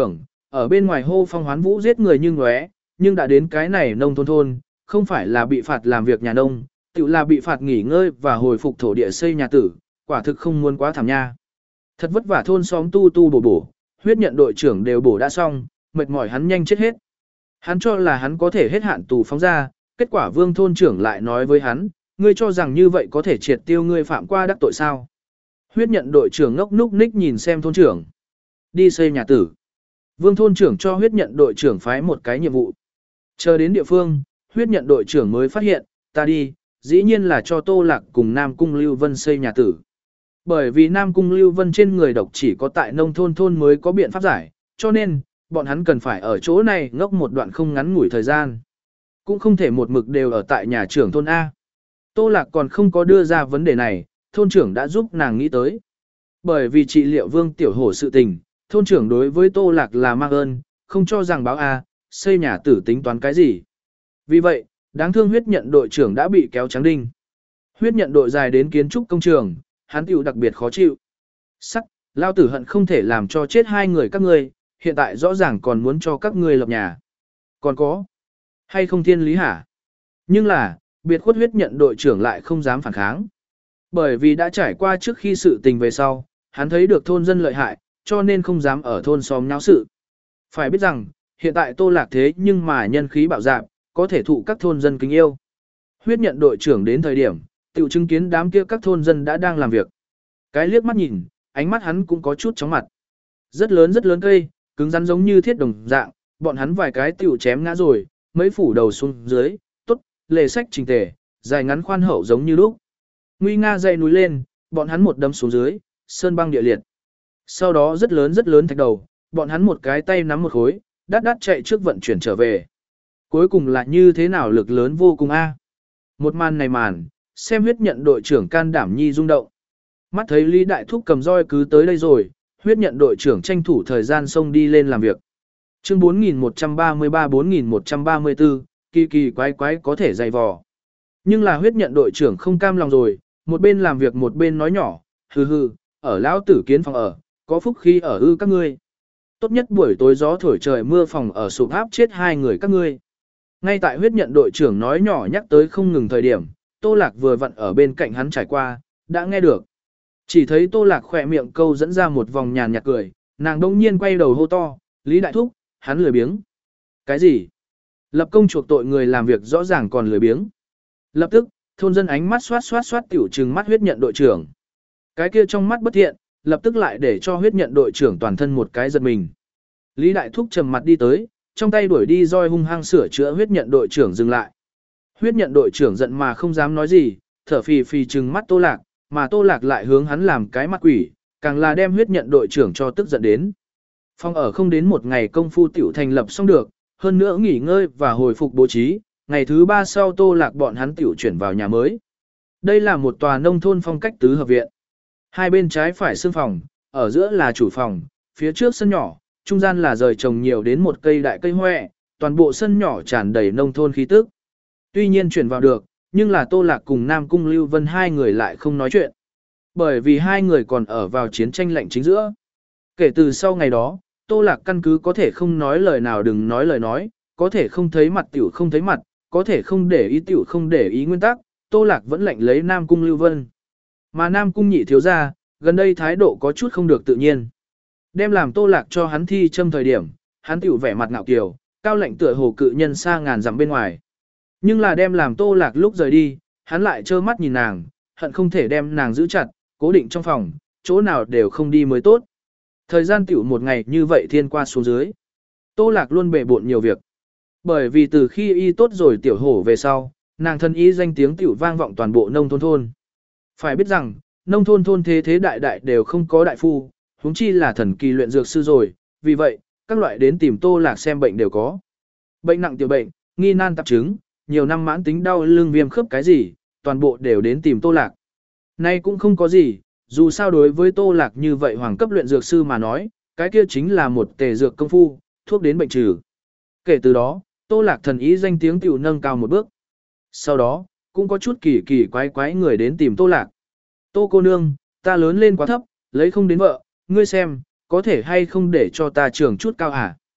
[SPEAKER 1] ở bên ngoài hô phong hoán vũ giết người như ngóe, nhưng đã đến cái này nông thôn thôn, không phải là bị phạt làm việc nhà nông, tự là bị phạt nghỉ ngơi và hồi phục thổ địa xây nhà tử, quả thực không muốn quá thảm nha. Thật vất vả thôn xóm tu tu bổ bổ, huyết nhận đội trưởng đều bổ đã xong, mệt mỏi hắn nhanh chết hết. Hắn cho là hắn có thể hết hạn tù phóng ra, kết quả vương thôn trưởng lại nói với hắn, ngươi cho rằng như vậy có thể triệt tiêu ngươi phạm qua đắc tội sao. Huyết nhận đội trưởng ngốc núc ních nhìn xem thôn trưởng. Đi xây nhà tử. Vương thôn trưởng cho huyết nhận đội trưởng phái một cái nhiệm vụ. Chờ đến địa phương, huyết nhận đội trưởng mới phát hiện, ta đi, dĩ nhiên là cho Tô Lạc cùng Nam Cung Lưu Vân xây nhà tử. Bởi vì Nam Cung Lưu Vân trên người độc chỉ có tại nông thôn thôn mới có biện pháp giải, cho nên, bọn hắn cần phải ở chỗ này ngốc một đoạn không ngắn ngủi thời gian. Cũng không thể một mực đều ở tại nhà trưởng thôn A. Tô Lạc còn không có đưa ra vấn đề này, thôn trưởng đã giúp nàng nghĩ tới. Bởi vì trị liệu Vương Tiểu Hổ sự tình, thôn trưởng đối với Tô Lạc là mang ơn, không cho rằng báo A, xây nhà tử tính toán cái gì. Vì vậy, đáng thương huyết nhận đội trưởng đã bị kéo trắng đinh. Huyết nhận đội dài đến kiến trúc công trường, hắn tiểu đặc biệt khó chịu. Sắc, lao tử hận không thể làm cho chết hai người các ngươi, hiện tại rõ ràng còn muốn cho các ngươi lập nhà. Còn có, hay không thiên lý hả? Nhưng là, biệt khuất huyết nhận đội trưởng lại không dám phản kháng. Bởi vì đã trải qua trước khi sự tình về sau, hắn thấy được thôn dân lợi hại, cho nên không dám ở thôn xóm nháo sự. Phải biết rằng, hiện tại Tô Lạc thế nhưng mà nhân khí bạo dạn, có thể thụ các thôn dân kính yêu. Huyết nhận đội trưởng đến thời điểm, tiểu chứng kiến đám kia các thôn dân đã đang làm việc. Cái liếc mắt nhìn, ánh mắt hắn cũng có chút chóng mặt. Rất lớn rất lớn cây, cứng rắn giống như thiết đồng dạng, bọn hắn vài cái tiểu chém ngã rồi, mấy phủ đầu xuống dưới, tốt, lề sách trình tề, dài ngắn khoan hậu giống như lúc. Nguy nga dậy núi lên, bọn hắn một đấm xuống dưới, sơn băng địa liệt. Sau đó rất lớn rất lớn thạch đầu, bọn hắn một cái tay nắm một khối, đắt đắt chạy trước vận chuyển trở về. Cuối cùng là như thế nào lực lớn vô cùng a. Một màn này màn, xem huyết nhận đội trưởng can đảm nhi rung động. Mắt thấy Lý Đại Thúc cầm roi cứ tới đây rồi, huyết nhận đội trưởng tranh thủ thời gian xông đi lên làm việc. Chương bốn nghìn một trăm ba mươi ba bốn nghìn một trăm ba mươi tư, kỳ kỳ quái quái có thể dày vò. Nhưng là huyết nhận đội trưởng không cam lòng rồi, một bên làm việc một bên nói nhỏ, hừ hừ, ở lão tử kiến phòng ở, có phúc khi ở ư các ngươi. Tốt nhất buổi tối gió thổi trời mưa phòng ở sụp áp chết hai người các ngươi. Ngay tại huyết nhận đội trưởng nói nhỏ nhắc tới không ngừng thời điểm, Tô Lạc vừa vặn ở bên cạnh hắn trải qua, đã nghe được. Chỉ thấy Tô Lạc khỏe miệng câu dẫn ra một vòng nhàn nhạt cười, nàng đông nhiên quay đầu hô to, Lý Đại Thúc, hắn lười biếng. Cái gì? Lập công chuộc tội người làm việc rõ ràng còn lười biếng. Lập tức, thôn dân ánh mắt xoát xoát xoát tiểu trừng mắt huyết nhận đội trưởng. Cái kia trong mắt bất thiện, lập tức lại để cho huyết nhận đội trưởng toàn thân một cái giật mình. Lý Đại Thúc trầm mặt đi tới, trong tay đuổi đi roi hung hăng sửa chữa huyết nhận đội trưởng dừng lại. Huyết nhận đội trưởng giận mà không dám nói gì, thở phì phì trừng mắt Tô Lạc, mà Tô Lạc lại hướng hắn làm cái mặt quỷ, càng là đem huyết nhận đội trưởng cho tức giận đến. Phòng ở không đến một ngày công phu tiểu thành lập xong được, hơn nữa nghỉ ngơi và hồi phục bố trí, ngày thứ ba sau Tô Lạc bọn hắn tiểu chuyển vào nhà mới. Đây là một tòa nông thôn phong cách tứ hợp viện. Hai bên trái phải xương phòng, ở giữa là chủ phòng, phía trước sân nhỏ, trung gian là rời trồng nhiều đến một cây đại cây hoè, toàn bộ sân nhỏ tràn đầy nông thôn khí tức. Tuy nhiên chuyển vào được, nhưng là Tô Lạc cùng Nam Cung Lưu Vân hai người lại không nói chuyện. Bởi vì hai người còn ở vào chiến tranh lạnh chính giữa. Kể từ sau ngày đó, Tô Lạc căn cứ có thể không nói lời nào đừng nói lời nói, có thể không thấy mặt tiểu không thấy mặt, có thể không để ý tiểu không để ý nguyên tắc, Tô Lạc vẫn lạnh lấy Nam Cung Lưu Vân. Mà Nam Cung nhị thiếu gia, gần đây thái độ có chút không được tự nhiên. Đem làm Tô Lạc cho hắn thi châm thời điểm, hắn tiểu vẻ mặt ngạo kiều, cao lạnh tựa hồ cự nhân xa ngàn dặm bên ngoài. Nhưng là đem làm Tô Lạc lúc rời đi, hắn lại trơ mắt nhìn nàng, hận không thể đem nàng giữ chặt, cố định trong phòng, chỗ nào đều không đi mới tốt. Thời gian tiểu một ngày như vậy thiên qua xuống dưới. Tô Lạc luôn bề bộn nhiều việc. Bởi vì từ khi y tốt rồi tiểu hổ về sau, nàng thân y danh tiếng tiểu vang vọng toàn bộ nông thôn thôn. Phải biết rằng, nông thôn thôn thế thế đại đại đều không có đại phu, huống chi là thần kỳ luyện dược sư rồi, vì vậy, các loại đến tìm Tô Lạc xem bệnh đều có. Bệnh nặng tiểu bệnh, nghi nan tạp chứng, nhiều năm mãn tính đau lưng viêm khớp cái gì, toàn bộ đều đến tìm Tô Lạc. Nay cũng không có gì, dù sao đối với Tô Lạc như vậy hoàng cấp luyện dược sư mà nói, cái kia chính là một tề dược công phu, thuốc đến bệnh trừ. Kể từ đó, Tô Lạc thần ý danh tiếng tiểu nâng cao một bước. Sau đó, cũng có chút kỳ kỳ quái quái người đến tìm Tô Lạc. Tô cô nương, ta lớn lên quá thấp, lấy không đến vợ, ngươi xem, có thể hay không để cho ta trưởng chút cao hả?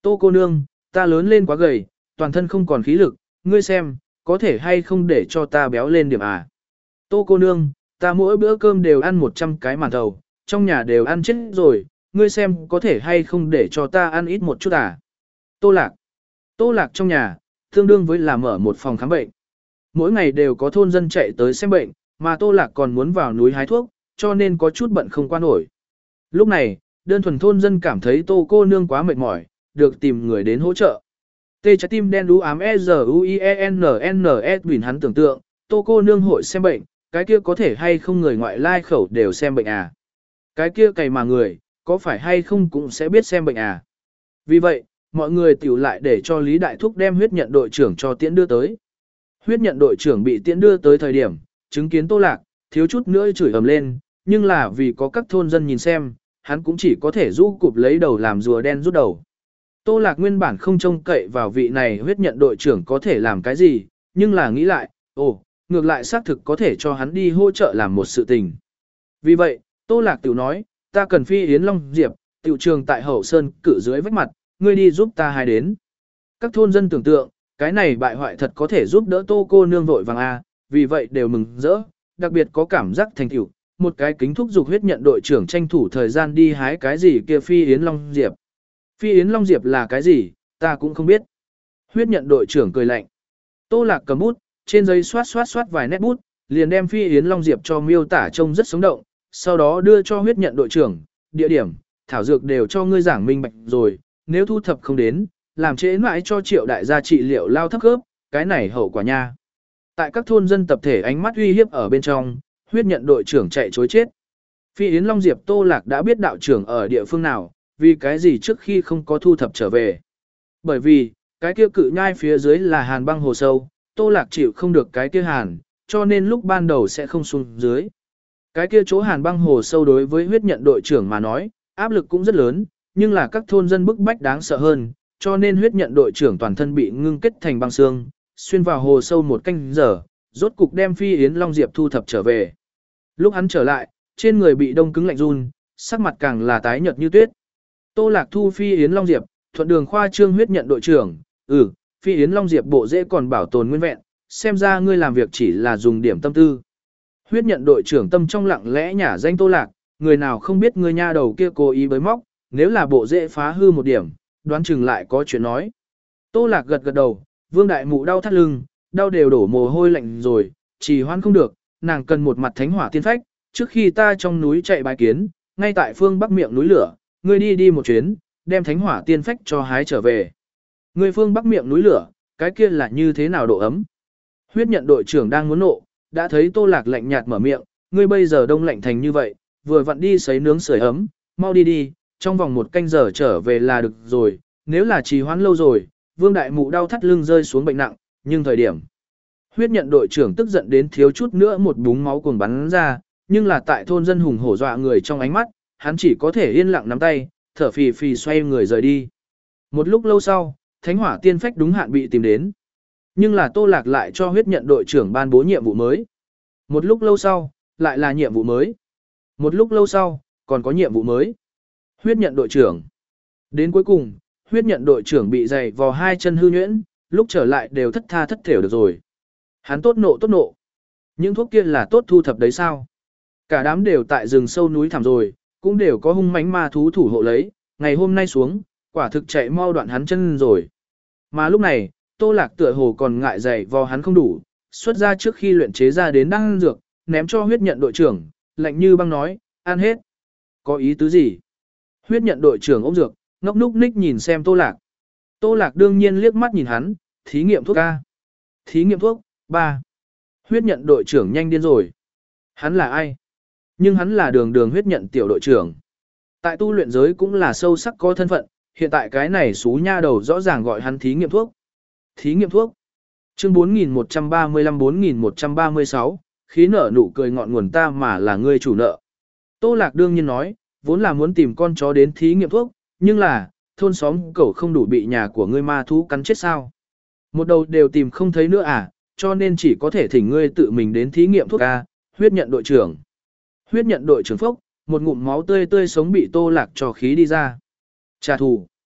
[SPEAKER 1] Tô cô nương, ta lớn lên quá gầy, toàn thân không còn khí lực, ngươi xem, có thể hay không để cho ta béo lên điểm à. Tô cô nương, ta mỗi bữa cơm đều ăn một trăm cái màn thầu, trong nhà đều ăn chết rồi, ngươi xem có thể hay không để cho ta ăn ít một chút à. Tô Lạc. Tô Lạc trong nhà, tương đương với là mở một phòng khám bệnh. Mỗi ngày đều có thôn dân chạy tới xem bệnh, mà Tô Lạc còn muốn vào núi hái thuốc, cho nên có chút bận không qua nổi. Lúc này, đơn thuần thôn dân cảm thấy Tô cô nương quá mệt mỏi, được tìm người đến hỗ trợ. Tê trái tim đen đú ám E Z U I E N N S bình hắn tưởng tượng, Tô cô nương hội xem bệnh, cái kia có thể hay không người ngoại lai khẩu đều xem bệnh à. Cái kia cày mà người, có phải hay không cũng sẽ biết xem bệnh à. Vì vậy, mọi người tiểu lại để cho Lý Đại Thúc đem huyết nhận đội trưởng cho tiễn đưa tới. Huyết nhận đội trưởng bị tiễn đưa tới thời điểm, chứng kiến Tô Lạc, thiếu chút nữa chửi ầm lên, nhưng là vì có các thôn dân nhìn xem, hắn cũng chỉ có thể rũ cụp lấy đầu làm rùa đen rút đầu. Tô Lạc nguyên bản không trông cậy vào vị này huyết nhận đội trưởng có thể làm cái gì, nhưng là nghĩ lại, ồ, ngược lại xác thực có thể cho hắn đi hỗ trợ làm một sự tình. Vì vậy, Tô Lạc tiểu nói, ta cần phi yến long diệp, tiểu trường tại hậu sơn cử dưới vách mặt, ngươi đi giúp ta hai đến. Các thôn dân tưởng tượng, cái này bại hoại thật có thể giúp đỡ Tô cô nương vội vàng a, vì vậy đều mừng rỡ, đặc biệt có cảm giác thành tựu, một cái kính thúc dục huyết nhận đội trưởng tranh thủ thời gian đi hái cái gì kia phi yến long diệp. Phi yến long diệp là cái gì, ta cũng không biết. Huyết nhận đội trưởng cười lạnh. Tô Lạc cầm bút, trên giấy xoát xoát xoát vài nét bút, liền đem phi yến long diệp cho miêu tả trông rất sống động, sau đó đưa cho huyết nhận đội trưởng, địa điểm, thảo dược đều cho ngươi giảng minh bạch rồi, nếu thu thập không đến, làm trễ mãi cho triệu đại gia trị liệu lao thấp gớp, cái này hậu quả nha. Tại các thôn dân tập thể ánh mắt uy hiếp ở bên trong, huyết nhận đội trưởng chạy chối chết. Phi yến long diệp Tô Lạc đã biết đạo trưởng ở địa phương nào, vì cái gì trước khi không có thu thập trở về. Bởi vì, cái kia cự nhai phía dưới là hàn băng hồ sâu, Tô Lạc chịu không được cái kia hàn, cho nên lúc ban đầu sẽ không xuống dưới. Cái kia chỗ hàn băng hồ sâu đối với huyết nhận đội trưởng mà nói, áp lực cũng rất lớn, nhưng là các thôn dân bức bách đáng sợ hơn, cho nên huyết nhận đội trưởng toàn thân bị ngưng kết thành băng xương, xuyên vào hồ sâu một canh giờ, rốt cục đem phi yến long diệp thu thập trở về. Lúc hắn trở lại, trên người bị đông cứng lạnh run, sắc mặt càng là tái nhợt như tuyết. Tô Lạc thu phi yến long diệp, thuận đường khoa trương huyết nhận đội trưởng, ừ, phi yến long diệp bộ dễ còn bảo tồn nguyên vẹn, xem ra ngươi làm việc chỉ là dùng điểm tâm tư. Huyết nhận đội trưởng tâm trong lặng lẽ nhả danh Tô Lạc, người nào không biết người nha đầu kia cố ý bới móc, nếu là bộ dễ phá hư một điểm, đoán chừng lại có chuyện nói. Tô Lạc gật gật đầu, Vương đại mụ đau thắt lưng, đau đều đổ mồ hôi lạnh rồi, chỉ hoan không được, nàng cần một mặt thánh hỏa tiên phách, trước khi ta trong núi chạy bái kiến, ngay tại phương bắc miệng núi lửa, ngươi đi đi một chuyến, đem thánh hỏa tiên phách cho hái trở về. Ngươi phương bắc miệng núi lửa, cái kia là như thế nào độ ấm? Huyết nhận đội trưởng đang muốn nộ, đã thấy Tô Lạc lạnh nhạt mở miệng, ngươi bây giờ đông lạnh thành như vậy, vừa vặn đi sấy nướng sưởi ấm, mau đi đi, trong vòng một canh giờ trở về là được rồi, nếu là trì hoãn lâu rồi, Vương đại mụ đau thắt lưng rơi xuống bệnh nặng, nhưng thời điểm. Huyết nhận đội trưởng tức giận đến thiếu chút nữa một búng máu cuồng bắn ra, nhưng là tại thôn dân hùng hổ dọa người trong ánh mắt, hắn chỉ có thể yên lặng nắm tay, thở phì phì xoay người rời đi. Một lúc lâu sau, thánh hỏa tiên phách đúng hạn bị tìm đến. Nhưng là Tô Lạc lại cho huyết nhận đội trưởng ban bố nhiệm vụ mới. Một lúc lâu sau, lại là nhiệm vụ mới. Một lúc lâu sau, còn có nhiệm vụ mới. Huyết nhận đội trưởng. Đến cuối cùng, huyết nhận đội trưởng bị dày vò hai chân hư nhuyễn, lúc trở lại đều thất tha thất thểu được rồi. Hắn tốt nộ tốt nộ. Những thuốc kia là tốt thu thập đấy sao? Cả đám đều tại rừng sâu núi thẳm rồi, cũng đều có hung mãnh ma thú thủ hộ lấy, ngày hôm nay xuống, quả thực chạy mau đoạn hắn chân rồi. Mà lúc này, Tô Lạc tựa hồ còn ngại dày vò hắn không đủ, xuất ra trước khi luyện chế ra đến đan dược, ném cho huyết nhận đội trưởng, lạnh như băng nói, ăn hết. Có ý tứ gì? Huyết nhận đội trưởng ôm dược, ngốc núc ních nhìn xem Tô Lạc. Tô Lạc đương nhiên liếc mắt nhìn hắn, thí nghiệm thuốc A. Thí nghiệm thuốc, ba. Huyết nhận đội trưởng nhanh điên rồi. Hắn là ai? Nhưng hắn là đường đường huyết nhận tiểu đội trưởng. Tại tu luyện giới cũng là sâu sắc có thân phận, hiện tại cái này xú nha đầu rõ ràng gọi hắn thí nghiệm thuốc. Thí nghiệm thuốc. Chương bốn nghìn một trăm ba mươi lăm bốn nghìn một trăm ba mươi sáu, khí nở nụ cười ngọn nguồn ta mà là ngươi chủ nợ. Tô Lạc đương nhiên nói, vốn là muốn tìm con chó đến thí nghiệm thuốc, nhưng là, thôn xóm cẩu không đủ bị nhà của ngươi ma thú cắn chết sao. Một đầu đều tìm không thấy nữa à, cho nên chỉ có thể thỉnh ngươi tự mình đến thí nghiệm thuốc A, huyết nhận đội trưởng. Huyết nhận đội trưởng phốc, một ngụm máu tươi tươi sống bị Tô Lạc cho khí đi ra. Trả thù.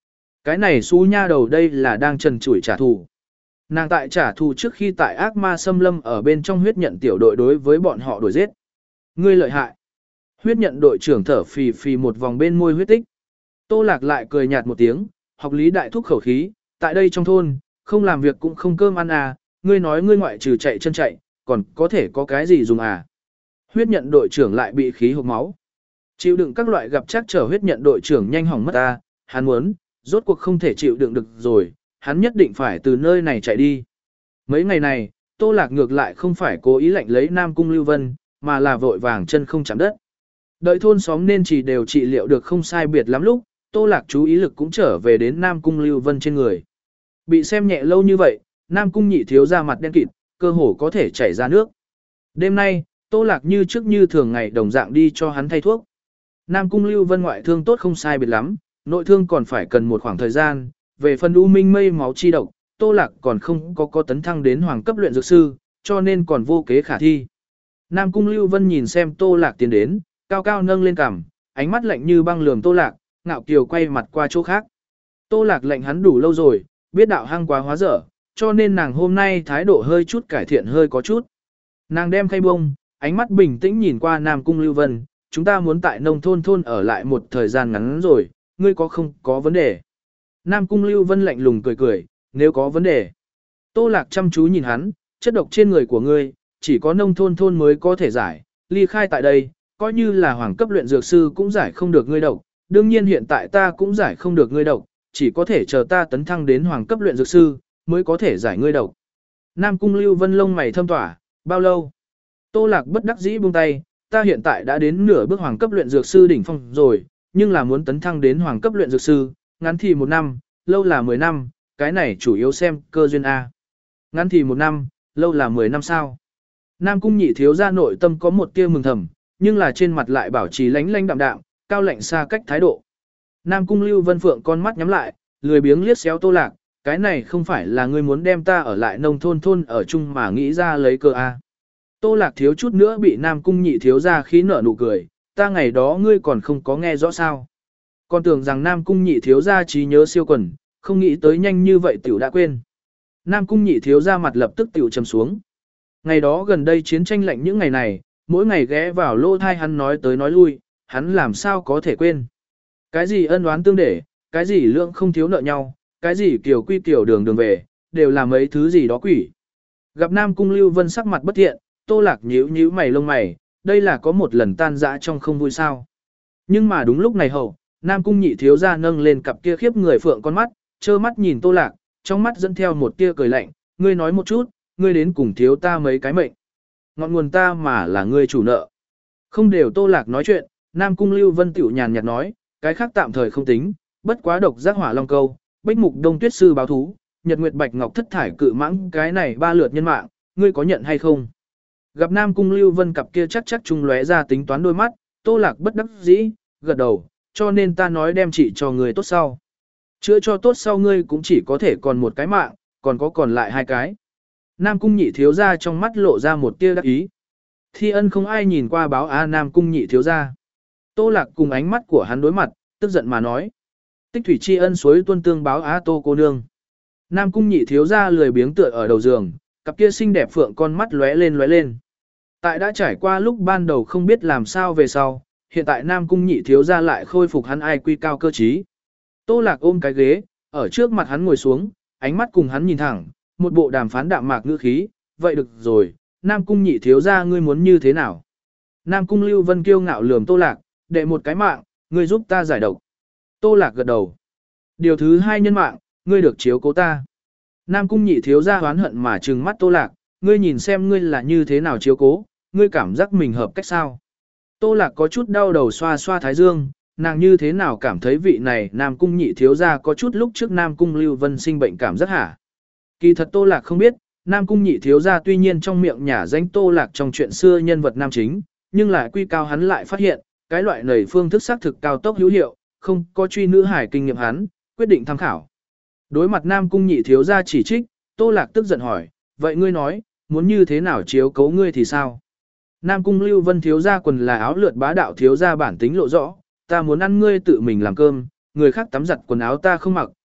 [SPEAKER 1] Cái này xú nha đầu đây là đang trần trụi trả thù. Nàng tại trả thù trước khi tại ác ma xâm lâm ở bên trong huyết nhận tiểu đội đối với bọn họ đuổi giết. Ngươi lợi hại. Huyết nhận đội trưởng thở phì phì một vòng bên môi huyết tích. Tô Lạc lại cười nhạt một tiếng, học lý đại thúc khẩu khí, tại đây trong thôn, không làm việc cũng không cơm ăn à, ngươi nói ngươi ngoại trừ chạy chân chạy, còn có thể có cái gì dùng à. Huyết nhận đội trưởng lại bị khí hộc máu. Chịu đựng các loại gặp chắc trở huyết nhận đội trưởng nhanh hỏng mất ta, hắn muốn, rốt cuộc không thể chịu đựng được rồi, hắn nhất định phải từ nơi này chạy đi. Mấy ngày này, Tô Lạc ngược lại không phải cố ý lệnh lấy Nam Cung Lưu Vân, mà là vội vàng chân không chạm đất. Đợi thôn xóm nên chỉ đều trị liệu được không sai biệt lắm lúc, Tô Lạc chú ý lực cũng trở về đến Nam Cung Lưu Vân trên người. Bị xem nhẹ lâu như vậy, Nam Cung nhị thiếu ra mặt đen kịt, cơ hồ có thể chảy ra nước. Đêm nay, Tô Lạc như trước như thường ngày đồng dạng đi cho hắn thay thuốc. Nam Cung Lưu Vân ngoại thương tốt không sai biệt lắm, nội thương còn phải cần một khoảng thời gian, về phần u minh mây máu chi độc, Tô Lạc còn không có có tấn thăng đến hoàng cấp luyện dược sư, cho nên còn vô kế khả thi. Nam Cung Lưu Vân nhìn xem Tô Lạc tiến đến, cao cao nâng lên cằm, ánh mắt lạnh như băng lườm Tô Lạc, ngạo kiều quay mặt qua chỗ khác. Tô Lạc lệnh hắn đủ lâu rồi, biết đạo hăng quá hóa dở, cho nên nàng hôm nay thái độ hơi chút cải thiện hơi có chút. Nàng đem khay bông, ánh mắt bình tĩnh nhìn qua Nam Cung Lưu Vân, chúng ta muốn tại nông thôn thôn ở lại một thời gian ngắn rồi, ngươi có không có vấn đề. Nam Cung Lưu Vân lạnh lùng cười cười, nếu có vấn đề. Tô Lạc chăm chú nhìn hắn, chất độc trên người của ngươi, chỉ có nông thôn thôn mới có thể giải, ly khai tại đây, coi như là hoàng cấp luyện dược sư cũng giải không được ngươi độc, đương nhiên hiện tại ta cũng giải không được ngươi độc, chỉ có thể chờ ta tấn thăng đến hoàng cấp luyện dược sư, mới có thể giải ngươi độc. Nam Cung Lưu Vân lông mày thâm tỏa, bao lâu? Tô Lạc bất đắc dĩ buông tay, ta hiện tại đã đến nửa bước hoàng cấp luyện dược sư đỉnh phong rồi, nhưng là muốn tấn thăng đến hoàng cấp luyện dược sư, ngắn thì một năm, lâu là mười năm, cái này chủ yếu xem cơ duyên A. Ngắn thì một năm, lâu là mười năm sao. Nam Cung nhị thiếu gia nội tâm có một tia mừng thầm, nhưng là trên mặt lại bảo trì lánh lánh đạm đạm, cao lạnh xa cách thái độ. Nam Cung Lưu Vân Phượng con mắt nhắm lại, lười biếng liếc xéo Tô Lạc, cái này không phải là ngươi muốn đem ta ở lại nông thôn thôn ở chung mà nghĩ ra lấy cơ A. Tô Lạc thiếu chút nữa bị Nam Cung nhị thiếu gia khí nở nụ cười, ta ngày đó ngươi còn không có nghe rõ sao. Còn tưởng rằng Nam Cung nhị thiếu gia trí nhớ siêu quần, không nghĩ tới nhanh như vậy tiểu đã quên. Nam Cung nhị thiếu gia mặt lập tức tiểu trầm xuống. Ngày đó gần đây chiến tranh lạnh những ngày này, mỗi ngày ghé vào lô thai hắn nói tới nói lui, hắn làm sao có thể quên. Cái gì ân oán tương để, cái gì lượng không thiếu nợ nhau, cái gì kiểu quy kiểu đường đường về, đều là mấy thứ gì đó quỷ. Gặp Nam Cung Lưu Vân sắc mặt bất thiện, Tô Lạc nhíu nhíu mày lông mày, đây là có một lần tan dã trong không vui sao. Nhưng mà đúng lúc này hậu, Nam Cung nhị thiếu gia nâng lên cặp kia khiếp người phượng con mắt, trơ mắt nhìn Tô Lạc, trong mắt dẫn theo một tia cười lạnh, ngươi nói một chút, ngươi đến cùng thiếu ta mấy cái mệnh. Ngọn nguồn ta mà là ngươi chủ nợ. Không đều Tô Lạc nói chuyện, Nam Cung Lưu Vân tiểu nhàn nhạt nói, cái khác tạm thời không tính, bất quá độc giác hỏa long câu, bích mục đông tuyết sư báo thú, nhật nguyệt bạch ngọc thất thải cự mãng cái này ba lượt nhân mạng, ngươi có nhận hay không? Gặp Nam Cung Lưu Vân cặp kia chắc chắc trung lóe ra tính toán đôi mắt, Tô Lạc bất đắc dĩ, gật đầu, cho nên ta nói đem trị cho người tốt sau. Chữa cho tốt sau ngươi cũng chỉ có thể còn một cái mạng, còn có còn lại hai cái. Nam Cung nhị thiếu gia trong mắt lộ ra một tia đắc ý. Thi ân không ai nhìn qua báo a Nam Cung nhị thiếu gia. Tô Lạc cùng ánh mắt của hắn đối mặt, tức giận mà nói. Tích thủy tri ân suối tuôn tương báo á Tô cô nương. Nam Cung nhị thiếu gia lười biếng tựa ở đầu giường, cặp kia xinh đẹp phượng con mắt lóe lên lóe lên. Tại đã trải qua lúc ban đầu không biết làm sao về sau, hiện tại Nam Cung nhị thiếu gia lại khôi phục hắn ai quy cao cơ trí. Tô Lạc ôm cái ghế, ở trước mặt hắn ngồi xuống, ánh mắt cùng hắn nhìn thẳng, một bộ đàm phán đạm mạc ngữ khí, vậy được rồi, Nam Cung nhị thiếu gia ngươi muốn như thế nào? Nam Cung Lưu Vân kiêu ngạo lườm Tô Lạc, đệ một cái mạng, ngươi giúp ta giải độc. Tô Lạc gật đầu. Điều thứ hai nhân mạng, ngươi được chiếu cố ta. Nam Cung nhị thiếu gia oán hận mà trừng mắt Tô Lạc, ngươi nhìn xem ngươi là như thế nào chiếu cố, ngươi cảm giác mình hợp cách sao? Tô Lạc có chút đau đầu xoa xoa thái dương, nàng như thế nào cảm thấy vị này Nam Cung nhị thiếu gia có chút lúc trước Nam Cung Lưu Vân sinh bệnh cảm giác hả? Kỳ thật Tô Lạc không biết, Nam Cung nhị thiếu gia tuy nhiên trong miệng nhả danh Tô Lạc trong chuyện xưa nhân vật nam chính, nhưng lại quy cao hắn lại phát hiện, cái loại này phương thức xác thực cao tốc hữu hiệu, không có truy nữ hải kinh nghiệm hắn, quyết định tham khảo. Đối mặt Nam Cung nhị thiếu gia chỉ trích, Tô Lạc tức giận hỏi, vậy ngươi nói, muốn như thế nào chiếu cố ngươi thì sao? Nam Cung Lưu Vân thiếu gia quần là áo lượt bá đạo thiếu gia bản tính lộ rõ, ta muốn ăn ngươi tự mình làm cơm, người khác tắm giặt quần áo ta không mặc,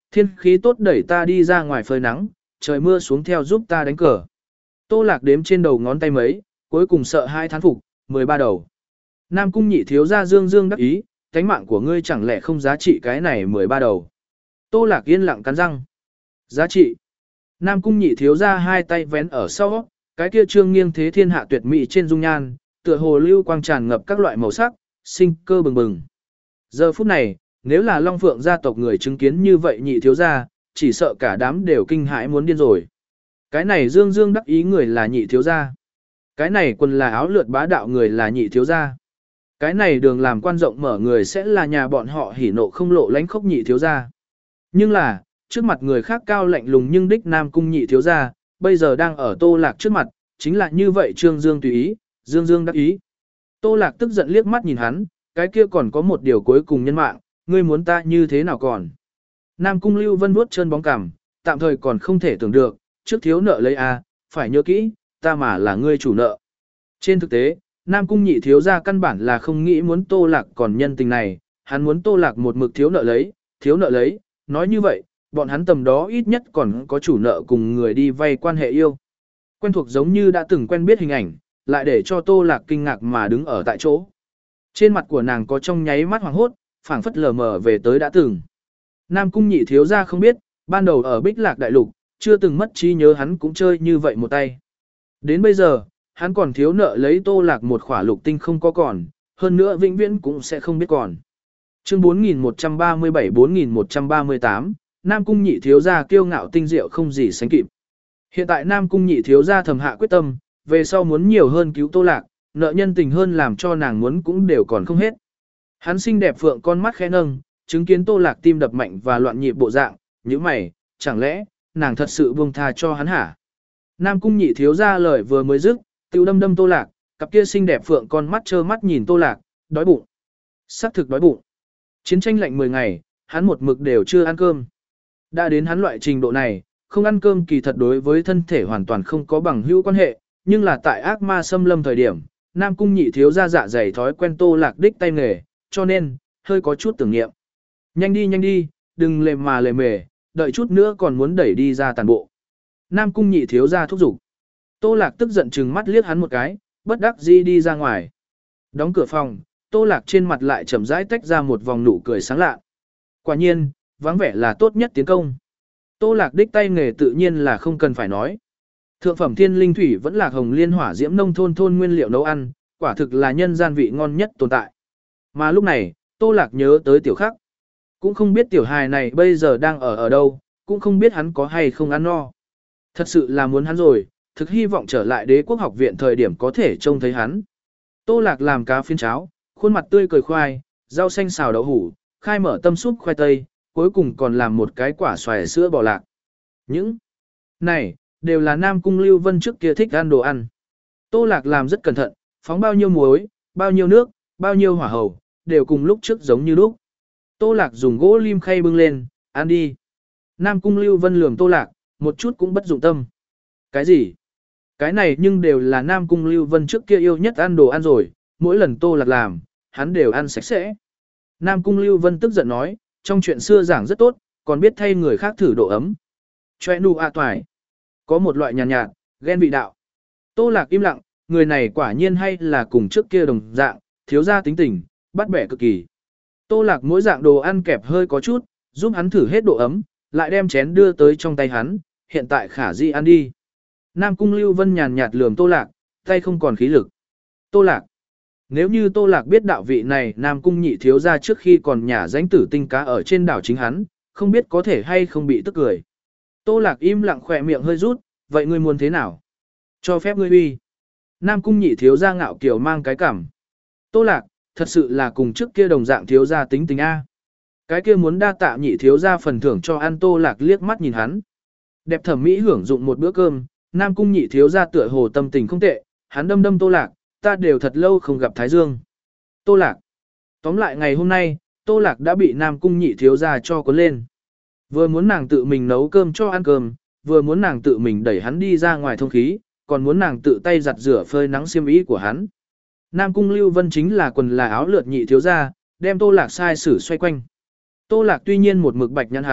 [SPEAKER 1] Thiên khí tốt đẩy ta đi ra ngoài phơi nắng, trời mưa xuống theo giúp ta đánh cờ. Tô Lạc đếm trên đầu ngón tay mấy, cuối cùng sợ hai thán phục, mười ba đầu. Nam cung nhị thiếu gia dương dương đắc ý, cánh mạng của ngươi chẳng lẽ không giá trị cái này mười ba đầu. Tô Lạc yên lặng cắn răng. Giá trị. Nam cung nhị thiếu gia hai tay vén ở sau, cái kia trương nghiêng thế thiên hạ tuyệt mỹ trên dung nhan, tựa hồ lưu quang tràn ngập các loại màu sắc, sinh cơ bừng bừng. Giờ phút này, nếu là Long Phượng gia tộc người chứng kiến như vậy nhị thiếu gia, chỉ sợ cả đám đều kinh hãi muốn điên rồi. Cái này dương dương đắc ý người là nhị thiếu gia. Cái này quần là áo lượt bá đạo người là nhị thiếu gia. Cái này đường làm quan rộng mở người sẽ là nhà bọn họ hỉ nộ không lộ lánh khốc nhị thiếu gia. Nhưng là, trước mặt người khác cao lạnh lùng nhưng đích Nam cung nhị thiếu gia, bây giờ đang ở Tô Lạc trước mặt, chính là như vậy trương dương tùy ý, dương dương đắc ý. Tô Lạc tức giận liếc mắt nhìn hắn, cái kia còn có một điều cuối cùng nhân mạng, ngươi muốn ta như thế nào còn. Nam cung Lưu Vân vuốt chân bóng cằm, tạm thời còn không thể tưởng được, trước thiếu nợ lấy a, phải nhớ kỹ, ta mà là ngươi chủ nợ. Trên thực tế, Nam cung nhị thiếu gia căn bản là không nghĩ muốn Tô Lạc còn nhân tình này, hắn muốn Tô Lạc một mực thiếu nợ lấy, thiếu nợ lấy, nói như vậy, bọn hắn tầm đó ít nhất còn có chủ nợ cùng người đi vay quan hệ yêu. Quen thuộc giống như đã từng quen biết hình ảnh, lại để cho Tô Lạc kinh ngạc mà đứng ở tại chỗ. Trên mặt của nàng có trong nháy mắt hoàng hốt, phảng phất lờ mờ về tới đã từng. Nam cung nhị thiếu gia không biết, ban đầu ở Bích Lạc Đại Lục, chưa từng mất trí nhớ hắn cũng chơi như vậy một tay. Đến bây giờ, hắn còn thiếu nợ lấy Tô Lạc một khỏa lục tinh không có còn, hơn nữa vĩnh viễn cũng sẽ không biết còn. Chương bốn nghìn một trăm ba mươi bảy bốn nghìn một trăm ba mươi tám, Nam cung nhị thiếu gia kiêu ngạo tinh diệu không gì sánh kịp. Hiện tại Nam cung nhị thiếu gia thầm hạ quyết tâm, về sau muốn nhiều hơn cứu Tô Lạc, nợ nhân tình hơn làm cho nàng muốn cũng đều còn không hết. Hắn xinh đẹp phượng con mắt khẽ nâng, chứng kiến Tô Lạc tim đập mạnh và loạn nhịp bộ dạng, như mày, chẳng lẽ, nàng thật sự buông tha cho hắn hả? Nam cung nhị thiếu gia lời vừa mới dứt, tiêu đâm đâm Tô Lạc, cặp kia xinh đẹp phượng con mắt trơ mắt nhìn Tô Lạc, đói bụng. Sắc thực đói bụng. Chiến tranh lạnh mười ngày, hắn một mực đều chưa ăn cơm. Đã đến hắn loại trình độ này, không ăn cơm kỳ thật đối với thân thể hoàn toàn không có bằng hữu quan hệ, nhưng là tại ác ma xâm lâm thời điểm, Nam cung nhị thiếu gia dạ dày thói quen Tô Lạc đích tay nghề, cho nên, hơi có chút tưởng niệm. Nhanh đi nhanh đi, đừng lề mà lề mề, đợi chút nữa còn muốn đẩy đi ra tàn bộ. Nam cung nhị thiếu gia thúc giục. Tô Lạc tức giận chừng mắt liếc hắn một cái, bất đắc dĩ đi ra ngoài. Đóng cửa phòng, Tô Lạc trên mặt lại chậm rãi tách ra một vòng nụ cười sáng lạ. Quả nhiên, vắng vẻ là tốt nhất tiến công. Tô Lạc đích tay nghề tự nhiên là không cần phải nói. Thượng phẩm thiên linh thủy vẫn là hồng liên hỏa diễm nông thôn thôn nguyên liệu nấu ăn, quả thực là nhân gian vị ngon nhất tồn tại. Mà lúc này, Tô Lạc nhớ tới tiểu khắc. Cũng không biết tiểu hài này bây giờ đang ở ở đâu, cũng không biết hắn có hay không ăn no. Thật sự là muốn hắn rồi, thực hy vọng trở lại đế quốc học viện thời điểm có thể trông thấy hắn. Tô Lạc làm cá phiến cháo, khuôn mặt tươi cười khoai, rau xanh xào đậu hủ, khai mở tâm súp khoai tây, cuối cùng còn làm một cái quả xoài sữa bò lạc. Những này, đều là Nam cung Lưu Vân trước kia thích ăn đồ ăn. Tô Lạc làm rất cẩn thận, phóng bao nhiêu muối, bao nhiêu nước, bao nhiêu hỏa hầu, đều cùng lúc trước giống như lúc. Tô Lạc dùng gỗ lim khay bưng lên, ăn đi. Nam cung Lưu Vân lườm Tô Lạc, một chút cũng bất dụng tâm. Cái gì? Cái này nhưng đều là Nam cung Lưu Vân trước kia yêu nhất ăn đồ ăn rồi, mỗi lần Tô Lạc làm, hắn đều ăn sạch sẽ. Nam cung Lưu Vân tức giận nói, trong chuyện xưa giảng rất tốt, còn biết thay người khác thử độ ấm. Choe nu a toài. Có một loại nhàn nhạt, nhạt, ghen vị đạo. Tô Lạc im lặng, người này quả nhiên hay là cùng trước kia đồng dạng, thiếu gia tính tình, bắt bẻ cực kỳ. Tô Lạc mỗi dạng đồ ăn kẹp hơi có chút, giúp hắn thử hết độ ấm, lại đem chén đưa tới trong tay hắn, hiện tại khả di ăn đi. Nam cung Lưu Vân nhàn nhạt lườm Tô Lạc, tay không còn khí lực. Tô Lạc. Nếu như Tô Lạc biết đạo vị này Nam cung nhị thiếu gia trước khi còn nhả danh tử tinh cá ở trên đảo chính hắn, không biết có thể hay không bị tức cười. Tô Lạc im lặng khỏe miệng hơi rút, vậy ngươi muốn thế nào? Cho phép ngươi uy. Nam cung nhị thiếu gia ngạo kiều mang cái cảm. Tô Lạc, thật sự là cùng trước kia đồng dạng thiếu gia tính tình A. Cái kia muốn đa tạ nhị thiếu gia phần thưởng cho ăn. Tô Lạc liếc mắt nhìn hắn. Đẹp thẩm mỹ hưởng dụng một bữa cơm, Nam cung nhị thiếu gia tựa hồ tâm tình không tệ, hắn đâm đâm Tô Lạc, ta đều thật lâu không gặp Thái Dương. Tô Lạc. Tóm lại ngày hôm nay, Tô Lạc đã bị Nam cung nhị thiếu gia cho cuốn lên. Vừa muốn nàng tự mình nấu cơm cho ăn cơm, vừa muốn nàng tự mình đẩy hắn đi ra ngoài thông khí, còn muốn nàng tự tay giặt rửa phơi nắng xiêm y của hắn. Nam cung Lưu Vân chính là quần là áo lượt nhị thiếu gia, đem Tô Lạc sai sử xoay quanh. Tô Lạc tuy nhiên một mực bạch nhãn hắn,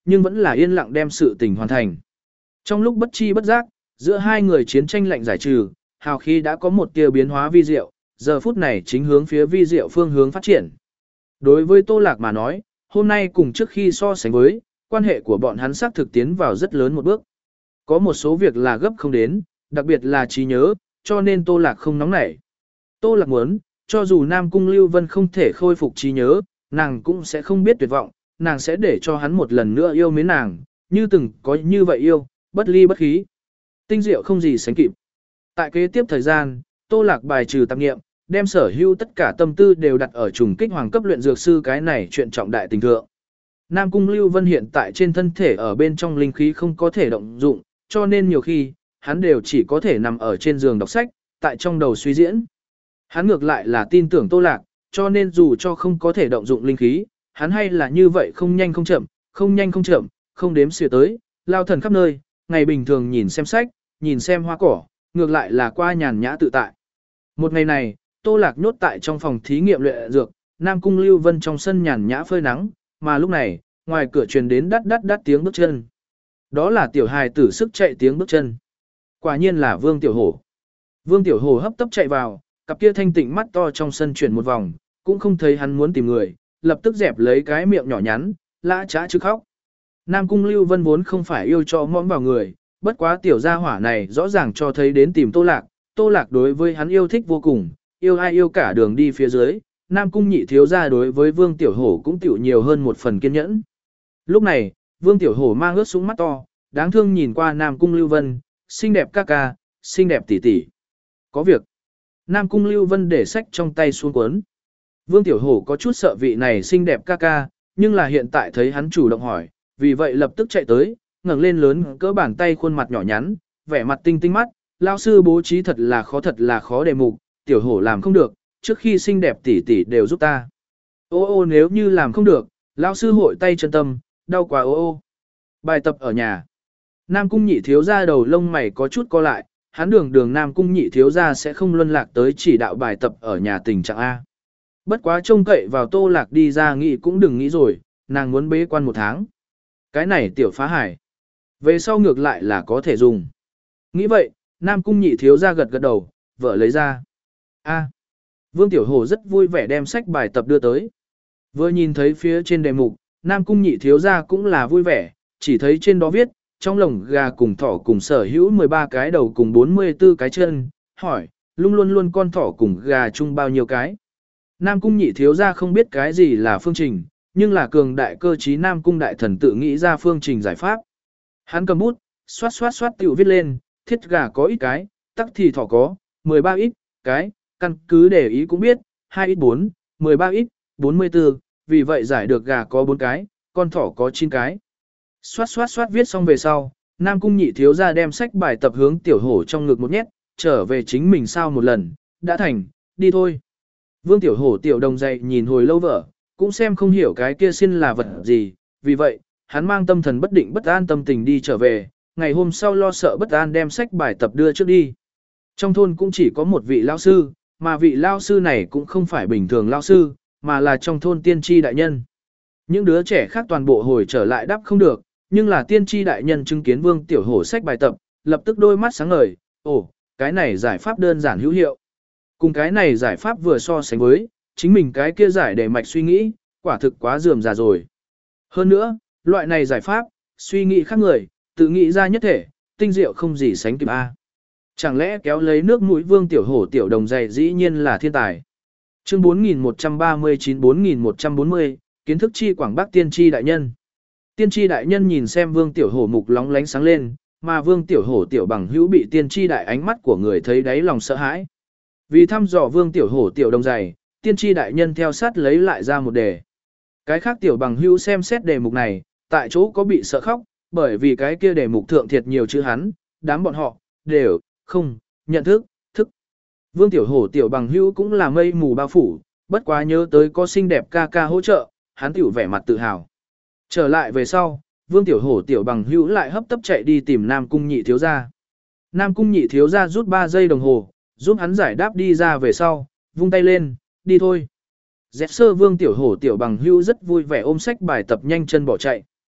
[SPEAKER 1] nhưng vẫn là yên lặng đem sự tình hoàn thành. Trong lúc bất chi bất giác, giữa hai người chiến tranh lạnh giải trừ, hào khí đã có một tia biến hóa vi diệu, giờ phút này chính hướng phía vi diệu phương hướng phát triển. Đối với Tô Lạc mà nói, hôm nay cùng trước khi so sánh với, quan hệ của bọn hắn xác thực tiến vào rất lớn một bước. Có một số việc là gấp không đến, đặc biệt là trí nhớ, cho nên Tô Lạc không nóng nảy. Tô Lạc muốn, cho dù Nam Cung Lưu Vân không thể khôi phục trí nhớ, nàng cũng sẽ không biết tuyệt vọng, nàng sẽ để cho hắn một lần nữa yêu mến nàng, như từng có như vậy yêu, bất ly bất khí. Tinh diệu không gì sánh kịp. Tại kế tiếp thời gian, Tô Lạc bài trừ tạp nghiệm, đem sở hữu tất cả tâm tư đều đặt ở trùng kích hoàng cấp luyện dược sư cái này chuyện trọng đại tình thượng. Nam Cung Lưu Vân hiện tại trên thân thể ở bên trong linh khí không có thể động dụng, cho nên nhiều khi, hắn đều chỉ có thể nằm ở trên giường đọc sách, tại trong đầu suy diễn. Hắn ngược lại là tin tưởng Tô Lạc, cho nên dù cho không có thể động dụng linh khí, hắn hay là như vậy không nhanh không chậm, không nhanh không chậm, không đếm xỉa tới, lao thần khắp nơi, ngày bình thường nhìn xem sách, nhìn xem hoa cỏ, ngược lại là qua nhàn nhã tự tại. Một ngày này, Tô Lạc nhốt tại trong phòng thí nghiệm luyện dược, Nam Cung Lưu Vân trong sân nhàn nhã phơi nắng, mà lúc này, ngoài cửa truyền đến đắt đắt đắt tiếng bước chân. Đó là tiểu hài tử sức chạy tiếng bước chân. Quả nhiên là Vương Tiểu Hổ. Vương Tiểu Hổ hấp tấp chạy vào, cặp kia thanh tịnh mắt to trong sân chuyển một vòng, cũng không thấy hắn muốn tìm người, lập tức dẹp lấy cái miệng nhỏ nhắn, lã chã chứ khóc. Nam Cung Lưu Vân vốn không phải yêu cho mõm vào người, bất quá tiểu gia hỏa này rõ ràng cho thấy đến tìm Tô Lạc, Tô Lạc đối với hắn yêu thích vô cùng, yêu ai yêu cả đường đi phía dưới, Nam Cung nhị thiếu gia đối với Vương Tiểu Hổ cũng tiểu nhiều hơn một phần kiên nhẫn. Lúc này, Vương Tiểu Hổ mang ướt súng mắt to, đáng thương nhìn qua Nam Cung Lưu Vân, xinh đẹp ca ca, xinh đẹp tỷ tỷ. Có việc. Nam Cung Lưu Vân để sách trong tay xuống cuốn. Vương Tiểu Hổ có chút sợ vị này xinh đẹp ca ca, nhưng là hiện tại thấy hắn chủ động hỏi, vì vậy lập tức chạy tới, ngẩng lên lớn cỡ bàn tay khuôn mặt nhỏ nhắn, vẻ mặt tinh tinh mắt, lao sư bố trí thật là khó thật là khó đề mục, Tiểu Hổ làm không được, trước khi xinh đẹp tỷ tỷ đều giúp ta. Ô ô nếu như làm không được, lao sư hội tay chân tâm, đau quá ô ô. Bài tập ở nhà. Nam Cung nhị thiếu gia đầu lông mày có chút co lại, hắn đường đường Nam Cung nhị thiếu gia sẽ không luân lạc tới chỉ đạo bài tập ở nhà tình trạng A. Bất quá trông cậy vào Tô Lạc đi ra nghĩ cũng đừng nghĩ rồi, nàng muốn bế quan một tháng. Cái này tiểu phá hải. Về sau ngược lại là có thể dùng. Nghĩ vậy, Nam Cung nhị thiếu gia gật gật đầu, vợ lấy ra. A. Vương Tiểu Hổ rất vui vẻ đem sách bài tập đưa tới. Vừa nhìn thấy phía trên đề mục, Nam Cung nhị thiếu gia cũng là vui vẻ, chỉ thấy trên đó viết, trong lồng gà cùng thỏ cùng sở hữu mười ba cái đầu cùng bốn mươi tư cái chân, hỏi, lung luôn luôn con thỏ cùng gà chung bao nhiêu cái. Nam Cung nhị thiếu gia không biết cái gì là phương trình, nhưng là cường đại cơ trí Nam Cung đại thần tự nghĩ ra phương trình giải pháp. Hắn cầm bút, xoát xoát xoát tiểu viết lên, thiết gà có ít cái, tắc thì thỏ có, mười ba ít, cái, căn cứ để ý cũng biết, hai ít bốn, mười ba ít, bốn mươi tư, vì vậy giải được gà có bốn cái, con thỏ có chín cái. Xoát xoát xoát viết xong về sau, Nam Cung nhị thiếu gia đem sách bài tập hướng Tiểu Hổ trong ngực một nhét, trở về chính mình sao một lần, đã thành, đi thôi. Vương Tiểu Hổ tiểu đồng dậy nhìn hồi lâu vợ, cũng xem không hiểu cái kia xin là vật gì, vì vậy, hắn mang tâm thần bất định bất an tâm tình đi trở về, ngày hôm sau lo sợ bất an đem sách bài tập đưa trước đi. Trong thôn cũng chỉ có một vị lao sư, mà vị lao sư này cũng không phải bình thường lao sư, mà là trong thôn tiên tri đại nhân. Những đứa trẻ khác toàn bộ hồi trở lại đáp không được, nhưng là tiên tri đại nhân chứng kiến Vương Tiểu Hổ sách bài tập, lập tức đôi mắt sáng ngời, ồ, cái này giải pháp đơn giản hữu hiệu. Cùng cái này giải pháp vừa so sánh với, chính mình cái kia giải để mạch suy nghĩ, quả thực quá rườm rà rồi. Hơn nữa, loại này giải pháp, suy nghĩ khác người, tự nghĩ ra nhất thể, tinh diệu không gì sánh kịp a. Chẳng lẽ kéo lấy nước mũi Vương Tiểu Hổ tiểu đồng dày dĩ nhiên là thiên tài. Chương bốn nghìn một trăm ba mươi chín bốn nghìn một trăm bốn mươi, kiến thức chi quảng bắc tiên tri đại nhân. Tiên tri đại nhân nhìn xem Vương Tiểu Hổ mục lóng lánh sáng lên, mà Vương Tiểu Hổ tiểu bằng hữu bị tiên tri đại ánh mắt của người thấy đáy lòng sợ hãi. Vì thăm dò Vương Tiểu Hổ tiểu đồng dày, tiên tri đại nhân theo sát lấy lại ra một đề. Cái khác tiểu bằng hữu xem xét đề mục này, tại chỗ có bị sợ khóc, bởi vì cái kia đề mục thượng thiệt nhiều chữ hắn, đám bọn họ, đều, không, nhận thức, thức. Vương Tiểu Hổ tiểu bằng hữu cũng là mây mù bao phủ, bất quá nhớ tới có xinh đẹp ca ca hỗ trợ, hắn tiểu vẻ mặt tự hào. Trở lại về sau, Vương Tiểu Hổ tiểu bằng hữu lại hấp tấp chạy đi tìm Nam Cung nhị thiếu gia. Nam Cung nhị thiếu gia rút ba giây đồng hồ, giúp hắn giải đáp đi ra về sau, vung tay lên, đi thôi. Dẹp sơ Vương Tiểu Hổ tiểu bằng hữu rất vui vẻ ôm sách bài tập nhanh chân bỏ chạy.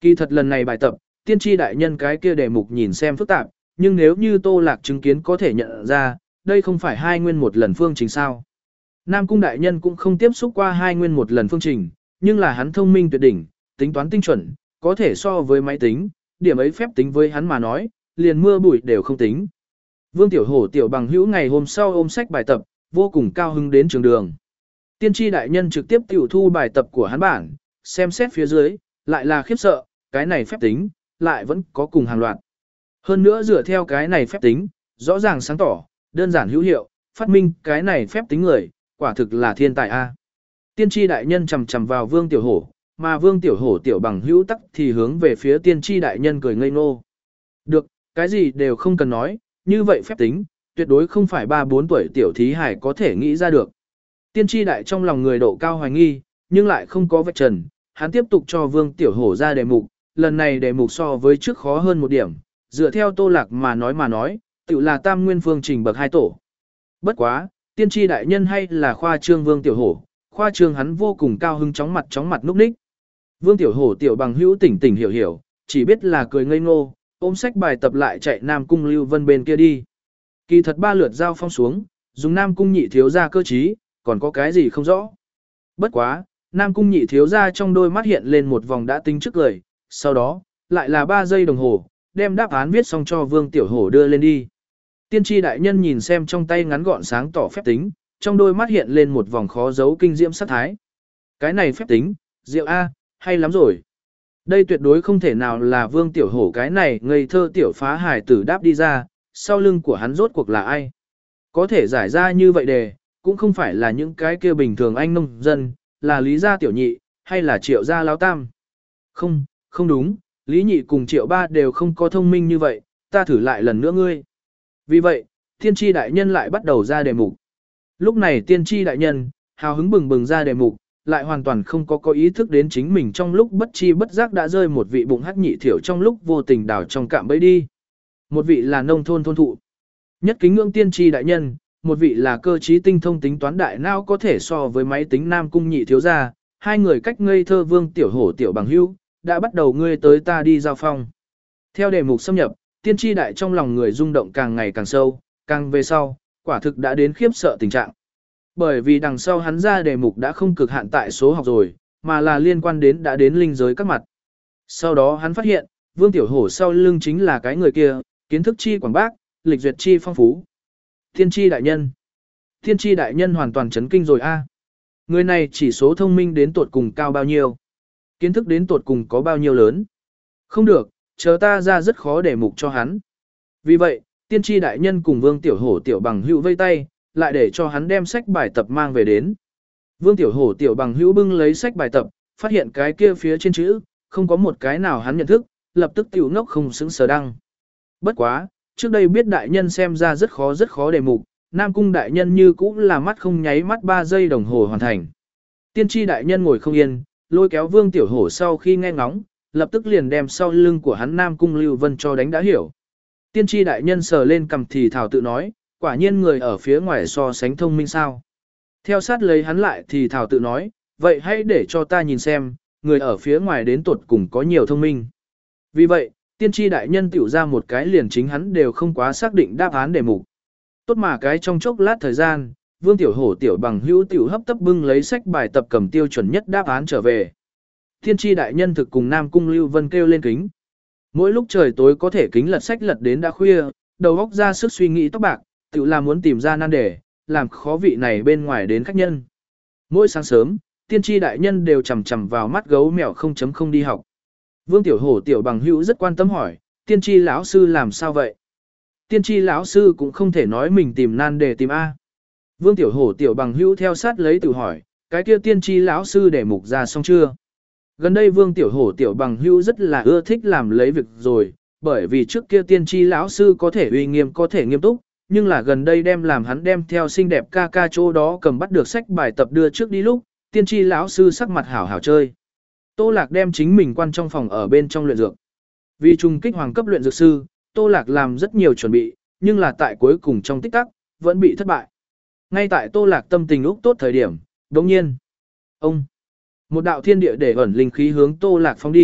[SPEAKER 1] Kỳ thật lần này bài tập, tiên tri đại nhân cái kia đề mục nhìn xem phức tạp, nhưng nếu như Tô Lạc chứng kiến có thể nhận ra, đây không phải hai nguyên một lần phương trình sao. Nam Cung đại nhân cũng không tiếp xúc qua hai nguyên một lần phương trình, nhưng là hắn thông minh tuyệt đỉnh, tính toán tinh chuẩn, có thể so với máy tính, điểm ấy phép tính với hắn mà nói, liền mưa bụi đều không tính. Vương Tiểu Hổ tiểu bằng hữu ngày hôm sau ôm sách bài tập, vô cùng cao hứng đến trường đường. Tiên tri đại nhân trực tiếp tiểu thu bài tập của hắn bản, xem xét phía dưới, lại là khiếp sợ, cái này phép tính, lại vẫn có cùng hàng loạt. Hơn nữa dựa theo cái này phép tính, rõ ràng sáng tỏ, đơn giản hữu hiệu, phát minh cái này phép tính người, quả thực là thiên tài a. Tiên tri đại nhân chầm chầm vào Vương Tiểu Hổ, mà Vương Tiểu Hổ tiểu bằng hữu tắc thì hướng về phía tiên tri đại nhân cười ngây ngô. Được, cái gì đều không cần nói, như vậy phép tính, tuyệt đối không phải ba bốn tuổi tiểu thí hải có thể nghĩ ra được. Tiên tri đại trong lòng người độ cao hoài nghi, nhưng lại không có vạch trần, hắn tiếp tục cho Vương Tiểu Hổ ra đề mục, lần này đề mục so với trước khó hơn một điểm, dựa theo Tô Lạc mà nói mà nói, tự là tam nguyên phương trình bậc hai tổ. Bất quá, tiên tri đại nhân hay là khoa trương Vương Tiểu Hổ, khoa trương hắn vô cùng cao hứng chóng mặt chóng mặt núp ních. Vương Tiểu Hổ tiểu bằng hữu tỉnh tỉnh hiểu hiểu, chỉ biết là cười ngây ngô, ôm sách bài tập lại chạy Nam Cung Lưu Vân bên kia đi. Kỳ thật ba lượt giao phong xuống, dùng Nam Cung nhị thiếu ra cơ trí, còn có cái gì không rõ. Bất quá, Nam Cung nhị thiếu ra trong đôi mắt hiện lên một vòng đã tính trước cười, sau đó, lại là ba giây đồng hồ, đem đáp án viết xong cho Vương Tiểu Hổ đưa lên đi. Tiên tri đại nhân nhìn xem trong tay ngắn gọn sáng tỏ phép tính, trong đôi mắt hiện lên một vòng khó giấu kinh diễm sát thái. Cái này phép tính, diệu A, hay lắm rồi. Đây tuyệt đối không thể nào là Vương Tiểu Hổ cái này ngây thơ tiểu phá hài tử đáp đi ra, sau lưng của hắn rốt cuộc là ai. Có thể giải ra như vậy đề, cũng không phải là những cái kia bình thường anh nông dân, là Lý gia tiểu nhị, hay là Triệu gia lão tam. Không, không đúng, Lý nhị cùng Triệu ba đều không có thông minh như vậy, ta thử lại lần nữa ngươi. Vì vậy, tiên tri đại nhân lại bắt đầu ra đề mục. Lúc này tiên tri đại nhân, hào hứng bừng bừng ra đề mục, lại hoàn toàn không có có ý thức đến chính mình trong lúc bất chi bất giác đã rơi một vị bụng hắc nhị thiểu trong lúc vô tình đào trong cạm bẫy đi. Một vị là nông thôn thôn thụ. Nhất kính ngưỡng tiên tri đại nhân, một vị là cơ trí tinh thông tính toán đại não có thể so với máy tính Nam Cung nhị thiếu gia, hai người cách ngây thơ Vương Tiểu Hổ tiểu bằng hữu, đã bắt đầu ngươi tới ta đi giao phong. Theo đề mục xâm nhập, tiên tri đại trong lòng người rung động càng ngày càng sâu, càng về sau, quả thực đã đến khiếp sợ tình trạng. Bởi vì đằng sau hắn ra đề mục đã không cực hạn tại số học rồi, mà là liên quan đến đã đến linh giới các mặt. Sau đó hắn phát hiện, Vương Tiểu Hổ sau lưng chính là cái người kia, kiến thức chi quảng bác, lịch duyệt chi phong phú. Tiên tri đại nhân. Tiên tri đại nhân hoàn toàn chấn kinh rồi a. Người này chỉ số thông minh đến tột cùng cao bao nhiêu? Kiến thức đến tột cùng có bao nhiêu lớn? Không được, chờ ta ra rất khó để mục cho hắn. Vì vậy, tiên tri đại nhân cùng Vương Tiểu Hổ tiểu bằng hữu vây tay, lại để cho hắn đem sách bài tập mang về đến. Vương Tiểu Hổ tiểu bằng hữu bưng lấy sách bài tập, phát hiện cái kia phía trên chữ, không có một cái nào hắn nhận thức, lập tức tiểu ngốc không xứng sờ đăng. Bất quá, trước đây biết đại nhân xem ra rất khó rất khó đề mục, Nam Cung đại nhân như cũng là mắt không nháy mắt ba giây đồng hồ hoàn thành. Tiên tri đại nhân ngồi không yên, lôi kéo Vương Tiểu Hổ sau khi nghe ngóng, lập tức liền đem sau lưng của hắn Nam Cung Lưu Vân cho đánh đã hiểu. Tiên tri đại nhân sờ lên cầm thì thảo tự nói, quả nhiên người ở phía ngoài so sánh thông minh sao. Theo sát lấy hắn lại thì thảo tự nói, vậy hãy để cho ta nhìn xem, người ở phía ngoài đến tuột cùng có nhiều thông minh. Vì vậy, tiên tri đại nhân tiểu ra một cái liền chính hắn đều không quá xác định đáp án đề mục. Tốt mà cái trong chốc lát thời gian, Vương Tiểu Hổ tiểu bằng hữu tiểu hấp tấp bưng lấy sách bài tập cầm tiêu chuẩn nhất đáp án trở về. Tiên tri đại nhân thực cùng Nam Cung Lưu Vân kêu lên kính. Mỗi lúc trời tối có thể kính lật sách lật đến đã khuya, đầu óc ra sức suy nghĩ tóc bạc, tự là muốn tìm ra nan đề, làm khó vị này bên ngoài đến khách nhân. Mỗi sáng sớm, tiên tri đại nhân đều chầm chầm vào mắt gấu mèo không chấm không đi học. Vương Tiểu Hổ tiểu bằng hữu rất quan tâm hỏi, tiên tri lão sư làm sao vậy? Tiên tri lão sư cũng không thể nói mình tìm nan đề tìm A. Vương Tiểu Hổ tiểu bằng hữu theo sát lấy tự hỏi, cái kia tiên tri lão sư để mục ra xong chưa? Gần đây Vương Tiểu Hổ tiểu bằng hữu rất là ưa thích làm lấy việc rồi, bởi vì trước kia tiên tri lão sư có thể uy nghiêm có thể nghiêm túc, nhưng là gần đây đem làm hắn đem theo xinh đẹp ca ca chỗ đó cầm bắt được sách bài tập đưa trước đi lúc, tiên tri lão sư sắc mặt hảo hảo chơi. Tô Lạc đem chính mình quan trong phòng ở bên trong luyện dược. Vì trùng kích hoàng cấp luyện dược sư, Tô Lạc làm rất nhiều chuẩn bị, nhưng là tại cuối cùng trong tích tắc, vẫn bị thất bại. Ngay tại Tô Lạc tâm tình úc tốt thời điểm, đồng nhiên, ông, một đạo thiên địa để ẩn linh khí hướng Tô Lạc phóng đi,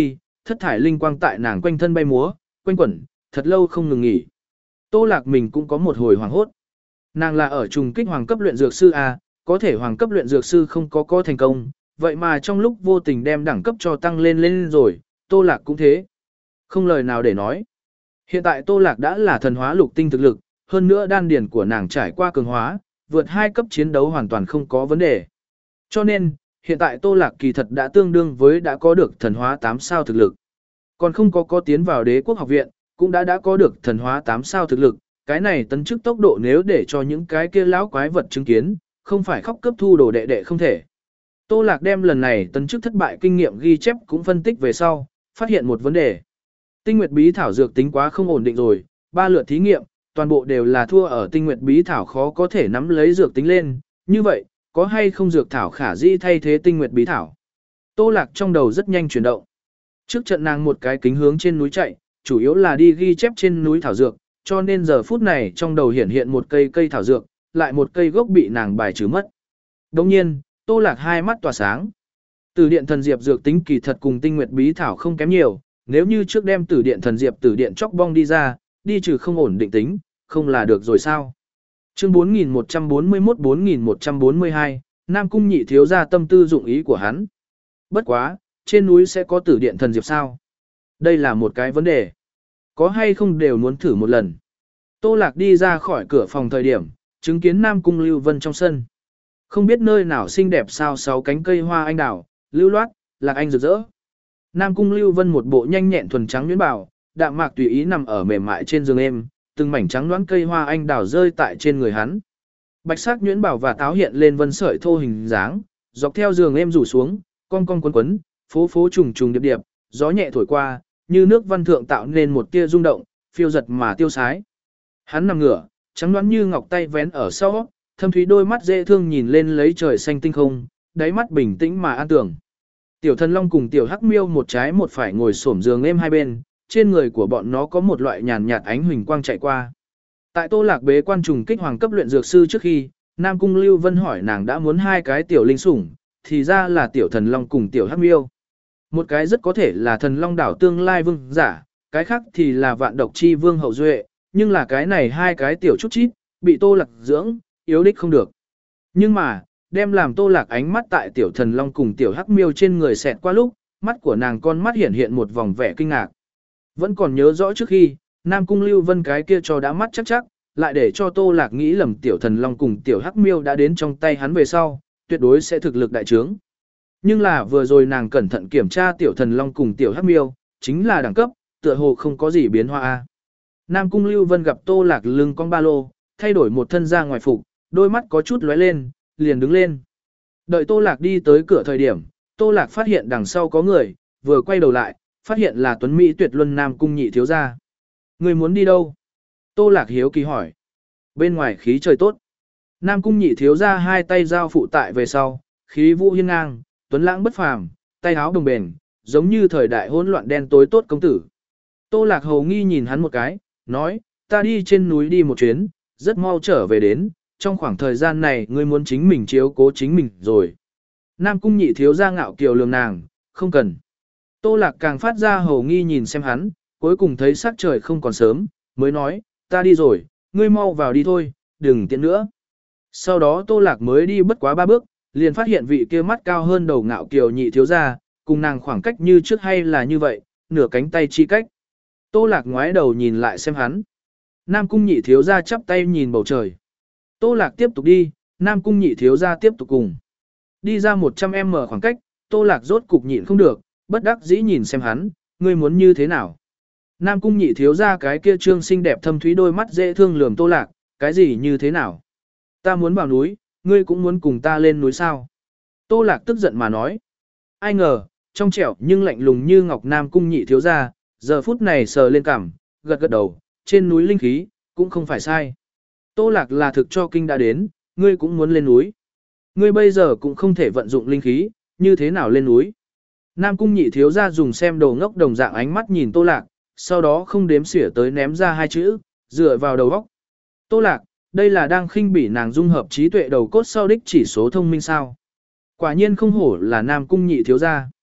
[SPEAKER 1] thất thải linh quang tại nàng quanh thân bay múa, quanh quẩn, thật lâu không ngừng nghỉ. Tô Lạc mình cũng có một hồi hoảng hốt. Nàng là ở trùng kích hoàng cấp luyện dược sư A, có thể hoàng cấp luyện dược sư không có có thành công, vậy mà trong lúc vô tình đem đẳng cấp cho tăng lên lên rồi, Tô Lạc cũng thế. Không lời nào để nói. Hiện tại Tô Lạc đã là thần hóa lục tinh thực lực, hơn nữa đan điển của nàng trải qua cường hóa, vượt hai cấp chiến đấu hoàn toàn không có vấn đề. Cho nên, hiện tại Tô Lạc kỳ thật đã tương đương với đã có được thần hóa tám sao thực lực. Còn không có có tiến vào đế quốc học viện, cũng đã đã có được thần hóa tám sao thực lực, cái này tấn chức tốc độ nếu để cho những cái kia lão quái vật chứng kiến, không phải khóc cấp thu đồ đệ đệ không thể. Tô Lạc đem lần này tấn chức thất bại kinh nghiệm ghi chép cũng phân tích về sau, phát hiện một vấn đề. Tinh nguyệt bí thảo dược tính quá không ổn định rồi, ba lượt thí nghiệm, toàn bộ đều là thua ở tinh nguyệt bí thảo khó có thể nắm lấy dược tính lên, như vậy, có hay không dược thảo khả dĩ thay thế tinh nguyệt bí thảo. Tô Lạc trong đầu rất nhanh chuyển động. Trước trận nàng một cái kính hướng trên núi chạy, chủ yếu là đi ghi chép trên núi thảo dược, cho nên giờ phút này trong đầu hiển hiện một cây cây thảo dược, lại một cây gốc bị nàng bài trừ mất. Đồng nhiên, Tô Lạc hai mắt tỏa sáng. Tử điện thần diệp dược tính kỳ thật cùng tinh nguyệt bí thảo không kém nhiều, nếu như trước đem tử điện thần diệp tử điện chóc bong đi ra, đi trừ không ổn định tính, không là được rồi sao? Chương bốn nghìn một trăm bốn mươi mốt bốn nghìn một trăm bốn mươi hai, Nam Cung Nhị thiếu ra tâm tư dụng ý của hắn. Bất quá, trên núi sẽ có tử điện thần diệp sao? Đây là một cái vấn đề. Có hay không đều muốn thử một lần. Tô Lạc đi ra khỏi cửa phòng thời điểm, chứng kiến Nam Cung Lưu Vân trong sân. Không biết nơi nào xinh đẹp sao sáu cánh cây hoa anh đào, lưu loát, Lạc Anh rực rỡ. Nam Cung Lưu Vân một bộ nhanh nhẹn thuần trắng nhuyễn bào, đạm mạc tùy ý nằm ở mềm mại trên giường êm, từng mảnh trắng đoán cây hoa anh đào rơi tại trên người hắn. Bạch sắc nhuyễn bào và táo hiện lên vân sợi thô hình dáng, dọc theo giường êm rủ xuống, cong cong quấn quấn, phố phố trùng trùng điệp điệp, gió nhẹ thổi qua, như nước văn thượng tạo nên một tia rung động, phiêu giật mà tiêu sái. Hắn nằm ngửa, trắng đoán như ngọc tay vén ở sau, thâm thúy đôi mắt dễ thương nhìn lên lấy trời xanh tinh không, đáy mắt bình tĩnh mà an tưởng. Tiểu Thần Long cùng Tiểu Hắc Miêu một trái một phải ngồi xổm giường êm hai bên, trên người của bọn nó có một loại nhàn nhạt ánh huỳnh quang chạy qua. Tại Tô Lạc bế quan trùng kích hoàng cấp luyện dược sư trước khi, Nam Cung Lưu Vân hỏi nàng đã muốn hai cái tiểu linh sủng, thì ra là Tiểu Thần Long cùng Tiểu Hắc Miêu. Một cái rất có thể là Thần Long đảo tương lai vương giả, cái khác thì là Vạn Độc Chi Vương hậu duệ, nhưng là cái này hai cái tiểu chút chít, bị Tô Lạc dưỡng, yếu đích không được. Nhưng mà, đem làm Tô Lạc ánh mắt tại Tiểu Thần Long cùng Tiểu Hắc Miêu trên người xẹt qua lúc, mắt của nàng con mắt hiện hiện một vòng vẻ kinh ngạc. Vẫn còn nhớ rõ trước khi, Nam Cung Lưu Vân cái kia cho đã mắt chắc chắc, lại để cho Tô Lạc nghĩ lầm Tiểu Thần Long cùng Tiểu Hắc Miêu đã đến trong tay hắn về sau, tuyệt đối sẽ thực lực đại trướng. Nhưng là vừa rồi nàng cẩn thận kiểm tra Tiểu Thần Long cùng Tiểu Hắc Miêu, chính là đẳng cấp, tựa hồ không có gì biến hóa. Nam Cung Lưu Vân gặp Tô Lạc lưng cong ba lô, thay đổi một thân ra ngoài phục, đôi mắt có chút lóe lên, liền đứng lên. Đợi Tô Lạc đi tới cửa thời điểm, Tô Lạc phát hiện đằng sau có người, vừa quay đầu lại, phát hiện là Tuấn Mỹ tuyệt luân Nam Cung Nhị thiếu gia. Người muốn đi đâu? Tô Lạc hiếu kỳ hỏi. Bên ngoài khí trời tốt. Nam Cung Nhị thiếu gia hai tay giao phụ tại về sau, khí vũ hiên ngang, tuấn lãng bất phàm, tay áo đồng bền, giống như thời đại hỗn loạn đen tối tốt công tử. Tô Lạc hầu nghi nhìn hắn một cái, nói, ta đi trên núi đi một chuyến, rất mau trở về đến, trong khoảng thời gian này ngươi muốn chính mình chiếu cố chính mình rồi. Nam Cung Nhị thiếu gia ngạo kiều lườm nàng, không cần. Tô Lạc càng phát ra hầu nghi nhìn xem hắn, cuối cùng thấy sắc trời không còn sớm, mới nói, ta đi rồi, ngươi mau vào đi thôi, đừng tiện nữa. Sau đó Tô Lạc mới đi bất quá ba bước, liền phát hiện vị kia mắt cao hơn đầu ngạo kiều nhị thiếu gia, cùng nàng khoảng cách như trước hay là như vậy, nửa cánh tay chi cách. Tô Lạc ngoái đầu nhìn lại xem hắn. Nam Cung Nhị thiếu gia chắp tay nhìn bầu trời. Tô Lạc tiếp tục đi, Nam Cung Nhị thiếu gia tiếp tục cùng. Đi ra một trăm mét khoảng cách, Tô Lạc rốt cục nhịn không được, bất đắc dĩ nhìn xem hắn, ngươi muốn như thế nào? Nam Cung Nhị thiếu gia cái kia trương xinh đẹp thâm thúy đôi mắt dễ thương lườm Tô Lạc, cái gì như thế nào? Ta muốn vào núi, ngươi cũng muốn cùng ta lên núi sao? Tô Lạc tức giận mà nói. Ai ngờ, trong trẻo nhưng lạnh lùng như ngọc Nam Cung Nhị thiếu gia, giờ phút này sờ lên cằm, gật gật đầu, trên núi linh khí, cũng không phải sai. Tô Lạc là thực cho kinh đã đến, ngươi cũng muốn lên núi. Ngươi bây giờ cũng không thể vận dụng linh khí, như thế nào lên núi? Nam Cung Nhị thiếu gia dùng xem đầu ngốc đồng dạng ánh mắt nhìn Tô Lạc, sau đó không đếm xỉa tới ném ra hai chữ, dựa vào đầu óc. Tô Lạc, đây là đang khinh bỉ nàng dung hợp trí tuệ đầu cốt sau đích chỉ số thông minh sao? Quả nhiên không hổ là Nam Cung Nhị thiếu gia.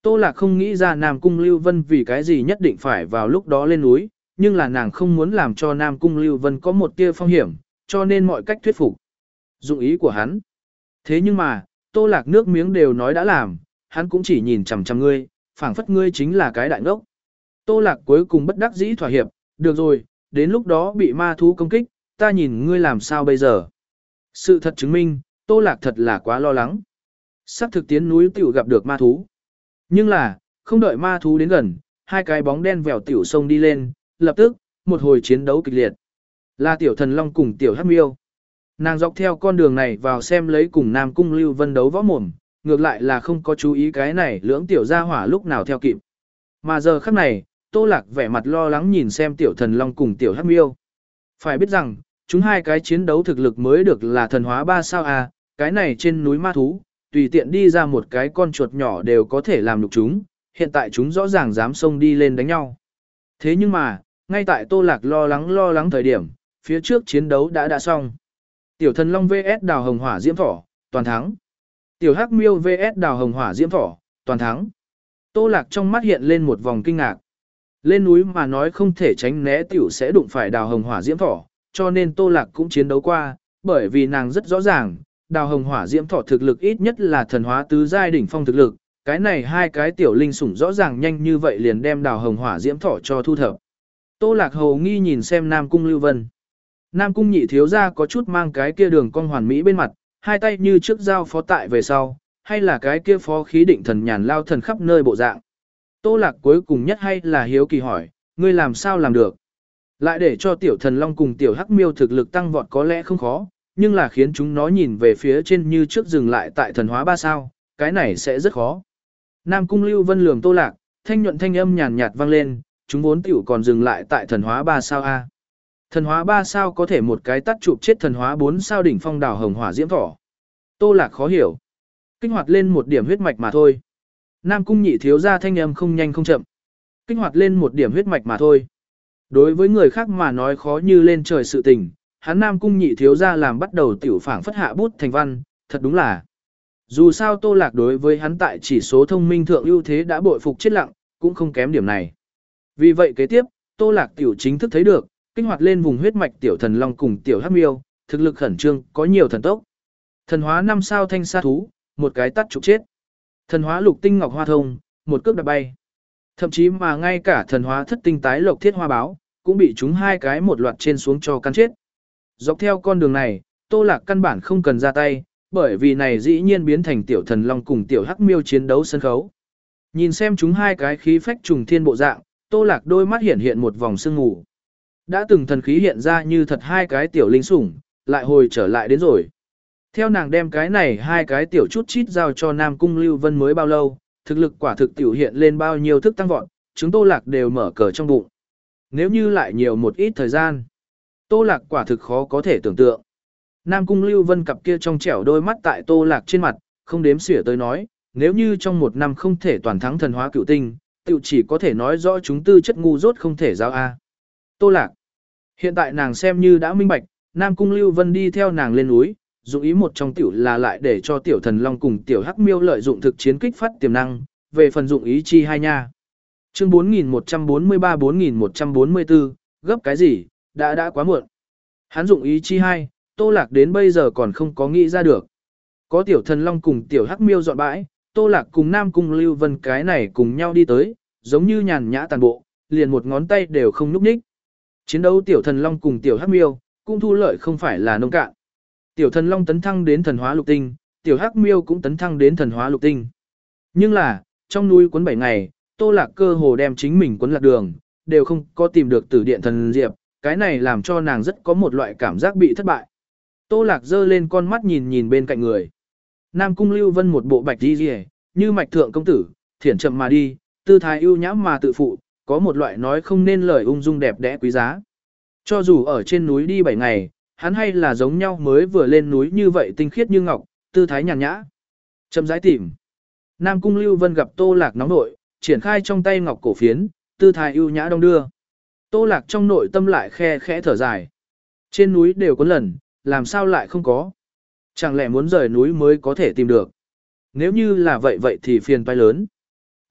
[SPEAKER 1] Tô Lạc không nghĩ ra Nam Cung Lưu Vân vì cái gì nhất định phải vào lúc đó lên núi, nhưng là nàng không muốn làm cho Nam Cung Lưu Vân có một tia phong hiểm, cho nên mọi cách thuyết phục. Dụng ý của hắn. Thế nhưng mà, Tô Lạc nước miếng đều nói đã làm, hắn cũng chỉ nhìn chằm chằm ngươi, phảng phất ngươi chính là cái đại ngốc. Tô Lạc cuối cùng bất đắc dĩ thỏa hiệp, được rồi, đến lúc đó bị ma thú công kích, ta nhìn ngươi làm sao bây giờ. Sự thật chứng minh, Tô Lạc thật là quá lo lắng. Sắp thực tiến núi tiểu gặp được ma thú. Nhưng là, không đợi ma thú đến gần, hai cái bóng đen vèo tiểu sông đi lên, lập tức, một hồi chiến đấu kịch liệt. Là tiểu thần long cùng tiểu hắc miêu. Nàng dọc theo con đường này vào xem lấy cùng Nam Cung Lưu Vân đấu võ mồm, ngược lại là không có chú ý cái này lưỡng tiểu gia hỏa lúc nào theo kịp. Mà giờ khắc này, Tô Lạc vẻ mặt lo lắng nhìn xem tiểu thần long cùng tiểu hắc miêu. Phải biết rằng, chúng hai cái chiến đấu thực lực mới được là thần hóa ba sao à, cái này trên núi ma thú, tùy tiện đi ra một cái con chuột nhỏ đều có thể làm nhục chúng, hiện tại chúng rõ ràng dám xông đi lên đánh nhau. Thế nhưng mà, ngay tại Tô Lạc lo lắng lo lắng thời điểm, phía trước chiến đấu đã đã xong. Tiểu thần long vs đào hồng hỏa diễm thỏ, toàn thắng. Tiểu hắc miêu vs đào hồng hỏa diễm thỏ, toàn thắng. Tô Lạc trong mắt hiện lên một vòng kinh ngạc. Lên núi mà nói không thể tránh né tiểu sẽ đụng phải đào hồng hỏa diễm thỏ, cho nên Tô Lạc cũng chiến đấu qua, bởi vì nàng rất rõ ràng, đào hồng hỏa diễm thỏ thực lực ít nhất là thần hóa tứ giai đỉnh phong thực lực, cái này hai cái tiểu linh sủng rõ ràng nhanh như vậy liền đem đào hồng hỏa diễm thỏ cho thu thập. Tô Lạc hầu nghi nhìn xem Nam Cung Lưu Vân. Nam Cung nhị thiếu gia có chút mang cái kia đường cong hoàn mỹ bên mặt, hai tay như trước giao phó tại về sau, hay là cái kia phó khí định thần nhàn lao thần khắp nơi bộ dạng. Tô Lạc cuối cùng nhất hay là hiếu kỳ hỏi, ngươi làm sao làm được? Lại để cho tiểu thần long cùng tiểu hắc miêu thực lực tăng vọt có lẽ không khó, nhưng là khiến chúng nó nhìn về phía trên như trước dừng lại tại thần hóa ba sao, cái này sẽ rất khó. Nam Cung Lưu Vân lườm Tô Lạc, thanh nhuận thanh âm nhàn nhạt vang lên, chúng vốn tiểu còn dừng lại tại thần hóa ba sao a. Thần hóa ba sao có thể một cái tắt chụp chết thần hóa bốn sao đỉnh phong đảo hồng hỏa diễm thỏ. Tô Lạc khó hiểu. Kích hoạt lên một điểm huyết mạch mà thôi. Nam Cung nhị thiếu gia thanh âm không nhanh không chậm. Kích hoạt lên một điểm huyết mạch mà thôi. Đối với người khác mà nói khó như lên trời sự tình, hắn Nam Cung nhị thiếu gia làm bắt đầu tiểu phảng phất hạ bút thành văn, thật đúng là. Dù sao Tô Lạc đối với hắn tại chỉ số thông minh thượng ưu thế đã bội phục chết lặng, cũng không kém điểm này. Vì vậy kế tiếp, Tô Lạc tiểu chính thức thấy được, kích hoạt lên vùng huyết mạch tiểu thần long cùng tiểu hắc miêu, thực lực khẩn trương, có nhiều thần tốc. Thần hóa năm sao thanh sa thú, một cái tắt trục chết. Thần hóa lục tinh ngọc hoa thông, một cước đạp bay. Thậm chí mà ngay cả thần hóa thất tinh tái lộc thiết hoa báo, cũng bị chúng hai cái một loạt trên xuống cho căn chết. Dọc theo con đường này, Tô Lạc căn bản không cần ra tay, bởi vì này dĩ nhiên biến thành tiểu thần long cùng tiểu hắc miêu chiến đấu sân khấu. Nhìn xem chúng hai cái khí phách trùng thiên bộ dạng, Tô Lạc đôi mắt hiện hiện một vòng sương mù. Đã từng thần khí hiện ra như thật hai cái tiểu linh sủng, lại hồi trở lại đến rồi. Theo nàng đem cái này hai cái tiểu chút chít giao cho Nam Cung Lưu Vân mới bao lâu, thực lực quả thực tiểu hiện lên bao nhiêu thức tăng vọt, chúng Tô Lạc đều mở cờ trong bụng. Nếu như lại nhiều một ít thời gian, Tô Lạc quả thực khó có thể tưởng tượng. Nam Cung Lưu Vân cặp kia trong trẻo đôi mắt tại Tô Lạc trên mặt, không đếm xỉa tới nói, nếu như trong một năm không thể toàn thắng thần hóa cựu tinh, tiểu chỉ có thể nói rõ chúng tư chất ngu dốt không thể giao A. Tô Lạc. Hiện tại nàng xem như đã minh bạch, Nam Cung Lưu Vân đi theo nàng lên núi, dụng ý một trong tiểu là lại để cho tiểu thần long cùng tiểu hắc miêu lợi dụng thực chiến kích phát tiềm năng, về phần dụng ý chi hai nha. Chương bốn nghìn một trăm bốn mươi ba bốn nghìn một trăm bốn mươi tư, gấp cái gì, đã đã quá muộn. Hắn dụng ý chi hai, Tô Lạc đến bây giờ còn không có nghĩ ra được. Có tiểu thần long cùng tiểu hắc miêu dọn bãi, Tô Lạc cùng Nam Cung Lưu Vân cái này cùng nhau đi tới, giống như nhàn nhã tàn bộ, liền một ngón tay đều không nhúc nhích. Chiến đấu tiểu thần long cùng tiểu hắc miêu, cũng thu lợi không phải là nông cạn. Tiểu thần long tấn thăng đến thần hóa lục tinh, tiểu hắc miêu cũng tấn thăng đến thần hóa lục tinh. Nhưng là, trong núi cuốn bảy ngày, Tô Lạc cơ hồ đem chính mình cuốn lạc đường, đều không có tìm được tử điện thần diệp, cái này làm cho nàng rất có một loại cảm giác bị thất bại. Tô Lạc giơ lên con mắt nhìn nhìn bên cạnh người. Nam Cung Lưu Vân một bộ bạch đi rìa, như mạch thượng công tử, thiển chậm mà đi, tư thái ưu nhã mà tự phụ, có một loại nói không nên lời ung dung đẹp đẽ quý giá. Cho dù ở trên núi đi bảy ngày, hắn hay là giống nhau mới vừa lên núi như vậy tinh khiết như ngọc, tư thái nhàn nhã. Chậm rãi tìm. Nam Cung Lưu Vân gặp Tô Lạc nóng nội, triển khai trong tay ngọc cổ phiến, tư thái ưu nhã đong đưa. Tô Lạc trong nội tâm lại khe khẽ thở dài. Trên núi đều có lần, làm sao lại không có? Chẳng lẽ muốn rời núi mới có thể tìm được? Nếu như là vậy vậy thì phiền toái lớn.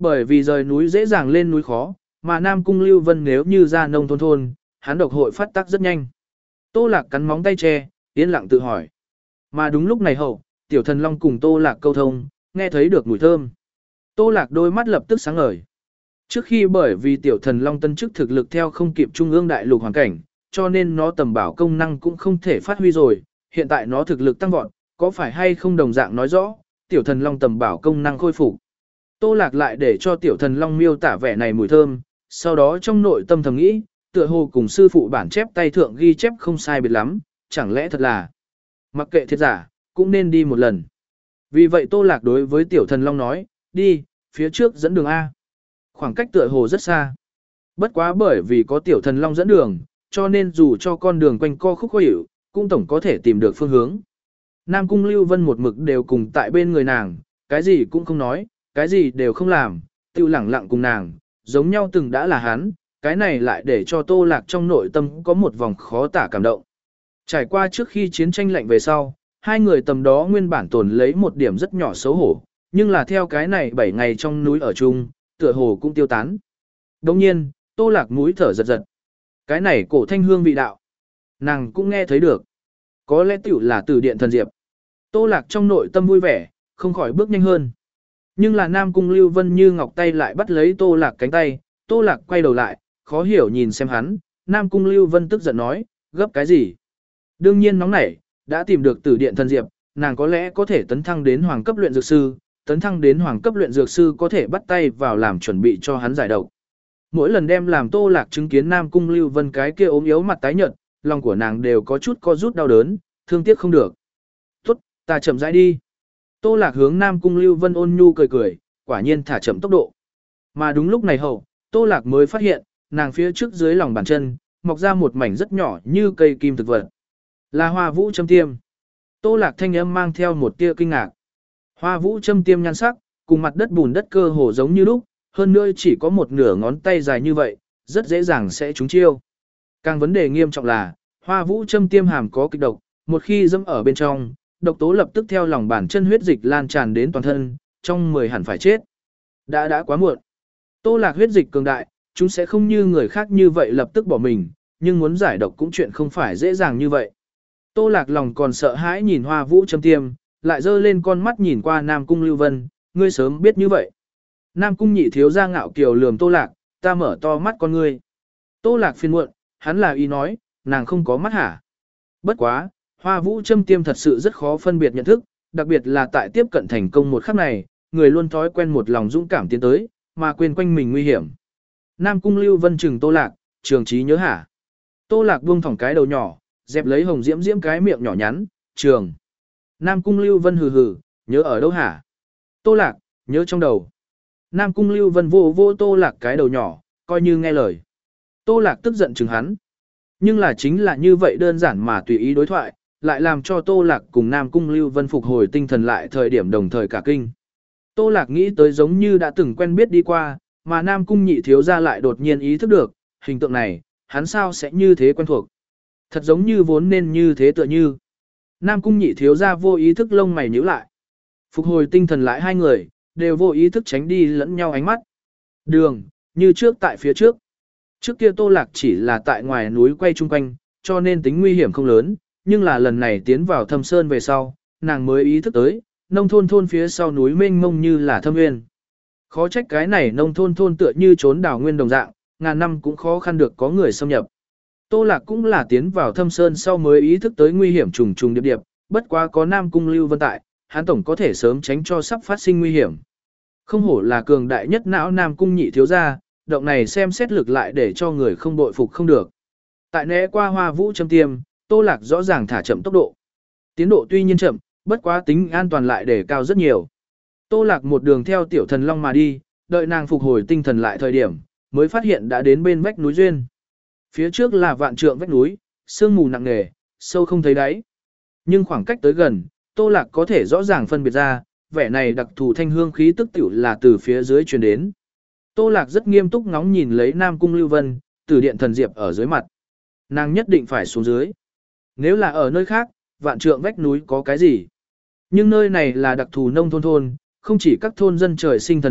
[SPEAKER 1] Bởi vì rời núi dễ dàng lên núi khó, mà Nam Cung Lưu Vân nếu như ra nông thôn thôn, hắn độc hội phát tác rất nhanh. Tô Lạc cắn móng tay che, yên lặng tự hỏi. Mà đúng lúc này hậu, Tiểu Thần Long cùng Tô Lạc câu thông, nghe thấy được mùi thơm. Tô Lạc đôi mắt lập tức sáng ngời. Trước khi bởi vì Tiểu Thần Long tân chức thực lực theo không kịp trung ương đại lục hoàn cảnh, cho nên nó tầm bảo công năng cũng không thể phát huy rồi, hiện tại nó thực lực tăng vọt, có phải hay không đồng dạng nói rõ, Tiểu Thần Long tầm bảo công năng khôi phục. Tô Lạc lại để cho Tiểu Thần Long miêu tả vẻ này mùi thơm, sau đó trong nội tâm thầm nghĩ, tựa hồ cùng sư phụ bản chép tay thượng ghi chép không sai biệt lắm, chẳng lẽ thật là mặc kệ thiệt giả, cũng nên đi một lần. Vì vậy Tô Lạc đối với Tiểu Thần Long nói, đi, phía trước dẫn đường A. Khoảng cách tựa hồ rất xa. Bất quá bởi vì có Tiểu Thần Long dẫn đường, cho nên dù cho con đường quanh co khúc khuỷu, cũng tổng có thể tìm được phương hướng. Nam Cung Lưu Vân một mực đều cùng tại bên người nàng, cái gì cũng không nói, cái gì đều không làm, tiêu lẳng lặng cùng nàng, giống nhau từng đã là hắn, cái này lại để cho Tô Lạc trong nội tâm có một vòng khó tả cảm động. Trải qua trước khi chiến tranh lạnh về sau, hai người tầm đó nguyên bản tồn lấy một điểm rất nhỏ xấu hổ, nhưng là theo cái này bảy ngày trong núi ở chung, tựa hồ cũng tiêu tán. Đồng nhiên, Tô Lạc mũi thở giật giật. Cái này cổ thanh hương vị đạo. Nàng cũng nghe thấy được. Có lẽ tiểu là từ điện thần diệp. Tô Lạc trong nội tâm vui vẻ, không khỏi bước nhanh hơn. Nhưng là Nam Cung Lưu Vân như ngọc tay lại bắt lấy Tô Lạc cánh tay, Tô Lạc quay đầu lại, khó hiểu nhìn xem hắn, Nam Cung Lưu Vân tức giận nói, gấp cái gì? Đương nhiên nóng nảy, đã tìm được tử điện thần diệp, nàng có lẽ có thể tấn thăng đến hoàng cấp luyện dược sư, tấn thăng đến hoàng cấp luyện dược sư có thể bắt tay vào làm chuẩn bị cho hắn giải độc. Mỗi lần đem làm Tô Lạc chứng kiến Nam Cung Lưu Vân cái kia ốm yếu mặt tái nhợt, lòng của nàng đều có chút co rút đau đớn, thương tiếc không được. Tốt, ta chậm rãi đi. Tô Lạc hướng Nam Cung Lưu Vân ôn nhu cười cười, quả nhiên thả chậm tốc độ. Mà đúng lúc này hậu, Tô Lạc mới phát hiện, nàng phía trước dưới lòng bàn chân, mọc ra một mảnh rất nhỏ như cây kim thực vật. Là hoa vũ châm tiêm. Tô Lạc thanh âm mang theo một tia kinh ngạc. Hoa vũ châm tiêm nhan sắc, cùng mặt đất bùn đất cơ hồ giống như lúc, hơn nữa chỉ có một nửa ngón tay dài như vậy, rất dễ dàng sẽ trúng chiêu. Càng vấn đề nghiêm trọng là, hoa vũ châm tiêm hàm có kịch độc, một khi dẫm ở bên trong, độc tố lập tức theo lòng bàn chân huyết dịch lan tràn đến toàn thân, trong mười hẳn phải chết. Đã đã quá muộn. Tô Lạc huyết dịch cường đại, chúng sẽ không như người khác như vậy lập tức bỏ mình, nhưng muốn giải độc cũng chuyện không phải dễ dàng như vậy. Tô Lạc lòng còn sợ hãi nhìn hoa vũ châm tiêm, lại dơ lên con mắt nhìn qua Nam Cung Lưu Vân, ngươi sớm biết như vậy. Nam Cung nhị thiếu ra ngạo kiều lườm Tô Lạc, ta mở to mắt con ngươi. Tô Lạc phiền muộn, hắn là ý nói, nàng không có mắt hả. Bất quá, hoa vũ châm tiêm thật sự rất khó phân biệt nhận thức, đặc biệt là tại tiếp cận thành công một khắc này, người luôn thói quen một lòng dũng cảm tiến tới, mà quên quanh mình nguy hiểm. Nam Cung Lưu Vân trừng Tô Lạc, trường trí nhớ hả. Tô Lạc buông thỏng cái đầu nhỏ, dẹp lấy hồng diễm diễm cái miệng nhỏ nhắn, trường. Nam Cung Lưu Vân hừ hừ, nhớ ở đâu hả? Tô Lạc, nhớ trong đầu. Nam Cung Lưu Vân vô vô Tô Lạc cái đầu nhỏ, coi như nghe lời. Tô Lạc tức giận chừng hắn. Nhưng là chính là như vậy đơn giản mà tùy ý đối thoại, lại làm cho Tô Lạc cùng Nam Cung Lưu Vân phục hồi tinh thần lại thời điểm đồng thời cả kinh. Tô Lạc nghĩ tới giống như đã từng quen biết đi qua, mà Nam Cung nhị thiếu ra lại đột nhiên ý thức được, hình tượng này, hắn sao sẽ như thế quen thuộc. Thật giống như vốn nên như thế tựa như. Nam Cung nhị thiếu ra vô ý thức lông mày nhíu lại. Phục hồi tinh thần lại hai người, đều vô ý thức tránh đi lẫn nhau ánh mắt. Đường, như trước tại phía trước. Trước kia Tô Lạc chỉ là tại ngoài núi quay chung quanh, cho nên tính nguy hiểm không lớn, nhưng là lần này tiến vào thâm sơn về sau, nàng mới ý thức tới, nông thôn thôn phía sau núi mênh mông như là thâm nguyên. Khó trách cái này nông thôn thôn tựa như trốn đảo nguyên đồng dạng, ngàn năm cũng khó khăn được có người xâm nhập. Tô Lạc cũng là tiến vào thâm sơn sau mới ý thức tới nguy hiểm trùng trùng điệp điệp, bất quá có Nam Cung Lưu Vân tại, hắn tổng có thể sớm tránh cho sắp phát sinh nguy hiểm. Không hổ là cường đại nhất não Nam Cung nhị thiếu gia, động này xem xét lực lại để cho người không bội phục không được. Tại né qua hoa vũ châm tiêm, Tô Lạc rõ ràng thả chậm tốc độ. Tiến độ tuy nhiên chậm, bất quá tính an toàn lại để cao rất nhiều. Tô Lạc một đường theo Tiểu Thần Long mà đi, đợi nàng phục hồi tinh thần lại thời điểm, mới phát hiện đã đến bên vách núi duyên. Phía trước là vạn trượng vách núi, sương mù nặng nề, sâu không thấy đáy. Nhưng khoảng cách tới gần, Tô Lạc có thể rõ ràng phân biệt ra, vẻ này đặc thù thanh hương khí tức tiểu là từ phía dưới truyền đến. Tô Lạc rất nghiêm túc ngóng nhìn lấy Nam Cung Lưu Vân, từ điện thần diệp ở dưới mặt. Nàng nhất định phải xuống dưới. Nếu là ở nơi khác, vạn trượng vách núi có cái gì? Nhưng nơi này là đặc thù nông thôn thôn, không chỉ các thôn dân trời sinh thần lực,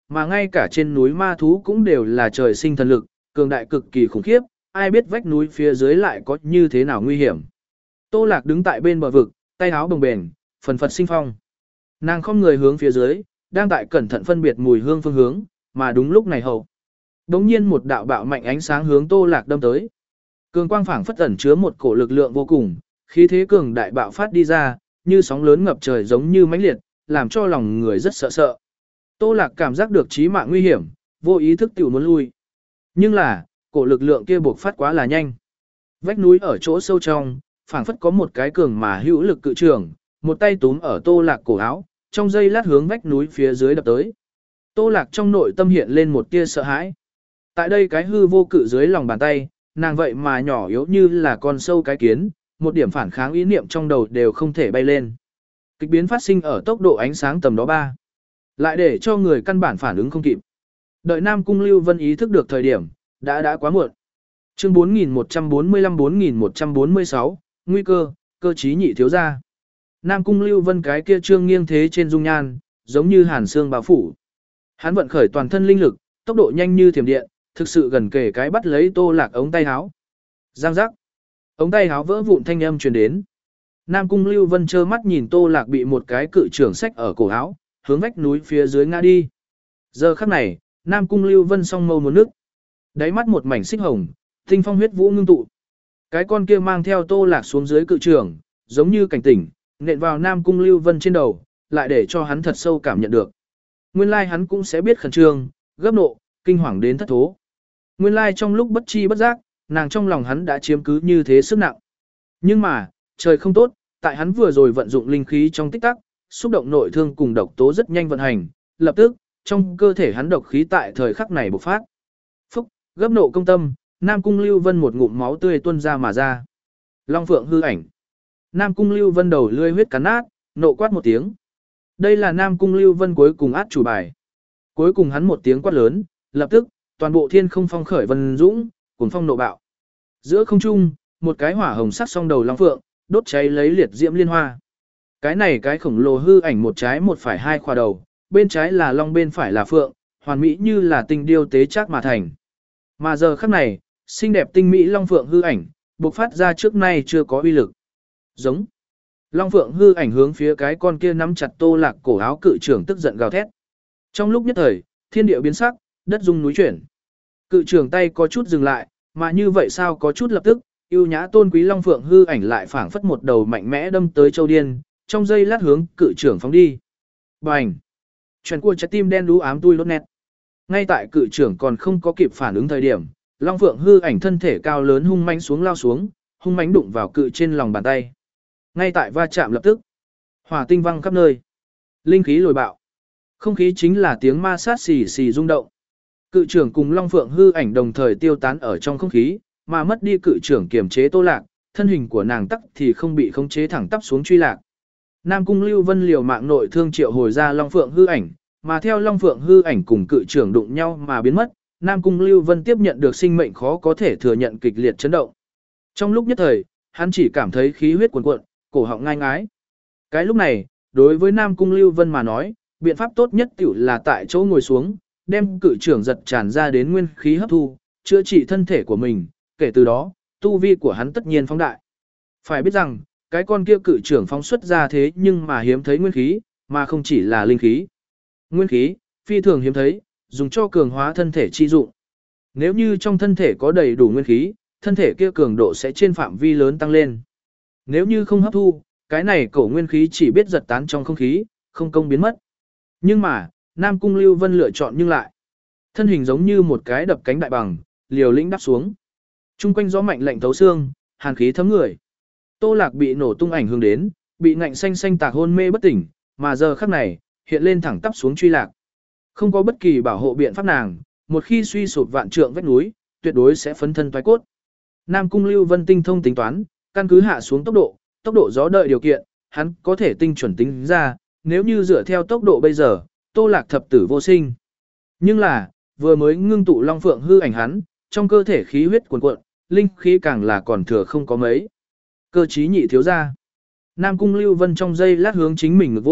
[SPEAKER 1] mà ngay cả trên núi ma thú cũng đều là trời sinh thần lực, cường đại cực kỳ khủng khiếp, ai biết vách núi phía dưới lại có như thế nào nguy hiểm. Tô Lạc đứng tại bên bờ vực, tay áo bồng bềnh, phần phật sinh phong. Nàng không người hướng phía dưới, đang tại cẩn thận phân biệt mùi hương phương hướng, mà đúng lúc này hậu. Đống nhiên một đạo bạo mạnh ánh sáng hướng Tô Lạc đâm tới. Cường quang phảng phất ẩn chứa một cổ lực lượng vô cùng, khí thế cường đại bạo phát đi ra, như sóng lớn ngập trời giống như mãnh liệt, làm cho lòng người rất sợ sợ. Tô Lạc cảm giác được chí mạng nguy hiểm, vô ý thức tiểu muốn lui. Nhưng là, cổ lực lượng kia buộc phát quá là nhanh. Vách núi ở chỗ sâu trong, phảng phất có một cái cường mà hữu lực cự trường, một tay túm ở Tô Lạc cổ áo, trong giây lát hướng vách núi phía dưới đập tới. Tô Lạc trong nội tâm hiện lên một tia sợ hãi. Tại đây cái hư vô cự dưới lòng bàn tay, nàng vậy mà nhỏ yếu như là con sâu cái kiến, một điểm phản kháng ý niệm trong đầu đều không thể bay lên. Kịch biến phát sinh ở tốc độ ánh sáng tầm đó ba. Lại để cho người căn bản phản ứng không kịp. Đợi Nam Cung Lưu Vân ý thức được thời điểm, đã đã quá muộn. Chương bốn nghìn một trăm bốn mươi lăm bốn nghìn một trăm bốn mươi sáu, nguy cơ, cơ trí nhị thiếu gia. Nam Cung Lưu Vân cái kia trương nghiêng thế trên dung nhan, giống như hàn xương bao phủ. Hắn vận khởi toàn thân linh lực, tốc độ nhanh như thiểm điện, thực sự gần kề cái bắt lấy Tô Lạc ống tay áo. Giang giác. Ống tay áo vỡ vụn thanh âm truyền đến. Nam Cung Lưu Vân trơ mắt nhìn Tô Lạc bị một cái cự trưởng xách ở cổ áo, hướng vách núi phía dưới ngã đi. Giờ khắc này, Nam Cung Lưu Vân song mâu muốn nước. Đáy mắt một mảnh xích hồng, tinh phong huyết vũ ngưng tụ. Cái con kia mang theo Tô Lạc xuống dưới cự trưởng, giống như cảnh tỉnh, nện vào Nam Cung Lưu Vân trên đầu, lại để cho hắn thật sâu cảm nhận được. Nguyên lai hắn cũng sẽ biết khẩn trương, gấp nộ, kinh hoàng đến thất thố. Nguyên lai trong lúc bất chi bất giác, nàng trong lòng hắn đã chiếm cứ như thế sức nặng. Nhưng mà, trời không tốt, tại hắn vừa rồi vận dụng linh khí trong tích tắc, xúc động nội thương cùng độc tố rất nhanh vận hành, lập tức, trong cơ thể hắn độc khí tại thời khắc này bộc phát. Phúc, gấp nộ công tâm, Nam Cung Lưu Vân một ngụm máu tươi tuôn ra mà ra. Long Phượng hư ảnh. Nam Cung Lưu Vân đầu lươi huyết cắn nát, nộ quát một tiếng. Đây là Nam Cung Lưu Vân cuối cùng át chủ bài. Cuối cùng hắn một tiếng quát lớn, lập tức, toàn bộ thiên không phong khởi vân dũng, cuồng phong nộ bạo. Giữa không trung, một cái hỏa hồng sắc song đầu long phượng, đốt cháy lấy liệt diễm liên hoa. Cái này cái khổng lồ hư ảnh một trái một phải hai khoa đầu, bên trái là long bên phải là phượng, hoàn mỹ như là tinh điêu tế chắc mà thành. Mà giờ khắc này, xinh đẹp tinh mỹ long phượng hư ảnh, bộc phát ra trước nay chưa có uy lực. Giống. Long phượng hư ảnh hướng phía cái con kia nắm chặt Tô Lạc cổ áo cự trưởng tức giận gào thét. Trong lúc nhất thời, thiên địa biến sắc, đất rung núi chuyển. Cự trưởng tay có chút dừng lại, mà như vậy sao có chút lập tức, yêu nhã tôn quý long phượng hư ảnh lại phảng phất một đầu mạnh mẽ đâm tới châu điên, trong giây lát hướng cự trưởng phóng đi. Bành! Chuyển cua trái tim đen đú ám tui lốt nét. Ngay tại cự trưởng còn không có kịp phản ứng thời điểm, long phượng hư ảnh thân thể cao lớn hung mãnh xuống lao xuống, hung mãnh đụng vào cự trên lòng bàn tay. Ngay tại va chạm lập tức, hỏa tinh văng khắp nơi, linh khí lồi bạo, không khí chính là tiếng ma sát xì xì rung động. Cự trưởng cùng long phượng hư ảnh đồng thời tiêu tán ở trong không khí, mà mất đi cự trưởng kiềm chế Tô Lạc, thân hình của nàng tắc thì không bị khống chế thẳng tắp xuống truy lạc. Nam Cung Lưu Vân liều mạng nội thương triệu hồi ra long phượng hư ảnh, mà theo long phượng hư ảnh cùng cự trưởng đụng nhau mà biến mất, Nam Cung Lưu Vân tiếp nhận được sinh mệnh khó có thể thừa nhận kịch liệt chấn động. Trong lúc nhất thời, hắn chỉ cảm thấy khí huyết cuồn cuộn, cổ họng ngai ngái. Cái lúc này, đối với Nam Cung Lưu Vân mà nói, biện pháp tốt nhất tiểu là tại chỗ ngồi xuống, đem cự trưởng giật tràn ra đến nguyên khí hấp thu, chữa trị thân thể của mình, kể từ đó, tu vi của hắn tất nhiên phóng đại. Phải biết rằng, cái con kia cự trưởng phóng xuất ra thế nhưng mà hiếm thấy nguyên khí, mà không chỉ là linh khí. Nguyên khí, phi thường hiếm thấy, dùng cho cường hóa thân thể chi dụng. Nếu như trong thân thể có đầy đủ nguyên khí, thân thể kia cường độ sẽ trên phạm vi lớn tăng lên. Nếu như không hấp thu, cái này cổ nguyên khí chỉ biết giật tán trong không khí, không công biến mất. Nhưng mà, Nam Cung Lưu Vân lựa chọn nhưng lại. Thân hình giống như một cái đập cánh đại bằng, liều lĩnh đắp xuống. Trung quanh gió mạnh lạnh thấu xương, hàn khí thấm người. Tô Lạc bị nổ tung ảnh hưởng đến, bị ngạnh xanh xanh tạc hôn mê bất tỉnh, mà giờ khắc này, hiện lên thẳng tắp xuống truy lạc. Không có bất kỳ bảo hộ biện pháp nàng, một khi suy sụp vạn trượng vách núi, tuyệt đối sẽ phấn thân toái cốt. Nam Cung Lưu Vân tinh thông tính toán, căn cứ hạ xuống tốc độ, tốc độ gió đợi điều kiện, hắn có thể tinh chuẩn tính ra, nếu như dựa theo tốc độ bây giờ, Tô Lạc thập tử vô sinh. Nhưng là, vừa mới ngưng tụ long phượng hư ảnh hắn, trong cơ thể khí huyết cuồn cuộn, linh khí càng là còn thừa không có mấy. Cơ trí nhị thiếu gia. Nam Cung Lưu Vân trong giây lát hướng chính mình ngực vỗ,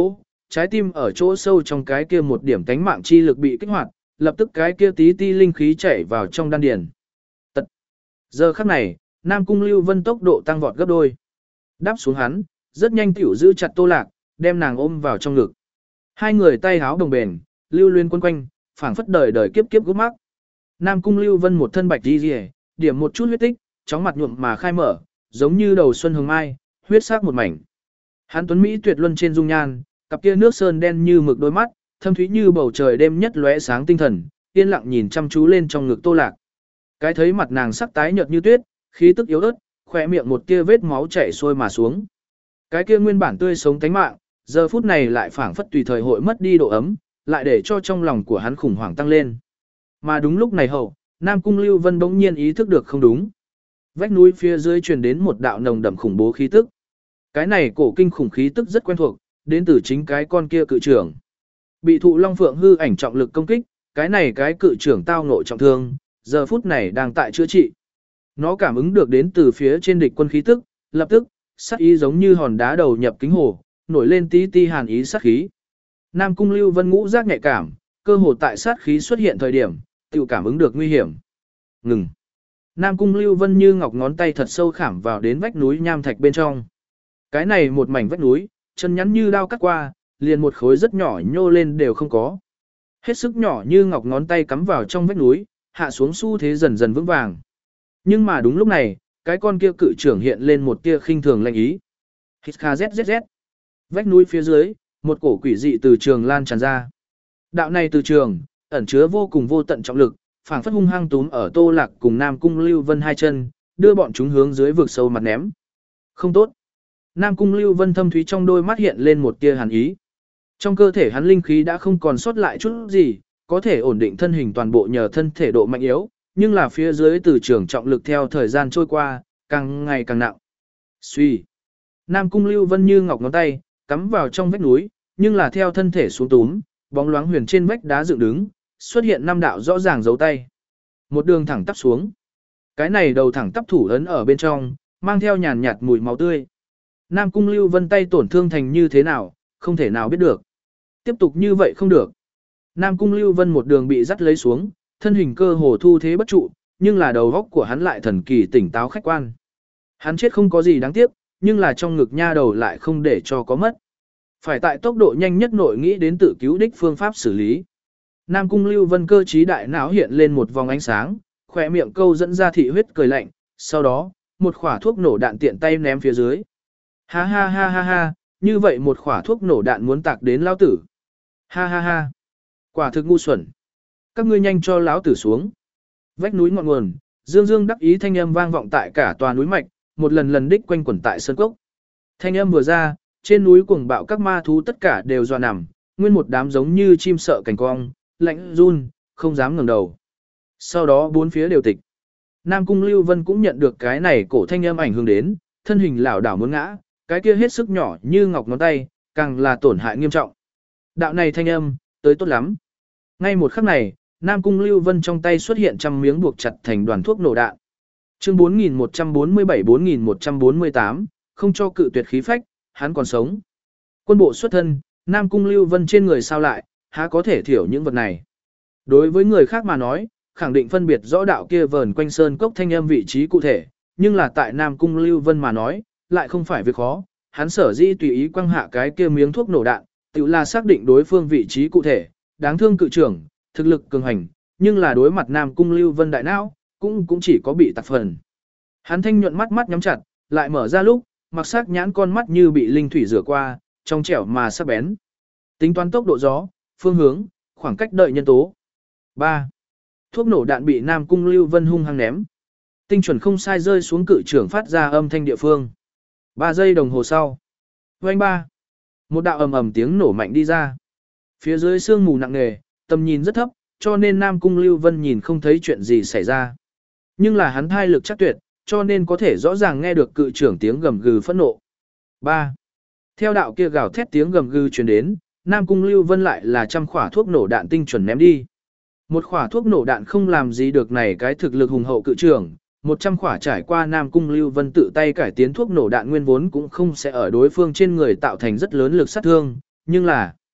[SPEAKER 1] trái tim ở chỗ sâu trong cái kia một điểm tánh mạng chi lực bị kích hoạt, lập tức cái kia tí ti linh khí chảy vào trong đan điền. Tật. Giờ khắc này, Nam Cung Lưu Vân tốc độ tăng vọt gấp đôi. Đáp xuống hắn, rất nhanh tiểu giữ chặt Tô Lạc, đem nàng ôm vào trong ngực. Hai người tay háo đồng bền, lưu luyến quấn quanh, phảng phất đời đời kiếp kiếp gút mắc. Nam Cung Lưu Vân một thân bạch đi rìa, điểm một chút huyết tích, chóng mặt nhuộm mà khai mở, giống như đầu xuân hồng mai, huyết sắc một mảnh. Hắn tuấn mỹ tuyệt luân trên dung nhan, cặp kia nước sơn đen như mực đôi mắt, thâm thúy như bầu trời đêm nhất lóe sáng tinh thần, yên lặng nhìn chăm chú lên trong ngực Tô Lạc. Cái thấy mặt nàng sắc tái nhợt như tuyết, khí tức yếu ớt, khỏe miệng một tia vết máu chảy xuôi mà xuống. Cái kia nguyên bản tươi sống tánh mạng, giờ phút này lại phảng phất tùy thời hội mất đi độ ấm, lại để cho trong lòng của hắn khủng hoảng tăng lên. Mà đúng lúc này hậu, Nam Cung Lưu Vân bỗng nhiên ý thức được không đúng. Vách núi phía dưới truyền đến một đạo nồng đậm khủng bố khí tức. Cái này cổ kinh khủng khí tức rất quen thuộc, đến từ chính cái con kia cự trưởng. Bị thụ long phượng hư ảnh trọng lực công kích, cái này cái cự trưởng tao ngộ trọng thương, giờ phút này đang tại chữa trị. Nó cảm ứng được đến từ phía trên địch quân khí tức, lập tức, sát ý giống như hòn đá đầu nhập kính hồ, nổi lên tí ti hàn ý sát khí. Nam Cung Lưu Vân ngũ giác nhạy cảm, cơ hồ tại sát khí xuất hiện thời điểm, tự cảm ứng được nguy hiểm. Ngừng. Nam Cung Lưu Vân như ngọc ngón tay thật sâu khảm vào đến vách núi nham thạch bên trong. Cái này một mảnh vách núi, chân nhắn như đao cắt qua, liền một khối rất nhỏ nhô lên đều không có. Hết sức nhỏ như ngọc ngón tay cắm vào trong vách núi, hạ xuống xu thế dần dần vững vàng. Nhưng mà đúng lúc này, cái con kia cự trưởng hiện lên một tia khinh thường lạnh ý. Hít kha zzz. Vách núi phía dưới, một cổ quỷ dị từ trường lan tràn ra. Đạo này từ trường, ẩn chứa vô cùng vô tận trọng lực, phảng phất hung hăng túm ở Tô Lạc cùng Nam Cung Lưu Vân hai chân, đưa bọn chúng hướng dưới vực sâu mặt ném. Không tốt. Nam Cung Lưu Vân thâm thúy trong đôi mắt hiện lên một tia hàn ý. Trong cơ thể hắn linh khí đã không còn sót lại chút gì, có thể ổn định thân hình toàn bộ nhờ thân thể độ mạnh yếu, nhưng là phía dưới từ trường trọng lực theo thời gian trôi qua, càng ngày càng nặng. Suy. Nam Cung Lưu Vân như ngọc ngón tay, cắm vào trong vách núi, nhưng là theo thân thể xuống túm, bóng loáng huyền trên vách đá dựng đứng, xuất hiện năm đạo rõ ràng dấu tay. Một đường thẳng tắp xuống. Cái này đầu thẳng tắp thủ ấn ở bên trong, mang theo nhàn nhạt mùi máu tươi. Nam Cung Lưu Vân tay tổn thương thành như thế nào, không thể nào biết được. Tiếp tục như vậy không được. Nam Cung Lưu Vân một đường bị dắt lấy xuống, thân hình cơ hồ thu thế bất trụ, nhưng là đầu góc của hắn lại thần kỳ tỉnh táo khách quan. Hắn chết không có gì đáng tiếc, nhưng là trong ngực nha đầu lại không để cho có mất. Phải tại tốc độ nhanh nhất nội nghĩ đến tự cứu đích phương pháp xử lý. Nam Cung Lưu Vân cơ trí đại não hiện lên một vòng ánh sáng, khỏe miệng câu dẫn ra thị huyết cười lạnh, sau đó, một khỏa thuốc nổ đạn tiện tay ném phía dưới. Ha ha ha ha ha, như vậy một khỏa thuốc nổ đạn muốn tạc đến lão tử. Ha ha ha, quả thực ngu xuẩn. Các ngươi nhanh cho lão tử xuống. Vách núi ngọn nguồn, dương dương đắc ý thanh âm vang vọng tại cả tòa núi mạch, một lần lần đích quanh quẩn tại sơn cốc. Thanh âm vừa ra, trên núi cuồng bạo các ma thú tất cả đều dọa nằm, nguyên một đám giống như chim sợ cảnh cong, lạnh run, không dám ngẩng đầu. Sau đó bốn phía đều tịch. Nam Cung Lưu Vân cũng nhận được cái này cổ thanh âm ảnh hưởng đến, thân hình lảo đảo muốn ngã, cái kia hết sức nhỏ như ngọc ngón tay, càng là tổn hại nghiêm trọng. Đạo này thanh âm, tới tốt lắm. Ngay một khắc này, Nam Cung Lưu Vân trong tay xuất hiện trăm miếng buộc chặt thành đoàn thuốc nổ đạn. Chương bốn nghìn một trăm bốn mươi bảy bốn nghìn một trăm bốn mươi tám, không cho cự tuyệt khí phách, hắn còn sống. Quân bộ xuất thân, Nam Cung Lưu Vân trên người sao lại, há có thể thiểu những vật này. Đối với người khác mà nói, khẳng định phân biệt rõ đạo kia vờn quanh sơn cốc thanh âm vị trí cụ thể, nhưng là tại Nam Cung Lưu Vân mà nói, lại không phải việc khó, hắn sở dĩ tùy ý quăng hạ cái kia miếng thuốc nổ đạn, tự là xác định đối phương vị trí cụ thể, đáng thương cự trưởng, thực lực cường hành, nhưng là đối mặt Nam Cung Lưu Vân đại não, cũng cũng chỉ có bị tạc phần. Hắn thanh nhuận mắt mắt nhắm chặt, lại mở ra lúc, mặc sắc nhãn con mắt như bị linh thủy rửa qua, trong trẻo mà sắc bén. Tính toán tốc độ gió, phương hướng, khoảng cách đợi nhân tố. ba. Thuốc nổ đạn bị Nam Cung Lưu Vân hung hăng ném. Tinh chuẩn không sai rơi xuống cự trưởng phát ra âm thanh địa phương. ba giây đồng hồ sau. Vành ba. Một đạo ầm ầm tiếng nổ mạnh đi ra. Phía dưới sương mù nặng nề, tầm nhìn rất thấp, cho nên Nam Cung Lưu Vân nhìn không thấy chuyện gì xảy ra. Nhưng là hắn thai lực chắc tuyệt, cho nên có thể rõ ràng nghe được cự trưởng tiếng gầm gừ phẫn nộ. ba. Theo đạo kia gào thét tiếng gầm gừ truyền đến, Nam Cung Lưu Vân lại là trăm khỏa thuốc nổ đạn tinh chuẩn ném đi. Một khỏa thuốc nổ đạn không làm gì được này cái thực lực hùng hậu cự trưởng, một trăm khỏa trải qua Nam Cung Lưu Vân tự tay cải tiến thuốc nổ đạn nguyên vốn cũng không sẽ ở đối phương trên người tạo thành rất lớn lực sát thương, nhưng là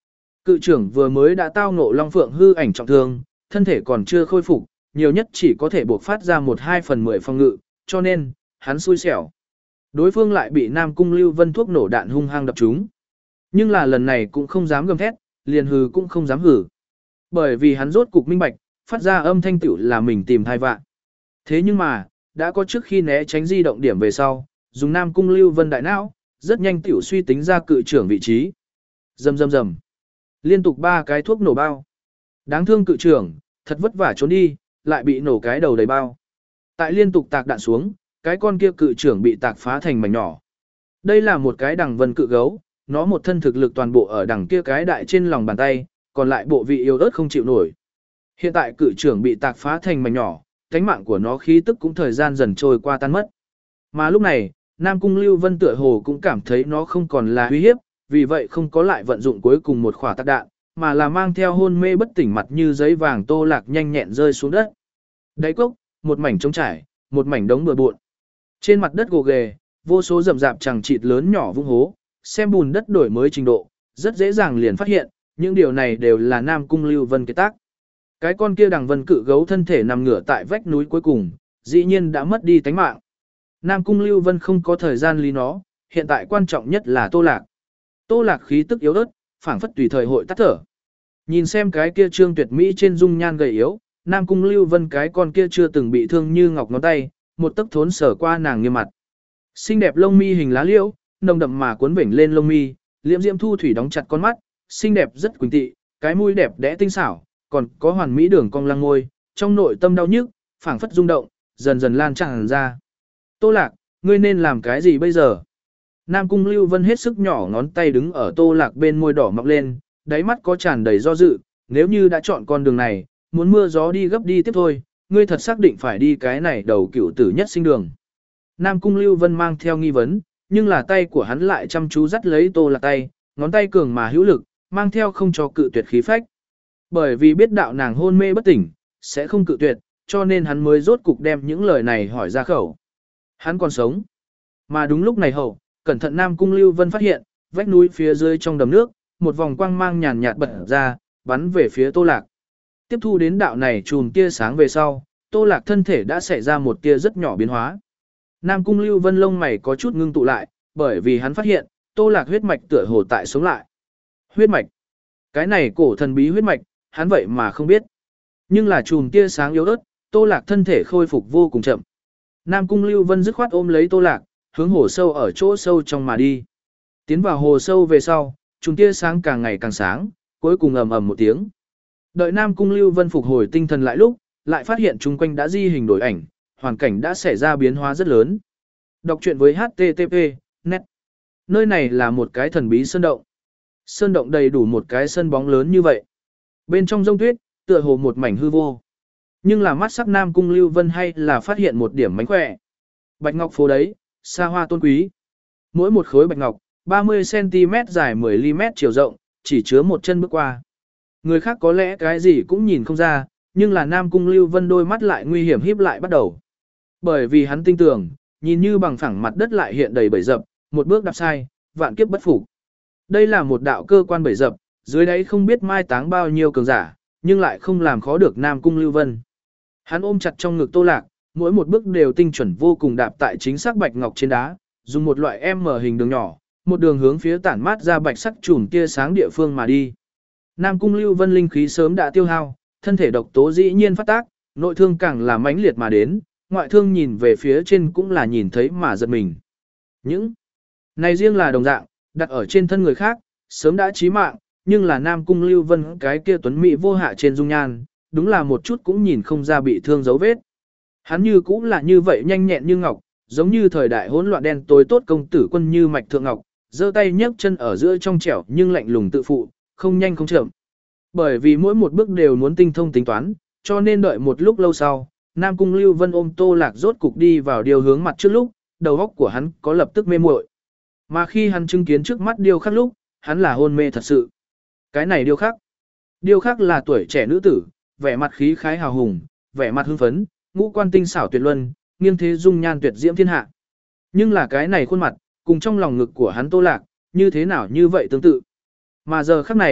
[SPEAKER 1] Cự trưởng vừa mới đã tao ngộ Long Phượng hư ảnh trọng thương, thân thể còn chưa khôi phục, nhiều nhất chỉ có thể buộc phát ra một hai phần mười phòng ngự, cho nên, hắn xui xẻo. Đối phương lại bị Nam Cung Lưu Vân thuốc nổ đạn hung hăng đập trúng. Nhưng là lần này cũng không dám gầm thét, liền hừ cũng không dám hừ. Bởi vì hắn rốt cục minh bạch, phát ra âm thanh tiểu là mình tìm thai vạn. Thế nhưng mà, đã có trước khi né tránh di động điểm về sau, dùng Nam Cung Lưu Vân đại não, rất nhanh tiểu suy tính ra cự trưởng vị trí. Rầm rầm rầm. Liên tục ba cái thuốc nổ bao. Đáng thương cự trưởng, thật vất vả trốn đi, lại bị nổ cái đầu đầy bao. Tại liên tục tạc đạn xuống, cái con kia cự trưởng bị tạc phá thành mảnh nhỏ. Đây là một cái đằng vân cự gấu, nó một thân thực lực toàn bộ ở đằng kia cái đại trên lòng bàn tay, còn lại bộ vị yếu ớt không chịu nổi. Hiện tại cự trưởng bị tạc phá thành mảnh nhỏ, cánh mạng của nó khí tức cũng thời gian dần trôi qua tan mất. Mà lúc này, Nam Cung Lưu Vân tựa hồ cũng cảm thấy nó không còn là uy hiếp, vì vậy không có lại vận dụng cuối cùng một khỏa tạc đạn, mà là mang theo hôn mê bất tỉnh mặt như giấy vàng Tô Lạc nhanh nhẹn rơi xuống đất. Đáy cốc, một mảnh trống trải, một mảnh đống bừa bộn. Trên mặt đất gồ ghề, vô số rậm rạp chẳng chịt lớn nhỏ vung hố, xem bùn đất đổi mới trình độ, rất dễ dàng liền phát hiện, những điều này đều là Nam Cung Lưu Vân kế tác. Cái con kia đằng vân cự gấu thân thể nằm ngửa tại vách núi cuối cùng, dĩ nhiên đã mất đi tánh mạng. Nam Cung Lưu Vân không có thời gian lý nó, hiện tại quan trọng nhất là Tô Lạc. Tô Lạc khí tức yếu ớt, phảng phất tùy thời hội tắt thở. Nhìn xem cái kia trương tuyệt mỹ trên dung nhan gầy yếu, Nam Cung Lưu Vân cái con kia chưa từng bị thương như ngọc ngón tay, một tấc thốn sở qua nàng nghiêm mặt. Xinh đẹp lông mi hình lá liễu, nồng đậm mà cuốn vểnh lên lông mi, liễm diễm thu thủy đóng chặt con mắt, xinh đẹp rất quỳnh tị, cái mũi đẹp đẽ tinh xảo, còn có hoàn mỹ đường cong lăng môi, trong nội tâm đau nhức, phảng phất rung động, dần dần lan tràn ra. Tô Lạc, ngươi nên làm cái gì bây giờ? Nam Cung Lưu Vân hết sức nhỏ ngón tay đứng ở Tô Lạc bên môi đỏ mọng lên, đáy mắt có tràn đầy do dự, nếu như đã chọn con đường này, muốn mưa gió đi gấp đi tiếp thôi, ngươi thật xác định phải đi cái này đầu cựu tử nhất sinh đường. Nam Cung Lưu Vân mang theo nghi vấn, nhưng là tay của hắn lại chăm chú dắt lấy Tô Lạc tay, ngón tay cường mà hữu lực, mang theo không cho cự tuyệt khí phách. Bởi vì biết đạo nàng hôn mê bất tỉnh, sẽ không cự tuyệt, cho nên hắn mới rốt cục đem những lời này hỏi ra khẩu. Hắn còn sống. Mà đúng lúc này hậu, cẩn thận Nam Cung Lưu Vân phát hiện, vách núi phía dưới trong đầm nước, một vòng quang mang nhàn nhạt bật ra, bắn về phía Tô Lạc. Tiếp thu đến đạo này chùm tia sáng về sau, Tô Lạc thân thể đã xảy ra một tia rất nhỏ biến hóa. Nam Cung Lưu Vân lông mày có chút ngưng tụ lại, bởi vì hắn phát hiện, Tô Lạc huyết mạch tựa hồ tại sống lại. Huyết mạch. Cái này cổ thần bí huyết mạch, hắn vậy mà không biết. Nhưng là chùm tia sáng yếu ớt, Tô Lạc thân thể khôi phục vô cùng chậm. Nam Cung Lưu Vân dứt khoát ôm lấy Tô Lạc, hướng hồ sâu ở chỗ sâu trong mà đi. Tiến vào hồ sâu về sau, chùm tia sáng càng ngày càng sáng, cuối cùng ầm ầm một tiếng. Đợi Nam Cung Lưu Vân phục hồi tinh thần lại lúc, lại phát hiện chung quanh đã di hình đổi ảnh, hoàn cảnh đã xảy ra biến hóa rất lớn. Đọc truyện với hát tê tê pê, net. Nơi này là một cái thần bí sơn động. Sơn động đầy đủ một cái sân bóng lớn như vậy. Bên trong rông tuyết, tựa hồ một mảnh hư vô. Nhưng là mắt sắc Nam Cung Lưu Vân hay là phát hiện một điểm mánh khỏe. Bạch ngọc phố đấy, xa hoa tôn quý. Mỗi một khối bạch ngọc, ba mươi xăng ti mét dài mười mi li mét chiều rộng, chỉ chứa một chân bước qua. Người khác có lẽ cái gì cũng nhìn không ra, nhưng là Nam Cung Lưu Vân đôi mắt lại nguy hiểm híp lại bắt đầu. Bởi vì hắn tin tưởng, nhìn như bằng phẳng mặt đất lại hiện đầy bẫy dập, một bước đạp sai, vạn kiếp bất phục. Đây là một đạo cơ quan bẫy dập, dưới đáy không biết mai táng bao nhiêu cường giả, nhưng lại không làm khó được Nam Cung Lưu Vân. Hắn ôm chặt trong ngực Tô Lạc, mỗi một bước đều tinh chuẩn vô cùng đạp tại chính xác bạch ngọc trên đá, dùng một loại M hình đường nhỏ, một đường hướng phía tản mát ra bạch sắc chùm tia sáng địa phương mà đi. Nam Cung Lưu Vân linh khí sớm đã tiêu hao, thân thể độc tố dĩ nhiên phát tác, nội thương càng là mãnh liệt mà đến, ngoại thương nhìn về phía trên cũng là nhìn thấy mà giật mình. Những này riêng là đồng dạng, đặt ở trên thân người khác, sớm đã chí mạng, nhưng là Nam Cung Lưu Vân cái kia tuấn mỹ vô hạ trên dung nhan, đúng là một chút cũng nhìn không ra bị thương dấu vết. Hắn như cũng là như vậy nhanh nhẹn như ngọc, giống như thời đại hỗn loạn đen tối tốt công tử quân như mạch thượng ngọc, giơ tay nhấc chân ở giữa trong trẻo nhưng lạnh lùng tự phụ, không nhanh không chậm. Bởi vì mỗi một bước đều muốn tinh thông tính toán, cho nên đợi một lúc lâu sau, Nam Cung Lưu Vân ôm Tô Lạc rốt cục đi vào điều hướng mặt trước lúc, đầu óc của hắn có lập tức mê muội. Mà khi hắn chứng kiến trước mắt điêu khắc lúc, hắn là hôn mê thật sự. Cái này điêu khắc. Điêu khắc là tuổi trẻ nữ tử, vẻ mặt khí khái hào hùng, vẻ mặt hưng phấn, ngũ quan tinh xảo tuyệt luân, nghiêng thế dung nhan tuyệt diễm thiên hạ. Nhưng là cái này khuôn mặt, cùng trong lòng ngực của hắn Tô Lạc, như thế nào như vậy tương tự. Mà giờ khắc này,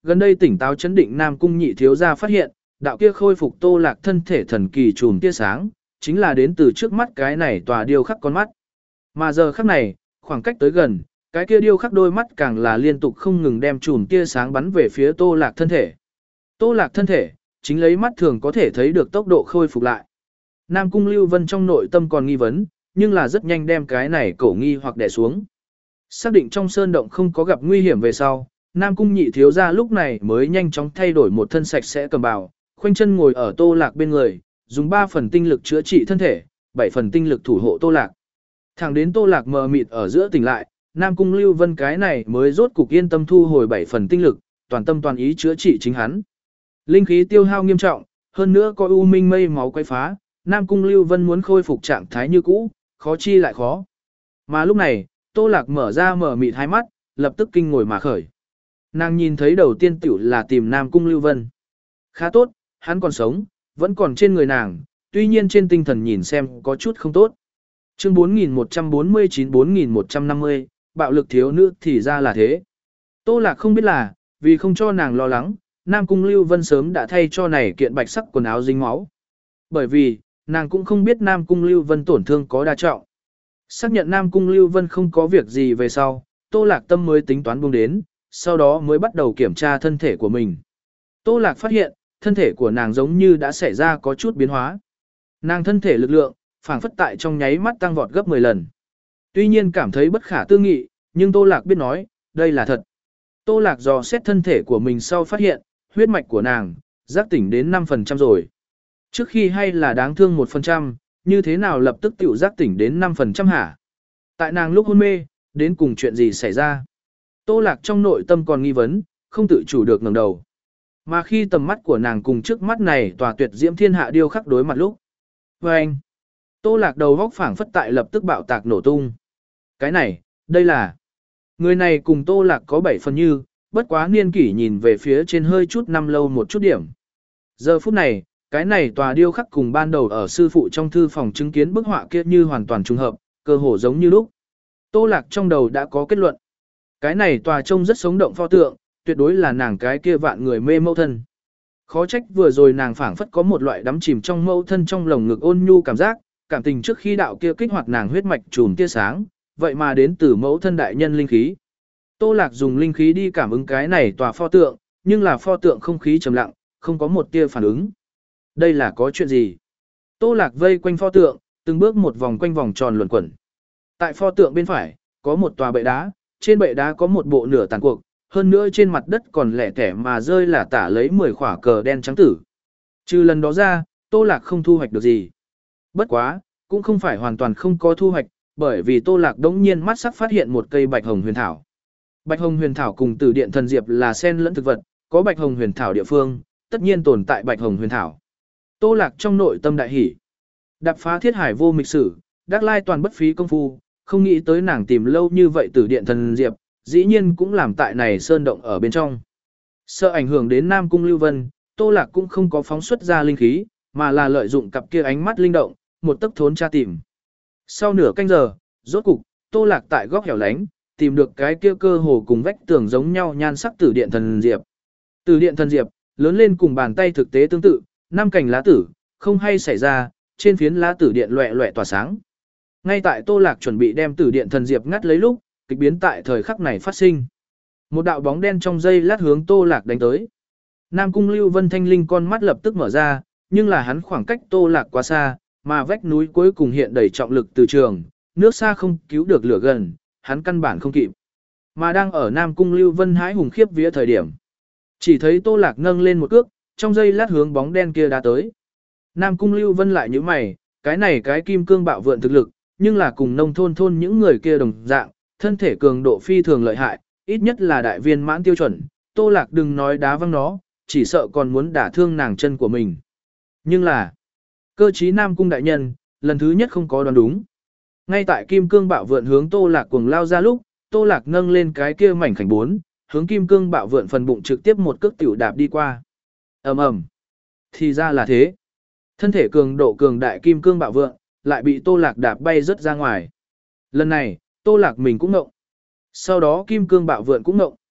[SPEAKER 1] Gần đây tỉnh táo chấn định Nam Cung nhị thiếu gia phát hiện, đạo kia khôi phục Tô Lạc thân thể thần kỳ chùm tia sáng, chính là đến từ trước mắt cái này tòa điêu khắc con mắt. Mà giờ khắc này, khoảng cách tới gần, cái kia điêu khắc đôi mắt càng là liên tục không ngừng đem chùm tia sáng bắn về phía Tô Lạc thân thể. Tô Lạc thân thể, chính lấy mắt thường có thể thấy được tốc độ khôi phục lại. Nam Cung Lưu Vân trong nội tâm còn nghi vấn, nhưng là rất nhanh đem cái này cổ nghi hoặc đè xuống. Xác định trong sơn động không có gặp nguy hiểm về sau, Nam Cung nhị thiếu gia lúc này mới nhanh chóng thay đổi một thân sạch sẽ cầm bào, khoanh chân ngồi ở Tô Lạc bên người, dùng ba phần tinh lực chữa trị thân thể, bảy phần tinh lực thủ hộ Tô Lạc. Thẳng đến Tô Lạc mờ mịt ở giữa tỉnh lại, Nam Cung Lưu Vân cái này mới rốt cục yên tâm thu hồi bảy phần tinh lực, toàn tâm toàn ý chữa trị chính hắn. Linh khí tiêu hao nghiêm trọng, hơn nữa có u minh mây máu quấy phá, Nam Cung Lưu Vân muốn khôi phục trạng thái như cũ, khó chi lại khó. Mà lúc này, Tô Lạc mở ra mở mịt hai mắt, lập tức kinh ngồi mà khởi. Nàng nhìn thấy đầu tiên tiểu là tìm Nam Cung Lưu Vân. Khá tốt, hắn còn sống, vẫn còn trên người nàng, tuy nhiên trên tinh thần nhìn xem có chút không tốt. Chương bốn nghìn một trăm bốn mươi chín bốn nghìn một trăm năm mươi, bạo lực thiếu nữ thì ra là thế. Tô Lạc không biết là, vì không cho nàng lo lắng, Nam Cung Lưu Vân sớm đã thay cho này kiện bạch sắc quần áo dính máu. Bởi vì, nàng cũng không biết Nam Cung Lưu Vân tổn thương có đa trọng. Xác nhận Nam Cung Lưu Vân không có việc gì về sau, Tô Lạc tâm mới tính toán buông đến, sau đó mới bắt đầu kiểm tra thân thể của mình. Tô Lạc phát hiện, thân thể của nàng giống như đã xảy ra có chút biến hóa. Nàng thân thể lực lượng, phảng phất tại trong nháy mắt tăng vọt gấp mười lần. Tuy nhiên cảm thấy bất khả tư nghị, nhưng Tô Lạc biết nói, đây là thật. Tô Lạc dò xét thân thể của mình sau phát hiện, huyết mạch của nàng, giác tỉnh đến năm phần trăm rồi. Trước khi hay là đáng thương một phần trăm, như thế nào lập tức tiểu giác tỉnh đến năm phần trăm hả? Tại nàng lúc hôn mê, đến cùng chuyện gì xảy ra? Tô Lạc trong nội tâm còn nghi vấn, không tự chủ được ngẩng đầu. Mà khi tầm mắt của nàng cùng trước mắt này tòa tuyệt diễm thiên hạ điêu khắc đối mặt lúc. Và anh, Tô Lạc đầu góc phảng phất tại lập tức bạo tạc nổ tung. Cái này, đây là... Người này cùng Tô Lạc có bảy phần như, bất quá niên kỷ nhìn về phía trên hơi chút năm lâu một chút điểm. Giờ phút này, cái này tòa điêu khắc cùng ban đầu ở sư phụ trong thư phòng chứng kiến bức họa kia như hoàn toàn trùng hợp, cơ hồ giống như lúc. Tô Lạc trong đầu đã có kết luận. Cái này tòa trông rất sống động pho tượng, tuyệt đối là nàng cái kia vạn người mê mẫu thân. Khó trách vừa rồi nàng phảng phất có một loại đắm chìm trong mẫu thân trong lồng ngực ôn nhu cảm giác, cảm tình trước khi đạo kia kích hoạt nàng huyết mạch chùm tia sáng, vậy mà đến từ mẫu thân đại nhân linh khí. Tô Lạc dùng linh khí đi cảm ứng cái này tòa pho tượng, nhưng là pho tượng không khí trầm lặng, không có một tia phản ứng. Đây là có chuyện gì? Tô Lạc vây quanh pho tượng, từng bước một vòng quanh vòng tròn luẩn quẩn. Tại pho tượng bên phải, có một tòa bệ đá, trên bệ đá có một bộ nửa tàn cuộc, hơn nữa trên mặt đất còn lẻ tẻ mà rơi là tả lấy mười khỏa cờ đen trắng tử. Trừ lần đó ra, Tô Lạc không thu hoạch được gì. Bất quá, cũng không phải hoàn toàn không có thu hoạch, bởi vì Tô Lạc đống nhiên mắt sắc phát hiện một cây bạch hồng huyền thảo. Bạch hồng huyền thảo cùng tử điện thần diệp là sen lẫn thực vật, có bạch hồng huyền thảo địa phương, tất nhiên tồn tại bạch hồng huyền thảo. Tô Lạc trong nội tâm đại hỉ. Đạp phá thiết hải vô mịch sử, đắc lai toàn bất phí công phu, không nghĩ tới nàng tìm lâu như vậy tử điện thần diệp, dĩ nhiên cũng làm tại này sơn động ở bên trong. Sợ ảnh hưởng đến Nam Cung Lưu Vân, Tô Lạc cũng không có phóng xuất ra linh khí, mà là lợi dụng cặp kia ánh mắt linh động, một tấc thốn tra tìm. Sau nửa canh giờ, rốt cục, Tô Lạc tại góc hẻo lánh, tìm được cái kia cơ hồ cùng vách tường giống nhau nhan sắc tử điện thần diệp. Tử điện thần diệp, lớn lên cùng bàn tay thực tế tương tự, năm cành lá tử, không hay xảy ra, trên phiến lá tử điện loẹ loẹ tỏa sáng. Ngay tại Tô Lạc chuẩn bị đem tử điện thần diệp ngắt lấy lúc, kịch biến tại thời khắc này phát sinh. Một đạo bóng đen trong giây lát hướng Tô Lạc đánh tới. Nam Cung Lưu Vân thanh linh con mắt lập tức mở ra, nhưng là hắn khoảng cách Tô Lạc quá xa, mà vách núi cuối cùng hiện đầy trọng lực từ trường, nước xa không cứu được lửa gần, hắn căn bản không kịp. Mà đang ở Nam Cung Lưu Vân hãi hùng khiếp vía thời điểm, chỉ thấy Tô Lạc nâng lên một cước, trong giây lát hướng bóng đen kia đã tới. Nam Cung Lưu Vân lại nhíu mày, cái này cái kim cương bạo vượn thực lực, nhưng là cùng nông thôn thôn những người kia đồng dạng, thân thể cường độ phi thường lợi hại, ít nhất là đại viên mãn tiêu chuẩn, Tô Lạc đừng nói đá văng nó, chỉ sợ còn muốn đả thương nàng chân của mình. Nhưng là, cơ trí Nam Cung đại nhân, lần thứ nhất không có đoán đúng. Ngay tại kim cương bạo vượn hướng Tô Lạc cuồng lao ra lúc, Tô Lạc nâng lên cái kia mảnh khảnh bốn, hướng kim cương bạo vượn phần bụng trực tiếp một cước tiểu đạp đi qua. Ầm ầm. Thì ra là thế. Thân thể cường độ cường đại kim cương bạo vượn, lại bị Tô Lạc đạp bay rất ra ngoài. Lần này, Tô Lạc mình cũng ngộng. Sau đó kim cương bạo vượn cũng ngộng.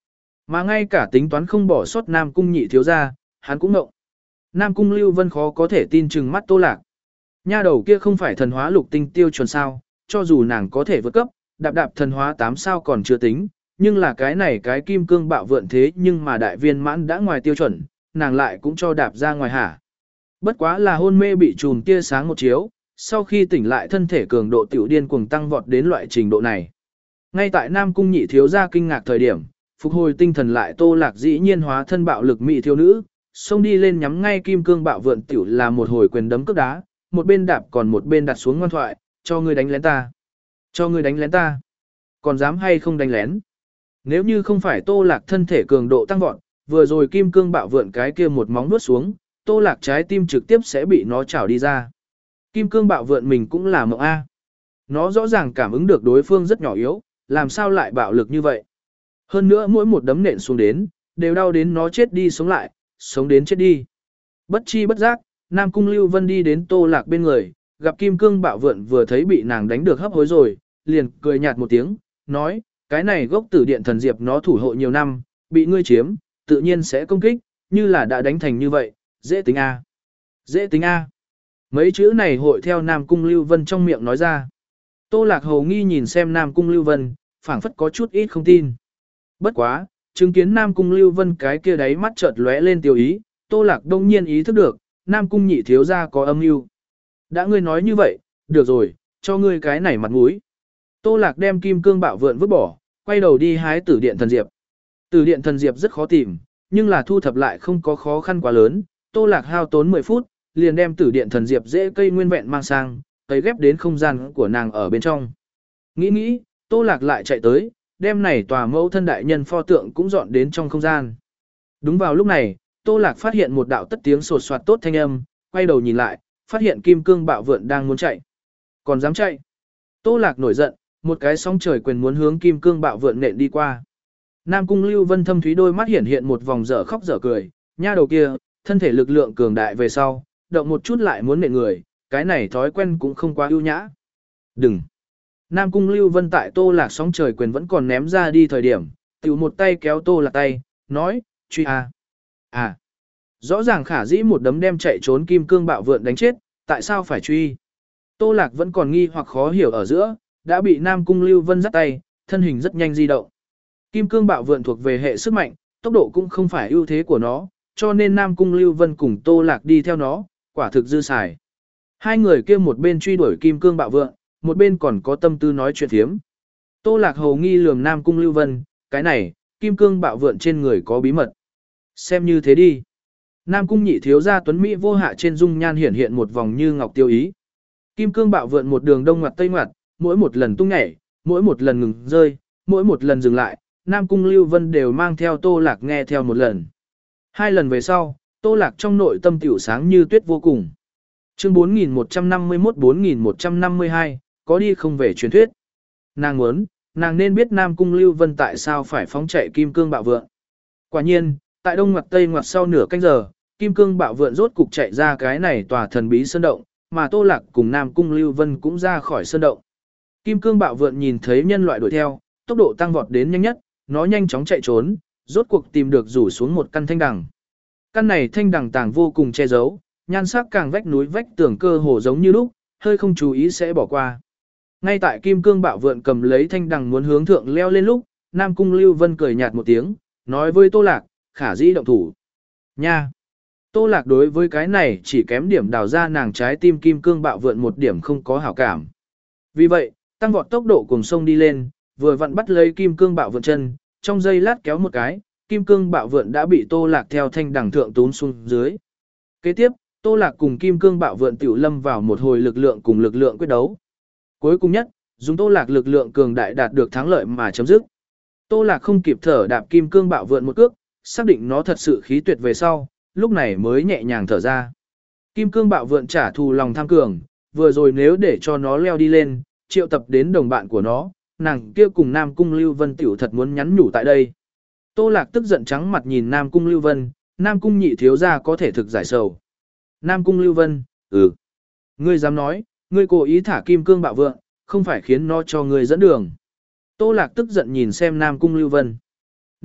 [SPEAKER 1] Mà ngay cả tính toán không bỏ sót Nam Cung nhị thiếu gia, hắn cũng ngộng. Nam Cung Lưu Vân khó có thể tin chừng mắt Tô Lạc. Nha đầu kia không phải thần hóa lục tinh tiêu chuẩn sao, cho dù nàng có thể vượt cấp, đạp đạp thần hóa tám sao còn chưa tính, nhưng là cái này cái kim cương bạo vượn thế nhưng mà đại viên mãn đã ngoài tiêu chuẩn, nàng lại cũng cho đạp ra ngoài hả. Bất quá là hôn mê bị chùm tia sáng một chiếu, sau khi tỉnh lại thân thể cường độ tiểu điên cuồng tăng vọt đến loại trình độ này. Ngay tại Nam Cung nhị thiếu gia kinh ngạc thời điểm, phục hồi tinh thần lại Tô Lạc dĩ nhiên hóa thân bạo lực mỹ thiếu nữ, xông đi lên nhắm ngay kim cương bạo vượn tiểu là một hồi quyền đấm cước đá, một bên đạp còn một bên đặt xuống ngoan thoại, cho ngươi đánh lén ta. Cho ngươi đánh lén ta. Còn dám hay không đánh lén? Nếu như không phải Tô Lạc thân thể cường độ tăng vọt, vừa rồi kim cương bạo vượn cái kia một móng nuốt xuống, Tô Lạc trái tim trực tiếp sẽ bị nó chảo đi ra. Kim cương bạo vượn mình cũng là mộng A. Nó rõ ràng cảm ứng được đối phương rất nhỏ yếu, làm sao lại bạo lực như vậy. Hơn nữa mỗi một đấm nện xuống đến, đều đau đến nó chết đi sống lại, sống đến chết đi. Bất chi bất giác, Nam Cung Lưu Vân đi đến Tô Lạc bên người, gặp kim cương bạo vượn vừa thấy bị nàng đánh được hấp hối rồi, liền cười nhạt một tiếng, nói, cái này gốc tử điện thần diệp nó thủ hộ nhiều năm, bị ngươi chiếm, tự nhiên sẽ công kích, như là đã đánh thành như vậy, dễ tính A. Dễ tính A. Mấy chữ này hội theo Nam Cung Lưu Vân trong miệng nói ra. Tô Lạc hầu nghi nhìn xem Nam Cung Lưu Vân, phảng phất có chút ít không tin. Bất quá, chứng kiến Nam Cung Lưu Vân cái kia đáy mắt chợt lóe lên tiêu ý, Tô Lạc đông nhiên ý thức được, Nam Cung nhị thiếu gia có âm mưu. Đã ngươi nói như vậy, được rồi, cho ngươi cái này mặt mũi. Tô Lạc đem kim cương bạo vượn vứt bỏ, quay đầu đi hái tử điện thần diệp. Tử điện thần diệp rất khó tìm, nhưng là thu thập lại không có khó khăn quá lớn. Tô Lạc hao tốn mười phút, liền đem tử điện thần diệp dễ cây nguyên vẹn mang sang, tới ghép đến không gian của nàng ở bên trong. Nghĩ nghĩ, Tô Lạc lại chạy tới, đem này tòa mẫu thân đại nhân pho tượng cũng dọn đến trong không gian. Đúng vào lúc này, Tô Lạc phát hiện một đạo tất tiếng sột soạt tốt thanh âm, quay đầu nhìn lại, phát hiện kim cương bạo vượn đang muốn chạy. Còn dám chạy? Tô Lạc nổi giận, một cái sóng trời quyền muốn hướng kim cương bạo vượn nện đi qua. Nam Cung Lưu Vân thâm thúy đôi mắt hiện hiện một vòng dở khóc dở cười, nha đầu kia, thân thể lực lượng cường đại về sau, động một chút lại muốn nện người, cái này thói quen cũng không quá ưu nhã. Đừng! Nam Cung Lưu Vân tại Tô Lạc sóng trời quyền vẫn còn ném ra đi thời điểm, tiểu một tay kéo Tô Lạc tay, nói, truy à. À! Rõ ràng khả dĩ một đấm đem chạy trốn kim cương bạo vượn đánh chết, tại sao phải truy? Tô Lạc vẫn còn nghi hoặc khó hiểu ở giữa, đã bị Nam Cung Lưu Vân dắt tay, thân hình rất nhanh di động. Kim cương bạo vượn thuộc về hệ sức mạnh, tốc độ cũng không phải ưu thế của nó, cho nên Nam Cung Lưu Vân cùng Tô Lạc đi theo nó, quả thực dư xài. Hai người kia một bên truy đuổi kim cương bạo vượn, một bên còn có tâm tư nói chuyện thiếm. Tô Lạc hầu nghi lườm Nam Cung Lưu Vân, cái này, kim cương bạo vượn trên người có bí mật. Xem như thế đi. Nam Cung nhị thiếu gia tuấn Mỹ vô hạ trên dung nhan hiển hiện một vòng như ngọc tiêu ý. Kim cương bạo vượn một đường đông ngoặt tây ngoặt, mỗi một lần tung nhảy, mỗi một lần ngừng rơi, mỗi một lần dừng lại, Nam Cung Lưu Vân đều mang theo Tô Lạc nghe theo một lần. Hai lần về sau, Tô Lạc trong nội tâm tiểu sáng như tuyết vô cùng. Chương bốn nghìn một trăm năm mươi mốt bốn nghìn một trăm năm mươi hai, có đi không về truyền thuyết. Nàng muốn, nàng nên biết Nam Cung Lưu Vân tại sao phải phóng chạy kim cương bạo vượn. Quả nhiên, tại đông ngoặt tây ngoặt sau nửa canh giờ, kim cương bạo vượn rốt cục chạy ra cái này tòa thần bí sơn động, mà Tô Lạc cùng Nam Cung Lưu Vân cũng ra khỏi sơn động. Kim cương bạo vượn nhìn thấy nhân loại đuổi theo, tốc độ tăng vọt đến nhanh nhất, nó nhanh chóng chạy trốn, rốt cuộc tìm được rủ xuống một căn thanh đằng. Căn này thanh đằng tàng vô cùng che giấu, nhan sắc càng vách núi vách tường cơ hồ giống như lúc, hơi không chú ý sẽ bỏ qua. Ngay tại kim cương bạo vượn cầm lấy thanh đằng muốn hướng thượng leo lên lúc, Nam Cung Lưu Vân cười nhạt một tiếng, nói với Tô Lạc, khả dĩ động thủ. Nha! Tô Lạc đối với cái này chỉ kém điểm đào ra nàng trái tim kim cương bạo vượn một điểm không có hảo cảm. Vì vậy, tăng vọt tốc độ cùng sông đi lên, vừa vặn bắt lấy kim cương bạo vượn chân, trong giây lát kéo một cái, kim cương bạo vượn đã bị Tô Lạc theo thanh đằng thượng tún xuống dưới. Kế tiếp, Tô Lạc cùng kim cương bạo vượn tiểu lâm vào một hồi lực lượng cùng lực lượng quyết đấu. Cuối cùng nhất, dùng Tô Lạc lực lượng cường đại đạt được thắng lợi mà chấm dứt. Tô Lạc không kịp thở đạp kim cương bạo vượn một cước, xác định nó thật sự khí tuyệt về sau, lúc này mới nhẹ nhàng thở ra. Kim cương bạo vượn trả thù lòng tham cường, vừa rồi nếu để cho nó leo đi lên, triệu tập đến đồng bạn của nó, nàng kia cùng Nam Cung Lưu Vân tiểu thật muốn nhắn nhủ tại đây. Tô Lạc tức giận trắng mặt nhìn Nam Cung Lưu Vân, Nam Cung nhị thiếu gia có thể thực giải sầu. Nam Cung Lưu Vân, ừ. Ngươi dám nói, ngươi cố ý thả kim cương bạo vượn, không phải khiến nó cho ngươi dẫn đường. Tô Lạc tức giận nhìn xem Nam Cung Lưu Vân.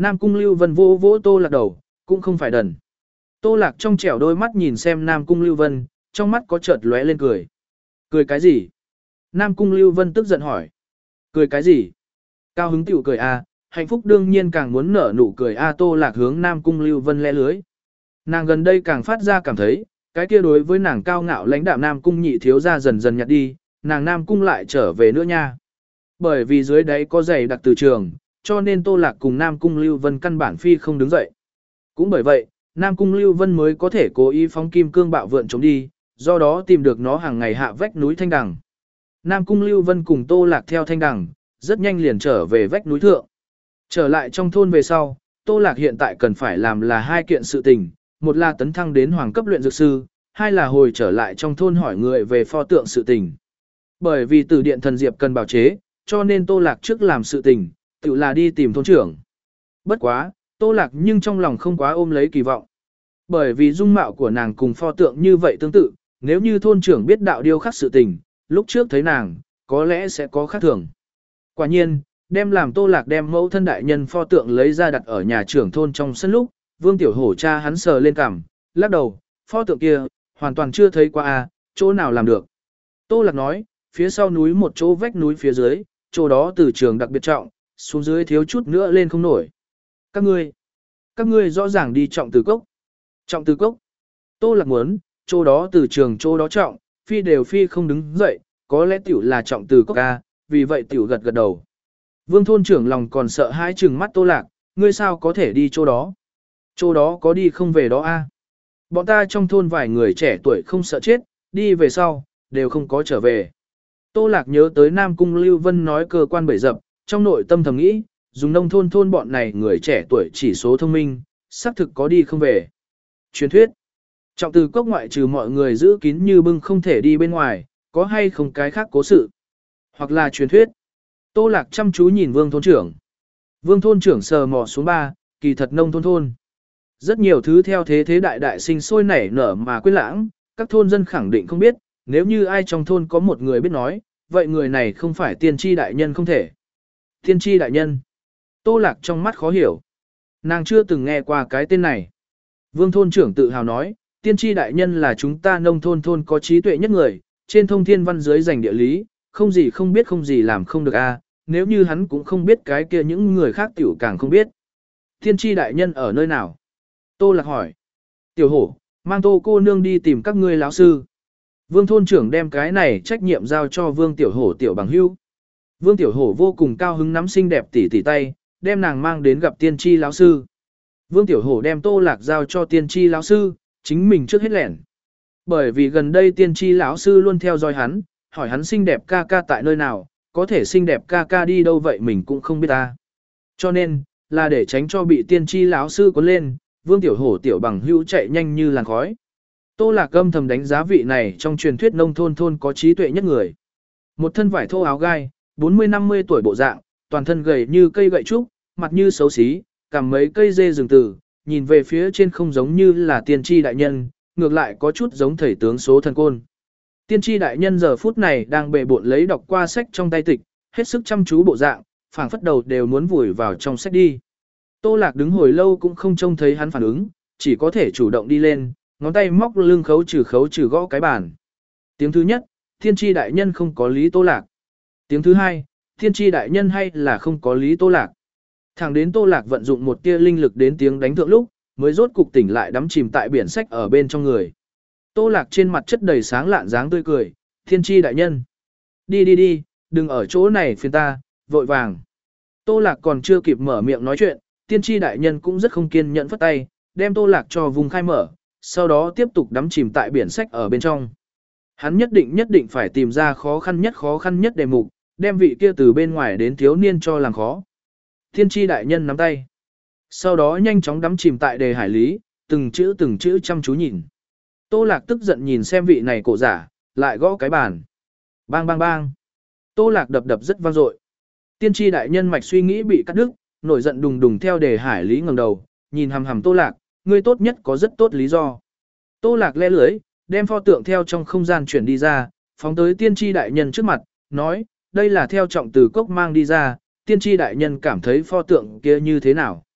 [SPEAKER 1] Nam Cung Lưu Vân vô vỗ Tô Lạc đầu, cũng không phải đần. Tô Lạc trong trẻo đôi mắt nhìn xem Nam Cung Lưu Vân, trong mắt có chợt lóe lên cười. Cười cái gì? Nam Cung Lưu Vân tức giận hỏi. Cười cái gì? Cao hứng tiểu cười a, hạnh phúc đương nhiên càng muốn nở nụ cười a. Tô Lạc hướng Nam Cung Lưu Vân lẽ lưới. Nàng gần đây càng phát ra cảm thấy, cái kia đối với nàng cao ngạo lãnh đạm Nam Cung nhị thiếu ra dần dần nhạt đi, nàng Nam Cung lại trở về nữa nha. Bởi vì dưới đấy có giày đặc từ trường, cho nên Tô Lạc cùng Nam Cung Lưu Vân căn bản phi không đứng dậy. Cũng bởi vậy, Nam Cung Lưu Vân mới có thể cố ý phóng kim cương bạo vượn chống đi, do đó tìm được nó hàng ngày hạ vách núi Thanh Đằng. Nam Cung Lưu Vân cùng Tô Lạc theo Thanh Đằng, rất nhanh liền trở về vách núi thượng. Trở lại trong thôn về sau, Tô Lạc hiện tại cần phải làm là hai kiện sự tình, một là tấn thăng đến hoàng cấp luyện dược sư, hai là hồi trở lại trong thôn hỏi người về pho tượng sự tình. Bởi vì từ điện thần diệp cần bảo chế, cho nên Tô Lạc trước làm sự tình, tự là đi tìm thôn trưởng. Bất quá, Tô Lạc nhưng trong lòng không quá ôm lấy kỳ vọng. Bởi vì dung mạo của nàng cùng pho tượng như vậy tương tự, nếu như thôn trưởng biết đạo điêu khắc sự tình, lúc trước thấy nàng, có lẽ sẽ có khác thường. Quả nhiên, đem làm Tô Lạc đem mẫu thân đại nhân pho tượng lấy ra đặt ở nhà trưởng thôn trong sân lúc, Vương Tiểu Hổ cha hắn sờ lên cằm, lắc đầu, pho tượng kia, hoàn toàn chưa thấy qua à, chỗ nào làm được. Tô Lạc nói, phía sau núi một chỗ vách núi phía dưới, chỗ đó từ trường đặc biệt trọng, xuống dưới thiếu chút nữa lên không nổi. Các ngươi, các ngươi rõ ràng đi trọng từ cốc. Trọng từ cốc. Tô Lạc muốn, chỗ đó từ trường chỗ đó trọng, phi đều phi không đứng dậy, có lẽ tiểu là trọng từ cốc ca, vì vậy tiểu gật gật đầu. Vương thôn trưởng lòng còn sợ hãi trừng mắt Tô Lạc, ngươi sao có thể đi chỗ đó? Chỗ đó có đi không về đó a? Bọn ta trong thôn vài người trẻ tuổi không sợ chết, đi về sau, đều không có trở về. Tô Lạc nhớ tới Nam Cung Lưu Vân nói cơ quan bbảy dập, trong nội tâm thầm nghĩ, dùng nông thôn thôn bọn này người trẻ tuổi chỉ số thông minh, xác thực có đi không về. Truyền thuyết. Trọng từ cốc ngoại trừ mọi người giữ kín như bưng không thể đi bên ngoài, có hay không cái khác cố sự. Hoặc là truyền thuyết. Tô Lạc chăm chú nhìn Vương thôn trưởng. Vương thôn trưởng sờ mò xuống ba, kỳ thật nông thôn thôn. Rất nhiều thứ theo thế thế đại đại sinh sôi nảy nở mà quên lãng, các thôn dân khẳng định không biết, nếu như ai trong thôn có một người biết nói, vậy người này không phải tiên tri đại nhân không thể. Tiên tri đại nhân. Tô Lạc trong mắt khó hiểu. Nàng chưa từng nghe qua cái tên này. Vương thôn trưởng tự hào nói, tiên tri đại nhân là chúng ta nông thôn thôn có trí tuệ nhất người, trên thông thiên văn dưới giành địa lý, không gì không biết không gì làm không được a. Nếu như hắn cũng không biết cái kia những người khác tiểu càng không biết. Tiên tri đại nhân ở nơi nào? Tô Lạc hỏi. Tiểu hổ, mang Tô cô nương đi tìm các ngươi lão sư. Vương thôn trưởng đem cái này trách nhiệm giao cho Vương Tiểu Hổ tiểu bằng hữu. Vương Tiểu Hổ vô cùng cao hứng nắm xinh đẹp tỉ tỉ tay, đem nàng mang đến gặp tiên tri lão sư. Vương Tiểu Hổ đem Tô Lạc giao cho tiên tri lão sư, chính mình trước hết lẻn. Bởi vì gần đây tiên tri lão sư luôn theo dõi hắn, hỏi hắn xinh đẹp ca ca tại nơi nào, có thể xinh đẹp ca ca đi đâu vậy mình cũng không biết ta. Cho nên, là để tránh cho bị tiên tri lão sư cuốn lên, Vương Tiểu Hổ tiểu bằng hữu chạy nhanh như làn khói. Tô Lạc âm thầm đánh giá vị này trong truyền thuyết nông thôn thôn có trí tuệ nhất người. Một thân vải thô áo gai, bốn mươi năm mươi tuổi bộ dạng, toàn thân gầy như cây gậy trúc, mặt như xấu xí, cầm mấy cây dê rừng tử, nhìn về phía trên không giống như là tiên tri đại nhân, ngược lại có chút giống thầy tướng số thần côn. Tiên tri đại nhân giờ phút này đang bệ bộn lấy đọc qua sách trong tay tịch, hết sức chăm chú bộ dạng, phảng phất đầu đều muốn vùi vào trong sách đi. Tô Lạc đứng hồi lâu cũng không trông thấy hắn phản ứng, chỉ có thể chủ động đi lên, ngón tay móc lưng khấu trừ khấu trừ gõ cái bàn. Tiếng thứ nhất, tiên tri đại nhân không có lý Tô Lạc. Tiếng thứ hai, tiên tri đại nhân hay là không có lý Tô Lạc. Thẳng đến Tô Lạc vận dụng một tia linh lực đến tiếng đánh thượng lúc, mới rốt cục tỉnh lại đắm chìm tại biển sách ở bên trong người. Tô Lạc trên mặt chất đầy sáng lạn dáng tươi cười, tiên tri đại nhân. Đi đi đi, đừng ở chỗ này phiền ta, vội vàng. Tô Lạc còn chưa kịp mở miệng nói chuyện, tiên tri đại nhân cũng rất không kiên nhẫn phất tay, đem Tô Lạc cho vùng khai mở, sau đó tiếp tục đắm chìm tại biển sách ở bên trong. Hắn nhất định nhất định phải tìm ra khó khăn nhất khó khăn nhất đề mục, đem vị kia từ bên ngoài đến thiếu niên cho làm khó. Tiên tri đại nhân nắm tay. Sau đó nhanh chóng đắm chìm tại đề hải lý, từng chữ từng chữ chăm chú nhìn. Tô Lạc tức giận nhìn xem vị này cổ giả, lại gõ cái bàn. Bang bang bang. Tô Lạc đập đập rất vang dội. Tiên tri đại nhân mạch suy nghĩ bị cắt đứt, nổi giận đùng đùng theo đề hải lý ngẩng đầu, nhìn hằm hằm Tô Lạc, ngươi tốt nhất có rất tốt lý do. Tô Lạc le lưới, đem pho tượng theo trong không gian chuyển đi ra, phóng tới tiên tri đại nhân trước mặt, nói, đây là theo trọng từ cốc mang đi ra, tiên tri đại nhân cảm thấy pho tượng kia như thế nào.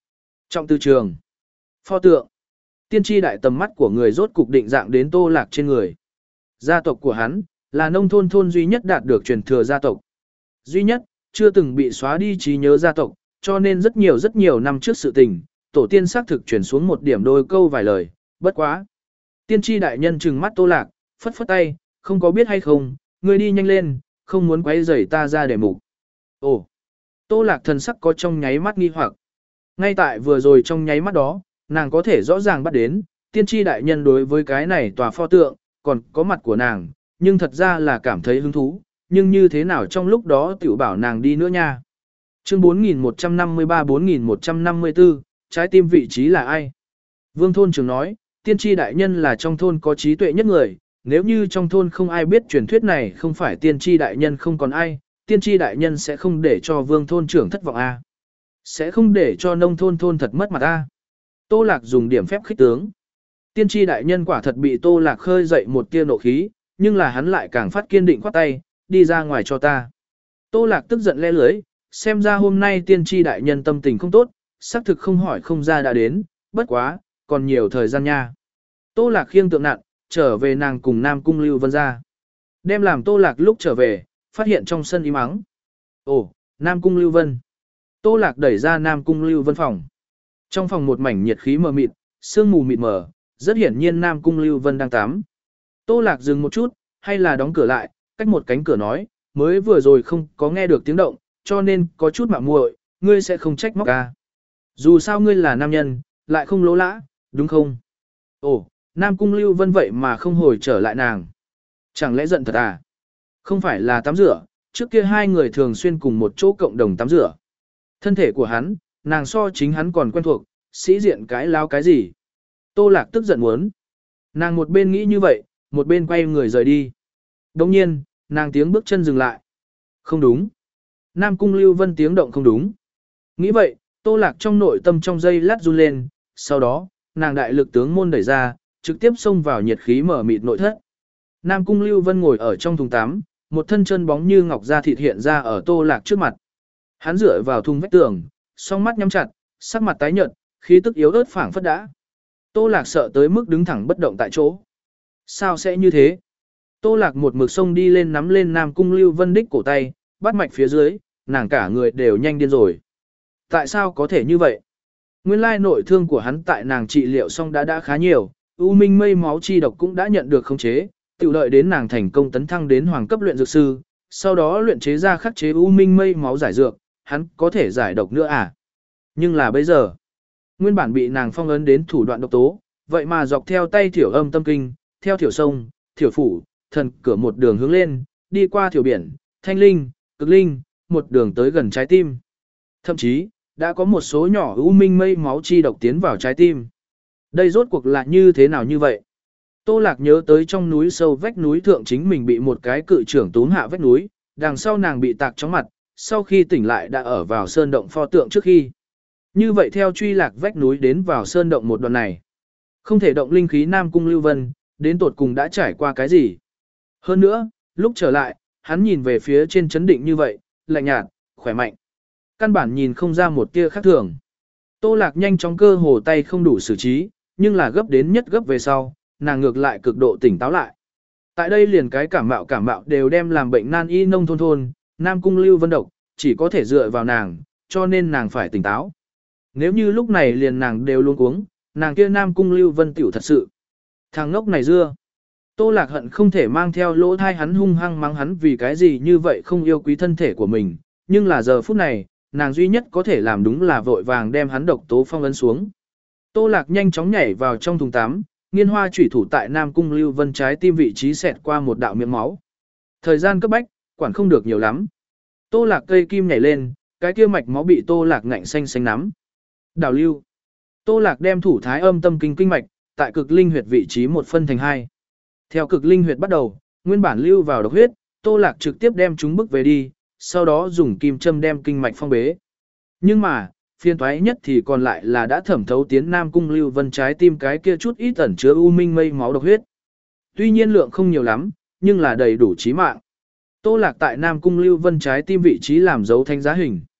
[SPEAKER 1] Trọng tư trường. Pho tượng. Tiên tri đại tầm mắt của người rốt cục định dạng đến Tô Lạc trên người. Gia tộc của hắn là nông thôn thôn duy nhất đạt được truyền thừa gia tộc. Duy nhất, chưa từng bị xóa đi trí nhớ gia tộc, cho nên rất nhiều rất nhiều năm trước sự tình, tổ tiên xác thực chuyển xuống một điểm đôi câu vài lời, bất quá. Tiên tri đại nhân trừng mắt Tô Lạc, phất phất tay, không có biết hay không, ngươi đi nhanh lên, không muốn quấy rầy ta ra để mục. Ồ, Tô Lạc thần sắc có trong nháy mắt nghi hoặc. Ngay tại vừa rồi trong nháy mắt đó, nàng có thể rõ ràng bắt đến, tiên tri đại nhân đối với cái này tòa pho tượng, còn có mặt của nàng, nhưng thật ra là cảm thấy hứng thú, nhưng như thế nào trong lúc đó tiểu bảo nàng đi nữa nha. Chương bốn nghìn một trăm năm mươi ba bốn nghìn một trăm năm mươi tư, trái tim vị trí là ai? Vương thôn trưởng nói, tiên tri đại nhân là trong thôn có trí tuệ nhất người, nếu như trong thôn không ai biết truyền thuyết này không phải tiên tri đại nhân không còn ai, tiên tri đại nhân sẽ không để cho vương thôn trưởng thất vọng a, sẽ không để cho nông thôn thôn thật mất mặt a. Tô Lạc dùng điểm phép khích tướng. Tiên tri đại nhân quả thật bị Tô Lạc khơi dậy một tia nộ khí, nhưng là hắn lại càng phát kiên định khoát tay, đi ra ngoài cho ta. Tô Lạc tức giận le lưới, xem ra hôm nay tiên tri đại nhân tâm tình không tốt, xác thực không hỏi không ra đã đến, bất quá, còn nhiều thời gian nha. Tô Lạc khiêng tượng nặng, trở về nàng cùng Nam Cung Lưu Vân ra. Đem làm Tô Lạc lúc trở về, phát hiện trong sân im ắng. Ồ, Nam Cung Lưu Vân. Tô Lạc đẩy ra Nam Cung Lưu Vân phòng. Trong phòng một mảnh nhiệt khí mờ mịt, sương mù mịt mờ, rất hiển nhiên Nam Cung Lưu Vân đang tắm. Tô Lạc dừng một chút, hay là đóng cửa lại, cách một cánh cửa nói, mới vừa rồi không có nghe được tiếng động, cho nên có chút mạo muội, ngươi sẽ không trách móc ca. Dù sao ngươi là nam nhân, lại không lỗ lã, đúng không? Ồ, Nam Cung Lưu Vân vậy mà không hồi trở lại nàng. Chẳng lẽ giận thật à? Không phải là tắm rửa, trước kia hai người thường xuyên cùng một chỗ cộng đồng tắm rửa. Thân thể của hắn, nàng so chính hắn còn quen thuộc, sĩ diện cái lao cái gì. Tô Lạc tức giận muốn. Nàng một bên nghĩ như vậy, một bên quay người rời đi. Đồng nhiên, nàng tiếng bước chân dừng lại. Không đúng. Nam Cung Lưu Vân tiếng động không đúng. Nghĩ vậy, Tô Lạc trong nội tâm trong giây lát run lên, sau đó, nàng đại lực tướng môn đẩy ra, trực tiếp xông vào nhiệt khí mở mịt nội thất. Nam Cung Lưu Vân ngồi ở trong thùng tắm, một thân chân bóng như ngọc da thịt hiện ra ở Tô Lạc trước mặt. Hắn dựa vào thùng vách tường, song mắt nhắm chặt, sắc mặt tái nhợt, khí tức yếu ớt phảng phất đã. Tô Lạc sợ tới mức đứng thẳng bất động tại chỗ. Sao sẽ như thế? Tô Lạc một mực xông đi lên nắm lên Nam Cung Lưu Vân đích cổ tay, bắt mạch phía dưới, nàng cả người đều nhanh điên rồi. Tại sao có thể như vậy? Nguyên lai nội thương của hắn tại nàng trị liệu xong đã đã khá nhiều, U Minh mây máu chi độc cũng đã nhận được khống chế, tự đợi đến nàng thành công tấn thăng đến hoàng cấp luyện dược sư, sau đó luyện chế ra khắc chế U Minh mây máu giải dược, hắn có thể giải độc nữa à? Nhưng là bây giờ, nguyên bản bị nàng phong ấn đến thủ đoạn độc tố, vậy mà dọc theo tay thiểu âm tâm kinh, theo thiểu sông, thiểu phủ, thần cửa một đường hướng lên, đi qua thiểu biển, thanh linh, cực linh, một đường tới gần trái tim. Thậm chí, đã có một số nhỏ u minh mây máu chi độc tiến vào trái tim. Đây rốt cuộc là như thế nào như vậy? Tô Lạc nhớ tới trong núi sâu vách núi thượng chính mình bị một cái cự trưởng túm hạ vách núi, đằng sau nàng bị tạc chóng mặt, sau khi tỉnh lại đã ở vào sơn động pho tượng trước khi. Như vậy theo truy lạc vách núi đến vào sơn động một đoạn này. Không thể động linh khí Nam Cung Lưu Vân, đến tột cùng đã trải qua cái gì. Hơn nữa, lúc trở lại, hắn nhìn về phía trên chấn định như vậy, lạnh nhạt, khỏe mạnh. Căn bản nhìn không ra một tia khác thường. Tô Lạc nhanh chóng cơ hồ tay không đủ xử trí, nhưng là gấp đến nhất gấp về sau, nàng ngược lại cực độ tỉnh táo lại. Tại đây liền cái cảm mạo cảm mạo đều đem làm bệnh nan y nông thôn thôn, Nam Cung Lưu Vân độc, chỉ có thể dựa vào nàng, cho nên nàng phải tỉnh táo. Nếu như lúc này liền nàng đều luôn uống, nàng kia Nam Cung Lưu Vân tiểu thật sự. Thằng ngốc này dưa. Tô Lạc hận không thể mang theo lỗ thai hắn hung hăng mắng hắn vì cái gì như vậy không yêu quý thân thể của mình, nhưng là giờ phút này, nàng duy nhất có thể làm đúng là vội vàng đem hắn độc tố phong ấn xuống. Tô Lạc nhanh chóng nhảy vào trong thùng tắm, nghiên hoa chủy thủ tại Nam Cung Lưu Vân trái tim vị trí xẹt qua một đạo miệng máu. Thời gian cấp bách, quản không được nhiều lắm. Tô Lạc cây kim nhảy lên, cái kia mạch máu bị Tô Lạc ngạnh xanh xanh nắm. Đào lưu. Tô Lạc đem thủ thái âm tâm kinh kinh mạch, tại cực linh huyệt vị trí một phân thành hai. Theo cực linh huyệt bắt đầu, nguyên bản lưu vào độc huyết, Tô Lạc trực tiếp đem chúng bức về đi, sau đó dùng kim châm đem kinh mạch phong bế. Nhưng mà, phiên toái nhất thì còn lại là đã thẩm thấu tiến Nam Cung Lưu Vân trái tim cái kia chút ít ẩn chứa u minh mây máu độc huyết. Tuy nhiên lượng không nhiều lắm, nhưng là đầy đủ chí mạng. Tô Lạc tại Nam Cung Lưu Vân trái tim vị trí làm dấu thanh giá hình.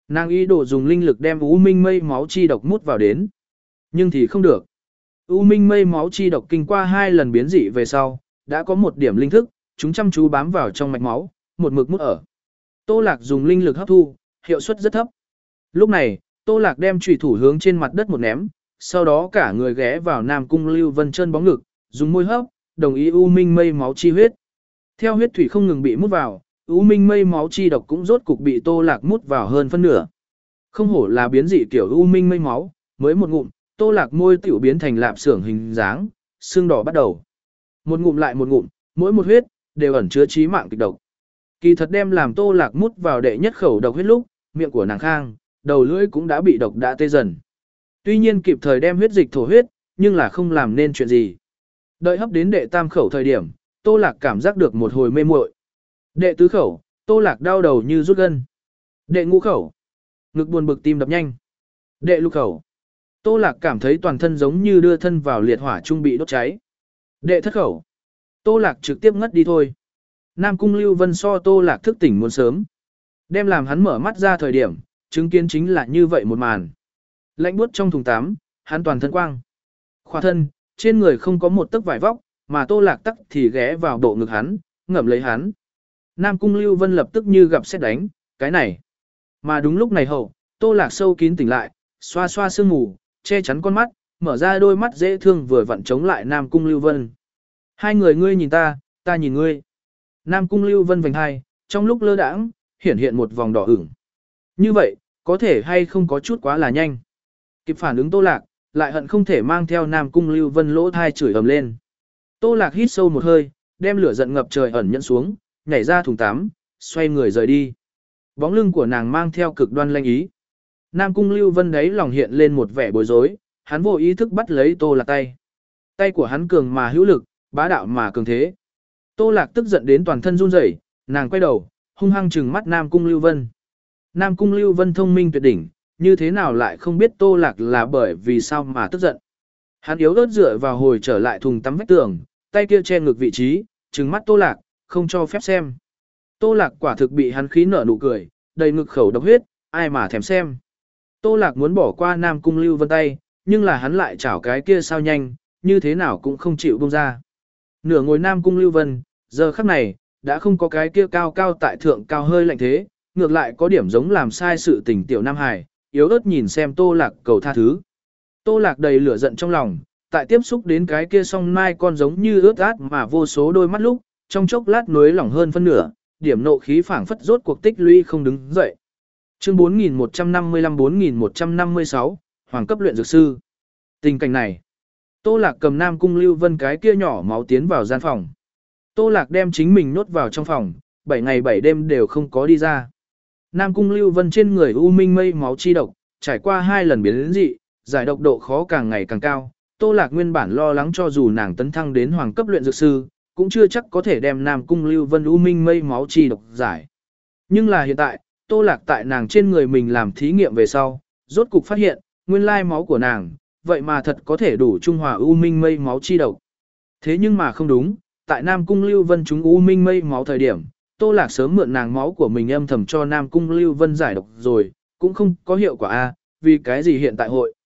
[SPEAKER 1] Nàng ý đồ dùng linh lực đem U Minh mây máu chi độc mút vào đến. Nhưng thì không được. U Minh mây máu chi độc kinh qua hai lần biến dị về sau, đã có một điểm linh thức, chúng chăm chú bám vào trong mạch máu, một mực mút ở. Tô Lạc dùng linh lực hấp thu, hiệu suất rất thấp. Lúc này, Tô Lạc đem chủy thủ hướng trên mặt đất một ném, sau đó cả người ghé vào Nam Cung Lưu Vân chân bóng ngực, dùng môi hấp, đồng ý U Minh mây máu chi huyết. Theo huyết thủy không ngừng bị mút vào, U Minh mây máu chi độc cũng rốt cục bị Tô Lạc mút vào hơn phân nửa. Không hổ là biến dị kiểu U Minh mây máu, mới một ngụm, Tô Lạc môi tiểu biến thành lạp xưởng hình dáng, xương đỏ bắt đầu. Một ngụm lại một ngụm, mỗi một huyết đều ẩn chứa chí mạng kịch độc. Kỳ thật đem làm Tô Lạc mút vào đệ nhất khẩu độc huyết lúc, miệng của nàng khang, đầu lưỡi cũng đã bị độc đã tê dần. Tuy nhiên kịp thời đem huyết dịch thổ huyết, nhưng là không làm nên chuyện gì. Đợi hấp đến đệ tam khẩu thời điểm, Tô Lạc cảm giác được một hồi mê muội. Đệ tứ khẩu, Tô Lạc đau đầu như rút gân. Đệ ngũ khẩu, ngực buồn bực tim đập nhanh. Đệ lục khẩu, Tô Lạc cảm thấy toàn thân giống như đưa thân vào liệt hỏa trung bị đốt cháy. Đệ thất khẩu, Tô Lạc trực tiếp ngất đi thôi. Nam Cung Lưu Vân so Tô Lạc thức tỉnh muốn sớm. Đem làm hắn mở mắt ra thời điểm, chứng kiến chính là như vậy một màn. Lạnh buốt trong thùng tắm, hắn toàn thân quang. Khỏa thân, trên người không có một tấc vải vóc, mà Tô Lạc tắc thì ghé vào bộ ngực hắn, ngậm lấy hắn. Nam Cung Lưu Vân lập tức như gặp sét đánh, cái này. Mà đúng lúc này hậu, Tô Lạc sâu kín tỉnh lại, xoa xoa sương mù, che chắn con mắt, mở ra đôi mắt dễ thương vừa vặn chống lại Nam Cung Lưu Vân. Hai người ngươi nhìn ta, ta nhìn ngươi. Nam Cung Lưu Vân vành hai, trong lúc lơ đãng, hiển hiện một vòng đỏ ửng. Như vậy, có thể hay không có chút quá là nhanh. Kịp phản ứng Tô Lạc, lại hận không thể mang theo Nam Cung Lưu Vân lỗ thai chửi ầm lên. Tô Lạc hít sâu một hơi, đem lửa giận ngập trời ẩn nhẫn xuống, nhảy ra thùng tắm, xoay người rời đi. Bóng lưng của nàng mang theo cực đoan lanh ý. Nam Cung Lưu Vân đấy lòng hiện lên một vẻ bối rối, hắn vô ý thức bắt lấy Tô Lạc tay. Tay của hắn cường mà hữu lực, bá đạo mà cường thế. Tô Lạc tức giận đến toàn thân run rẩy, nàng quay đầu, hung hăng trừng mắt Nam Cung Lưu Vân. Nam Cung Lưu Vân thông minh tuyệt đỉnh, như thế nào lại không biết Tô Lạc là bởi vì sao mà tức giận. Hắn yếu ớt dựa vào hồi trở lại thùng tắm vách tường, tay kia che ngực vị trí, trừng mắt Tô Lạc, không cho phép xem. Tô Lạc quả thực bị hắn khí nở nụ cười, đầy ngực khẩu độc huyết, ai mà thèm xem. Tô Lạc muốn bỏ qua Nam Cung Lưu Vân tay, nhưng là hắn lại chảo cái kia sao nhanh, như thế nào cũng không chịu buông ra. Nửa ngồi Nam Cung Lưu Vân, giờ khắc này, đã không có cái kia cao cao tại thượng cao hơi lạnh thế, ngược lại có điểm giống làm sai sự tình tiểu Nam Hải, yếu ớt nhìn xem Tô Lạc cầu tha thứ. Tô Lạc đầy lửa giận trong lòng, tại tiếp xúc đến cái kia song mai con giống như ướt át mà vô số đôi mắt lúc, trong chốc lát nối lỏng hơn phân nửa, điểm nộ khí phảng phất rốt cuộc tích lũy không đứng dậy. Chương bốn nghìn một trăm năm mươi lăm bốn nghìn một trăm năm mươi sáu, Hoàng cấp luyện dược sư. Tình cảnh này, Tô Lạc cầm Nam Cung Lưu Vân cái kia nhỏ máu tiến vào gian phòng. Tô Lạc đem chính mình nhốt vào trong phòng, bảy ngày bảy đêm đều không có đi ra. Nam Cung Lưu Vân trên người u minh mây máu chi độc, trải qua hai lần biến dị, giải độc độ khó càng ngày càng cao. Tô Lạc nguyên bản lo lắng cho dù nàng tấn thăng đến hoàng cấp luyện dược sư, cũng chưa chắc có thể đem Nam Cung Lưu Vân u minh mây máu chi độc giải. Nhưng là hiện tại, Tô Lạc tại nàng trên người mình làm thí nghiệm về sau, rốt cục phát hiện, nguyên lai máu của nàng, vậy mà thật có thể đủ trung hòa u minh mây máu chi độc. Thế nhưng mà không đúng, tại Nam Cung Lưu Vân chúng u minh mây máu thời điểm, Tô Lạc sớm mượn nàng máu của mình âm thầm cho Nam Cung Lưu Vân giải độc rồi, cũng không có hiệu quả a, vì cái gì hiện tại hội.